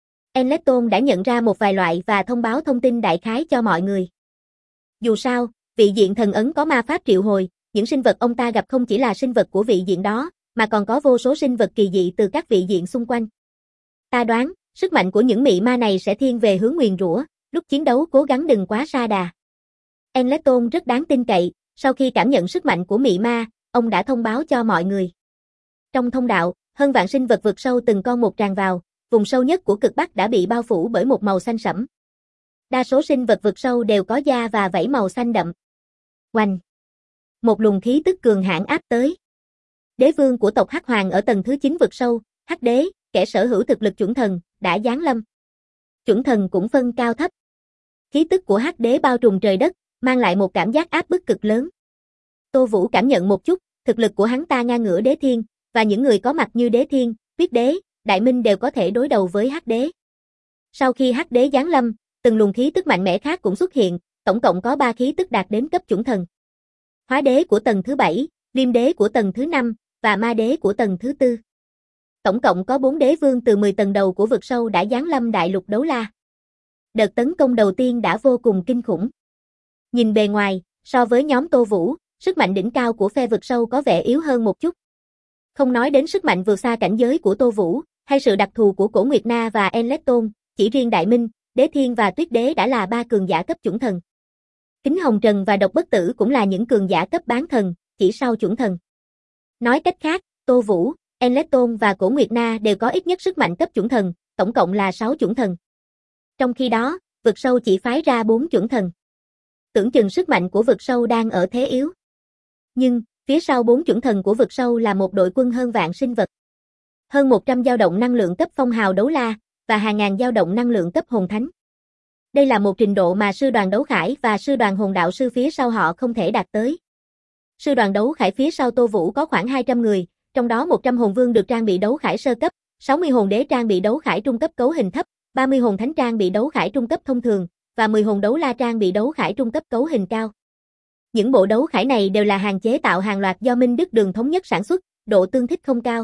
Enleton đã nhận ra một vài loại và thông báo thông tin đại khái cho mọi người. Dù sao, vị diện thần ấn có ma pháp triệu hồi, những sinh vật ông ta gặp không chỉ là sinh vật của vị diện đó, mà còn có vô số sinh vật kỳ dị từ các vị diện xung quanh. Ta đoán, sức mạnh của những mị ma này sẽ thiên về hướng nguyền rủa, lúc chiến đấu cố gắng đừng quá sa đà. Enleton rất đáng tin cậy, sau khi cảm nhận sức mạnh của mị ma, ông đã thông báo cho mọi người. Trong thông đạo, hơn vạn sinh vật vượt sâu từng con một tràn vào, vùng sâu nhất của cực Bắc đã bị bao phủ bởi một màu xanh sẫm. Đa số sinh vật vượt sâu đều có da và vảy màu xanh đậm. Oanh! Một luồng khí tức cường hãn áp tới. Đế vương của tộc Hắc Hoàng ở tầng thứ 9 vực sâu, Hắc Đế, kẻ sở hữu thực lực chuẩn thần, đã giáng lâm. Chuẩn thần cũng phân cao thấp. Khí tức của Hắc Đế bao trùm trời đất, mang lại một cảm giác áp bức cực lớn. Tô Vũ cảm nhận một chút, thực lực của hắn ta ngang ngửa Đế Thiên, và những người có mặt như Đế Thiên, Tuyết Đế, Đại Minh đều có thể đối đầu với Hắc Đế. Sau khi Hắc Đế giáng lâm, từng luồng khí tức mạnh mẽ khác cũng xuất hiện, tổng cộng có 3 khí tức đạt đến cấp chuẩn thần. Hóa Đế của tầng thứ 7, Liêm Đế của tầng thứ 5, và Ma Đế của tầng thứ 4. Tổng cộng có 4 đế vương từ 10 tầng đầu của vực sâu đã giáng lâm đại lục đấu la. Đợt tấn công đầu tiên đã vô cùng kinh khủng. Nhìn bề ngoài, so với nhóm Tô Vũ, sức mạnh đỉnh cao của phe vực sâu có vẻ yếu hơn một chút. Không nói đến sức mạnh vượt xa cảnh giới của Tô Vũ, hay sự đặc thù của Cổ Nguyệt Na và Enleton, chỉ riêng Đại Minh, Đế Thiên và Tuyết Đế đã là 3 cường giả cấp chuẩn thần. Kính Hồng Trần và Độc Bất Tử cũng là những cường giả cấp bán thần, chỉ sau chuẩn thần. Nói cách khác, Tô Vũ, Enleton và Cổ Nguyệt Na đều có ít nhất sức mạnh cấp chuẩn thần, tổng cộng là 6 chuẩn thần. Trong khi đó, vực sâu chỉ phái ra 4 chuẩn thần. Tưởng chừng sức mạnh của vực sâu đang ở thế yếu. Nhưng, phía sau 4 chuẩn thần của vực sâu là một đội quân hơn vạn sinh vật. Hơn 100 dao động năng lượng cấp phong hào đấu la, và hàng ngàn dao động năng lượng cấp hồn thánh. Đây là một trình độ mà sư đoàn đấu khải và sư đoàn hồn đạo sư phía sau họ không thể đạt tới. Sư đoàn đấu khải phía sau Tô Vũ có khoảng 200 người, trong đó 100 hồn vương được trang bị đấu khải sơ cấp, 60 hồn đế trang bị đấu khải trung cấp cấu hình thấp, 30 hồn thánh trang bị đấu khải trung cấp thông thường, và 10 hồn đấu la trang bị đấu khải trung cấp cấu hình cao. Những bộ đấu khải này đều là hàng chế tạo hàng loạt do Minh Đức Đường thống nhất sản xuất, độ tương thích không cao.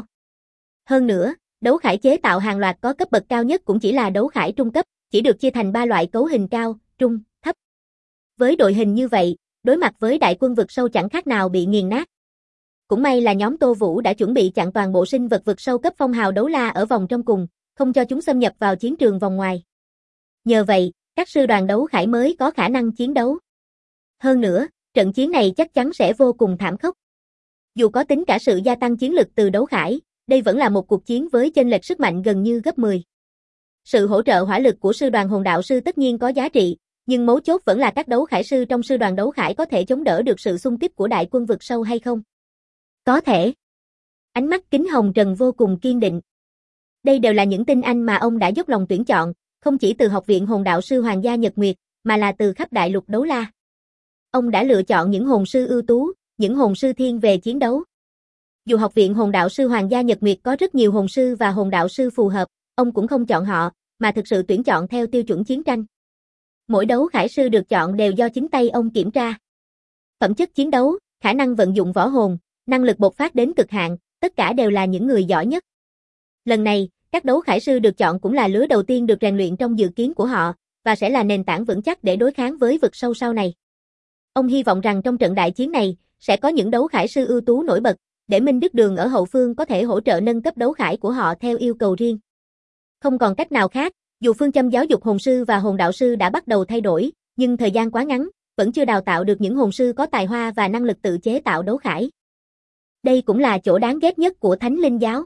Hơn nữa, đấu khải chế tạo hàng loạt có cấp bậc cao nhất cũng chỉ là đấu khải trung cấp, chỉ được chia thành 3 loại cấu hình cao, trung, thấp. Với đội hình như vậy, đối mặt với đại quân vực sâu chẳng khác nào bị nghiền nát. Cũng may là nhóm Tô Vũ đã chuẩn bị chặn toàn bộ sinh vật vực sâu cấp phong hào đấu la ở vòng trong cùng, không cho chúng xâm nhập vào chiến trường vòng ngoài. Nhờ vậy, các sư đoàn đấu khải mới có khả năng chiến đấu. Hơn nữa, trận chiến này chắc chắn sẽ vô cùng thảm khốc. Dù có tính cả sự gia tăng chiến lực từ đấu khải, đây vẫn là một cuộc chiến với chênh lệch sức mạnh gần như gấp 10. Sự hỗ trợ hỏa lực của sư đoàn hồn đạo sư tất nhiên có giá trị, nhưng mấu chốt vẫn là các đấu khải sư trong sư đoàn đấu khải có thể chống đỡ được sự xung kích của đại quân vực sâu hay không. Có thể. Ánh mắt Kính Hồng Trần vô cùng kiên định. Đây đều là những tinh anh mà ông đã dốc lòng tuyển chọn, không chỉ từ Học viện Hồn đạo sư Hoàng gia Nhật Nguyệt, mà là từ khắp đại lục đấu la. Ông đã lựa chọn những hồn sư ưu tú, những hồn sư thiên về chiến đấu. Dù Học viện Hồn đạo sư Hoàng gia Nhật Nguyệt có rất nhiều hồn sư và hồn đạo sư phù hợp, ông cũng không chọn họ, mà thực sự tuyển chọn theo tiêu chuẩn chiến tranh. Mỗi đấu khải sư được chọn đều do chính tay ông kiểm tra. Phẩm chất chiến đấu, khả năng vận dụng võ hồn, năng lực bộc phát đến cực hạn, tất cả đều là những người giỏi nhất. Lần này, các đấu khải sư được chọn cũng là lứa đầu tiên được rèn luyện trong dự kiến của họ, và sẽ là nền tảng vững chắc để đối kháng với vực sâu sau này. Ông hy vọng rằng trong trận đại chiến này, sẽ có những đấu khải sư ưu tú nổi bật, để Minh Đức Đường ở hậu phương có thể hỗ trợ nâng cấp đấu khải của họ theo yêu cầu riêng. Không còn cách nào khác, dù phương châm giáo dục hồn sư và hồn đạo sư đã bắt đầu thay đổi, nhưng thời gian quá ngắn, vẫn chưa đào tạo được những hồn sư có tài hoa và năng lực tự chế tạo đấu khải. Đây cũng là chỗ đáng ghét nhất của Thánh Linh giáo.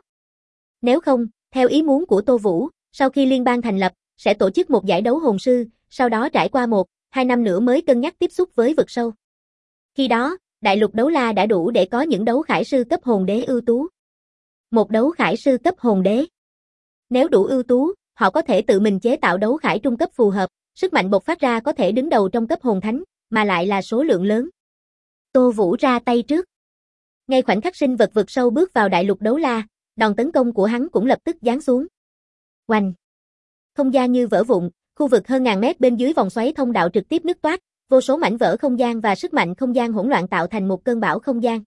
Nếu không, theo ý muốn của Tô Vũ, sau khi liên bang thành lập, sẽ tổ chức một giải đấu hồn sư, sau đó trải qua 1-2 năm nữa mới cân nhắc tiếp xúc với vực sâu. Khi đó, đại lục đấu la đã đủ để có những đấu khải sư cấp hồn đế ưu tú. Một đấu khải sư cấp hồn đế. Nếu đủ ưu tú, họ có thể tự mình chế tạo đấu khải trung cấp phù hợp, sức mạnh bộc phát ra có thể đứng đầu trong cấp hồn thánh, mà lại là số lượng lớn. Tô Vũ ra tay trước. Ngay khoảnh khắc sinh vật vực sâu bước vào đại lục đấu la, đòn tấn công của hắn cũng lập tức giáng xuống. Oanh! Không gian như vỡ vụn, khu vực hơn ngàn mét bên dưới vòng xoáy thông đạo trực tiếp nứt toác, vô số mảnh vỡ không gian và sức mạnh không gian hỗn loạn tạo thành một cơn bão không gian.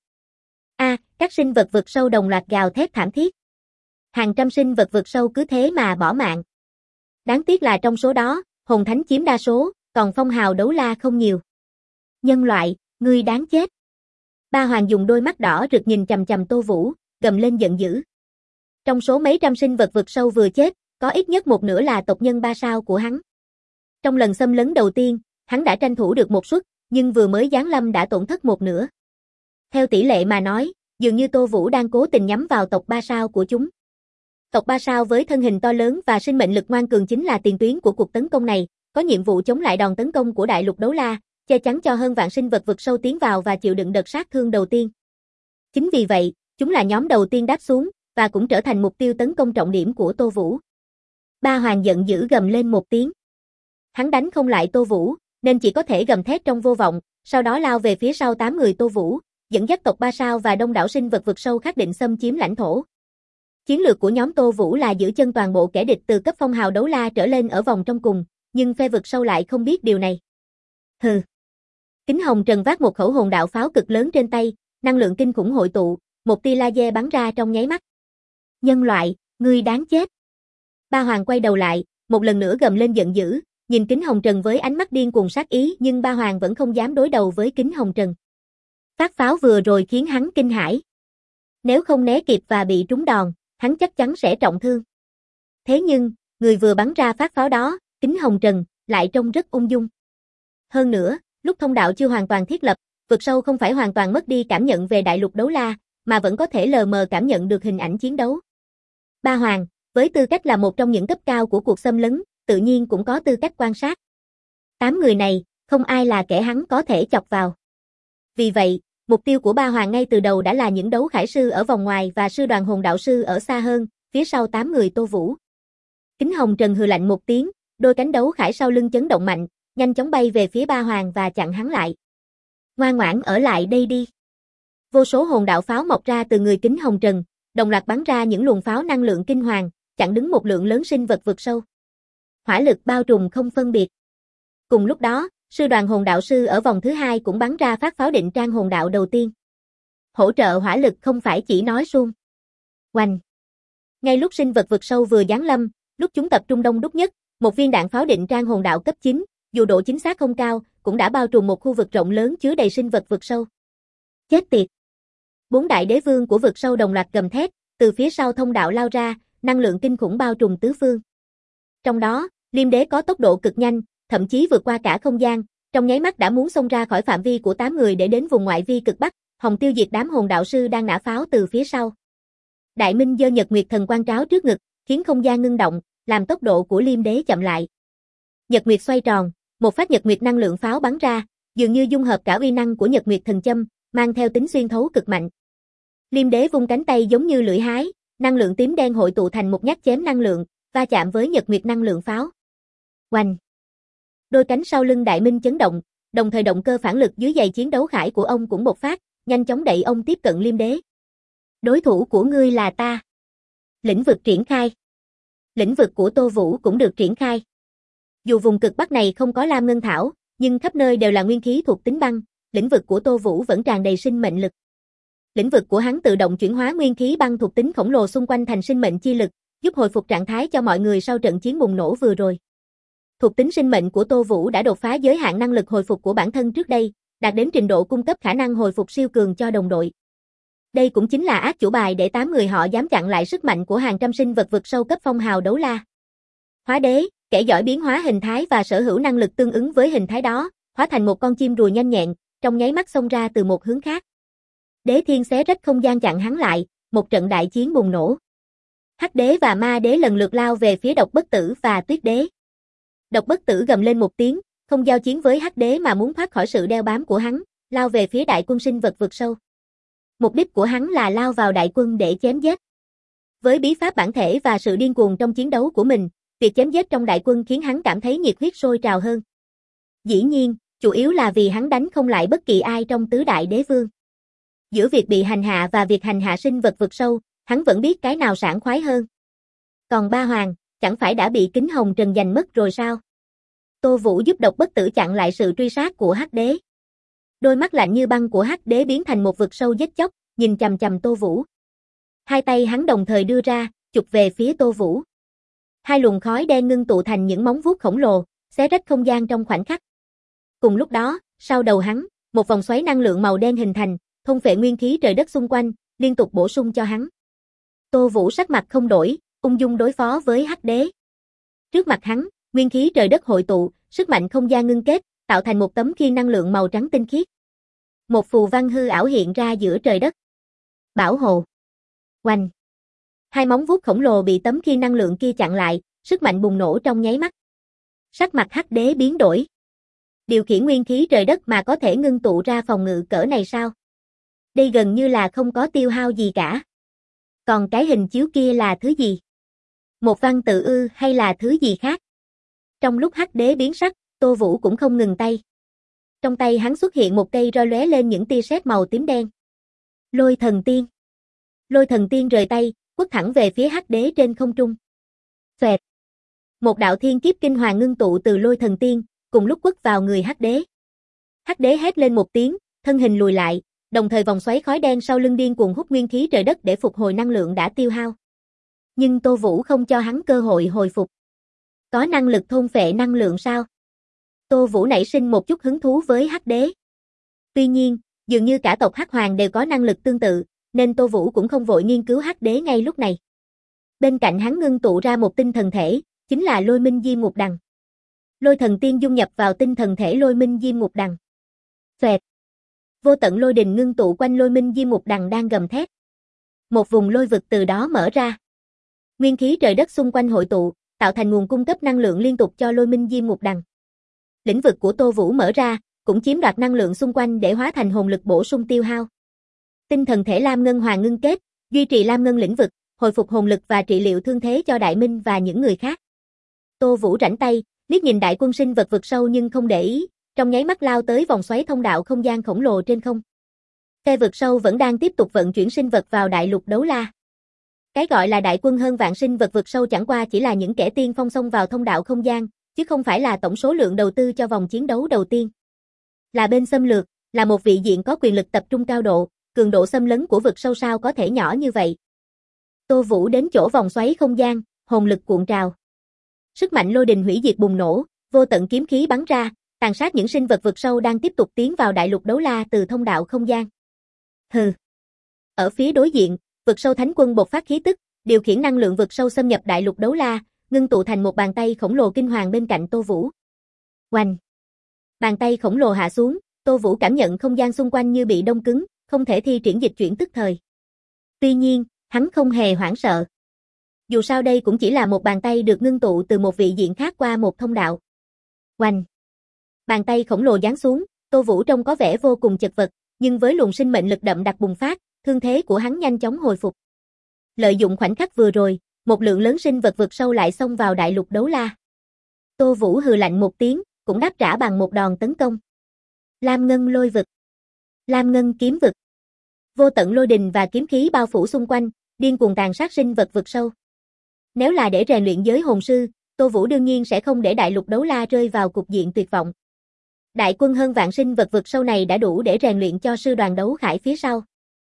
Các sinh vật vực sâu đồng loạt gào thét thảm thiết. Hàng trăm sinh vật vực sâu cứ thế mà bỏ mạng. Đáng tiếc là trong số đó, hồn thánh chiếm đa số, còn phong hào đấu la không nhiều. Nhân loại, ngươi đáng chết. Ba Hoàng dùng đôi mắt đỏ rực nhìn chằm chằm Tô Vũ, gầm lên giận dữ. Trong số mấy trăm sinh vật vực sâu vừa chết, có ít nhất một nửa là tộc nhân 3 sao của hắn. Trong lần xâm lấn đầu tiên, hắn đã tranh thủ được một suất, nhưng vừa mới giáng lâm đã tổn thất một nửa. Theo tỷ lệ mà nói, dường như Tô Vũ đang cố tình nhắm vào tộc 3 sao của chúng. Tộc 3 sao với thân hình to lớn và sinh mệnh lực ngoan cường chính là tiền tuyến của cuộc tấn công này, có nhiệm vụ chống lại đòn tấn công của đại lục đấu la, che chắn cho hơn vạn sinh vật vực sâu tiến vào và chịu đựng đợt sát thương đầu tiên. Chính vì vậy, chúng là nhóm đầu tiên đáp xuống, và cũng trở thành mục tiêu tấn công trọng điểm của Tô Vũ. Ba Hoàng giận dữ gầm lên một tiếng. Hắn đánh không lại Tô Vũ, nên chỉ có thể gầm thét trong vô vọng, sau đó lao về phía sau 8 người Tô Vũ, dẫn dắt tộc 3 sao và đông đảo sinh vật vực sâu khác định xâm chiếm lãnh thổ. Chiến lược của nhóm Tô Vũ là giữ chân toàn bộ kẻ địch từ cấp phong hào đấu la trở lên ở vòng trong cùng, nhưng phe vực sâu lại không biết điều này. Hừ. Kính Hồng Trần vác một khẩu hồn đạo pháo cực lớn trên tay, năng lượng kinh khủng hội tụ, một tia laser bắn ra trong nháy mắt. Nhân loại, ngươi đáng chết. Ba Hoàng quay đầu lại, một lần nữa gầm lên giận dữ, nhìn Kính Hồng Trần với ánh mắt điên cuồng sát ý, nhưng Ba Hoàng vẫn không dám đối đầu với Kính Hồng Trần. Phát pháo vừa rồi khiến hắn kinh hãi. Nếu không né kịp và bị trúng đòn, hắn chắc chắn sẽ trọng thương. Thế nhưng, người vừa bắn ra phát pháo đó, Kính Hồng Trần, lại trông rất ung dung. Hơn nữa, lúc thông đạo chưa hoàn toàn thiết lập, vực sâu không phải hoàn toàn mất đi cảm nhận về đại lục đấu la, mà vẫn có thể lờ mờ cảm nhận được hình ảnh chiến đấu. Ba Hoàng, với tư cách là một trong những cấp cao của cuộc xâm lấn, tự nhiên cũng có tư cách quan sát. 8 người này, không ai là kẻ hắn có thể chọc vào. Vì vậy, mục tiêu của Ba Hoàng ngay từ đầu đã là những đấu khải sư ở vòng ngoài và sư đoàn hồn đạo sư ở xa hơn, phía sau 8 người Tô Vũ. Kính Hồng Trần hừ lạnh một tiếng, đôi cánh đấu khải sau lưng chấn động mạnh, nhanh chóng bay về phía Ba Hoàng và chặn hắn lại. Ngoan ngoãn ở lại đây đi. Vô số hồn đạo pháo mọc ra từ người Kính Hồng Trần, đồng loạt bắn ra những luồng pháo năng lượng kinh hoàng, chặn đứng một lượng lớn sinh vật vực sâu. Hỏa lực bao trùm không phân biệt. Cùng lúc đó, sư đoàn hồn đạo sư ở vòng thứ 2 cũng bắn ra phát pháo định trang hồn đạo đầu tiên. Hỗ trợ hỏa lực không phải chỉ nói suông. Oanh! Ngay lúc sinh vật vực sâu vừa giáng lâm, lúc chúng tập trung đông đúc nhất, một viên đạn pháo định trang hồn đạo cấp 9, dù độ chính xác không cao, cũng đã bao trùm một khu vực rộng lớn chứa đầy sinh vật vực sâu. Chết tiệt! 4 đại đế vương của vực sâu đồng loạt gầm thét, từ phía sau thông đạo lao ra, năng lượng kinh khủng bao trùm tứ phương. Trong đó, Liêm Đế có tốc độ cực nhanh, thậm chí vượt qua cả không gian, trong nháy mắt đã muốn xông ra khỏi phạm vi của 8 người để đến vùng ngoại vi cực bắc, hòng tiêu diệt đám hồn đạo sư đang nã pháo từ phía sau. Đại Minh giơ Nhật Nguyệt Thần Quang tráo trước ngực, khiến không gian ngưng động, làm tốc độ của Liêm Đế chậm lại. Nhật Nguyệt xoay tròn, một phát Nhật Nguyệt năng lượng pháo bắn ra, dường như dung hợp cả uy năng của Nhật Nguyệt Thần Châm, mang theo tính xuyên thấu cực mạnh. Liêm Đế vung cánh tay giống như lưỡi hái, năng lượng tím đen hội tụ thành một nhát chém năng lượng, va chạm với Nhật Nguyệt năng lượng pháo. Oanh! Đôi cánh sau lưng Đại Minh chấn động, đồng thời động cơ phản lực dưới giày chiến đấu khải của ông cũng bộc phát, nhanh chóng đẩy ông tiếp cận Liêm Đế. Đối thủ của ngươi là ta. Lĩnh vực triển khai. Lĩnh vực của Tô Vũ cũng được triển khai. Dù vùng cực bắc này không có lam ngân thảo, nhưng khắp nơi đều là nguyên khí thuộc tính băng, lĩnh vực của Tô Vũ vẫn tràn đầy sinh mệnh lực. Lĩnh vực của hắn tự động chuyển hóa nguyên khí băng thuộc tính khổng lồ xung quanh thành sinh mệnh chi lực, giúp hồi phục trạng thái cho mọi người sau trận chiến bùng nổ vừa rồi. Thuộc tính sinh mệnh của Tô Vũ đã đột phá giới hạn năng lực hồi phục của bản thân trước đây, đạt đến trình độ cung cấp khả năng hồi phục siêu cường cho đồng đội. Đây cũng chính là át chủ bài để 8 người họ dám chặn lại sức mạnh của hàng trăm sinh vật vực sâu cấp phong hào đấu la. Hóa đế, kẻ giỏi biến hóa hình thái và sở hữu năng lực tương ứng với hình thái đó, hóa thành một con chim rùa nhanh nhẹn, trong nháy mắt xông ra từ một hướng khác. Đế thiên xé rách không gian chặn hắn lại, một trận đại chiến bùng nổ. Hắc đế và ma đế lần lượt lao về phía độc bất tử và tuyết đế. Độc bất tử gầm lên một tiếng, không giao chiến với hắc đế mà muốn thoát khỏi sự đeo bám của hắn, lao về phía đại quân sinh vật vực sâu. Mục đích của hắn là lao vào đại quân để chém giết. Với bí pháp bản thể và sự điên cuồng trong chiến đấu của mình, việc chém giết trong đại quân khiến hắn cảm thấy nhiệt huyết sôi trào hơn. Dĩ nhiên, chủ yếu là vì hắn đánh không lại bất kỳ ai trong tứ đại đế vương. Giữa việc bị hành hạ và việc hành hạ sinh vật vực sâu, hắn vẫn biết cái nào sảng khoái hơn. Còn Ba Hoàng, chẳng phải đã bị Kính Hồng Trần giành mất rồi sao? Tô Vũ giúp độc bất tử chặn lại sự truy sát của hắc đế. Đôi mắt lạnh như băng của hắc đế biến thành một vực sâu giết chóc, nhìn chằm chằm Tô Vũ. Hai tay hắn đồng thời đưa ra, chụp về phía Tô Vũ. Hai luồng khói đen ngưng tụ thành những móng vuốt khổng lồ, xé rách không gian trong khoảnh khắc. Cùng lúc đó, sau đầu hắn, một vòng xoáy năng lượng màu đen hình thành, thôn phệ nguyên khí trời đất xung quanh, liên tục bổ sung cho hắn. Tô Vũ sắc mặt không đổi, ung dung đối phó với hắc đế. Trước mặt hắn, nguyên khí trời đất hội tụ, sức mạnh không gian ngưng kết, tạo thành một tấm khiên năng lượng màu trắng tinh khiết. Một phù văn hư ảo hiện ra giữa trời đất. Bảo hộ. Oanh. Hai móng vuốt khổng lồ bị tấm khiên năng lượng kia chặn lại, sức mạnh bùng nổ trong nháy mắt. Sắc mặt Hắc Đế biến đổi. Điều khiển nguyên khí trời đất mà có thể ngưng tụ ra phòng ngự cỡ này sao? Đây gần như là không có tiêu hao gì cả. Còn cái hình chiếu kia là thứ gì? Một văn tự ư hay là thứ gì khác? Trong lúc Hắc Đế biến sắc, Tô Vũ cũng không ngừng tay. Trong tay hắn xuất hiện một cây roi lóe lên những tia sét màu tím đen. Lôi thần tiên. Lôi thần tiên rời tay, quất thẳng về phía Hắc Đế trên không trung. Xoẹt. Một đạo thiên kiếp kinh hoàng ngưng tụ từ lôi thần tiên, cùng lúc quất vào người Hắc Đế. Hắc Đế hét lên một tiếng, thân hình lùi lại, đồng thời vòng xoáy khói đen sau lưng điên cuồng hút nguyên khí trời đất để phục hồi năng lượng đã tiêu hao. Nhưng Tô Vũ không cho hắn cơ hội hồi phục. Có năng lực thôn phệ năng lượng sao? Tô Vũ nảy sinh một chút hứng thú với Hắc Đế. Tuy nhiên, dường như cả tộc Hắc Hoàng đều có năng lực tương tự, nên Tô Vũ cũng không vội nghiên cứu Hắc Đế ngay lúc này. Bên cạnh hắn ngưng tụ ra một tinh thần thể, chính là Lôi Minh Diêm Ngục Đằng. Lôi thần tiên dung nhập vào tinh thần thể Lôi Minh Diêm Ngục Đằng. Xoẹt. Vô tận lôi đình ngưng tụ quanh Lôi Minh Diêm Ngục Đằng đang gầm thét. Một vùng lôi vực từ đó mở ra. Nguyên khí trời đất xung quanh hội tụ, tạo thành nguồn cung cấp năng lượng liên tục cho Lôi Minh Diêm Ngục Đằng. Lĩnh vực của Tô Vũ mở ra, cũng chiếm đoạt năng lượng xung quanh để hóa thành hồn lực bổ sung tiêu hao. Tinh thần thể Lam Ngân Hoàng ngưng kết, duy trì Lam Ngân lĩnh vực, hồi phục hồn lực và trị liệu thương thế cho Đại Minh và những người khác. Tô Vũ rảnh tay, liếc nhìn đại quân sinh vật vực sâu nhưng không để ý, trong nháy mắt lao tới vòng xoáy thông đạo không gian khổng lồ trên không. Phe vực sâu vẫn đang tiếp tục vận chuyển sinh vật vào đại lục đấu la. Cái gọi là đại quân hơn vạn sinh vật vực sâu chẳng qua chỉ là những kẻ tiên phong xông vào thông đạo không gian, chứ không phải là tổng số lượng đầu tư cho vòng chiến đấu đầu tiên. Là bên xâm lược, là một vị diện có quyền lực tập trung cao độ, cường độ xâm lấn của vực sâu sao có thể nhỏ như vậy. Tô Vũ đến chỗ vòng xoáy không gian, hồn lực cuộn trào. Sức mạnh lôi đình hủy diệt bùng nổ, vô tận kiếm khí bắn ra, tàn sát những sinh vật vực sâu đang tiếp tục tiến vào đại lục đấu la từ thông đạo không gian. Hừ. Ở phía đối diện, vực sâu thánh quân bộc phát khí tức, điều khiển năng lượng vực sâu xâm nhập đại lục đấu la, ngưng tụ thành một bàn tay khổng lồ kinh hoàng bên cạnh Tô Vũ. Oanh. Bàn tay khổng lồ hạ xuống, Tô Vũ cảm nhận không gian xung quanh như bị đông cứng, không thể thi triển dịch chuyển tức thời. Tuy nhiên, hắn không hề hoảng sợ. Dù sao đây cũng chỉ là một bàn tay được ngưng tụ từ một vị diện khác qua một thông đạo. Oanh. Bàn tay khổng lồ giáng xuống, Tô Vũ trông có vẻ vô cùng chật vật, nhưng với luồng sinh mệnh lực đậm đặc bùng phát, thương thế của hắn nhanh chóng hồi phục. Lợi dụng khoảnh khắc vừa rồi, một lượng lớn sinh vật vực sâu lại xông vào đại lục đấu la. Tô Vũ hừ lạnh một tiếng, cũng đáp trả bằng một đòn tấn công. Lam Ngân lôi vực. Lam Ngân kiếm vực. Vô tận lôi đình và kiếm khí bao phủ xung quanh, điên cuồng tàn sát sinh vật vực sâu. Nếu là để rèn luyện giới hồn sư, Tô Vũ đương nhiên sẽ không để đại lục đấu la rơi vào cục diện tuyệt vọng. Đại quân hơn vạn sinh vật vực sâu này đã đủ để rèn luyện cho sư đoàn đấu khải phía sau.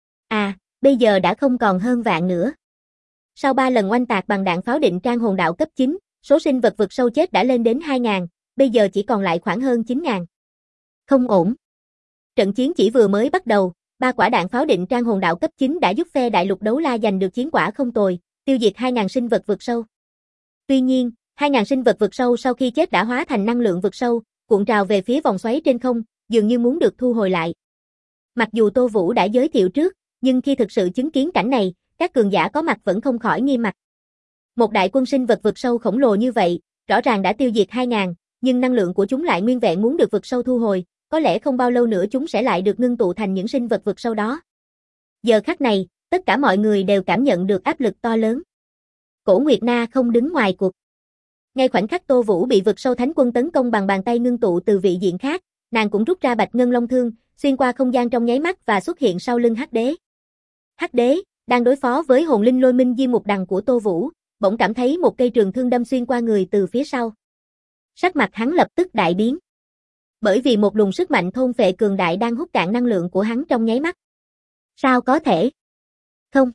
À, bây giờ đã không còn hơn vạn nữa. Sau 3 lần oanh tạc bằng đạn pháo định trang hồn đạo cấp 9, số sinh vật vực sâu chết đã lên đến 2.000, bây giờ chỉ còn lại khoảng hơn 9.000. Không ổn. Trận chiến chỉ vừa mới bắt đầu, 3 quả đạn pháo định trang hồn đạo cấp 9 đã giúp phe đại lục đấu la giành được chiến quả không tồi, tiêu diệt 2.000 sinh vật vực sâu. Tuy nhiên, 2.000 sinh vật vực sâu sau khi chết đã hóa thành năng lượng vực sâu, cuộn trào về phía vòng xoáy trên không, dường như muốn được thu hồi lại. Mặc dù Tô Vũ đã giới thiệu trước, nhưng khi thực sự chứng kiến cảnh này, các cường giả có mặt vẫn không khỏi nghiêm mặt. Một đại quân sinh vật vực sâu khổng lồ như vậy, rõ ràng đã tiêu diệt 2.000, nhưng năng lượng của chúng lại nguyên vẹn muốn được vực sâu thu hồi, có lẽ không bao lâu nữa chúng sẽ lại được ngưng tụ thành những sinh vật vực sâu đó. Giờ khắc này, tất cả mọi người đều cảm nhận được áp lực to lớn. Cổ Nguyệt Na không đứng ngoài cuộc. Ngay khoảnh khắc Tô Vũ bị vực sâu thánh quân tấn công bằng bàn tay ngưng tụ từ vị diện khác, nàng cũng rút ra Bạch Ngân Long Thương, xuyên qua không gian trong nháy mắt và xuất hiện sau lưng Hắc Đế. Hắc Đế đang đối phó với hồn linh Lôi Minh Diêm Ngục Đằng của Tô Vũ, bỗng cảm thấy một cây trường thương đâm xuyên qua người từ phía sau. Sắc mặt hắn lập tức đại biến. Bởi vì một luồng sức mạnh thôn phệ cường đại đang hút cạn năng lượng của hắn trong nháy mắt. Sao có thể? Không.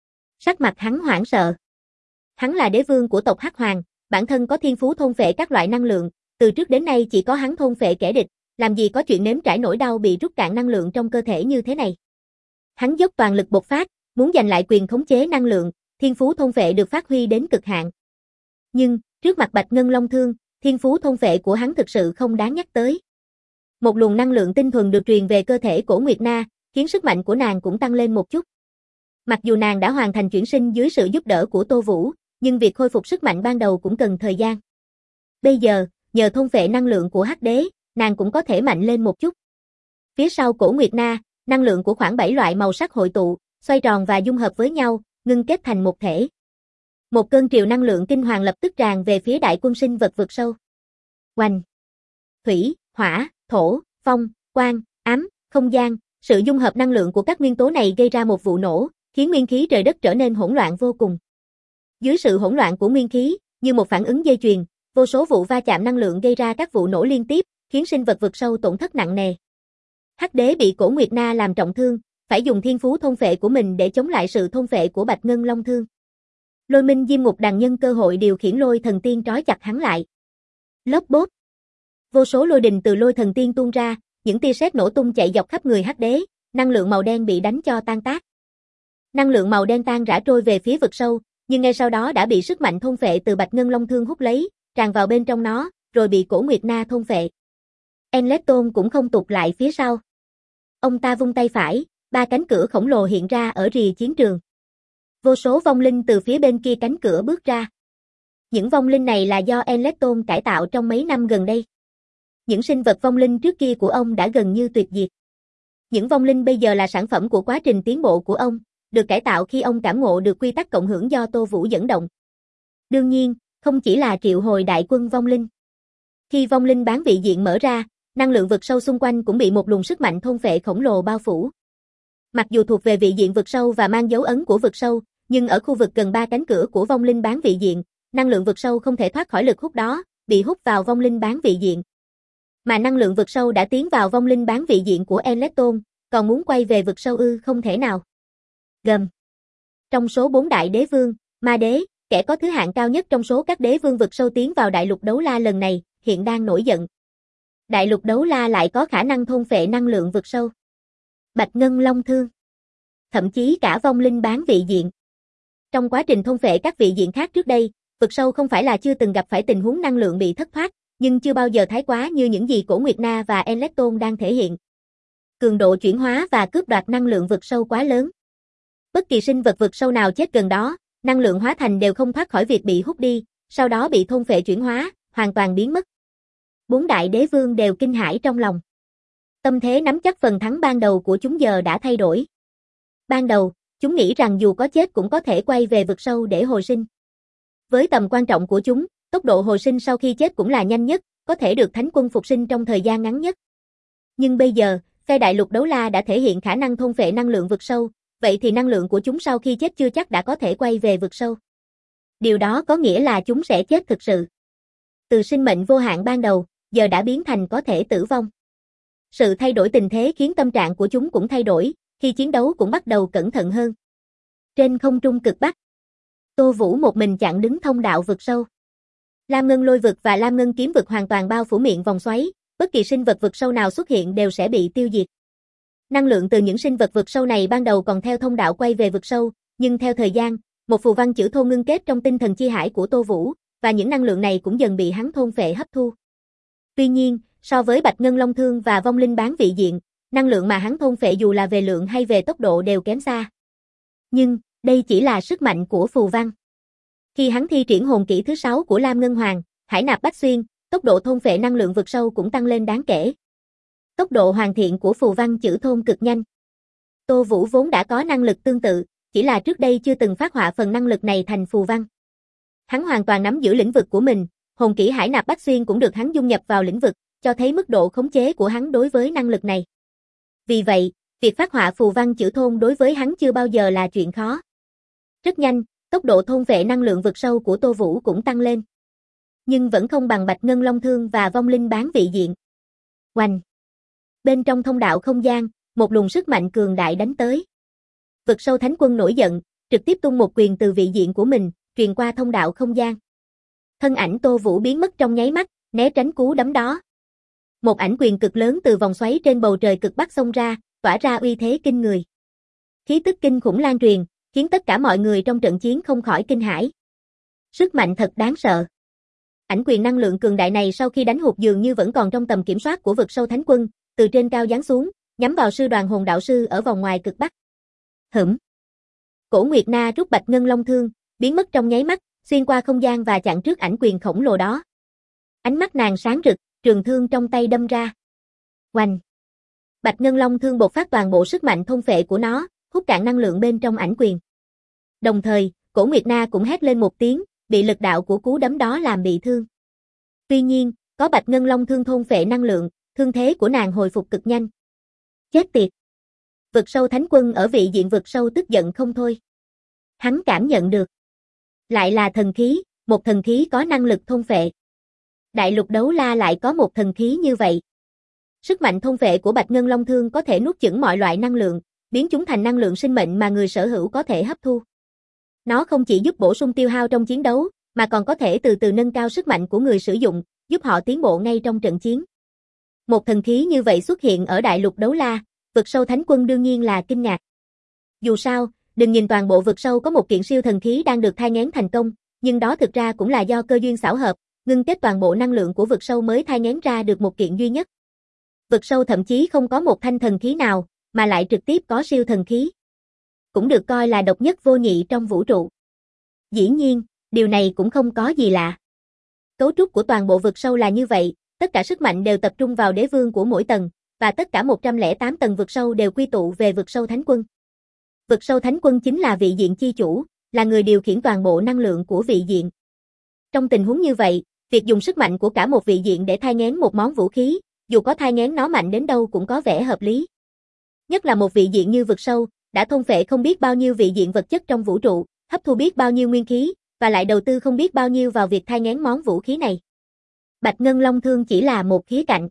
Sắc mặt hắn hoảng sợ. Hắn là đế vương của tộc Hắc Hoàng, bản thân có thiên phú thôn phệ các loại năng lượng, từ trước đến nay chỉ có hắn thôn phệ kẻ địch, làm gì có chuyện nếm trải nỗi đau bị rút cạn năng lượng trong cơ thể như thế này. Hắn dốc toàn lực bộc phát, muốn giành lại quyền khống chế năng lượng, thiên phú thôn phệ được phát huy đến cực hạn. Nhưng, trước mặt Bạch Ngân Long Thương, thiên phú thôn phệ của hắn thực sự không đáng nhắc tới. Một luồng năng lượng tinh thuần được truyền về cơ thể Cổ Nguyệt Na, khiến sức mạnh của nàng cũng tăng lên một chút. Mặc dù nàng đã hoàn thành chuyển sinh dưới sự giúp đỡ của Tô Vũ, nhưng việc khôi phục sức mạnh ban đầu cũng cần thời gian. Bây giờ, nhờ thôn phệ năng lượng của Hắc Đế, nàng cũng có thể mạnh lên một chút. Phía sau Cổ Nguyệt Na, năng lượng của khoảng 7 loại màu sắc hội tụ, xoay tròn và dung hợp với nhau, ngưng kết thành một thể. Một cơn triều năng lượng kinh hoàng lập tức tràn về phía đại quân sinh vật vực sâu. Oanh! Thủy, hỏa, thổ, phong, quang, ám, không gian, sự dung hợp năng lượng của các nguyên tố này gây ra một vụ nổ, khiến nguyên khí trời đất trở nên hỗn loạn vô cùng. Dưới sự hỗn loạn của nguyên khí, như một phản ứng dây chuyền, vô số vụ va chạm năng lượng gây ra các vụ nổ liên tiếp, khiến sinh vật vực sâu tổn thất nặng nề. Hắc Đế bị Cổ Nguyệt Na làm trọng thương, phải dùng thiên phú thôn phệ của mình để chống lại sự thôn phệ của Bạch Ngân Long Thương. Lôi Minh Diêm Ngục Đằng nhân cơ hội điều khiển Lôi Thần Tiên trói chặt hắn lại. Lốp bốp. Vô số lôi đình từ Lôi Thần Tiên tuôn ra, những tia sét nổ tung chạy dọc khắp người Hắc Đế, năng lượng màu đen bị đánh cho tan tác. Năng lượng màu đen tan rã trôi về phía vực sâu, nhưng ngay sau đó đã bị sức mạnh thôn phệ từ Bạch Ngân Long Thương hút lấy, tràn vào bên trong nó, rồi bị Cổ Nguyệt Na thôn phệ. Enleton cũng không tụt lại phía sau. Ông ta vung tay phải, 3 cánh cửa khổng lồ hiện ra ở rìa chiến trường. Vô số vong linh từ phía bên kia cánh cửa bước ra. Những vong linh này là do Enleton cải tạo trong mấy năm gần đây. Những sinh vật vong linh trước kia của ông đã gần như tuyệt diệt. Những vong linh bây giờ là sản phẩm của quá trình tiến bộ của ông, được cải tạo khi ông cảm ngộ được quy tắc cộng hưởng do Tô Vũ dẫn động. Đương nhiên, không chỉ là triệu hồi đại quân vong linh. Khi vong linh bán vị diện mở ra, năng lượng vực sâu xung quanh cũng bị một luồng sức mạnh thôn phệ khổng lồ bao phủ. Mặc dù thuộc về vị diện vực sâu và mang dấu ấn của vực sâu, nhưng ở khu vực gần 3 cánh cửa của vong linh bán vị diện, năng lượng vực sâu không thể thoát khỏi lực hút đó, bị hút vào vong linh bán vị diện. Mà năng lượng vực sâu đã tiến vào vong linh bán vị diện của Enleton, còn muốn quay về vực sâu không thể nào. Gầm. Trong số 4 đại đế vương, Ma Đế, kẻ có thứ hạng cao nhất trong số các đế vương vực sâu tiến vào đại lục đấu la lần này, hiện đang nổi giận. Đại lục đấu la lại có khả năng thôn phệ năng lượng vực sâu. Bạch Ngân Long Thương. Thậm chí cả vong linh bán vị diện. Trong quá trình thôn phệ các vị diện khác trước đây, vực sâu không phải là chưa từng gặp phải tình huống năng lượng bị thất thoát, nhưng chưa bao giờ thái quá như những gì Cổ Nguyệt Na và Enleton đang thể hiện. Cường độ chuyển hóa và cướp đoạt năng lượng vực sâu quá lớn. Bất kỳ sinh vật vực sâu nào chết gần đó, năng lượng hóa thành đều không thoát khỏi việc bị hút đi, sau đó bị thôn phệ chuyển hóa, hoàn toàn biến mất. 4 đại đế vương đều kinh hãi trong lòng. Tâm thế nắm chắc phần thắng ban đầu của chúng giờ đã thay đổi. Ban đầu, chúng nghĩ rằng dù có chết cũng có thể quay về vực sâu để hồi sinh. Với tầm quan trọng của chúng, tốc độ hồi sinh sau khi chết cũng là nhanh nhất, có thể được thánh quân phục sinh trong thời gian ngắn nhất. Nhưng bây giờ, phe đại lục đấu la đã thể hiện khả năng thôn phệ năng lượng vực sâu, vậy thì năng lượng của chúng sau khi chết chưa chắc đã có thể quay về vực sâu. Điều đó có nghĩa là chúng sẽ chết thực sự. Từ sinh mệnh vô hạn ban đầu, giờ đã biến thành có thể tử vong. Sự thay đổi tình thế khiến tâm trạng của chúng cũng thay đổi, khi chiến đấu cũng bắt đầu cẩn thận hơn. Trên không trung cực Bắc, Tô Vũ một mình chặn đứng thông đạo vực sâu. Lam Ngân Lôi vực và Lam Ngân Kiếm vực hoàn toàn bao phủ miệng vòng xoáy, bất kỳ sinh vật vực sâu nào xuất hiện đều sẽ bị tiêu diệt. Năng lượng từ những sinh vật vực sâu này ban đầu còn theo thông đạo quay về vực sâu, nhưng theo thời gian, một phù văn chữ thô ngưng kết trong tinh thần chi hải của Tô Vũ, và những năng lượng này cũng dần bị hắn thôn phệ hấp thu. Tuy nhiên, so với Bạch Ngân Long Thương và vong linh bán vị diện, năng lượng mà hắn thôn phệ dù là về lượng hay về tốc độ đều kém xa. Nhưng, đây chỉ là sức mạnh của phù văn. Khi hắn thi triển hồn kỹ thứ 6 của Lam Ngân Hoàng, Hải Nạp Bách Xuyên, tốc độ thôn phệ năng lượng vực sâu cũng tăng lên đáng kể. Tốc độ hoàn thiện của phù văn chữ thôn cực nhanh. Tô Vũ vốn đã có năng lực tương tự, chỉ là trước đây chưa từng phát họa phần năng lực này thành phù văn. Hắn hoàn toàn nắm giữ lĩnh vực của mình, hồn kỹ Hải Nạp Bách Xuyên cũng được hắn dung nhập vào lĩnh vực, cho thấy mức độ khống chế của hắn đối với năng lực này. Vì vậy, việc phát họa phù văn chữ thôn đối với hắn chưa bao giờ là chuyện khó. Rất nhanh, tốc độ thôn vệ năng lượng vực sâu của Tô Vũ cũng tăng lên. Nhưng vẫn không bằng Bạch Ngân Long Thương và vong linh bán vị diện. Oanh! Bên trong thông đạo không gian, một luồng sức mạnh cường đại đánh tới. Vực sâu thánh quân nổi giận, trực tiếp tung một quyền từ vị diện của mình, truyền qua thông đạo không gian. Thân ảnh Tô Vũ biến mất trong nháy mắt, né tránh cú đấm đó. Một ảnh quyền cực lớn từ vòng xoáy trên bầu trời cực bắc xông ra, tỏa ra uy thế kinh người. Khí tức kinh khủng lan truyền, khiến tất cả mọi người trong trận chiến không khỏi kinh hãi. Sức mạnh thật đáng sợ. Ảnh quyền năng lượng cường đại này sau khi đánh hụt dường như vẫn còn trong tầm kiểm soát của vực sâu thánh quân, từ trên cao giáng xuống, nhắm vào sư đoàn hồn đạo sư ở vòng ngoài cực bắc. Cổ Nguyệt Na rút Bạch Ngân Long thương, biến mất trong nháy mắt, xuyên qua không gian và chặn trước ảnh quyền khổng lồ đó. Ánh mắt nàng sáng rực, trường thương trong tay đâm ra. Oanh! Bạch Ngân Long thương bộc phát toàn bộ sức mạnh thôn phệ của nó, hút cạn năng lượng bên trong ảnh quyền. Đồng thời, Cổ Nguyệt Na cũng hét lên một tiếng, bị lực đạo của cú đấm đó làm bị thương. Tuy nhiên, có Bạch Ngân Long thương thôn phệ năng lượng, thương thế của nàng hồi phục cực nhanh. Chết tiệt! Vực sâu thánh quân ở vị diện vực sâu tức giận không thôi. Hắn cảm nhận được. Lại là thần khí, một thần khí có năng lực thôn phệ. Đại lục đấu la lại có một thần khí như vậy. Sức mạnh thôn phệ của Bạch Ngân Long thương có thể nuốt chửng mọi loại năng lượng, biến chúng thành năng lượng sinh mệnh mà người sở hữu có thể hấp thu. Nó không chỉ giúp bổ sung tiêu hao trong chiến đấu, mà còn có thể từ từ nâng cao sức mạnh của người sử dụng, giúp họ tiến bộ ngay trong trận chiến. Một thần khí như vậy xuất hiện ở đại lục đấu la, vực sâu thánh quân đương nhiên là kinh ngạc. Dù sao, đừng nhìn toàn bộ vực sâu có một kiện siêu thần khí đang được thai nghén thành công, nhưng đó thực ra cũng là do cơ duyên xảo hợp, ngưng kết toàn bộ năng lượng của vực sâu mới thai nghén ra được một kiện duy nhất. Vực sâu thậm chí không có một thanh thần khí nào, mà lại trực tiếp có siêu thần khí. Cũng được coi là độc nhất vô nhị trong vũ trụ. Dĩ nhiên, điều này cũng không có gì lạ. Cấu trúc của toàn bộ vực sâu là như vậy, tất cả sức mạnh đều tập trung vào đế vương của mỗi tầng, và tất cả 108 tầng vực sâu đều quy tụ về vực sâu thánh quân. Vực sâu thánh quân chính là vị diện chi chủ, là người điều khiển toàn bộ năng lượng của vị diện. Trong tình huống như vậy, việc dùng sức mạnh của cả một vị diện để thai nghén một món vũ khí, dù có thai nghén nó mạnh đến đâu cũng có vẻ hợp lý. Nhất là một vị diện như vực sâu, đã thôn phệ không biết bao nhiêu vị diện vật chất trong vũ trụ, hấp thu biết bao nhiêu nguyên khí, và lại đầu tư không biết bao nhiêu vào việc thai nghén món vũ khí này. Bạch Ngân Long thương chỉ là một khía cạnh.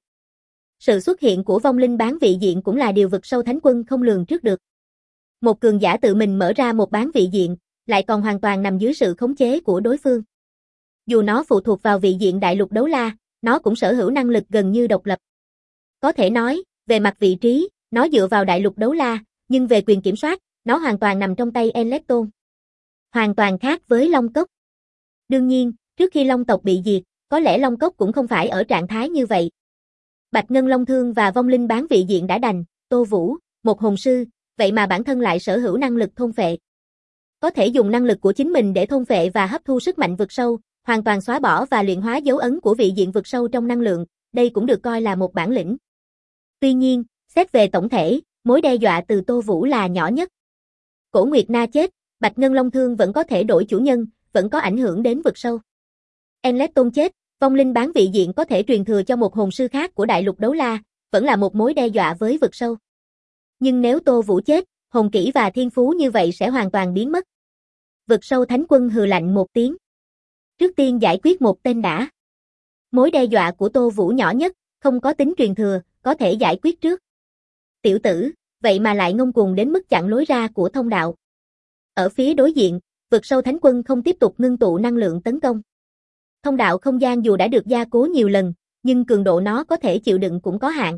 Sự xuất hiện của vong linh bán vị diện cũng là điều vực sâu thánh quân không lường trước được. Một cường giả tự mình mở ra một bán vị diện, lại còn hoàn toàn nằm dưới sự khống chế của đối phương. Dù nó phụ thuộc vào vị diện đại lục đấu la, nó cũng sở hữu năng lực gần như độc lập. Có thể nói, về mặt vị trí, nó dựa vào đại lục đấu la, nhưng về quyền kiểm soát, nó hoàn toàn nằm trong tay Enlecton. Hoàn toàn khác với Long Cốc. Đương nhiên, trước khi Long tộc bị diệt, có lẽ Long Cốc cũng không phải ở trạng thái như vậy. Bạch Ngân Long thương và vong linh bán vị diện đã đành, Tô Vũ, một hồn sư, vậy mà bản thân lại sở hữu năng lực thôn phệ. Có thể dùng năng lực của chính mình để thôn phệ và hấp thu sức mạnh vực sâu, hoàn toàn xóa bỏ và luyện hóa dấu ấn của vị diện vực sâu trong năng lượng, đây cũng được coi là một bản lĩnh. Tuy nhiên, xét về tổng thể, mối đe dọa từ Tô Vũ là nhỏ nhất. Cổ Nguyệt Na chết, Bạch Ngân Long thương vẫn có thể đổi chủ nhân, vẫn có ảnh hưởng đến vực sâu. Enlecton chết, vong linh bán vị diện có thể truyền thừa cho một hồn sư khác của đại lục đấu la, vẫn là một mối đe dọa với vực sâu. Nhưng nếu Tô Vũ chết, hồn kỹ và thiên phú như vậy sẽ hoàn toàn biến mất. Vực sâu thánh quân hừ lạnh một tiếng. Trước tiên giải quyết một tên đã. Mối đe dọa của Tô Vũ nhỏ nhất, không có tính truyền thừa, có thể giải quyết trước. Tiểu tử, vậy mà lại ngông cuồng đến mức chặn lối ra của thông đạo. Ở phía đối diện, vực sâu thánh quân không tiếp tục ngưng tụ năng lượng tấn công. Thông đạo không gian dù đã được gia cố nhiều lần, nhưng cường độ nó có thể chịu đựng cũng có hạn.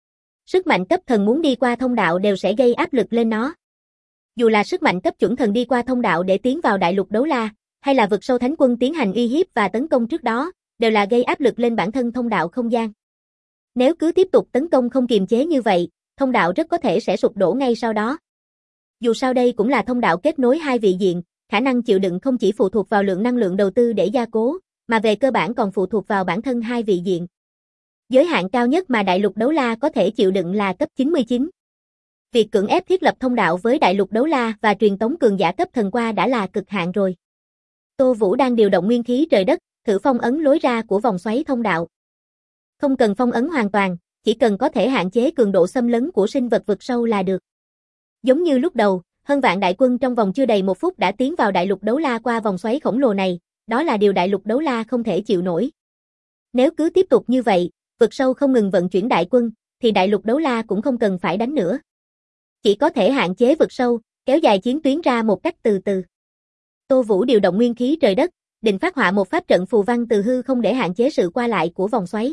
Sức mạnh cấp thần muốn đi qua thông đạo đều sẽ gây áp lực lên nó. Dù là sức mạnh cấp chuẩn thần đi qua thông đạo để tiến vào đại lục đấu la, hay là vực sâu thánh quân tiến hành uy hiếp và tấn công trước đó, đều là gây áp lực lên bản thân thông đạo không gian. Nếu cứ tiếp tục tấn công không kiềm chế như vậy, thông đạo rất có thể sẽ sụp đổ ngay sau đó. Dù sao đây cũng là thông đạo kết nối hai vị diện, khả năng chịu đựng không chỉ phụ thuộc vào lượng năng lượng đầu tư để gia cố, mà về cơ bản còn phụ thuộc vào bản thân hai vị diện. Giới hạn cao nhất mà đại lục đấu la có thể chịu đựng là cấp 99. Việc cưỡng ép thiết lập thông đạo với đại lục đấu la và truyền tống cường giả cấp thần qua đã là cực hạn rồi. Tô Vũ đang điều động nguyên khí trời đất, thử phong ấn lối ra của vòng xoáy thông đạo. Không cần phong ấn hoàn toàn, chỉ cần có thể hạn chế cường độ xâm lấn của sinh vật vực sâu là được. Giống như lúc đầu, hơn vạn đại quân trong vòng chưa đầy 1 phút đã tiến vào đại lục đấu la qua vòng xoáy khổng lồ này, đó là điều đại lục đấu la không thể chịu nổi. Nếu cứ tiếp tục như vậy, vực sâu không ngừng vận chuyển đại quân, thì đại lục đấu la cũng không cần phải đánh nữa. Chỉ có thể hạn chế vực sâu, kéo dài chiến tuyến ra một cách từ từ. Tô Vũ điều động nguyên khí trời đất, định phát họa một pháp trận phù văn từ hư không để hạn chế sự qua lại của vòng xoáy.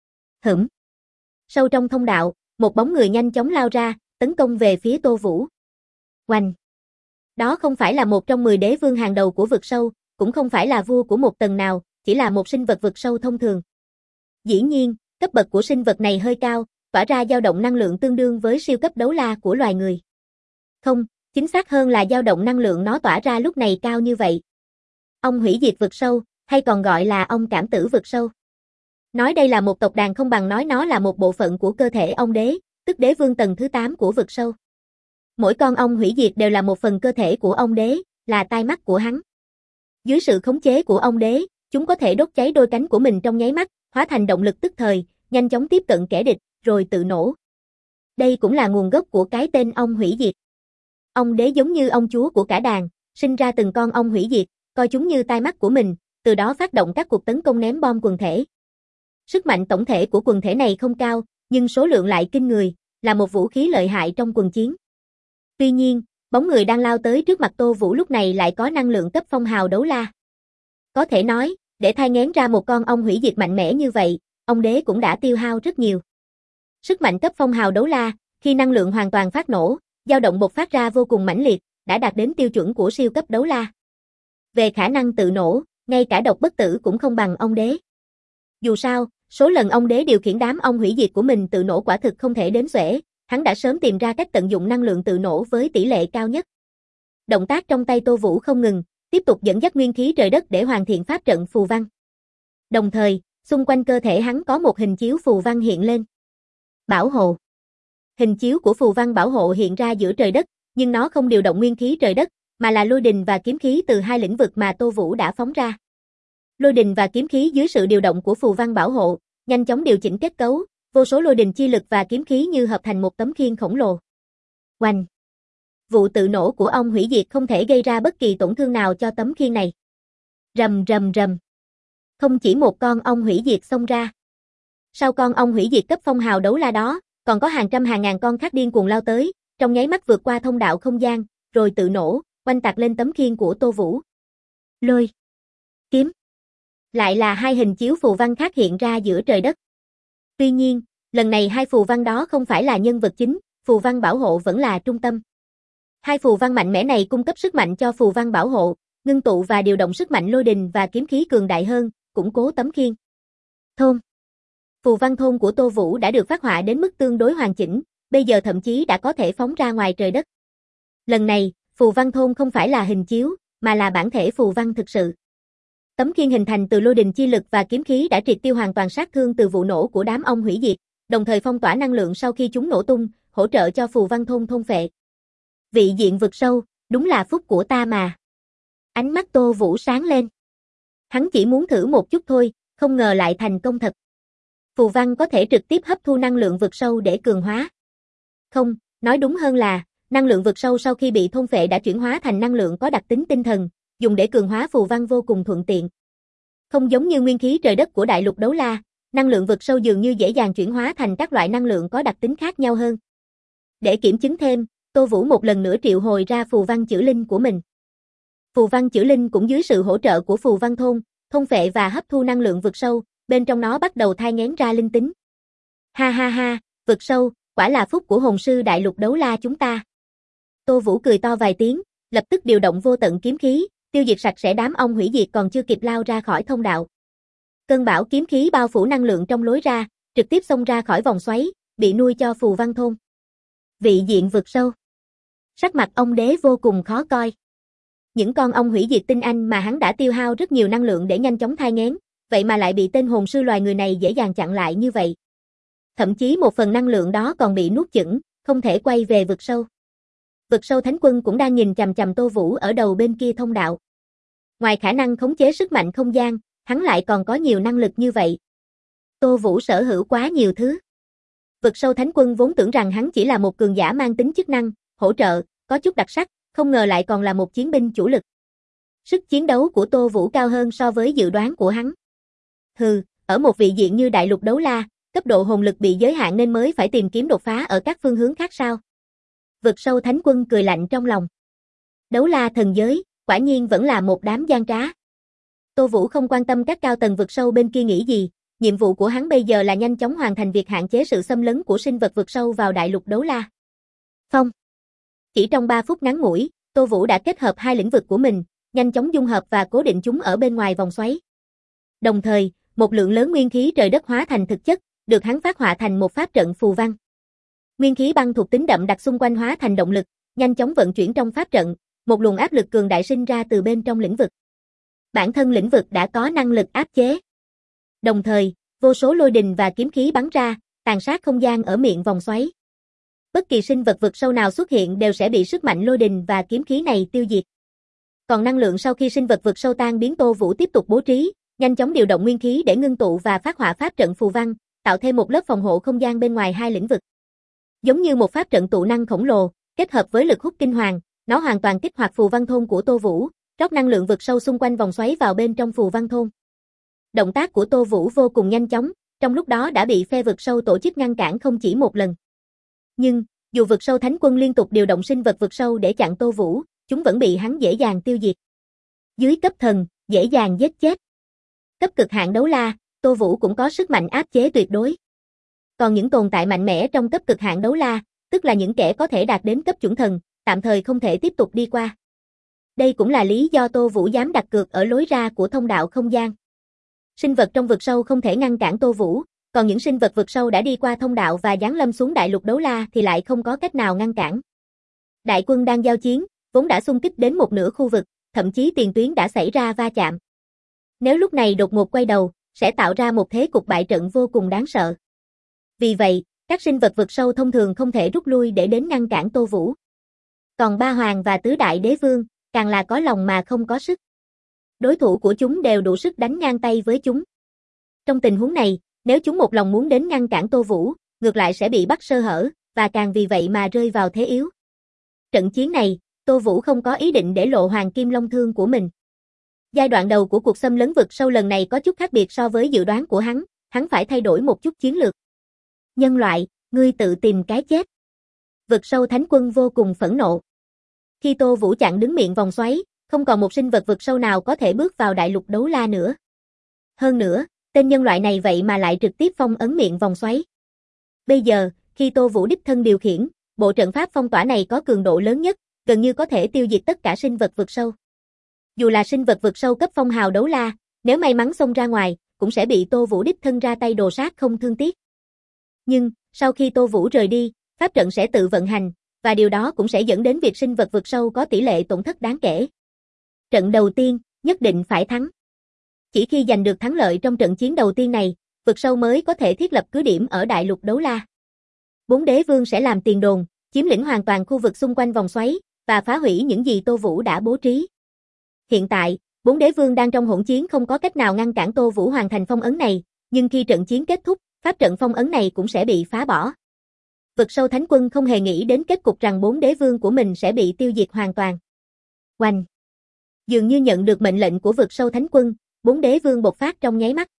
Sâu trong thông đạo, một bóng người nhanh chóng lao ra, tấn công về phía Tô Vũ. Oanh! Đó không phải là một trong 10 đế vương hàng đầu của vực sâu, cũng không phải là vua của một tầng nào, chỉ là một sinh vật vực sâu thông thường. Dĩ nhiên, cấp bậc của sinh vật này hơi cao, tỏa ra dao động năng lượng tương đương với siêu cấp đấu la của loài người. Không, chính xác hơn là dao động năng lượng nó tỏa ra lúc này cao như vậy. Ong hủy diệt vực sâu, hay còn gọi là ong cảm tử vực sâu. Nói đây là một tộc đàn không bằng nói nó là một bộ phận của cơ thể ong đế, tức đế vương tầng thứ 8 của vực sâu. Mỗi con ong hủy diệt đều là một phần cơ thể của ong đế, là tai mắt của hắn. Dưới sự khống chế của ong đế, chúng có thể đốt cháy đôi cánh của mình trong nháy mắt, hóa thành động lực tức thời, nhanh chóng tiếp cận kẻ địch, rồi tự nổ. Đây cũng là nguồn gốc của cái tên ong hủy diệt. Ong đế giống như ông chúa của cả đàn, sinh ra từng con ong hủy diệt, coi chúng như tai mắt của mình, từ đó phát động các cuộc tấn công ném bom quần thể. Sức mạnh tổng thể của quần thể này không cao, nhưng số lượng lại kinh người, là một vũ khí lợi hại trong quần chiến. Tuy nhiên, bóng người đang lao tới trước mặt Tô Vũ lúc này lại có năng lượng cấp phong hào đấu la. Có thể nói, để thai nghén ra một con ong hủy diệt mạnh mẽ như vậy, ong đế cũng đã tiêu hao rất nhiều. Sức mạnh cấp phong hào đấu la, khi năng lượng hoàn toàn phát nổ, dao động bộc phát ra vô cùng mãnh liệt, đã đạt đến tiêu chuẩn của siêu cấp đấu la. Về khả năng tự nổ, ngay cả độc bất tử cũng không bằng ong đế. Dù sao, số lần ong đế điều khiển đám ong hủy diệt của mình tự nổ quả thực không thể đếm xuể, hắn đã sớm tìm ra cách tận dụng năng lượng tự nổ với tỷ lệ cao nhất. Động tác trong tay Tô Vũ không ngừng, tiếp tục dẫn dắt nguyên khí trời đất để hoàn thiện pháp trận phù văn. Đồng thời, xung quanh cơ thể hắn có một hình chiếu phù văn hiện lên. Bảo hộ. Hình chiếu của phù văn bảo hộ hiện ra giữa trời đất, nhưng nó không điều động nguyên khí trời đất, mà là lôi đình và kiếm khí từ hai lĩnh vực mà Tô Vũ đã phóng ra. Lôi đình và kiếm khí dưới sự điều động của phù văn bảo hộ, nhanh chóng điều chỉnh kết cấu, vô số lôi đình chi lực và kiếm khí như hợp thành một tấm khiên khổng lồ. Oanh! Vụ tự nổ của ong hủy diệt không thể gây ra bất kỳ tổn thương nào cho tấm khiên này. Rầm rầm rầm. Không chỉ một con ong hủy diệt xông ra. Sau con ong hủy diệt cấp phong hào đấu la đó, còn có hàng trăm hàng ngàn con khác điên cuồng lao tới, trong nháy mắt vượt qua thông đạo không gian, rồi tự nổ, oanh tạc lên tấm khiên của Tô Vũ. Lôi, kiếm. Lại là hai hình chiếu phù văn khác hiện ra giữa trời đất. Tuy nhiên, lần này hai phù văn đó không phải là nhân vật chính, phù văn bảo hộ vẫn là trung tâm. Hai phù văn mạnh mẽ này cung cấp sức mạnh cho phù văn bảo hộ, ngưng tụ và điều động sức mạnh lôi đình và kiếm khí cường đại hơn, củng cố tấm khiên. Thôn. Phù văn thôn của Tô Vũ đã được phát họa đến mức tương đối hoàn chỉnh, bây giờ thậm chí đã có thể phóng ra ngoài trời đất. Lần này, phù văn thôn không phải là hình chiếu, mà là bản thể phù văn thực sự. Tấm khiên hình thành từ lôi đình chi lực và kiếm khí đã triệt tiêu hoàn toàn sát thương từ vụ nổ của đám ong hủy diệt, đồng thời phong tỏa năng lượng sau khi chúng nổ tung, hỗ trợ cho phù văn thôn thôn phệ. Vị diện vực sâu, đúng là phúc của ta mà. Ánh mắt Tô Vũ sáng lên. Hắn chỉ muốn thử một chút thôi, không ngờ lại thành công thật. Phù văn có thể trực tiếp hấp thu năng lượng vực sâu để cường hóa. Không, nói đúng hơn là, năng lượng vực sâu sau khi bị thôn phệ đã chuyển hóa thành năng lượng có đặc tính tinh thần, dùng để cường hóa phù văn vô cùng thuận tiện. Không giống như nguyên khí trời đất của đại lục đấu la, năng lượng vực sâu dường như dễ dàng chuyển hóa thành các loại năng lượng có đặc tính khác nhau hơn. Để kiểm chứng thêm, Tô Vũ một lần nữa triệu hồi ra phù văn chữ linh của mình. Phù văn chữ linh cũng dưới sự hỗ trợ của phù văn thôn phệ và hấp thu năng lượng vực sâu, bên trong nó bắt đầu thai nghén ra linh tính. Ha ha ha, vực sâu, quả là phúc của hồn sư đại lục đấu la chúng ta. Tô Vũ cười to vài tiếng, lập tức điều động vô tận kiếm khí, tiêu diệt sạch sẽ đám ong hủy diệt còn chưa kịp lao ra khỏi thông đạo. Cơn bão kiếm khí bao phủ năng lượng trong lối ra, trực tiếp xông ra khỏi vòng xoáy, bị nuôi cho phù văn thôn. Vị diện vực sâu. Sắc mặt ông đế vô cùng khó coi. Những con ong hủy diệt tinh anh mà hắn đã tiêu hao rất nhiều năng lượng để nhanh chóng thai nghén, vậy mà lại bị tên hồn sư loài người này dễ dàng chặn lại như vậy. Thậm chí một phần năng lượng đó còn bị nuốt chửng, không thể quay về vực sâu. Vực sâu Thánh Quân cũng đang nhìn chằm chằm Tô Vũ ở đầu bên kia thông đạo. Ngoài khả năng khống chế sức mạnh không gian, hắn lại còn có nhiều năng lực như vậy. Tô Vũ sở hữu quá nhiều thứ. Vực sâu Thánh Quân vốn tưởng rằng hắn chỉ là một cường giả mang tính chức năng, hỗ trợ, có chút đặc sắc, không ngờ lại còn là một chiến binh chủ lực. Sức chiến đấu của Tô Vũ cao hơn so với dự đoán của hắn. Hừ, ở một vị diện như đại lục đấu la, cấp độ hồn lực bị giới hạn nên mới phải tìm kiếm đột phá ở các phương hướng khác sao? Vực sâu Thánh Quân cười lạnh trong lòng. Đấu la thần giới, quả nhiên vẫn là một đám gian trá. Tô Vũ không quan tâm các cao tầng vực sâu bên kia nghĩ gì, nhiệm vụ của hắn bây giờ là nhanh chóng hoàn thành việc hạn chế sự xâm lấn của sinh vật vực sâu vào đại lục đấu la. Phong. Chỉ trong 3 phút ngắn ngủi, Tô Vũ đã kết hợp hai lĩnh vực của mình, nhanh chóng dung hợp và cố định chúng ở bên ngoài vòng xoáy. Đồng thời, một lượng lớn nguyên khí trời đất hóa thành thực chất, được hắn phát họa thành một pháp trận phù văn. Nguyên khí băng thuộc tính đậm đặc xung quanh hóa thành động lực, nhanh chóng vận chuyển trong pháp trận, một luồng áp lực cường đại sinh ra từ bên trong lĩnh vực. Bản thân lĩnh vực đã có năng lực áp chế. Đồng thời, vô số lôi đình và kiếm khí bắn ra, tàn sát không gian ở miệng vòng xoáy. Bất kỳ sinh vật vực sâu nào xuất hiện đều sẽ bị sức mạnh lôi đình và kiếm khí này tiêu diệt. Còn năng lượng sau khi sinh vật vực sâu tan biến, Tô Vũ tiếp tục bố trí, nhanh chóng điều động nguyên khí để ngưng tụ và phát họa pháp trận phù văn, tạo thêm một lớp phòng hộ không gian bên ngoài hai lĩnh vực. Giống như một pháp trận tụ năng khổng lồ, kết hợp với lực hút kinh hoàng, nó hoàn toàn kích hoạt phù văn thôn của Tô Vũ, rót năng lượng vực sâu xung quanh vòng xoáy vào bên trong phù văn thôn. Động tác của Tô Vũ vô cùng nhanh chóng, trong lúc đó đã bị phe vực sâu tổ chức ngăn cản không chỉ một lần. Nhưng, dù vực sâu thánh quân liên tục điều động sinh vật vực sâu để chặn Tô Vũ, chúng vẫn bị hắn dễ dàng tiêu diệt. Dưới cấp thần, dễ dàng giết chết. Cấp cực hạn đấu la, Tô Vũ cũng có sức mạnh áp chế tuyệt đối. Còn những tồn tại mạnh mẽ trong cấp cực hạn đấu la, tức là những kẻ có thể đạt đến cấp chuẩn thần, tạm thời không thể tiếp tục đi qua. Đây cũng là lý do Tô Vũ dám đặt cược ở lối ra của thông đạo không gian. Sinh vật trong vực sâu không thể ngăn cản Tô Vũ, còn những sinh vật vực sâu đã đi qua thông đạo và giáng lâm xuống đại lục đấu la thì lại không có cách nào ngăn cản. Đại quân đang giao chiến, vốn đã xung kích đến một nửa khu vực, thậm chí tiền tuyến đã xảy ra va chạm. Nếu lúc này đột ngột quay đầu, sẽ tạo ra một thế cục bại trận vô cùng đáng sợ. Vì vậy, các sinh vật vực sâu thông thường không thể rút lui để đến ngăn cản Tô Vũ. Còn Ba Hoàng và Tứ Đại Đế Vương, càng là có lòng mà không có sức. Đối thủ của chúng đều đủ sức đánh ngang tay với chúng. Trong tình huống này, nếu chúng một lòng muốn đến ngăn cản Tô Vũ, ngược lại sẽ bị bắt sơ hở, và càng vì vậy mà rơi vào thế yếu. Trận chiến này, Tô Vũ không có ý định để lộ Hoàng Kim Long Thương của mình. Giai đoạn đầu của cuộc xâm lấn vực sâu lần này có chút khác biệt so với dự đoán của hắn phải thay đổi một chút chiến lược. Nhân loại, ngươi tự tìm cái chết. Vực sâu thánh quân vô cùng phẫn nộ. Khi Tô Vũ chặn đứng miệng vòng xoáy, không còn một sinh vật vực sâu nào có thể bước vào đại lục đấu la nữa. Hơn nữa, tên nhân loại này vậy mà lại trực tiếp phong ấn miệng vòng xoáy. Bây giờ, khi Tô Vũ đích thân điều khiển, bộ trận pháp phong tỏa này có cường độ lớn nhất, gần như có thể tiêu diệt tất cả sinh vật vực sâu. Dù là sinh vật vực sâu cấp phong hào đấu la, nếu may mắn xông ra ngoài, cũng sẽ bị Tô Vũ đích thân ra tay đồ sát không thương tiếc. Nhưng, sau khi Tô Vũ rời đi, pháp trận sẽ tự vận hành, và điều đó cũng sẽ dẫn đến việc sinh vật vực sâu có tỷ lệ tổn thất đáng kể. Trận đầu tiên, nhất định phải thắng. Chỉ khi giành được thắng lợi trong trận chiến đầu tiên này, vực sâu mới có thể thiết lập cứ điểm ở đại lục đấu la. 4 đế vương sẽ làm tiền đồn, chiếm lĩnh hoàn toàn khu vực xung quanh vòng xoáy, và phá hủy những gì Tô Vũ đã bố trí. Hiện tại, 4 đế vương đang trong hỗn chiến không có cách nào ngăn cản Tô Vũ hoàn thành phong ấn này, nhưng khi trận chiến kết thúc, pháp trận phong ấn này cũng sẽ bị phá bỏ. Vực sâu thánh quân không hề nghĩ đến kết cục rằng 4 đế vương của mình sẽ bị tiêu diệt hoàn toàn. Oanh! Dường như nhận được mệnh lệnh của vực sâu thánh quân, 4 đế vương bộc phát trong nháy mắt.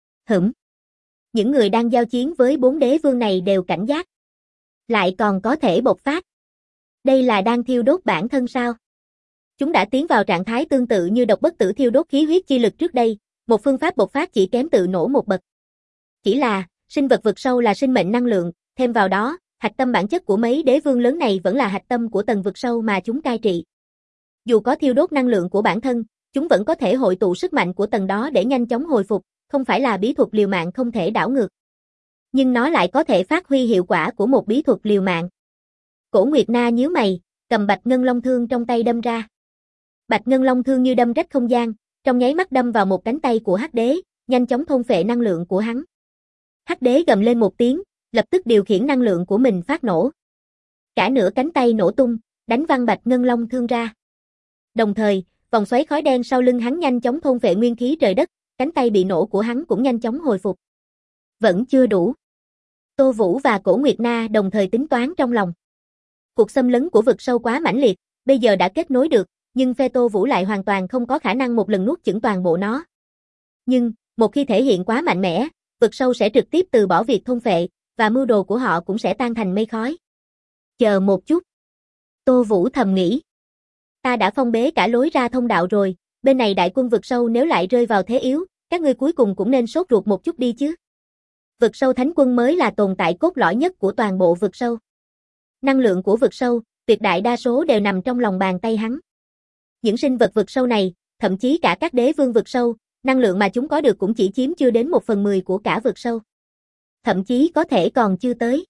Những người đang giao chiến với 4 đế vương này đều cảnh giác. Lại còn có thể bộc phát. Đây là đang thiêu đốt bản thân sao? Chúng đã tiến vào trạng thái tương tự như độc bất tử thiêu đốt khí huyết chi lực trước đây, một phương pháp bộc phát chỉ kém tự nổ một bậc. Chỉ là, sinh vật vực sâu là sinh mệnh năng lượng, thêm vào đó, hạch tâm bản chất của mấy đế vương lớn này vẫn là hạch tâm của tầng vực sâu mà chúng cai trị. Dù có thiêu đốt năng lượng của bản thân, chúng vẫn có thể hội tụ sức mạnh của tầng đó để nhanh chóng hồi phục, không phải là bí thuật liều mạng không thể đảo ngược. Nhưng nó lại có thể phát huy hiệu quả của một bí thuật liều mạng. Cổ Nguyệt Na nhíu mày, cầm Bạch Ngân Long Thương trong tay đâm ra. Bạch Ngân Long Thương như đâm rách không gian, trong nháy mắt đâm vào một cánh tay của Hắc Đế, nhanh chóng thôn phệ năng lượng của hắn. Hắc Đế gầm lên một tiếng, lập tức điều khiển năng lượng của mình phát nổ. Cả nửa cánh tay nổ tung, đánh văng Bạch Ngân Long Thương ra. Đồng thời, vòng xoáy khói đen sau lưng hắn nhanh chóng thôn phệ nguyên khí trời đất, cánh tay bị nổ của hắn cũng nhanh chóng hồi phục. Vẫn chưa đủ. Tô Vũ và Cổ Nguyệt Na đồng thời tính toán trong lòng. Cuộc xâm lấn của vực sâu quá mãnh liệt, bây giờ đã kết nối được, nhưng phe Tô Vũ lại hoàn toàn không có khả năng một lần nuốt chửng toàn bộ nó. Nhưng, một khi thể hiện quá mạnh mẽ, vực sâu sẽ trực tiếp từ bỏ việc thôn phệ, và mưu đồ của họ cũng sẽ tan thành mây khói. Chờ một chút. Tô Vũ thầm nghĩ. Ta đã phong bế cả lối ra thông đạo rồi, bên này đại quân vực sâu nếu lại rơi vào thế yếu, các ngươi cuối cùng cũng nên sốt ruột một chút đi chứ. Vực sâu thánh quân mới là tồn tại cốt lõi nhất của toàn bộ vực sâu. Năng lượng của vực sâu, tuyệt đại đa số đều nằm trong lòng bàn tay hắn. Những sinh vật vực sâu này, thậm chí cả các đế vương vực sâu, Năng lượng mà chúng có được cũng chỉ chiếm chưa đến 1/10 của cả vực sâu. Thậm chí có thể còn chưa tới.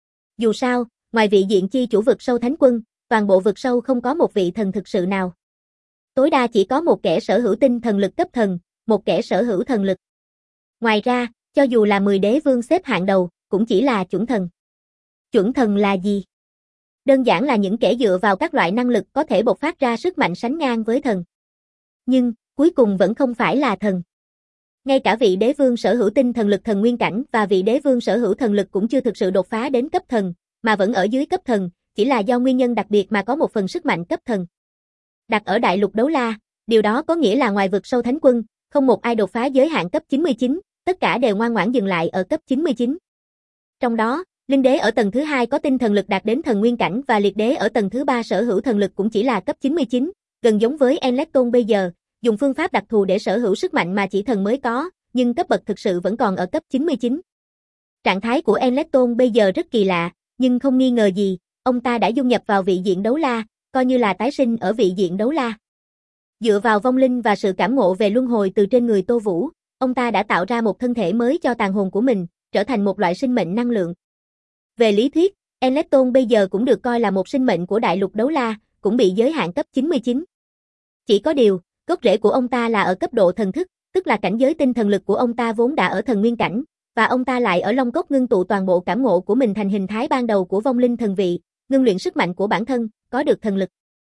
Dù sao, ngoài vị diện chi chủ vực sâu thánh quân, toàn bộ vực sâu không có một vị thần thực sự nào. Tối đa chỉ có một kẻ sở hữu tinh thần lực cấp thần, một kẻ sở hữu thần lực. Ngoài ra, cho dù là 10 đế vương xếp hạng đầu, cũng chỉ là chuẩn thần. Chuẩn thần là gì? Đơn giản là những kẻ dựa vào các loại năng lực có thể bộc phát ra sức mạnh sánh ngang với thần. Nhưng, cuối cùng vẫn không phải là thần. Ngay cả vị đế vương sở hữu tinh thần lực thần nguyên cảnh và vị đế vương sở hữu thần lực cũng chưa thực sự đột phá đến cấp thần, mà vẫn ở dưới cấp thần, chỉ là do nguyên nhân đặc biệt mà có một phần sức mạnh cấp thần. Đặt ở đại lục đấu la, điều đó có nghĩa là ngoài vực sâu thánh quân, không một ai đột phá giới hạn cấp 99, tất cả đều ngoan ngoãn dừng lại ở cấp 99. Trong đó, linh đế ở tầng thứ 2 có tinh thần lực đạt đến thần nguyên cảnh và liệt đế ở tầng thứ 3 sở hữu thần lực cũng chỉ là cấp 99, gần giống với Enlecton bây giờ, dùng phương pháp đặc thù để sở hữu sức mạnh mà chỉ thần mới có, nhưng cấp bậc thực sự vẫn còn ở cấp 99. Trạng thái của Enlecton bây giờ rất kỳ lạ, nhưng không nghi ngờ gì, ông ta đã dung nhập vào vị diện đấu la, coi như là tái sinh ở vị diện đấu la. Dựa vào vong linh và sự cảm ngộ về luân hồi từ trên người Tô Vũ, ông ta đã tạo ra một thân thể mới cho tàn hồn của mình, trở thành một loại sinh mệnh năng lượng. Về lý thuyết, Enlecton bây giờ cũng được coi là một sinh mệnh của đại lục đấu la, cũng bị giới hạn cấp 99. Chỉ có điều, gốc rễ của ông ta là ở cấp độ thần thức, tức là cảnh giới tinh thần lực của ông ta vốn đã ở thần nguyên cảnh, và ông ta lại ở Long Cốc ngưng tụ toàn bộ cảm ngộ của mình thành hình thái ban đầu của vong linh thần vị, ngưng luyện sức mạnh của bản thân, có được thần lực.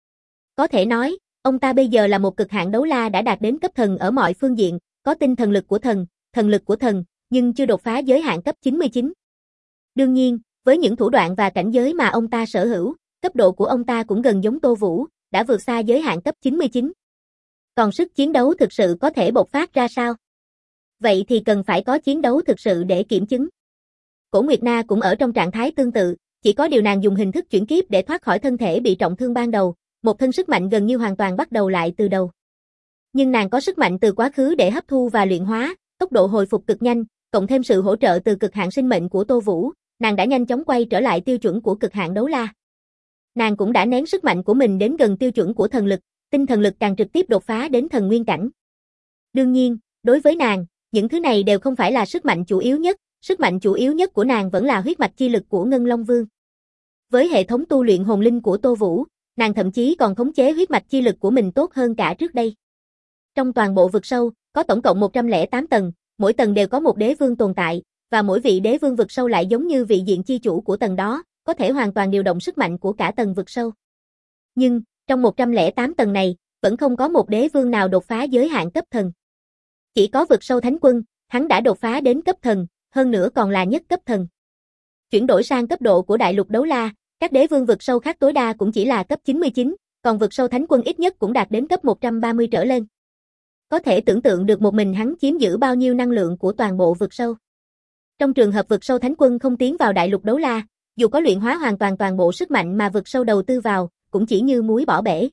Có thể nói, ông ta bây giờ là một cực hạn đấu la đã đạt đến cấp thần ở mọi phương diện, có tinh thần lực của thần, nhưng chưa đột phá giới hạn cấp 99. Đương nhiên, với những thủ đoạn và cảnh giới mà ông ta sở hữu, cấp độ của ông ta cũng gần giống Tô Vũ, đã vượt xa giới hạn cấp 99. Còn sức chiến đấu thực sự có thể bộc phát ra sao? Vậy thì cần phải có chiến đấu thực sự để kiểm chứng. Cổ Nguyệt Na cũng ở trong trạng thái tương tự, chỉ có điều nàng dùng hình thức chuyển kiếp để thoát khỏi thân thể bị trọng thương ban đầu, một thân sức mạnh gần như hoàn toàn bắt đầu lại từ đầu. Nhưng nàng có sức mạnh từ quá khứ để hấp thu và luyện hóa, tốc độ hồi phục cực nhanh, cộng thêm sự hỗ trợ từ cực hạn sinh mệnh của Tô Vũ, nàng đã nhanh chóng quay trở lại tiêu chuẩn của cực hạn đấu la. Nàng cũng đã nén sức mạnh của mình đến gần tiêu chuẩn của thần lực, tinh thần lực càng trực tiếp đột phá đến thần nguyên cảnh. Đương nhiên, đối với nàng, những thứ này đều không phải là sức mạnh chủ yếu nhất, sức mạnh chủ yếu nhất của nàng vẫn là huyết mạch chi lực của Ngân Long Vương. Với hệ thống tu luyện hồn linh của Tô Vũ, nàng thậm chí còn khống chế huyết mạch chi lực của mình tốt hơn cả trước đây. Trong toàn bộ vực sâu, có tổng cộng 108 tầng, mỗi tầng đều có một đế vương tồn tại, và mỗi vị đế vương vực sâu lại giống như vị diện chi chủ của tầng đó, có thể hoàn toàn điều động sức mạnh của cả tầng vực sâu. Nhưng, trong 108 tầng này, vẫn không có một đế vương nào đột phá giới hạn cấp thần. Chỉ có vực sâu thánh quân, hắn đã đột phá đến cấp thần, hơn nữa còn là nhất cấp thần. Chuyển đổi sang cấp độ của đại lục đấu la, các đế vương vực sâu khác tối đa cũng chỉ là cấp 99, còn vực sâu thánh quân ít nhất cũng đạt đến cấp 130 trở lên. Có thể tưởng tượng được một mình hắn chiếm giữ bao nhiêu năng lượng của toàn bộ vực sâu. Trong trường hợp vực sâu thánh quân không tiến vào đại lục đấu la, dù có luyện hóa hoàn toàn bộ sức mạnh mà vực sâu đầu tư vào, cũng chỉ như muối bỏ bể.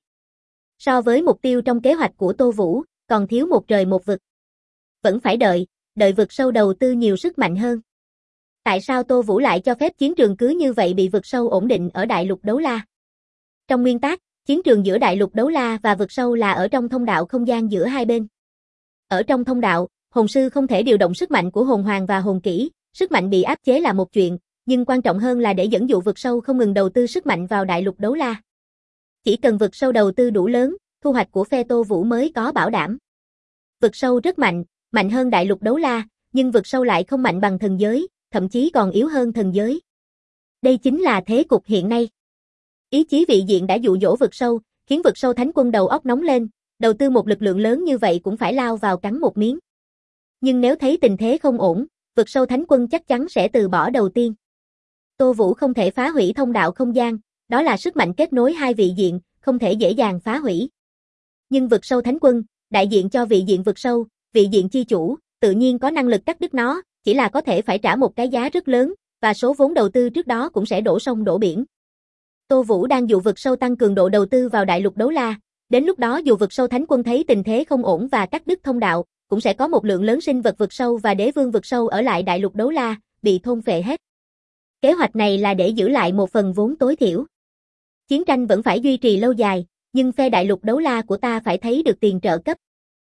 So với mục tiêu trong kế hoạch của Tô Vũ, còn thiếu một trời một vực. Vẫn phải đợi vực sâu đầu tư nhiều sức mạnh hơn. Tại sao Tô Vũ lại cho phép chiến trường cứ như vậy bị vực sâu ổn định ở đại lục đấu la? Trong nguyên tắc, chiến trường giữa đại lục đấu la và vực sâu là ở trong thông đạo không gian giữa hai bên. Ở trong thông đạo, hồn sư không thể điều động sức mạnh của hồn hoàng và hồn kỹ, sức mạnh bị áp chế là một chuyện, nhưng quan trọng hơn là để dẫn dụ vực sâu không ngừng đầu tư sức mạnh vào đại lục đấu la. Chỉ cần vực sâu đầu tư đủ lớn, thu hoạch của phe Tô Vũ mới có bảo đảm. Vực sâu rất mạnh, mạnh hơn đại lục đấu la, nhưng vực sâu lại không mạnh bằng thần giới, thậm chí còn yếu hơn thần giới. Đây chính là thế cục hiện nay. Ý chí vị diện đã dụ dỗ vực sâu, khiến vực sâu thánh quân đầu óc nóng lên, đầu tư một lực lượng lớn như vậy cũng phải lao vào cắn một miếng. Nhưng nếu thấy tình thế không ổn, vực sâu thánh quân chắc chắn sẽ từ bỏ đầu tiên. Tô Vũ không thể phá hủy thông đạo không gian, đó là sức mạnh kết nối hai vị diện, không thể dễ dàng phá hủy. Nhưng vực sâu thánh quân, đại diện cho vị diện vực sâu, vị diện chi chủ, tự nhiên có năng lực cắt đứt nó, chỉ là có thể phải trả một cái giá rất lớn, và số vốn đầu tư trước đó cũng sẽ đổ sông đổ biển. Tô Vũ đang dụ vực sâu tăng cường độ đầu tư vào đại lục đấu la, đến lúc đó dù vực sâu thánh quân thấy tình thế không ổn và cắt đứt thông đạo, cũng sẽ có một lượng lớn sinh vật vực sâu và đế vương vực sâu ở lại đại lục đấu la, bị thôn phệ hết. Kế hoạch này là để giữ lại một phần vốn tối thiểu. Chiến tranh vẫn phải duy trì lâu dài, nhưng phe đại lục đấu la của ta phải thấy được tiền trợ cấp.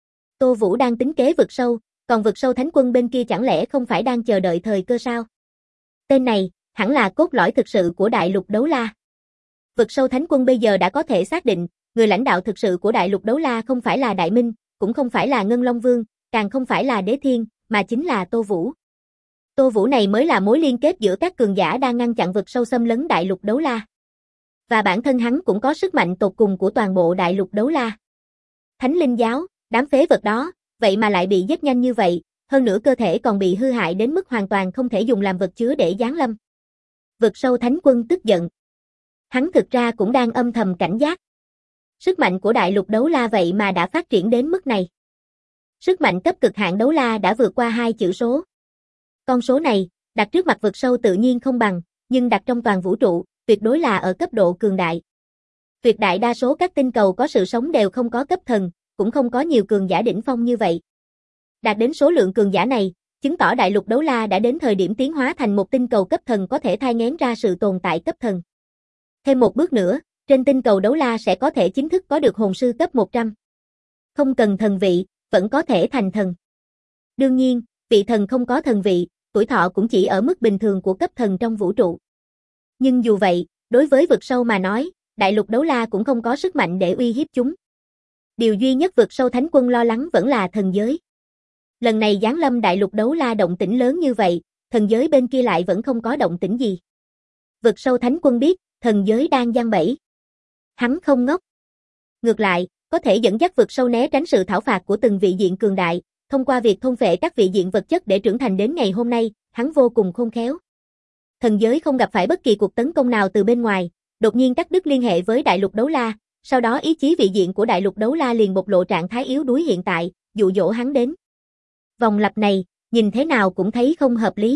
Tô Vũ đang tính kế vực sâu, còn vực sâu thánh quân bên kia chẳng lẽ không phải đang chờ đợi thời cơ sao? Tên này, hẳn là cốt lõi thực sự của đại lục đấu la. Vực sâu thánh quân bây giờ đã có thể xác định, người lãnh đạo thực sự của đại lục đấu la không phải là Đại Minh, cũng không phải là Ngân Long Vương, càng không phải là Đế Thiên, mà chính là Tô Vũ. Tô Vũ này mới là mối liên kết giữa các cường giả đang ngăn chặn vực sâu xâm lấn đại lục đấu la. Và bản thân hắn cũng có sức mạnh tột cùng của toàn bộ đại lục đấu la. Thánh linh giáo, đám phế vật đó, vậy mà lại bị giết nhanh như vậy, hơn nữa cơ thể còn bị hư hại đến mức hoàn toàn không thể dùng làm vật chứa để giáng lâm. Vực sâu thánh quân tức giận. Hắn thực ra cũng đang âm thầm cảnh giác. Sức mạnh của đại lục đấu la vậy mà đã phát triển đến mức này. Sức mạnh cấp cực hạn đấu la đã vượt qua 2 chữ số. Con số này, đặt trước mặt vực sâu tự nhiên không bằng, nhưng đặt trong toàn vũ trụ, tuyệt đối là ở cấp độ cường đại. Tuyệt đại đa số các tinh cầu có sự sống đều không có cấp thần, cũng không có nhiều cường giả đỉnh phong như vậy. Đạt đến số lượng cường giả này, chứng tỏ đại lục đấu la đã đến thời điểm tiến hóa thành một tinh cầu cấp thần có thể thai nghén ra sự tồn tại cấp thần. Thêm một bước nữa, trên tinh cầu đấu la sẽ có thể chính thức có được hồn sư cấp 100. Không cần thần vị, vẫn có thể thành thần. Đương nhiên, vị thần không có thần vị, tuổi thọ cũng chỉ ở mức bình thường của cấp thần trong vũ trụ. Nhưng dù vậy, đối với vực sâu mà nói, đại lục đấu la cũng không có sức mạnh để uy hiếp chúng. Điều duy nhất vực sâu thánh quân lo lắng vẫn là thần giới. Lần này giáng lâm đại lục đấu la động tĩnh lớn như vậy, thần giới bên kia lại vẫn không có động tĩnh gì. Vực sâu thánh quân biết, thần giới đang giăng bẫy. Hắn không ngốc. Ngược lại, có thể dẫn dắt vực sâu né tránh sự thảo phạt của từng vị diện cường đại, thông qua việc thôn phệ các vị diện vật chất để trưởng thành đến ngày hôm nay, hắn vô cùng khôn khéo. Thần giới không gặp phải bất kỳ cuộc tấn công nào từ bên ngoài, đột nhiên cắt đứt liên hệ với đại lục đấu la, sau đó ý chí vị diện của đại lục đấu la liền bộc lộ trạng thái yếu đuối hiện tại, dụ dỗ hắn đến. Vòng lặp này, nhìn thế nào cũng thấy không hợp lý.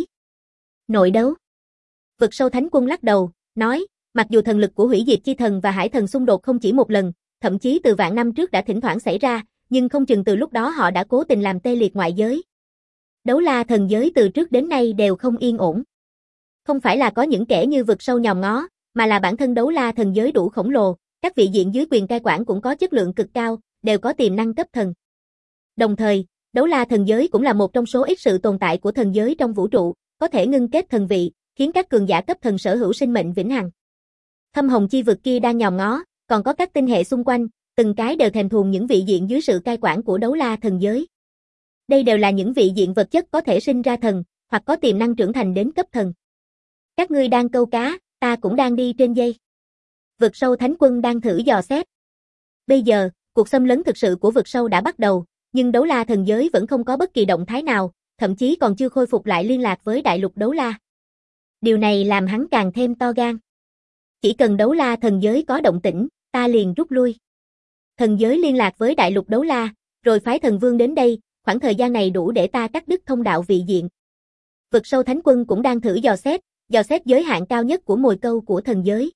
Nội đấu. Vực sâu thánh quân lắc đầu, nói, mặc dù thần lực của hủy diệt chi thần và hải thần xung đột không chỉ một lần, thậm chí từ vạn năm trước đã thỉnh thoảng xảy ra, nhưng không chừng từ lúc đó họ đã cố tình làm tê liệt ngoại giới. Đấu la thần giới từ trước đến nay đều không yên ổn. Không phải là có những kẻ như vực sâu nhòm ngó, mà là bản thân đấu la thần giới đủ khổng lồ, các vị diện dưới quyền cai quản cũng có chất lượng cực cao, đều có tiềm năng cấp thần. Đồng thời, đấu la thần giới cũng là một trong số ít sự tồn tại của thần giới trong vũ trụ, có thể ngưng kết thần vị, khiến các cường giả cấp thần sở hữu sinh mệnh vĩnh hằng. Thâm hồng chi vực kia đang nhòm ngó, còn có các tinh hệ xung quanh, từng cái đều thèm thuồng những vị diện dưới sự cai quản của đấu la thần giới. Đây đều là những vị diện vật chất có thể sinh ra thần, hoặc có tiềm năng trưởng thành đến cấp thần. Các ngươi đang câu cá, ta cũng đang đi trên dây. Vực sâu thánh quân đang thử dò xét. Bây giờ, cuộc xâm lấn thực sự của vực sâu đã bắt đầu, nhưng đấu la thần giới vẫn không có bất kỳ động thái nào, thậm chí còn chưa khôi phục lại liên lạc với đại lục đấu la. Điều này làm hắn càng thêm to gan. Chỉ cần đấu la thần giới có động tĩnh, ta liền rút lui. Thần giới liên lạc với đại lục đấu la, rồi phái thần vương đến đây, khoảng thời gian này đủ để ta cắt đứt thông đạo vị diện. Vực sâu thánh quân cũng đang thử dò xét giới hạn cao nhất của mồi câu của thần giới.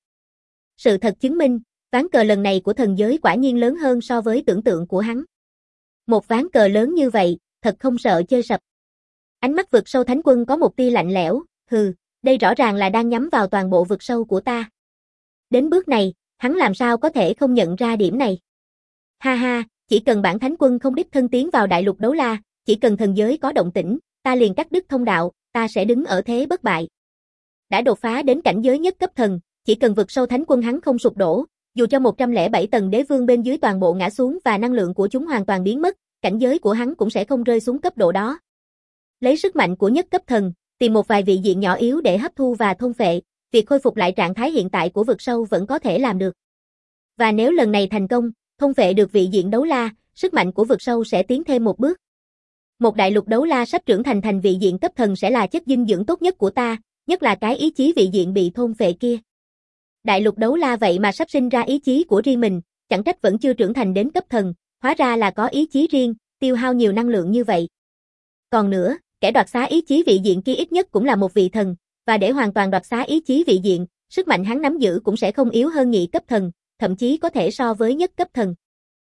Sự thật chứng minh, ván cờ lần này của thần giới quả nhiên lớn hơn so với tưởng tượng của hắn. Một ván cờ lớn như vậy, thật không sợ chơi sập. Ánh mắt vực sâu thánh quân có một tia lạnh lẽo, hừ, đây rõ ràng là đang nhắm vào toàn bộ vực sâu của ta. Đến bước này, hắn làm sao có thể không nhận ra điểm này. Ha ha, chỉ cần bản thánh quân không đích thân tiến vào đại lục đấu la, chỉ cần thần giới có động tĩnh, ta liền cắt đứt thông đạo, ta sẽ đứng ở thế bất bại. Đã đột phá đến cảnh giới nhất cấp thần, chỉ cần vực sâu thánh quân hắn không sụp đổ, dù cho 107 tầng đế vương bên dưới toàn bộ ngã xuống và năng lượng của chúng hoàn toàn biến mất, cảnh giới của hắn cũng sẽ không rơi xuống cấp độ đó. Lấy sức mạnh của nhất cấp thần, tìm một vài vị diện nhỏ yếu để hấp thu và thôn phệ, việc khôi phục lại trạng thái hiện tại của vực sâu vẫn có thể làm được. Và nếu lần này thành công, thôn phệ được vị diện đấu la, sức mạnh của vực sâu sẽ tiến thêm một bước. Một đại lục đấu la sắp trưởng thành vị diện cấp thần sẽ là chất dinh dưỡng tốt nhất của ta, nhất là cái ý chí vị diện bị thôn phệ kia. Đại lục đấu la vậy mà sắp sinh ra ý chí của riêng mình, chẳng trách vẫn chưa trưởng thành đến cấp thần, hóa ra là có ý chí riêng, tiêu hao nhiều năng lượng như vậy. Còn nữa, kẻ đoạt xá ý chí vị diện kia ít nhất cũng là một vị thần, và để hoàn toàn đoạt xá ý chí vị diện, sức mạnh hắn nắm giữ cũng sẽ không yếu hơn nhị cấp thần, thậm chí có thể so với nhất cấp thần.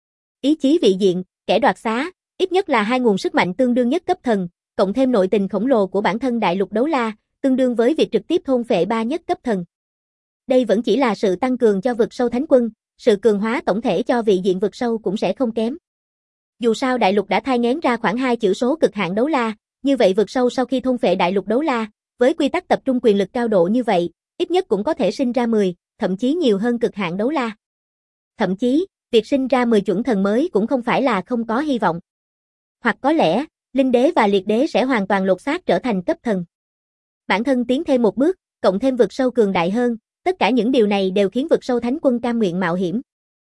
Ý chí vị diện, kẻ đoạt xá, ít nhất là hai nguồn sức mạnh tương đương nhất cấp thần, cộng thêm nội tình khổng lồ của bản thân đại lục đấu la, tương đương với việc trực tiếp thôn phệ 3 nhất cấp thần. Đây vẫn chỉ là sự tăng cường cho vực sâu thánh quân, sự cường hóa tổng thể cho vị diện vực sâu cũng sẽ không kém. Dù sao đại lục đã thai nghén ra khoảng 2 chữ số cực hạn đấu la, như vậy vực sâu sau khi thôn phệ đại lục đấu la, với quy tắc tập trung quyền lực cao độ như vậy, ít nhất cũng có thể sinh ra 10, thậm chí nhiều hơn cực hạn đấu la. Thậm chí, việc sinh ra 10 chuẩn thần mới cũng không phải là không có hy vọng. Hoặc có lẽ, linh đế và liệt đế sẽ hoàn toàn lột xác trở thành cấp thần. Bản thân tiến thêm một bước, cộng thêm vực sâu cường đại hơn, tất cả những điều này đều khiến vực sâu thánh quân cam nguyện mạo hiểm.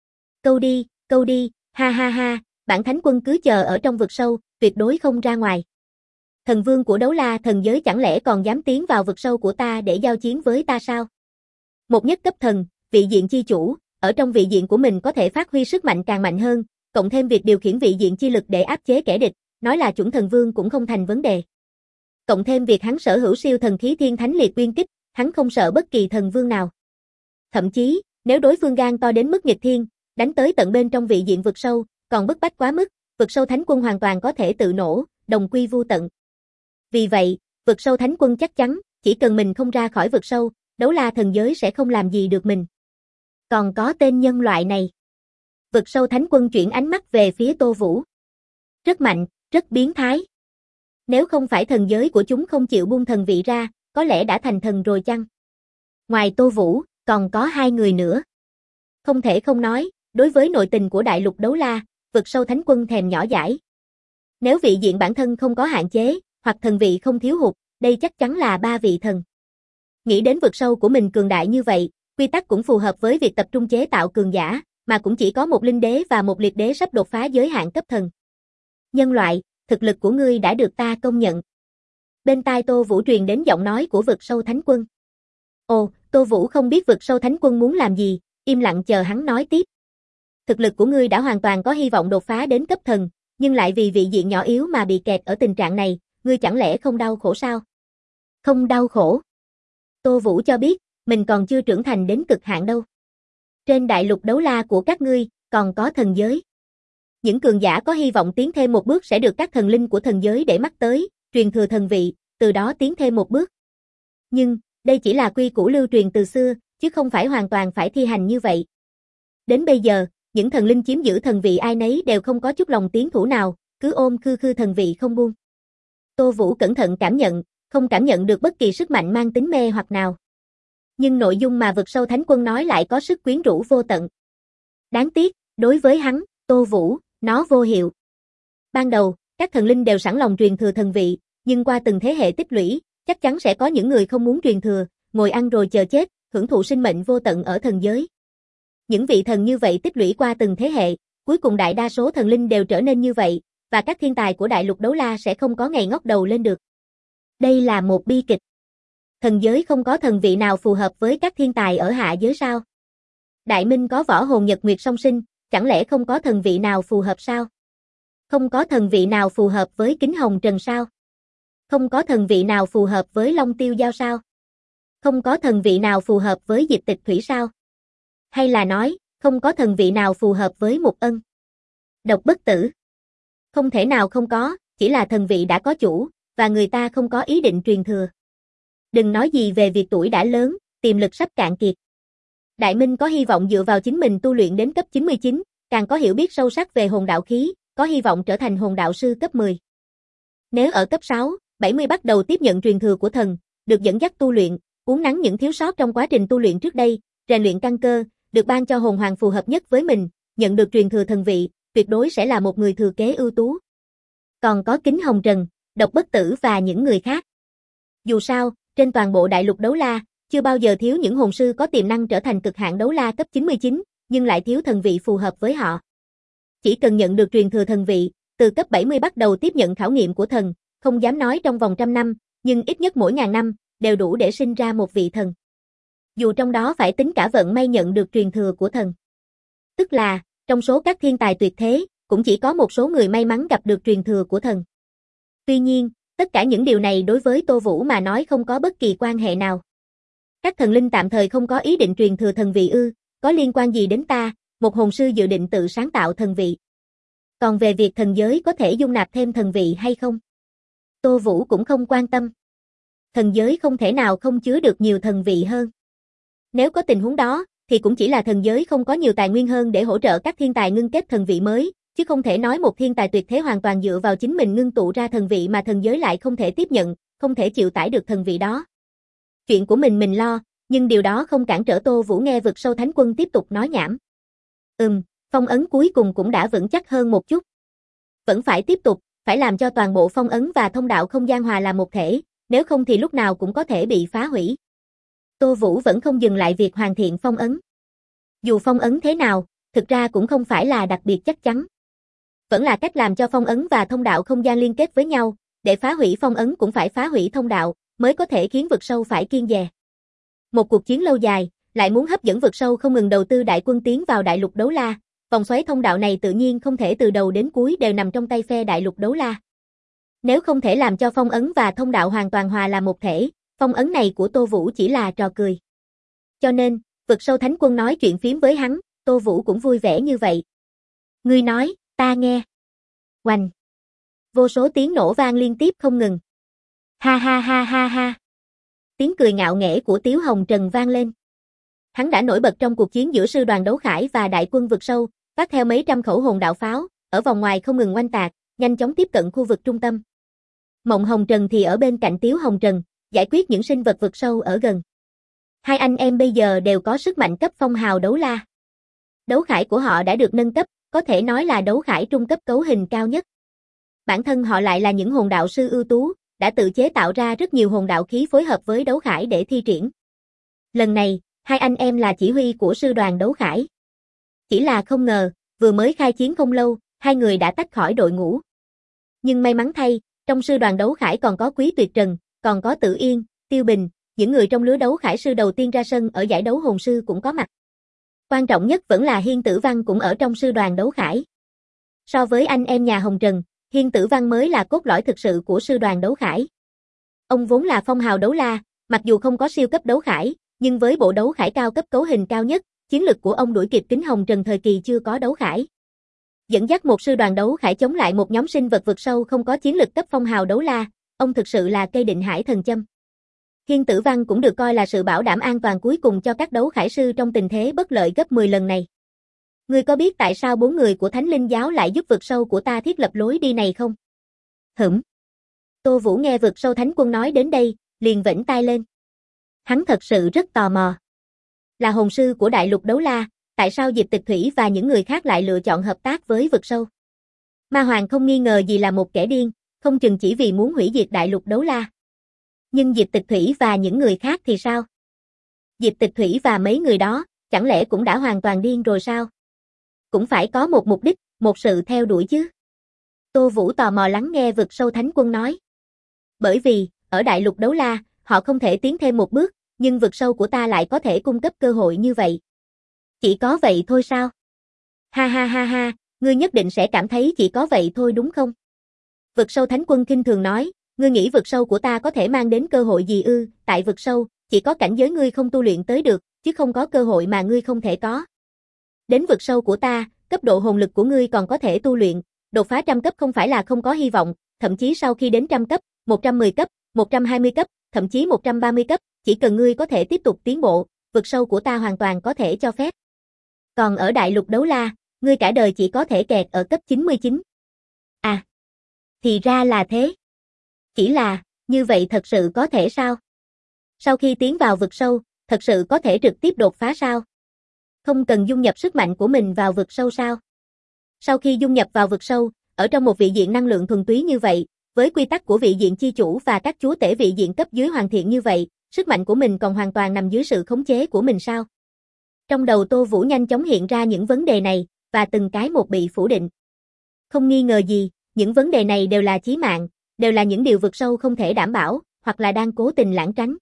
Câu đi, ha ha ha, bản thánh quân cứ chờ ở trong vực sâu, tuyệt đối không ra ngoài. Thần vương của đấu la thần giới chẳng lẽ còn dám tiến vào vực sâu của ta để giao chiến với ta sao? Một nhất cấp thần, vị diện chi chủ, ở trong vị diện của mình có thể phát huy sức mạnh càng mạnh hơn, cộng thêm việc điều khiển vị diện chi lực để áp chế kẻ địch, nói là chuẩn thần vương cũng không thành vấn đề. Cộng thêm việc hắn sở hữu siêu thần khí thiên thánh liệt uyên kích, hắn không sợ bất kỳ thần vương nào. Thậm chí, nếu đối phương gan to đến mức nghịch thiên, đánh tới tận bên trong vị diện vực sâu, còn bức bách quá mức, vực sâu thánh quân hoàn toàn có thể tự nổ, đồng quy vu tận. Vì vậy, vực sâu thánh quân chắc chắn, chỉ cần mình không ra khỏi vực sâu, đấu la thần giới sẽ không làm gì được mình. Còn có tên nhân loại này. Vực sâu thánh quân chuyển ánh mắt về phía Tô Vũ. Rất mạnh, rất biến thái. Nếu không phải thần giới của chúng không chịu buông thần vị ra, có lẽ đã thành thần rồi chăng? Ngoài Tô Vũ, còn có 2 người nữa. Không thể không nói, đối với nội tình của đại lục đấu la, vực sâu thánh quân thèm nhỏ dãi. Nếu vị diện bản thân không có hạn chế, hoặc thần vị không thiếu hụt, đây chắc chắn là 3 vị thần. Nghĩ đến vực sâu của mình cường đại như vậy, quy tắc cũng phù hợp với việc tập trung chế tạo cường giả, mà cũng chỉ có một linh đế và một liệt đế sắp đột phá giới hạn cấp thần. Nhân loại, thực lực của ngươi đã được ta công nhận. Bên tai Tô Vũ truyền đến giọng nói của vực sâu thánh quân. Ồ, Tô Vũ không biết vực sâu thánh quân muốn làm gì, im lặng chờ hắn nói tiếp. Thực lực của ngươi đã hoàn toàn có hy vọng đột phá đến cấp thần, nhưng lại vì vị diện nhỏ yếu mà bị kẹt ở tình trạng này, ngươi chẳng lẽ không đau khổ sao? Không đau khổ. Tô Vũ cho biết, mình còn chưa trưởng thành đến cực hạn đâu. Trên đại lục đấu la của các ngươi, còn có thần giới. Những cường giả có hy vọng tiến thêm một bước sẽ được các thần linh của thần giới để mắt tới, truyền thừa thần vị, từ đó tiến thêm một bước. Nhưng, đây chỉ là quy củ lưu truyền từ xưa, chứ không phải hoàn toàn phải thi hành như vậy. Đến bây giờ, những thần linh chiếm giữ thần vị ai nấy đều không có chút lòng tiến thủ nào, cứ ôm khư thần vị không buông. Tô Vũ cẩn thận cảm nhận, không cảm nhận được bất kỳ sức mạnh mang tính mê hoặc nào. Nhưng nội dung mà vực sâu thánh quân nói lại có sức quyến rũ vô tận. Đáng tiếc, đối với hắn, Tô Vũ, nó vô hiệu. Ban đầu, các thần linh đều sẵn lòng truyền thừa thần vị, nhưng qua từng thế hệ tích lũy, chắc chắn sẽ có những người không muốn truyền thừa, ngồi ăn rồi chờ chết, hưởng thụ sinh mệnh vô tận ở thần giới. Những vị thần như vậy tích lũy qua từng thế hệ, cuối cùng đại đa số thần linh đều trở nên như vậy, và các thiên tài của đại lục đấu la sẽ không có ngày ngóc đầu lên được. Đây là một bi kịch. Thần giới không có thần vị nào phù hợp với các thiên tài ở hạ giới sao? Đại Minh có võ hồn nhật nguyệt song sinh, chẳng lẽ không có thần vị nào phù hợp sao? Không có thần vị nào phù hợp với Kính Hồng Trần sao? Không có thần vị nào phù hợp với Long Tiêu Giao sao? Không có thần vị nào phù hợp với Dịch Tịch Thủy sao? Hay là nói, không có thần vị nào phù hợp với Mục Ân? Độc Bất Tử. Không thể nào không có, chỉ là thần vị đã có chủ, và người ta không có ý định truyền thừa. Đừng nói gì về việc tuổi đã lớn, tiềm lực sắp cạn kiệt. Đại Minh có hy vọng dựa vào chính mình tu luyện đến cấp 99, càng có hiểu biết sâu sắc về hồn đạo khí, có hy vọng trở thành hồn đạo sư cấp 10. Nếu ở cấp 6, 70 bắt đầu tiếp nhận truyền thừa của thần, được dẫn dắt tu luyện, uốn nắn những thiếu sót trong quá trình tu luyện trước đây, rèn luyện căn cơ, được ban cho hồn hoàng phù hợp nhất với mình, nhận được truyền thừa thần vị, tuyệt đối sẽ là một người thừa kế ưu tú. Còn có Kính Hồng Trần, Độc Bất Tử và những người khác. Dù sao, trên toàn bộ đại lục đấu la, chưa bao giờ thiếu những hồn sư có tiềm năng trở thành cực hạn đấu la cấp 99, nhưng lại thiếu thần vị phù hợp với họ. Chỉ cần nhận được truyền thừa thần vị, từ cấp 70 bắt đầu tiếp nhận khảo nghiệm của thần, không dám nói trong vòng 100 năm, nhưng ít nhất mỗi ngàn năm, đều đủ để sinh ra một vị thần. Dù trong đó phải tính cả vận may nhận được truyền thừa của thần. Tức là, trong số các thiên tài tuyệt thế, cũng chỉ có một số người may mắn gặp được truyền thừa của thần. Tuy nhiên, tất cả những điều này đối với Tô Vũ mà nói không có bất kỳ quan hệ nào. Các thần linh tạm thời không có ý định truyền thừa thần vị ư, có liên quan gì đến ta, một hồn sư dự định tự sáng tạo thần vị. Còn về việc thần giới có thể dung nạp thêm thần vị hay không, Tô Vũ cũng không quan tâm. Thần giới không thể nào không chứa được nhiều thần vị hơn. Nếu có tình huống đó, thì cũng chỉ là thần giới không có nhiều tài nguyên hơn để hỗ trợ các thiên tài ngưng kết thần vị mới, chứ không thể nói một thiên tài tuyệt thế hoàn toàn dựa vào chính mình ngưng tụ ra thần vị mà thần giới lại không thể tiếp nhận, không thể chịu tải được thần vị đó. Chuyện của mình lo, nhưng điều đó không cản trở Tô Vũ nghe vực sâu thánh quân tiếp tục nói nhảm. Phong ấn cuối cùng cũng đã vững chắc hơn một chút. Vẫn phải tiếp tục, phải làm cho toàn bộ phong ấn và thông đạo không gian hòa làm một thể, nếu không thì lúc nào cũng có thể bị phá hủy. Tô Vũ vẫn không dừng lại việc hoàn thiện phong ấn. Dù phong ấn thế nào, thực ra cũng không phải là đặc biệt chắc chắn. Vẫn là cách làm cho phong ấn và thông đạo không gian liên kết với nhau, để phá hủy phong ấn cũng phải phá hủy thông đạo, mới có thể khiến vực sâu phải kiêng dè. Một cuộc chiến lâu dài, lại muốn hấp dẫn vực sâu không ngừng đầu tư đại quân tiến vào đại lục đấu la, vòng xoáy thông đạo này tự nhiên không thể từ đầu đến cuối đều nằm trong tay phe đại lục đấu la. Nếu không thể làm cho phong ấn và thông đạo hoàn toàn hòa làm một thể, phong ấn này của Tô Vũ chỉ là trò cười. Cho nên, vực sâu thánh quân nói chuyện phiếm với hắn, Tô Vũ cũng vui vẻ như vậy. Ngươi nói, ta nghe. Oanh. Vô số tiếng nổ vang liên tiếp không ngừng. Ha ha ha ha ha. Tiếng cười ngạo nghễ của Tiếu Hồng Trần vang lên. Hắn đã nổi bật trong cuộc chiến giữa sư đoàn đấu khải và đại quân vực sâu, phát theo mấy trăm khẩu hồn đạo pháo, ở vòng ngoài không ngừng oanh tạc, nhanh chóng tiếp cận khu vực trung tâm. Mộng Hồng Trần thì ở bên cạnh Tiếu Hồng Trần, giải quyết những sinh vật vực sâu ở gần. Hai anh em bây giờ đều có sức mạnh cấp phong hào đấu la. Đấu khải của họ đã được nâng cấp, có thể nói là đấu khải trung cấp cấu hình cao nhất. Bản thân họ lại là những hồn đạo sư ưu tú, đã tự chế tạo ra rất nhiều hồn đạo khí phối hợp với đấu khải để thi triển. Lần này, hai anh em là chỉ huy của sư đoàn đấu khải. Chỉ là không ngờ, vừa mới khai chiến không lâu, hai người đã tách khỏi đội ngũ. Nhưng may mắn thay, trong sư đoàn đấu khải còn có Quý Tuyệt Trần, còn có Tử Yên, Tiêu Bình, những người trong lứa đấu khải sư đầu tiên ra sân ở giải đấu hồn sư cũng có mặt. Quan trọng nhất vẫn là Hiên Tử Văn cũng ở trong sư đoàn đấu khải. So với anh em nhà Hồng Trần, Hiên Tử Văn mới là cốt lõi thực sự của sư đoàn đấu khải. Ông vốn là phong hào đấu la, mặc dù không có siêu cấp đấu khải, nhưng với bộ đấu khải cao cấp cấu hình cao nhất, chiến lực của ông đuổi kịp Kính Hồng Trần thời kỳ chưa có đấu khải. Dẫn dắt một sư đoàn đấu khải chống lại một nhóm sinh vật vực sâu không có chiến lực cấp phong hào đấu la, ông thực sự là cây định hải thần châm. Hiên Tử Văn cũng được coi là sự bảo đảm an toàn cuối cùng cho các đấu khải sư trong tình thế bất lợi gấp 10 lần này. Ngươi có biết tại sao 4 người của Thánh Linh giáo lại giúp vực sâu của ta thiết lập lối đi này không? Tô Vũ nghe vực sâu thánh quân nói đến đây, liền vểnh tai lên. Hắn thật sự rất tò mò. Là hồn sư của đại lục đấu la, tại sao Diệp Tịch Thủy và những người khác lại lựa chọn hợp tác với vực sâu? Ma Hoàng không nghi ngờ gì là một kẻ điên, không chừng chỉ vì muốn hủy diệt đại lục đấu la. Nhưng Diệp Tịch Thủy và những người khác thì sao? Diệp Tịch Thủy và mấy người đó, chẳng lẽ cũng đã hoàn toàn điên rồi sao? Cũng phải có một mục đích, một sự theo đuổi chứ. Tô Vũ tò mò lắng nghe vực sâu thánh quân nói. Bởi vì, ở đại lục đấu la, họ không thể tiến thêm một bước, nhưng vực sâu của ta lại có thể cung cấp cơ hội như vậy. Chỉ có vậy thôi sao? Ha ha ha ha, ngươi nhất định sẽ cảm thấy chỉ có vậy thôi đúng không? Vực sâu thánh quân khinh thường nói, ngươi nghĩ vực sâu của ta có thể mang đến cơ hội gì ư? Tại vực sâu, chỉ có cảnh giới ngươi không tu luyện tới được, chứ không có cơ hội mà ngươi không thể có. Đến vực sâu của ta, cấp độ hồn lực của ngươi còn có thể tu luyện, đột phá 100 cấp không phải là không có hy vọng, thậm chí sau khi đến 100 cấp, 110 cấp, 120 cấp, thậm chí 130 cấp, chỉ cần ngươi có thể tiếp tục tiến bộ, vực sâu của ta hoàn toàn có thể cho phép. Còn ở đại lục đấu la, ngươi cả đời chỉ có thể kẹt ở cấp 99. À, thì ra là thế. Chỉ là, như vậy thật sự có thể sao? Sau khi tiến vào vực sâu, thật sự có thể trực tiếp đột phá sao? Không cần dung nhập sức mạnh của mình vào vực sâu sao? Sau khi dung nhập vào vực sâu, ở trong một vị diện năng lượng thuần túy như vậy, với quy tắc của vị diện chi chủ và các chúa tể vị diện cấp dưới hoàn thiện như vậy, sức mạnh của mình còn hoàn toàn nằm dưới sự khống chế của mình sao? Trong đầu Tô Vũ nhanh chóng hiện ra những vấn đề này, và từng cái một bị phủ định. Không nghi ngờ gì, những vấn đề này đều là chí mạng, đều là những điều vực sâu không thể đảm bảo, hoặc là đang cố tình lảng tránh.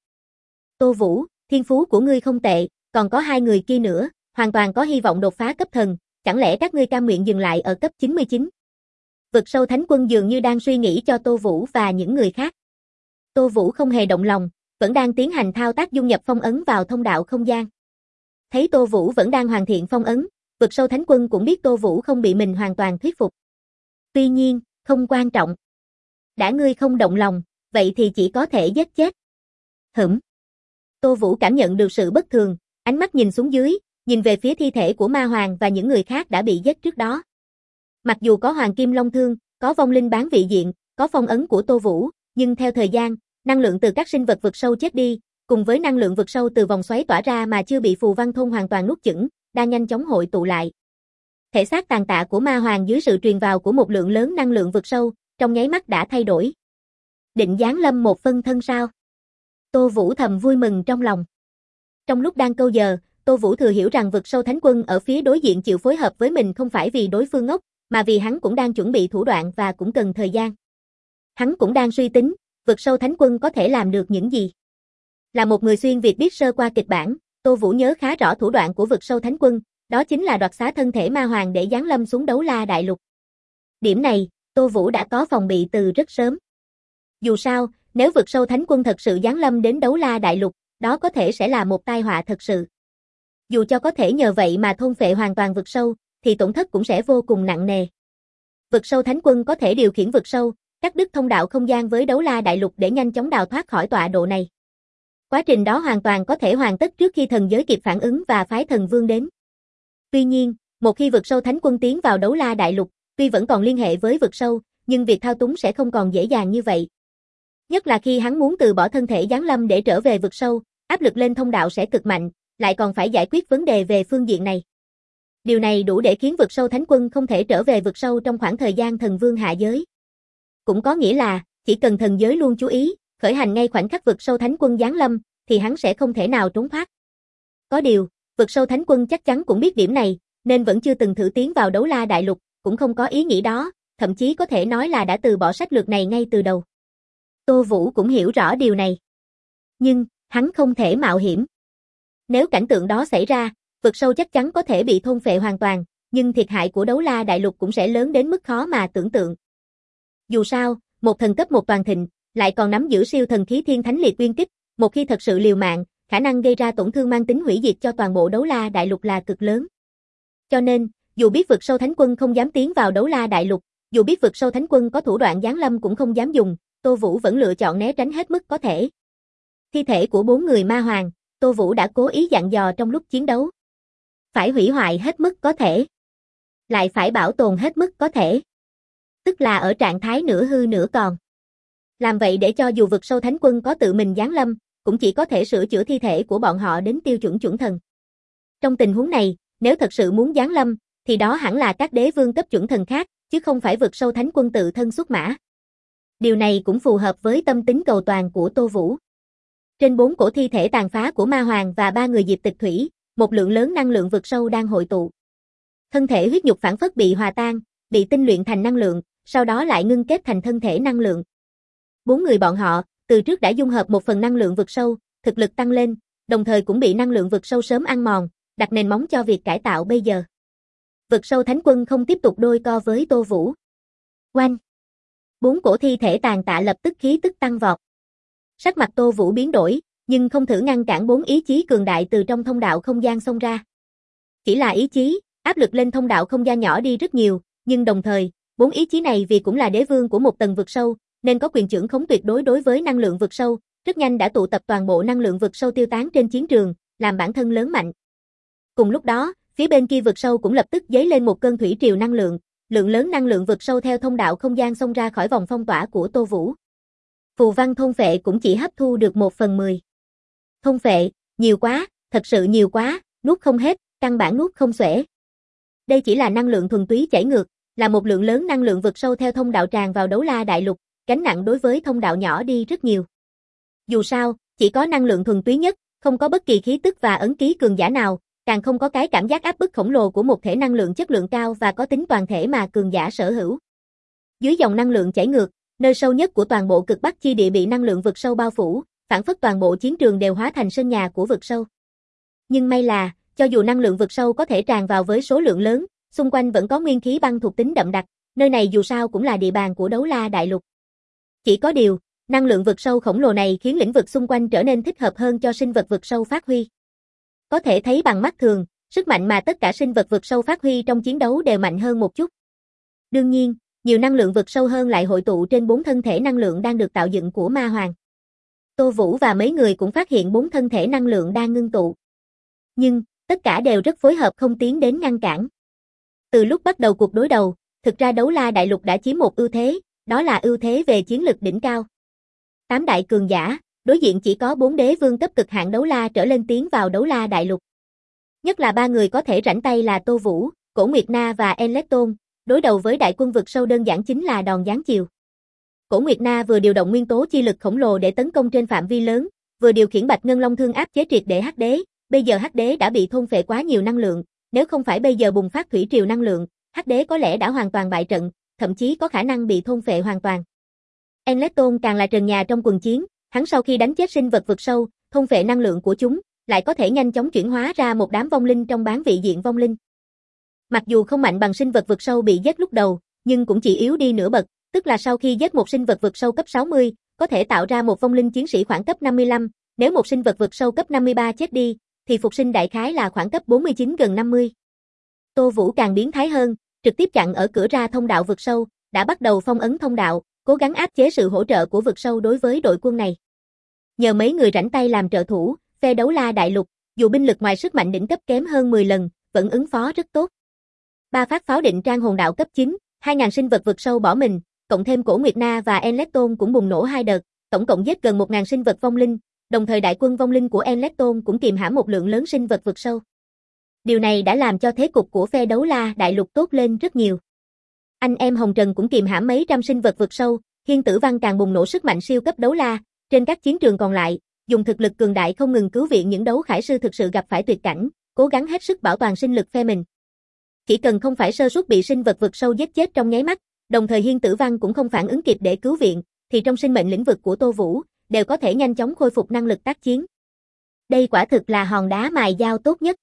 Tô Vũ, thiên phú của ngươi không tệ, còn có 2 người kia nữa, hoàn toàn có hy vọng đột phá cấp thần, chẳng lẽ các ngươi cam nguyện dừng lại ở cấp 99? Vực sâu thánh quân dường như đang suy nghĩ cho Tô Vũ và những người khác. Tô Vũ không hề động lòng, vẫn đang tiến hành thao tác dung nhập phong ấn vào thông đạo không gian. Thấy Tô Vũ vẫn đang hoàn thiện phong ấn, vực sâu thánh quân cũng biết Tô Vũ không bị mình hoàn toàn thuyết phục. Tuy nhiên, không quan trọng. Đã ngươi không động lòng, vậy thì chỉ có thể giết chết. Tô Vũ cảm nhận được sự bất thường, ánh mắt nhìn xuống dưới, nhìn về phía thi thể của Ma Hoàng và những người khác đã bị giết trước đó. Mặc dù có Hoàng Kim Long Thương, có vong linh bán vị diện, có phong ấn của Tô Vũ, nhưng theo thời gian, năng lượng từ các sinh vật vực sâu chết đi, cùng với năng lượng vực sâu từ vòng xoáy tỏa ra mà chưa bị Phù Văn Thôn hoàn toàn nuốt chửng, đang nhanh chóng hội tụ lại. Thể xác tàn tạ của ma hoàng dưới sự truyền vào của một lượng lớn năng lượng vực sâu, trong nháy mắt đã thay đổi. Định giáng lâm một phân thân sao? Tô Vũ thầm vui mừng trong lòng. Trong lúc đang câu giờ, Tô Vũ thừa hiểu rằng vực sâu thánh quân ở phía đối diện chịu phối hợp với mình không phải vì đối phương ngốc, mà vì hắn cũng đang chuẩn bị thủ đoạn và cũng cần thời gian. Hắn cũng đang suy tính, vực sâu thánh quân có thể làm được những gì. Là một người xuyên Việt biết sơ qua kịch bản, Tô Vũ nhớ khá rõ thủ đoạn của vực sâu thánh quân, đó chính là đoạt xá thân thể ma hoàng để giáng lâm xuống Đấu La Đại Lục. Điểm này, Tô Vũ đã có phòng bị từ rất sớm. Dù sao, nếu vực sâu thánh quân thật sự giáng lâm đến Đấu La Đại Lục, đó có thể sẽ là một tai họa thật sự. Dù cho có thể nhờ vậy mà thôn phệ hoàn toàn vực sâu, thì tổn thất cũng sẽ vô cùng nặng nề. Vực sâu thánh quân có thể điều khiển vực sâu, cắt đứt thông đạo không gian với Đấu La Đại Lục để nhanh chóng đào thoát khỏi tọa độ này. Quá trình đó hoàn toàn có thể hoàn tất trước khi thần giới kịp phản ứng và phái thần vương đến. Tuy nhiên, một khi vực sâu thánh quân tiến vào Đấu La Đại Lục, tuy vẫn còn liên hệ với vực sâu, nhưng việc thao túng sẽ không còn dễ dàng như vậy. Nhất là khi hắn muốn từ bỏ thân thể giáng lâm để trở về vực sâu, áp lực lên thông đạo sẽ cực mạnh, lại còn phải giải quyết vấn đề về phương diện này. Điều này đủ để khiến vực sâu thánh quân không thể trở về vực sâu trong khoảng thời gian thần vương hạ giới. Cũng có nghĩa là, chỉ cần thần giới luôn chú ý, khởi hành ngay khoảnh khắc vực sâu thánh quân giáng lâm, thì hắn sẽ không thể nào trốn thoát. Có điều, vực sâu thánh quân chắc chắn cũng biết điểm này, nên vẫn chưa từng thử tiến vào Đấu La Đại Lục, cũng không có ý nghĩ đó, thậm chí có thể nói là đã từ bỏ sách lược này ngay từ đầu. Tô Vũ cũng hiểu rõ điều này. Nhưng, hắn không thể mạo hiểm. Nếu cảnh tượng đó xảy ra, vực sâu chắc chắn có thể bị thôn phệ hoàn toàn, nhưng thiệt hại của Đấu La Đại Lục cũng sẽ lớn đến mức khó mà tưởng tượng. Dù sao, một thần cấp một toàn thịnh, lại còn nắm giữ siêu thần khí Thiên Thánh Liệt Uyên Kích, một khi thật sự liều mạng, khả năng gây ra tổn thương mang tính hủy diệt cho toàn bộ Đấu La Đại Lục là cực lớn. Cho nên, dù biết vực sâu thánh quân không dám tiến vào Đấu La Đại Lục, dù biết vực sâu thánh quân có thủ đoạn giáng lâm cũng không dám dùng, Tô Vũ vẫn lựa chọn né tránh hết mức có thể. Thi thể của 4 người ma hoàng, Tô Vũ đã cố ý dặn dò trong lúc chiến đấu. Phải hủy hoại hết mức có thể. Lại phải bảo tồn hết mức có thể. Tức là ở trạng thái nửa hư nửa còn. Làm vậy để cho dù vực sâu thánh quân có tự mình giáng lâm, cũng chỉ có thể sửa chữa thi thể của bọn họ đến tiêu chuẩn chuẩn thần. Trong tình huống này, nếu thật sự muốn giáng lâm, thì đó hẳn là các đế vương cấp chuẩn thần khác, chứ không phải vực sâu thánh quân tự thân xuất mã. Điều này cũng phù hợp với tâm tính cầu toàn của Tô Vũ. Trên 4 cổ thi thể tàn phá của ma hoàng và 3 người Diệp Tịch Thủy, một lượng lớn năng lượng vực sâu đang hội tụ. Thân thể huyết nhục phản phất bị hòa tan, bị tinh luyện thành năng lượng, sau đó lại ngưng kết thành thân thể năng lượng. 4 người bọn họ, từ trước đã dung hợp một phần năng lượng vực sâu, thực lực tăng lên, đồng thời cũng bị năng lượng vực sâu sớm ăn mòn, đặt nền móng cho việc cải tạo bây giờ. Vực sâu thánh quân không tiếp tục đôi co với Tô Vũ. Oanh! 4 cổ thi thể tàn tạ lập tức khí tức tăng vọt. Sắc mặt Tô Vũ biến đổi, nhưng không thử ngăn cản 4 ý chí cường đại từ trong thông đạo không gian xông ra. Chỉ là ý chí, áp lực lên thông đạo không gian nhỏ đi rất nhiều, nhưng đồng thời, 4 ý chí này vì cũng là đế vương của một tầng vực sâu, nên có quyền trưởng khống tuyệt đối với năng lượng vực sâu, rất nhanh đã tụ tập toàn bộ năng lượng vực sâu tiêu tán trên chiến trường, làm bản thân lớn mạnh. Cùng lúc đó, phía bên kia vực sâu cũng lập tức dấy lên một cơn thủy triều năng lượng, lượng lớn năng lượng vực sâu theo thông đạo không gian xông ra khỏi vòng phong tỏa của Tô Vũ. Phù văn thôn phệ cũng chỉ hấp thu được 1/10. Thôn phệ, nhiều quá, thật sự nhiều quá, nuốt không hết, căn bản nuốt không xuể. Đây chỉ là năng lượng thuần túy chảy ngược, là một lượng lớn năng lượng vực sâu theo thông đạo tràn vào Đấu La Đại Lục, gánh nặng đối với thông đạo nhỏ đi rất nhiều. Dù sao, chỉ có năng lượng thuần túy nhất, không có bất kỳ khí tức và ấn ký cường giả nào, càng không có cái cảm giác áp bức khổng lồ của một thể năng lượng chất lượng cao và có tính toàn thể mà cường giả sở hữu. Dưới dòng năng lượng chảy ngược, nơi sâu nhất của toàn bộ cực Bắc chi địa bị năng lượng vực sâu bao phủ, phản phất toàn bộ chiến trường đều hóa thành sân nhà của vực sâu. Nhưng may là, cho dù năng lượng vực sâu có thể tràn vào với số lượng lớn, xung quanh vẫn có nguyên khí băng thuộc tính đậm đặc, nơi này dù sao cũng là địa bàn của Đấu La Đại Lục. Chỉ có điều, năng lượng vực sâu khổng lồ này khiến lĩnh vực xung quanh trở nên thích hợp hơn cho sinh vật vực sâu phát huy. Có thể thấy bằng mắt thường, sức mạnh mà tất cả sinh vật vực sâu phát huy trong chiến đấu đều mạnh hơn một chút. Đương nhiên, nhiều năng lượng vực sâu hơn lại hội tụ trên 4 thân thể năng lượng đang được tạo dựng của ma hoàng. Tô Vũ và mấy người cũng phát hiện 4 thân thể năng lượng đang ngưng tụ. Nhưng, tất cả đều rất phối hợp không tiến đến ngăn cản. Từ lúc bắt đầu cuộc đối đầu, Thực ra Đấu La Đại Lục đã chiếm một ưu thế, đó là ưu thế về chiến lực đỉnh cao. 8 đại cường giả, đối diện chỉ có 4 đế vương cấp cực hạn đấu la trở lên tiến vào Đấu La Đại Lục. Nhất là 3 người có thể rảnh tay là Tô Vũ, Cổ Nguyệt Na và Enleton, đối đầu với đại quân vực sâu đơn giản chính là đòn giáng chiều. Cổ Nguyệt Na vừa điều động nguyên tố chi lực khổng lồ để tấn công trên phạm vi lớn, vừa điều khiển Bạch Ngân Long Thương áp chế triệt để Hắc Đế, bây giờ Hắc Đế đã bị thôn phệ quá nhiều năng lượng, nếu không phải bây giờ bùng phát thủy triều năng lượng, Hắc Đế có lẽ đã hoàn toàn bại trận, thậm chí có khả năng bị thôn phệ hoàn toàn. Enleton càng là trần nhà trong quần chiến, hắn sau khi đánh chết sinh vật vực sâu, thôn phệ năng lượng của chúng, lại có thể nhanh chóng chuyển hóa ra một đám vong linh trong bán vị diện vong linh. Mặc dù không mạnh bằng sinh vật vực sâu bị giết lúc đầu, nhưng cũng chỉ yếu đi nửa bậc, tức là sau khi giết một sinh vật vực sâu cấp 60, có thể tạo ra một vong linh chiến sĩ khoảng cấp 55, nếu một sinh vật vực sâu cấp 53 chết đi, thì phục sinh đại khái là khoảng cấp 49 gần 50. Tô Vũ càng biến thái hơn, trực tiếp chặn ở cửa ra thông đạo vực sâu, đã bắt đầu phong ấn thông đạo, cố gắng áp chế sự hỗ trợ của vực sâu đối với đội quân này. Nhờ mấy người rảnh tay làm trợ thủ, phe Đấu La Đại Lục, dù binh lực ngoài sức mạnh đỉnh cấp kém hơn 10 lần, vẫn ứng phó rất tốt. 3 phát pháo định trang hồn đạo cấp 9, 2.000 sinh vật vực sâu bỏ mình, cộng thêm Cổ Nguyệt Na và Enleton cũng bùng nổ 2 đợt, tổng cộng giết gần 1.000 sinh vật vong linh, đồng thời đại quân vong linh của Enleton cũng kìm hãm một lượng lớn sinh vật vực sâu. Điều này đã làm cho thế cục của phe Đấu La Đại Lục tốt lên rất nhiều. Anh em Hồng Trần cũng kìm hãm mấy trăm sinh vật vực sâu, Hiên Tử Văn càng bùng nổ sức mạnh siêu cấp đấu la, trên các chiến trường còn lại, dùng thực lực cường đại không ngừng cứu viện những đấu khải sư thực sự gặp phải tuyệt cảnh, cố gắng hết sức bảo toàn sinh lực phe mình. Chỉ cần không phải sơ suất bị sinh vật vực sâu giết chết trong nháy mắt, đồng thời Hiên Tử Văn cũng không phản ứng kịp để cứu viện, thì trong sinh mệnh lĩnh vực của Tô Vũ, đều có thể nhanh chóng khôi phục năng lực tác chiến. Đây quả thực là hòn đá mài dao tốt nhất.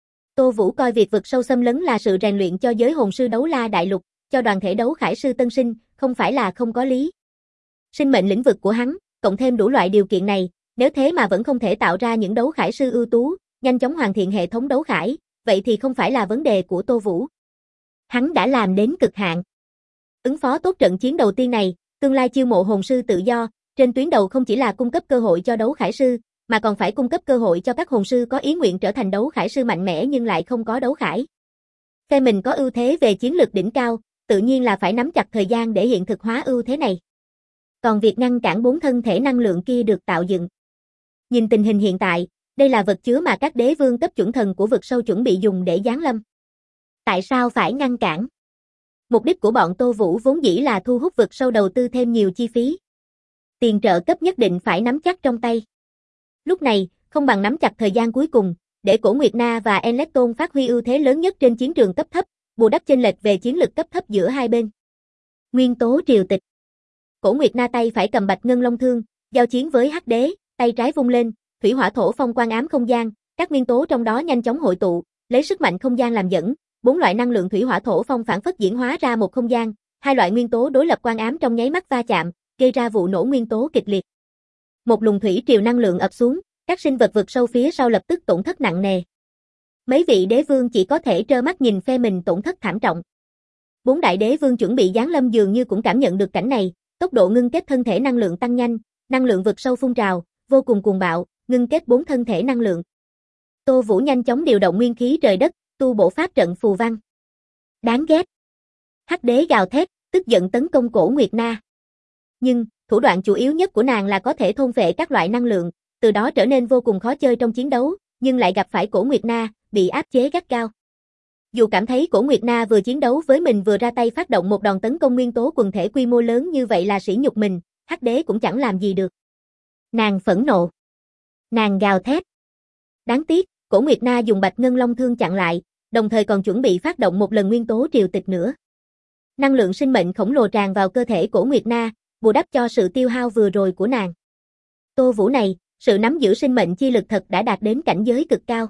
Tô Vũ coi việc vực sâu xâm lấn là sự rèn luyện cho giới hồn sư Đấu La Đại Lục, cho đoàn thể đấu khải sư tân sinh, không phải là không có lý. Sinh mệnh lĩnh vực của hắn, cộng thêm đủ loại điều kiện này, nếu thế mà vẫn không thể tạo ra những đấu khải sư ưu tú, nhanh chóng hoàn thiện hệ thống đấu khải, vậy thì không phải là vấn đề của Tô Vũ. Hắn đã làm đến cực hạn. Ứng phó tốt trận chiến đầu tiên này, tương lai chiêu mộ hồn sư tự do, trên tuyến đầu không chỉ là cung cấp cơ hội cho đấu khải sư, mà còn phải cung cấp cơ hội cho các hồn sư có ý nguyện trở thành đấu khải sư mạnh mẽ nhưng lại không có đấu khải. Phe mình có ưu thế về chiến lược đỉnh cao, tự nhiên là phải nắm chặt thời gian để hiện thực hóa ưu thế này. Còn việc ngăn cản 4 thân thể năng lượng kia được tạo dựng. Nhìn tình hình hiện tại, đây là vật chứa mà các đế vương cấp chuẩn thần của vực sâu chuẩn bị dùng để giáng lâm. Tại sao phải ngăn cản? Mục đích của bọn Tô Vũ vốn dĩ là thu hút vực sâu đầu tư thêm nhiều chi phí. Tiền trợ cấp nhất định phải nắm chắc trong tay. Lúc này, không bằng nắm chặt thời gian cuối cùng, để Cổ Nguyệt Na và Enleton phát huy ưu thế lớn nhất trên chiến trường cấp thấp, bù đắp chênh lệch về chiến lực cấp thấp giữa hai bên. Nguyên tố triều tịch. Cổ Nguyệt Na tay phải cầm Bạch Ngân Long Thương, giao chiến với Hắc Đế, tay trái vung lên, thủy hỏa thổ phong quang ám không gian, các nguyên tố trong đó nhanh chóng hội tụ, lấy sức mạnh không gian làm dẫn, 4 loại năng lượng thủy hỏa thổ phong phản phất diễn hóa ra một không gian, hai loại nguyên tố đối lập quang ám trong nháy mắt va chạm, gây ra vụ nổ nguyên tố kịch liệt. Một luồng thủy triều năng lượng ập xuống, các sinh vật vực sâu phía sau lập tức tổn thất nặng nề. Mấy vị đế vương chỉ có thể trơ mắt nhìn phe mình tổn thất thảm trọng. 4 đại đế vương chuẩn bị giáng lâm dường như cũng cảm nhận được cảnh này, tốc độ ngưng kết thân thể năng lượng tăng nhanh, năng lượng vực sâu phun trào, vô cùng cuồng bạo, ngưng kết 4 thân thể năng lượng. Tô Vũ nhanh chóng điều động nguyên khí trời đất, tu bổ pháp trận phù văn. Đáng ghét. Hắc Đế gào thét, tức giận tấn công Cổ Nguyệt Na. Nhưng, thủ đoạn chủ yếu nhất của nàng là có thể thôn phệ các loại năng lượng, từ đó trở nên vô cùng khó chơi trong chiến đấu, nhưng lại gặp phải Cổ Nguyệt Na, bị áp chế gắt gao. Dù cảm thấy Cổ Nguyệt Na vừa chiến đấu với mình vừa ra tay phát động một đòn tấn công nguyên tố quần thể quy mô lớn như vậy là sỉ nhục mình, Hắc Đế cũng chẳng làm gì được. Nàng phẫn nộ. Nàng gào thét. Đáng tiếc, Cổ Nguyệt Na dùng Bạch Ngân Long Thương chặn lại, đồng thời còn chuẩn bị phát động một lần nguyên tố triều tịch nữa. Năng lượng sinh mệnh khổng lồ tràn vào cơ thể Cổ Nguyệt Na, bù đắp cho sự tiêu hao vừa rồi của nàng. Tô Vũ này, sự nắm giữ sinh mệnh chi lực thật đã đạt đến cảnh giới cực cao.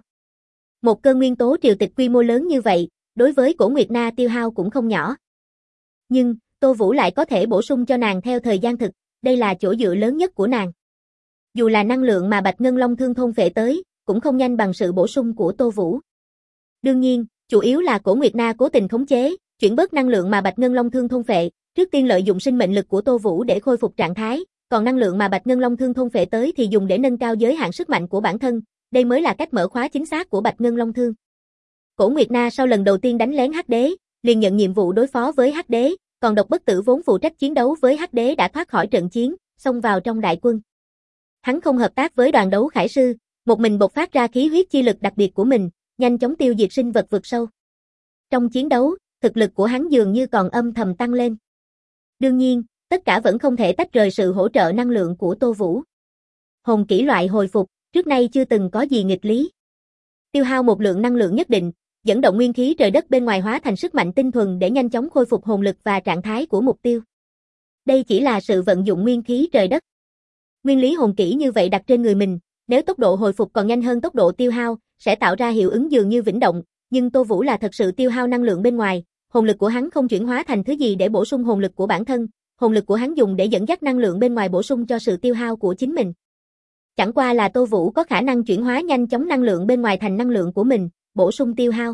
Một cơn nguyên tố triều tịch quy mô lớn như vậy, đối với Cổ Nguyệt Na tiêu hao cũng không nhỏ. Nhưng, Tô Vũ lại có thể bổ sung cho nàng theo thời gian thực, đây là chỗ dựa lớn nhất của nàng. Dù là năng lượng mà Bạch Ngân Long Thương thôn phệ tới, cũng không nhanh bằng sự bổ sung của Tô Vũ. Đương nhiên, chủ yếu là Cổ Nguyệt Na cố tình khống chế, chuyển bớt năng lượng mà Bạch Ngân Long Thương thôn phệ, trước tiên lợi dụng sinh mệnh lực của Tô Vũ để khôi phục trạng thái, còn năng lượng mà Bạch Ngân Long Thương thôn phệ tới thì dùng để nâng cao giới hạn sức mạnh của bản thân, đây mới là cách mở khóa chính xác của Bạch Ngân Long Thương. Cổ Nguyệt Na sau lần đầu tiên đánh lén Hắc Đế, liền nhận nhiệm vụ đối phó với Hắc Đế, còn Độc Bất Tử vốn phụ trách chiến đấu với Hắc Đế đã thoát khỏi trận chiến, xông vào trong đại quân. Hắn không hợp tác với đoàn đấu khải sư, một mình bộc phát ra khí huyết chi lực đặc biệt của mình, nhanh chóng tiêu diệt sinh vật vực sâu. Trong chiến đấu, thực lực của hắn dường như còn âm thầm tăng lên. Đương nhiên, tất cả vẫn không thể tách rời sự hỗ trợ năng lượng của Tô Vũ. Hồn kỹ loại hồi phục, trước nay chưa từng có gì nghịch lý. Tiêu hao một lượng năng lượng nhất định, dẫn động nguyên khí trời đất bên ngoài hóa thành sức mạnh tinh thuần để nhanh chóng khôi phục hồn lực và trạng thái của mục tiêu. Đây chỉ là sự vận dụng nguyên khí trời đất. Nguyên lý hồn kỹ như vậy đặt trên người mình, nếu tốc độ hồi phục còn nhanh hơn tốc độ tiêu hao, sẽ tạo ra hiệu ứng dường như vĩnh động, nhưng Tô Vũ là thật sự tiêu hao năng lượng bên ngoài, hồn lực của hắn không chuyển hóa thành thứ gì để bổ sung hồn lực của bản thân, hồn lực của hắn dùng để dẫn dắt năng lượng bên ngoài bổ sung cho sự tiêu hao của chính mình. Chẳng qua là Tô Vũ có khả năng chuyển hóa nhanh chóng năng lượng bên ngoài thành năng lượng của mình, bổ sung tiêu hao.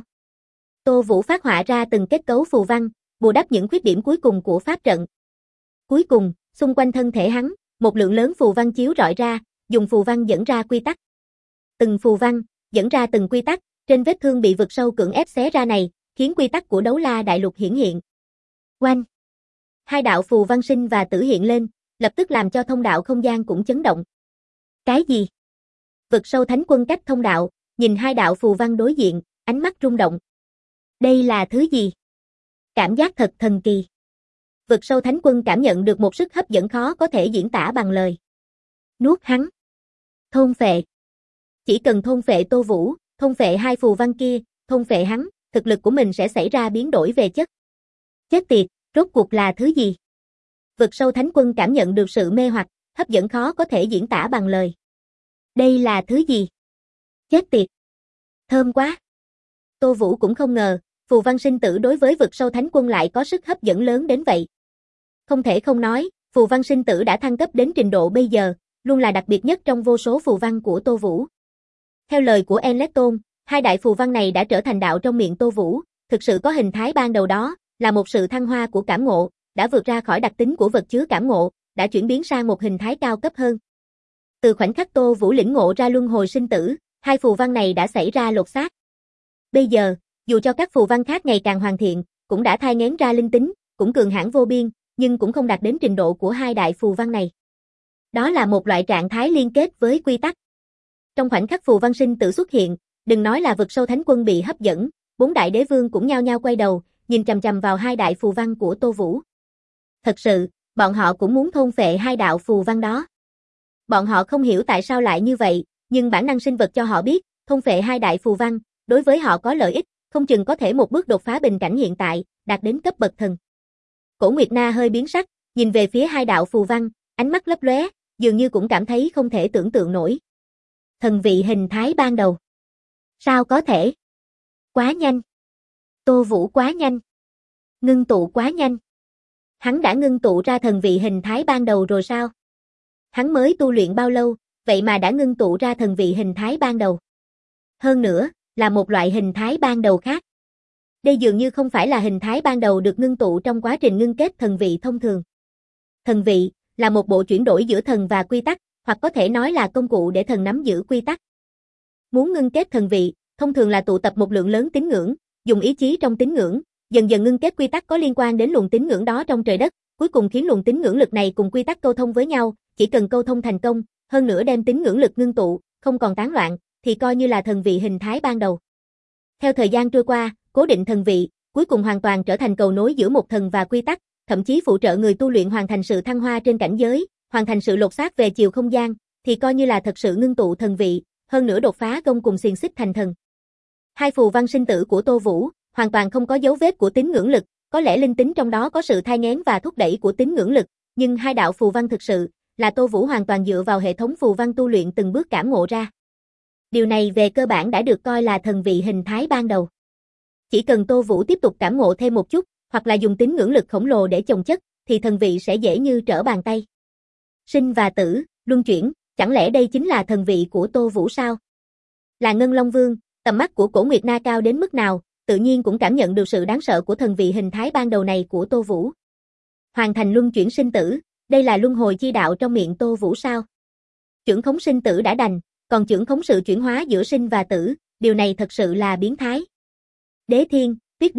Tô Vũ phát họa ra từng kết cấu phù văn, bù đắp những khuyết điểm cuối cùng của pháp trận. Cuối cùng, xung quanh thân thể hắn, một lượng lớn phù văn chiếu rọi ra, dùng phù văn dẫn ra quy tắc. Từng phù văn, dẫn ra từng quy tắc, trên vết thương bị vực sâu cưỡng ép xé ra này, khiến quy tắc của Đấu La Đại Lục hiển hiện. Oanh! Hai đạo phù văn sinh và tử hiện lên, lập tức làm cho thông đạo không gian cũng chấn động. Cái gì? Vực sâu thánh quân cách thông đạo, nhìn hai đạo phù văn đối diện, ánh mắt rung động. Đây là thứ gì? Cảm giác thật thần kỳ. Vực sâu thánh quân cảm nhận được một sức hấp dẫn khó có thể diễn tả bằng lời. Nuốt hắn. Thôn phệ. Chỉ cần thôn phệ Tô Vũ, thôn phệ hai phù văn kia, thôn phệ hắn, thực lực của mình sẽ xảy ra biến đổi về chất. Chết tiệt, rốt cuộc là thứ gì? Vực sâu thánh quân cảm nhận được sự mê hoặc, hấp dẫn khó có thể diễn tả bằng lời. Đây là thứ gì? Chết tiệt. Thơm quá. Tô Vũ cũng không ngờ, phù văn sinh tử đối với vực sâu thánh quân lại có sức hấp dẫn lớn đến vậy. Không thể không nói, phù văn sinh tử đã thăng cấp đến trình độ bây giờ, luôn là đặc biệt nhất trong vô số phù văn của Tô Vũ. Theo lời của Enlecton, hai đại phù văn này đã trở thành đạo trong miệng Tô Vũ, thực sự có hình thái ban đầu đó, là một sự thăng hoa của cảm ngộ, đã vượt ra khỏi đặc tính của vật chứa cảm ngộ, đã chuyển biến sang một hình thái cao cấp hơn. Từ khoảnh khắc Tô Vũ lĩnh ngộ ra luân hồi sinh tử, hai phù văn này đã xảy ra lột xác. Bây giờ, dù cho các phù văn khác ngày càng hoàn thiện, cũng đã thai nghén ra linh tính, cũng cường hãn vô biên, nhưng cũng không đạt đến trình độ của hai đại phù văn này. Đó là một loại trạng thái liên kết với quy tắc. Trong khoảnh khắc phù văn sinh tử xuất hiện, đừng nói là vực sâu thánh quân bị hấp dẫn, bốn đại đế vương cũng nhao nhao quay đầu, nhìn chằm chằm vào hai đại phù văn của Tô Vũ. Thật sự, bọn họ cũng muốn thôn phệ hai đạo phù văn đó. Bọn họ không hiểu tại sao lại như vậy, nhưng bản năng sinh vật cho họ biết, thôn phệ hai đại phù văn, đối với họ có lợi ích, không chừng có thể một bước đột phá bình cảnh hiện tại, đạt đến cấp bậc thần. Cổ Nguyệt Na hơi biến sắc, nhìn về phía hai đạo phù văn, ánh mắt lấp lóe, dường như cũng cảm thấy không thể tưởng tượng nổi. Thần vị hình thái ban đầu. Sao có thể? Quá nhanh. Tô Vũ quá nhanh. Ngưng tụ quá nhanh. Hắn đã ngưng tụ ra thần vị hình thái ban đầu rồi sao? Hắn mới tu luyện bao lâu, vậy mà đã ngưng tụ ra thần vị hình thái ban đầu. Hơn nữa, là một loại hình thái ban đầu khác. Đây dường như không phải là hình thái ban đầu được ngưng tụ trong quá trình ngưng kết thần vị thông thường. Thần vị là một bộ chuyển đổi giữa thần và quy tắc, hoặc có thể nói là công cụ để thần nắm giữ quy tắc. Muốn ngưng kết thần vị, thông thường là tụ tập một lượng lớn tín ngưỡng, dùng ý chí trong tín ngưỡng, dần dần ngưng kết quy tắc có liên quan đến luồng tín ngưỡng đó trong trời đất, cuối cùng khiến luồng tín ngưỡng lực này cùng quy tắc câu thông với nhau, chỉ cần câu thông thành công, hơn nữa đem tín ngưỡng lực ngưng tụ, không còn tán loạn, thì coi như là thần vị hình thái ban đầu. Theo thời gian trôi qua, cố định thần vị, cuối cùng hoàn toàn trở thành cầu nối giữa một thần và quy tắc, thậm chí phụ trợ người tu luyện hoàn thành sự thăng hoa trên cảnh giới, hoàn thành sự lột xác về chiều không gian, thì coi như là thật sự ngưng tụ thần vị, hơn nữa đột phá gông cùng xiềng xích thành thần. Hai phù văn sinh tử của Tô Vũ, hoàn toàn không có dấu vết của tín ngưỡng lực, có lẽ linh tính trong đó có sự thai nghén và thúc đẩy của tín ngưỡng lực, nhưng hai đạo phù văn thực sự là Tô Vũ hoàn toàn dựa vào hệ thống phù văn tu luyện từng bước cảm ngộ ra. Điều này về cơ bản đã được coi là thần vị hình thái ban đầu. Chỉ cần Tô Vũ tiếp tục cảm ngộ thêm một chút, hoặc là dùng tín ngưỡng lực khổng lồ để chồng chất, thì thần vị sẽ dễ như trở bàn tay. Sinh và tử, luân chuyển, chẳng lẽ đây chính là thần vị của Tô Vũ sao? Là Ngân Long Vương, tầm mắt của Cổ Nguyệt Na cao đến mức nào, tự nhiên cũng cảm nhận được sự đáng sợ của thần vị hình thái ban đầu này của Tô Vũ. Hoàn thành luân chuyển sinh tử, đây là luân hồi chi đạo trong miệng Tô Vũ sao? Chưởng khống sinh tử đã đành, còn chưởng khống sự chuyển hóa giữa sinh và tử, điều này thật sự là biến thái. Đế Thiên, Tuyết Đế,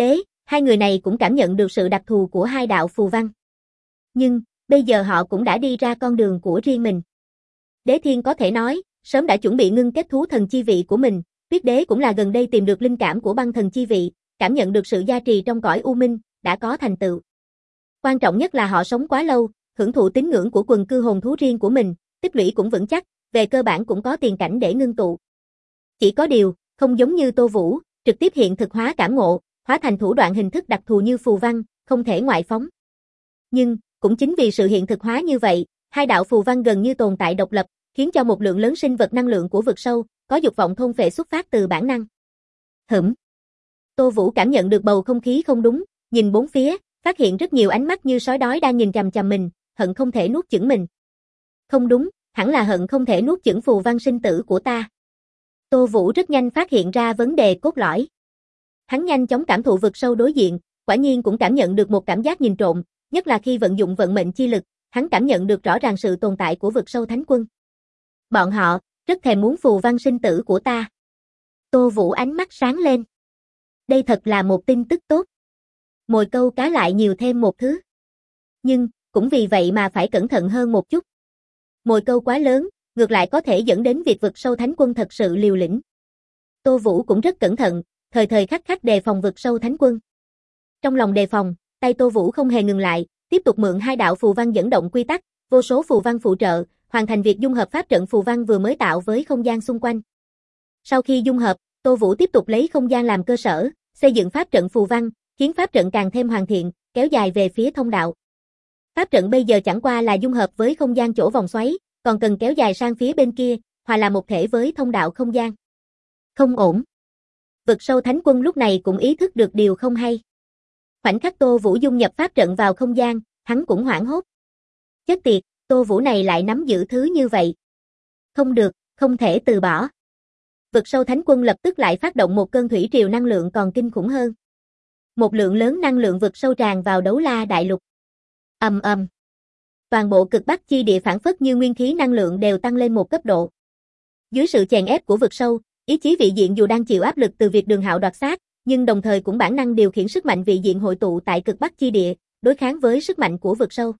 Hai người này cũng cảm nhận được sự đặc thù của hai đạo phù văn. Nhưng, bây giờ họ cũng đã đi ra con đường của riêng mình. Đế Thiên có thể nói, sớm đã chuẩn bị ngưng kết thú thần chi vị của mình, Tuyết Đế cũng là gần đây tìm được linh cảm của băng thần chi vị, cảm nhận được sự gia trì trong cõi u minh, đã có thành tựu. Quan trọng nhất là họ sống quá lâu, hưởng thụ tín ngưỡng của quần cư hồn thú riêng của mình, tích lũy cũng vững chắc, về cơ bản cũng có tiền cảnh để ngưng tụ. Chỉ có điều, không giống như Tô Vũ, trực tiếp hiện thực hóa cảm ngộ, hóa thành thủ đoạn hình thức đặc thù như phù văn, không thể ngoại phóng. Nhưng, cũng chính vì sự hiện thực hóa như vậy, hai đạo phù văn gần như tồn tại độc lập, khiến cho một lượng lớn sinh vật năng lượng của vực sâu, có dục vọng thôn phệ xuất phát từ bản năng. Tô Vũ cảm nhận được bầu không khí không đúng, nhìn bốn phía, phát hiện rất nhiều ánh mắt như sói đói đang nhìn chằm chằm mình, hận không thể nuốt chửng mình. Không đúng, hẳn là hận không thể nuốt chửng phù văn sinh tử của ta. Tô Vũ rất nhanh phát hiện ra vấn đề cốt lõi. Hắn nhanh chóng cảm thụ vực sâu đối diện, quả nhiên cũng cảm nhận được một cảm giác nhìn trộm, nhất là khi vận dụng vận mệnh chi lực, hắn cảm nhận được rõ ràng sự tồn tại của vực sâu thánh quân. Bọn họ, rất thèm muốn phù văn sinh tử của ta. Tô Vũ ánh mắt sáng lên. Đây thật là một tin tức tốt. Mồi câu cá lại nhiều thêm một thứ. Nhưng, cũng vì vậy mà phải cẩn thận hơn một chút. Mồi câu quá lớn, ngược lại có thể dẫn đến việc vực sâu thánh quân thật sự liều lĩnh. Tô Vũ cũng rất cẩn thận, thời thời khắc khắc đề phòng vực sâu thánh quân. Trong lòng đề phòng, tay Tô Vũ không hề ngừng lại, tiếp tục mượn hai đạo phù văn dẫn động quy tắc, vô số phù văn phụ trợ, hoàn thành việc dung hợp pháp trận phù văn vừa mới tạo với không gian xung quanh. Sau khi dung hợp, Tô Vũ tiếp tục lấy không gian làm cơ sở, xây dựng pháp trận phù văn, khiến pháp trận càng thêm hoàn thiện, kéo dài về phía thông đạo. Pháp trận bây giờ chẳng qua là dung hợp với không gian chỗ vòng xoáy, còn cần kéo dài sang phía bên kia, hòa là một thể với thông đạo không gian. Không ổn. Vực sâu thánh quân lúc này cũng ý thức được điều không hay. Khoảnh khắc Tô Vũ dung nhập pháp trận vào không gian, hắn cũng hoảng hốt. Chết tiệt, Tô Vũ này lại nắm giữ thứ như vậy. Không được, không thể từ bỏ. Vực sâu thánh quân lập tức lại phát động một cơn thủy triều năng lượng còn kinh khủng hơn. Một lượng lớn năng lượng vực sâu tràn vào Đấu La Đại Lục. Ầm ầm. Toàn bộ cực bắc chi địa phản phất như nguyên khí năng lượng đều tăng lên một cấp độ. Dưới sự chèn ép của vực sâu, ý chí vị diện dù đang chịu áp lực từ việc Đường Hạo đoạt xác, nhưng đồng thời cũng bản năng điều khiển sức mạnh vị diện hội tụ tại cực bắc chi địa, đối kháng với sức mạnh của vực sâu.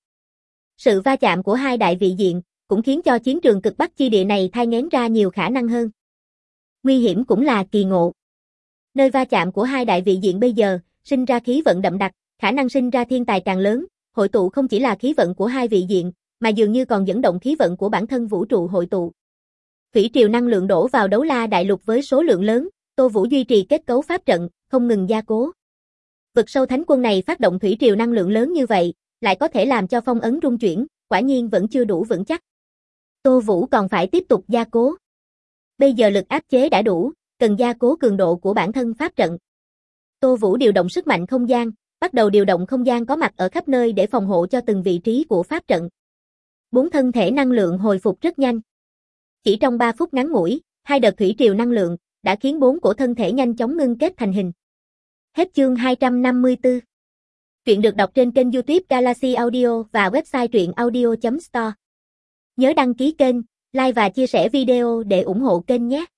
Sự va chạm của hai đại vị diện cũng khiến cho chiến trường cực bắc chi địa này thai nghén ra nhiều khả năng hơn. Nguy hiểm cũng là kỳ ngộ. Nơi va chạm của hai đại vị diện bây giờ, sinh ra khí vận đậm đặc, khả năng sinh ra thiên tài càng lớn, hội tụ không chỉ là khí vận của hai vị diện, mà dường như còn dẫn động khí vận của bản thân vũ trụ hội tụ. Thủy triều năng lượng đổ vào Đấu La Đại Lục với số lượng lớn, Tô Vũ duy trì kết cấu pháp trận, không ngừng gia cố. Vực sâu thánh quân này phát động thủy triều năng lượng lớn như vậy, lại có thể làm cho phong ấn rung chuyển, quả nhiên vẫn chưa đủ vững chắc. Tô Vũ còn phải tiếp tục gia cố. Bây giờ lực áp chế đã đủ, cần gia cố cường độ của bản thân pháp trận. Tô Vũ điều động sức mạnh không gian, bắt đầu điều động không gian có mặt ở khắp nơi để phòng hộ cho từng vị trí của pháp trận. 4 thân thể năng lượng hồi phục rất nhanh. Chỉ trong 3 phút ngắn ngủi, 2 đợt thủy triều năng lượng đã khiến 4 cổ thân thể nhanh chóng ngưng kết thành hình. Hết chương 254. Truyện được đọc trên kênh YouTube Galaxy Audio và website truyệnaudio.store. Nhớ đăng ký kênh, like và chia sẻ video để ủng hộ kênh nhé.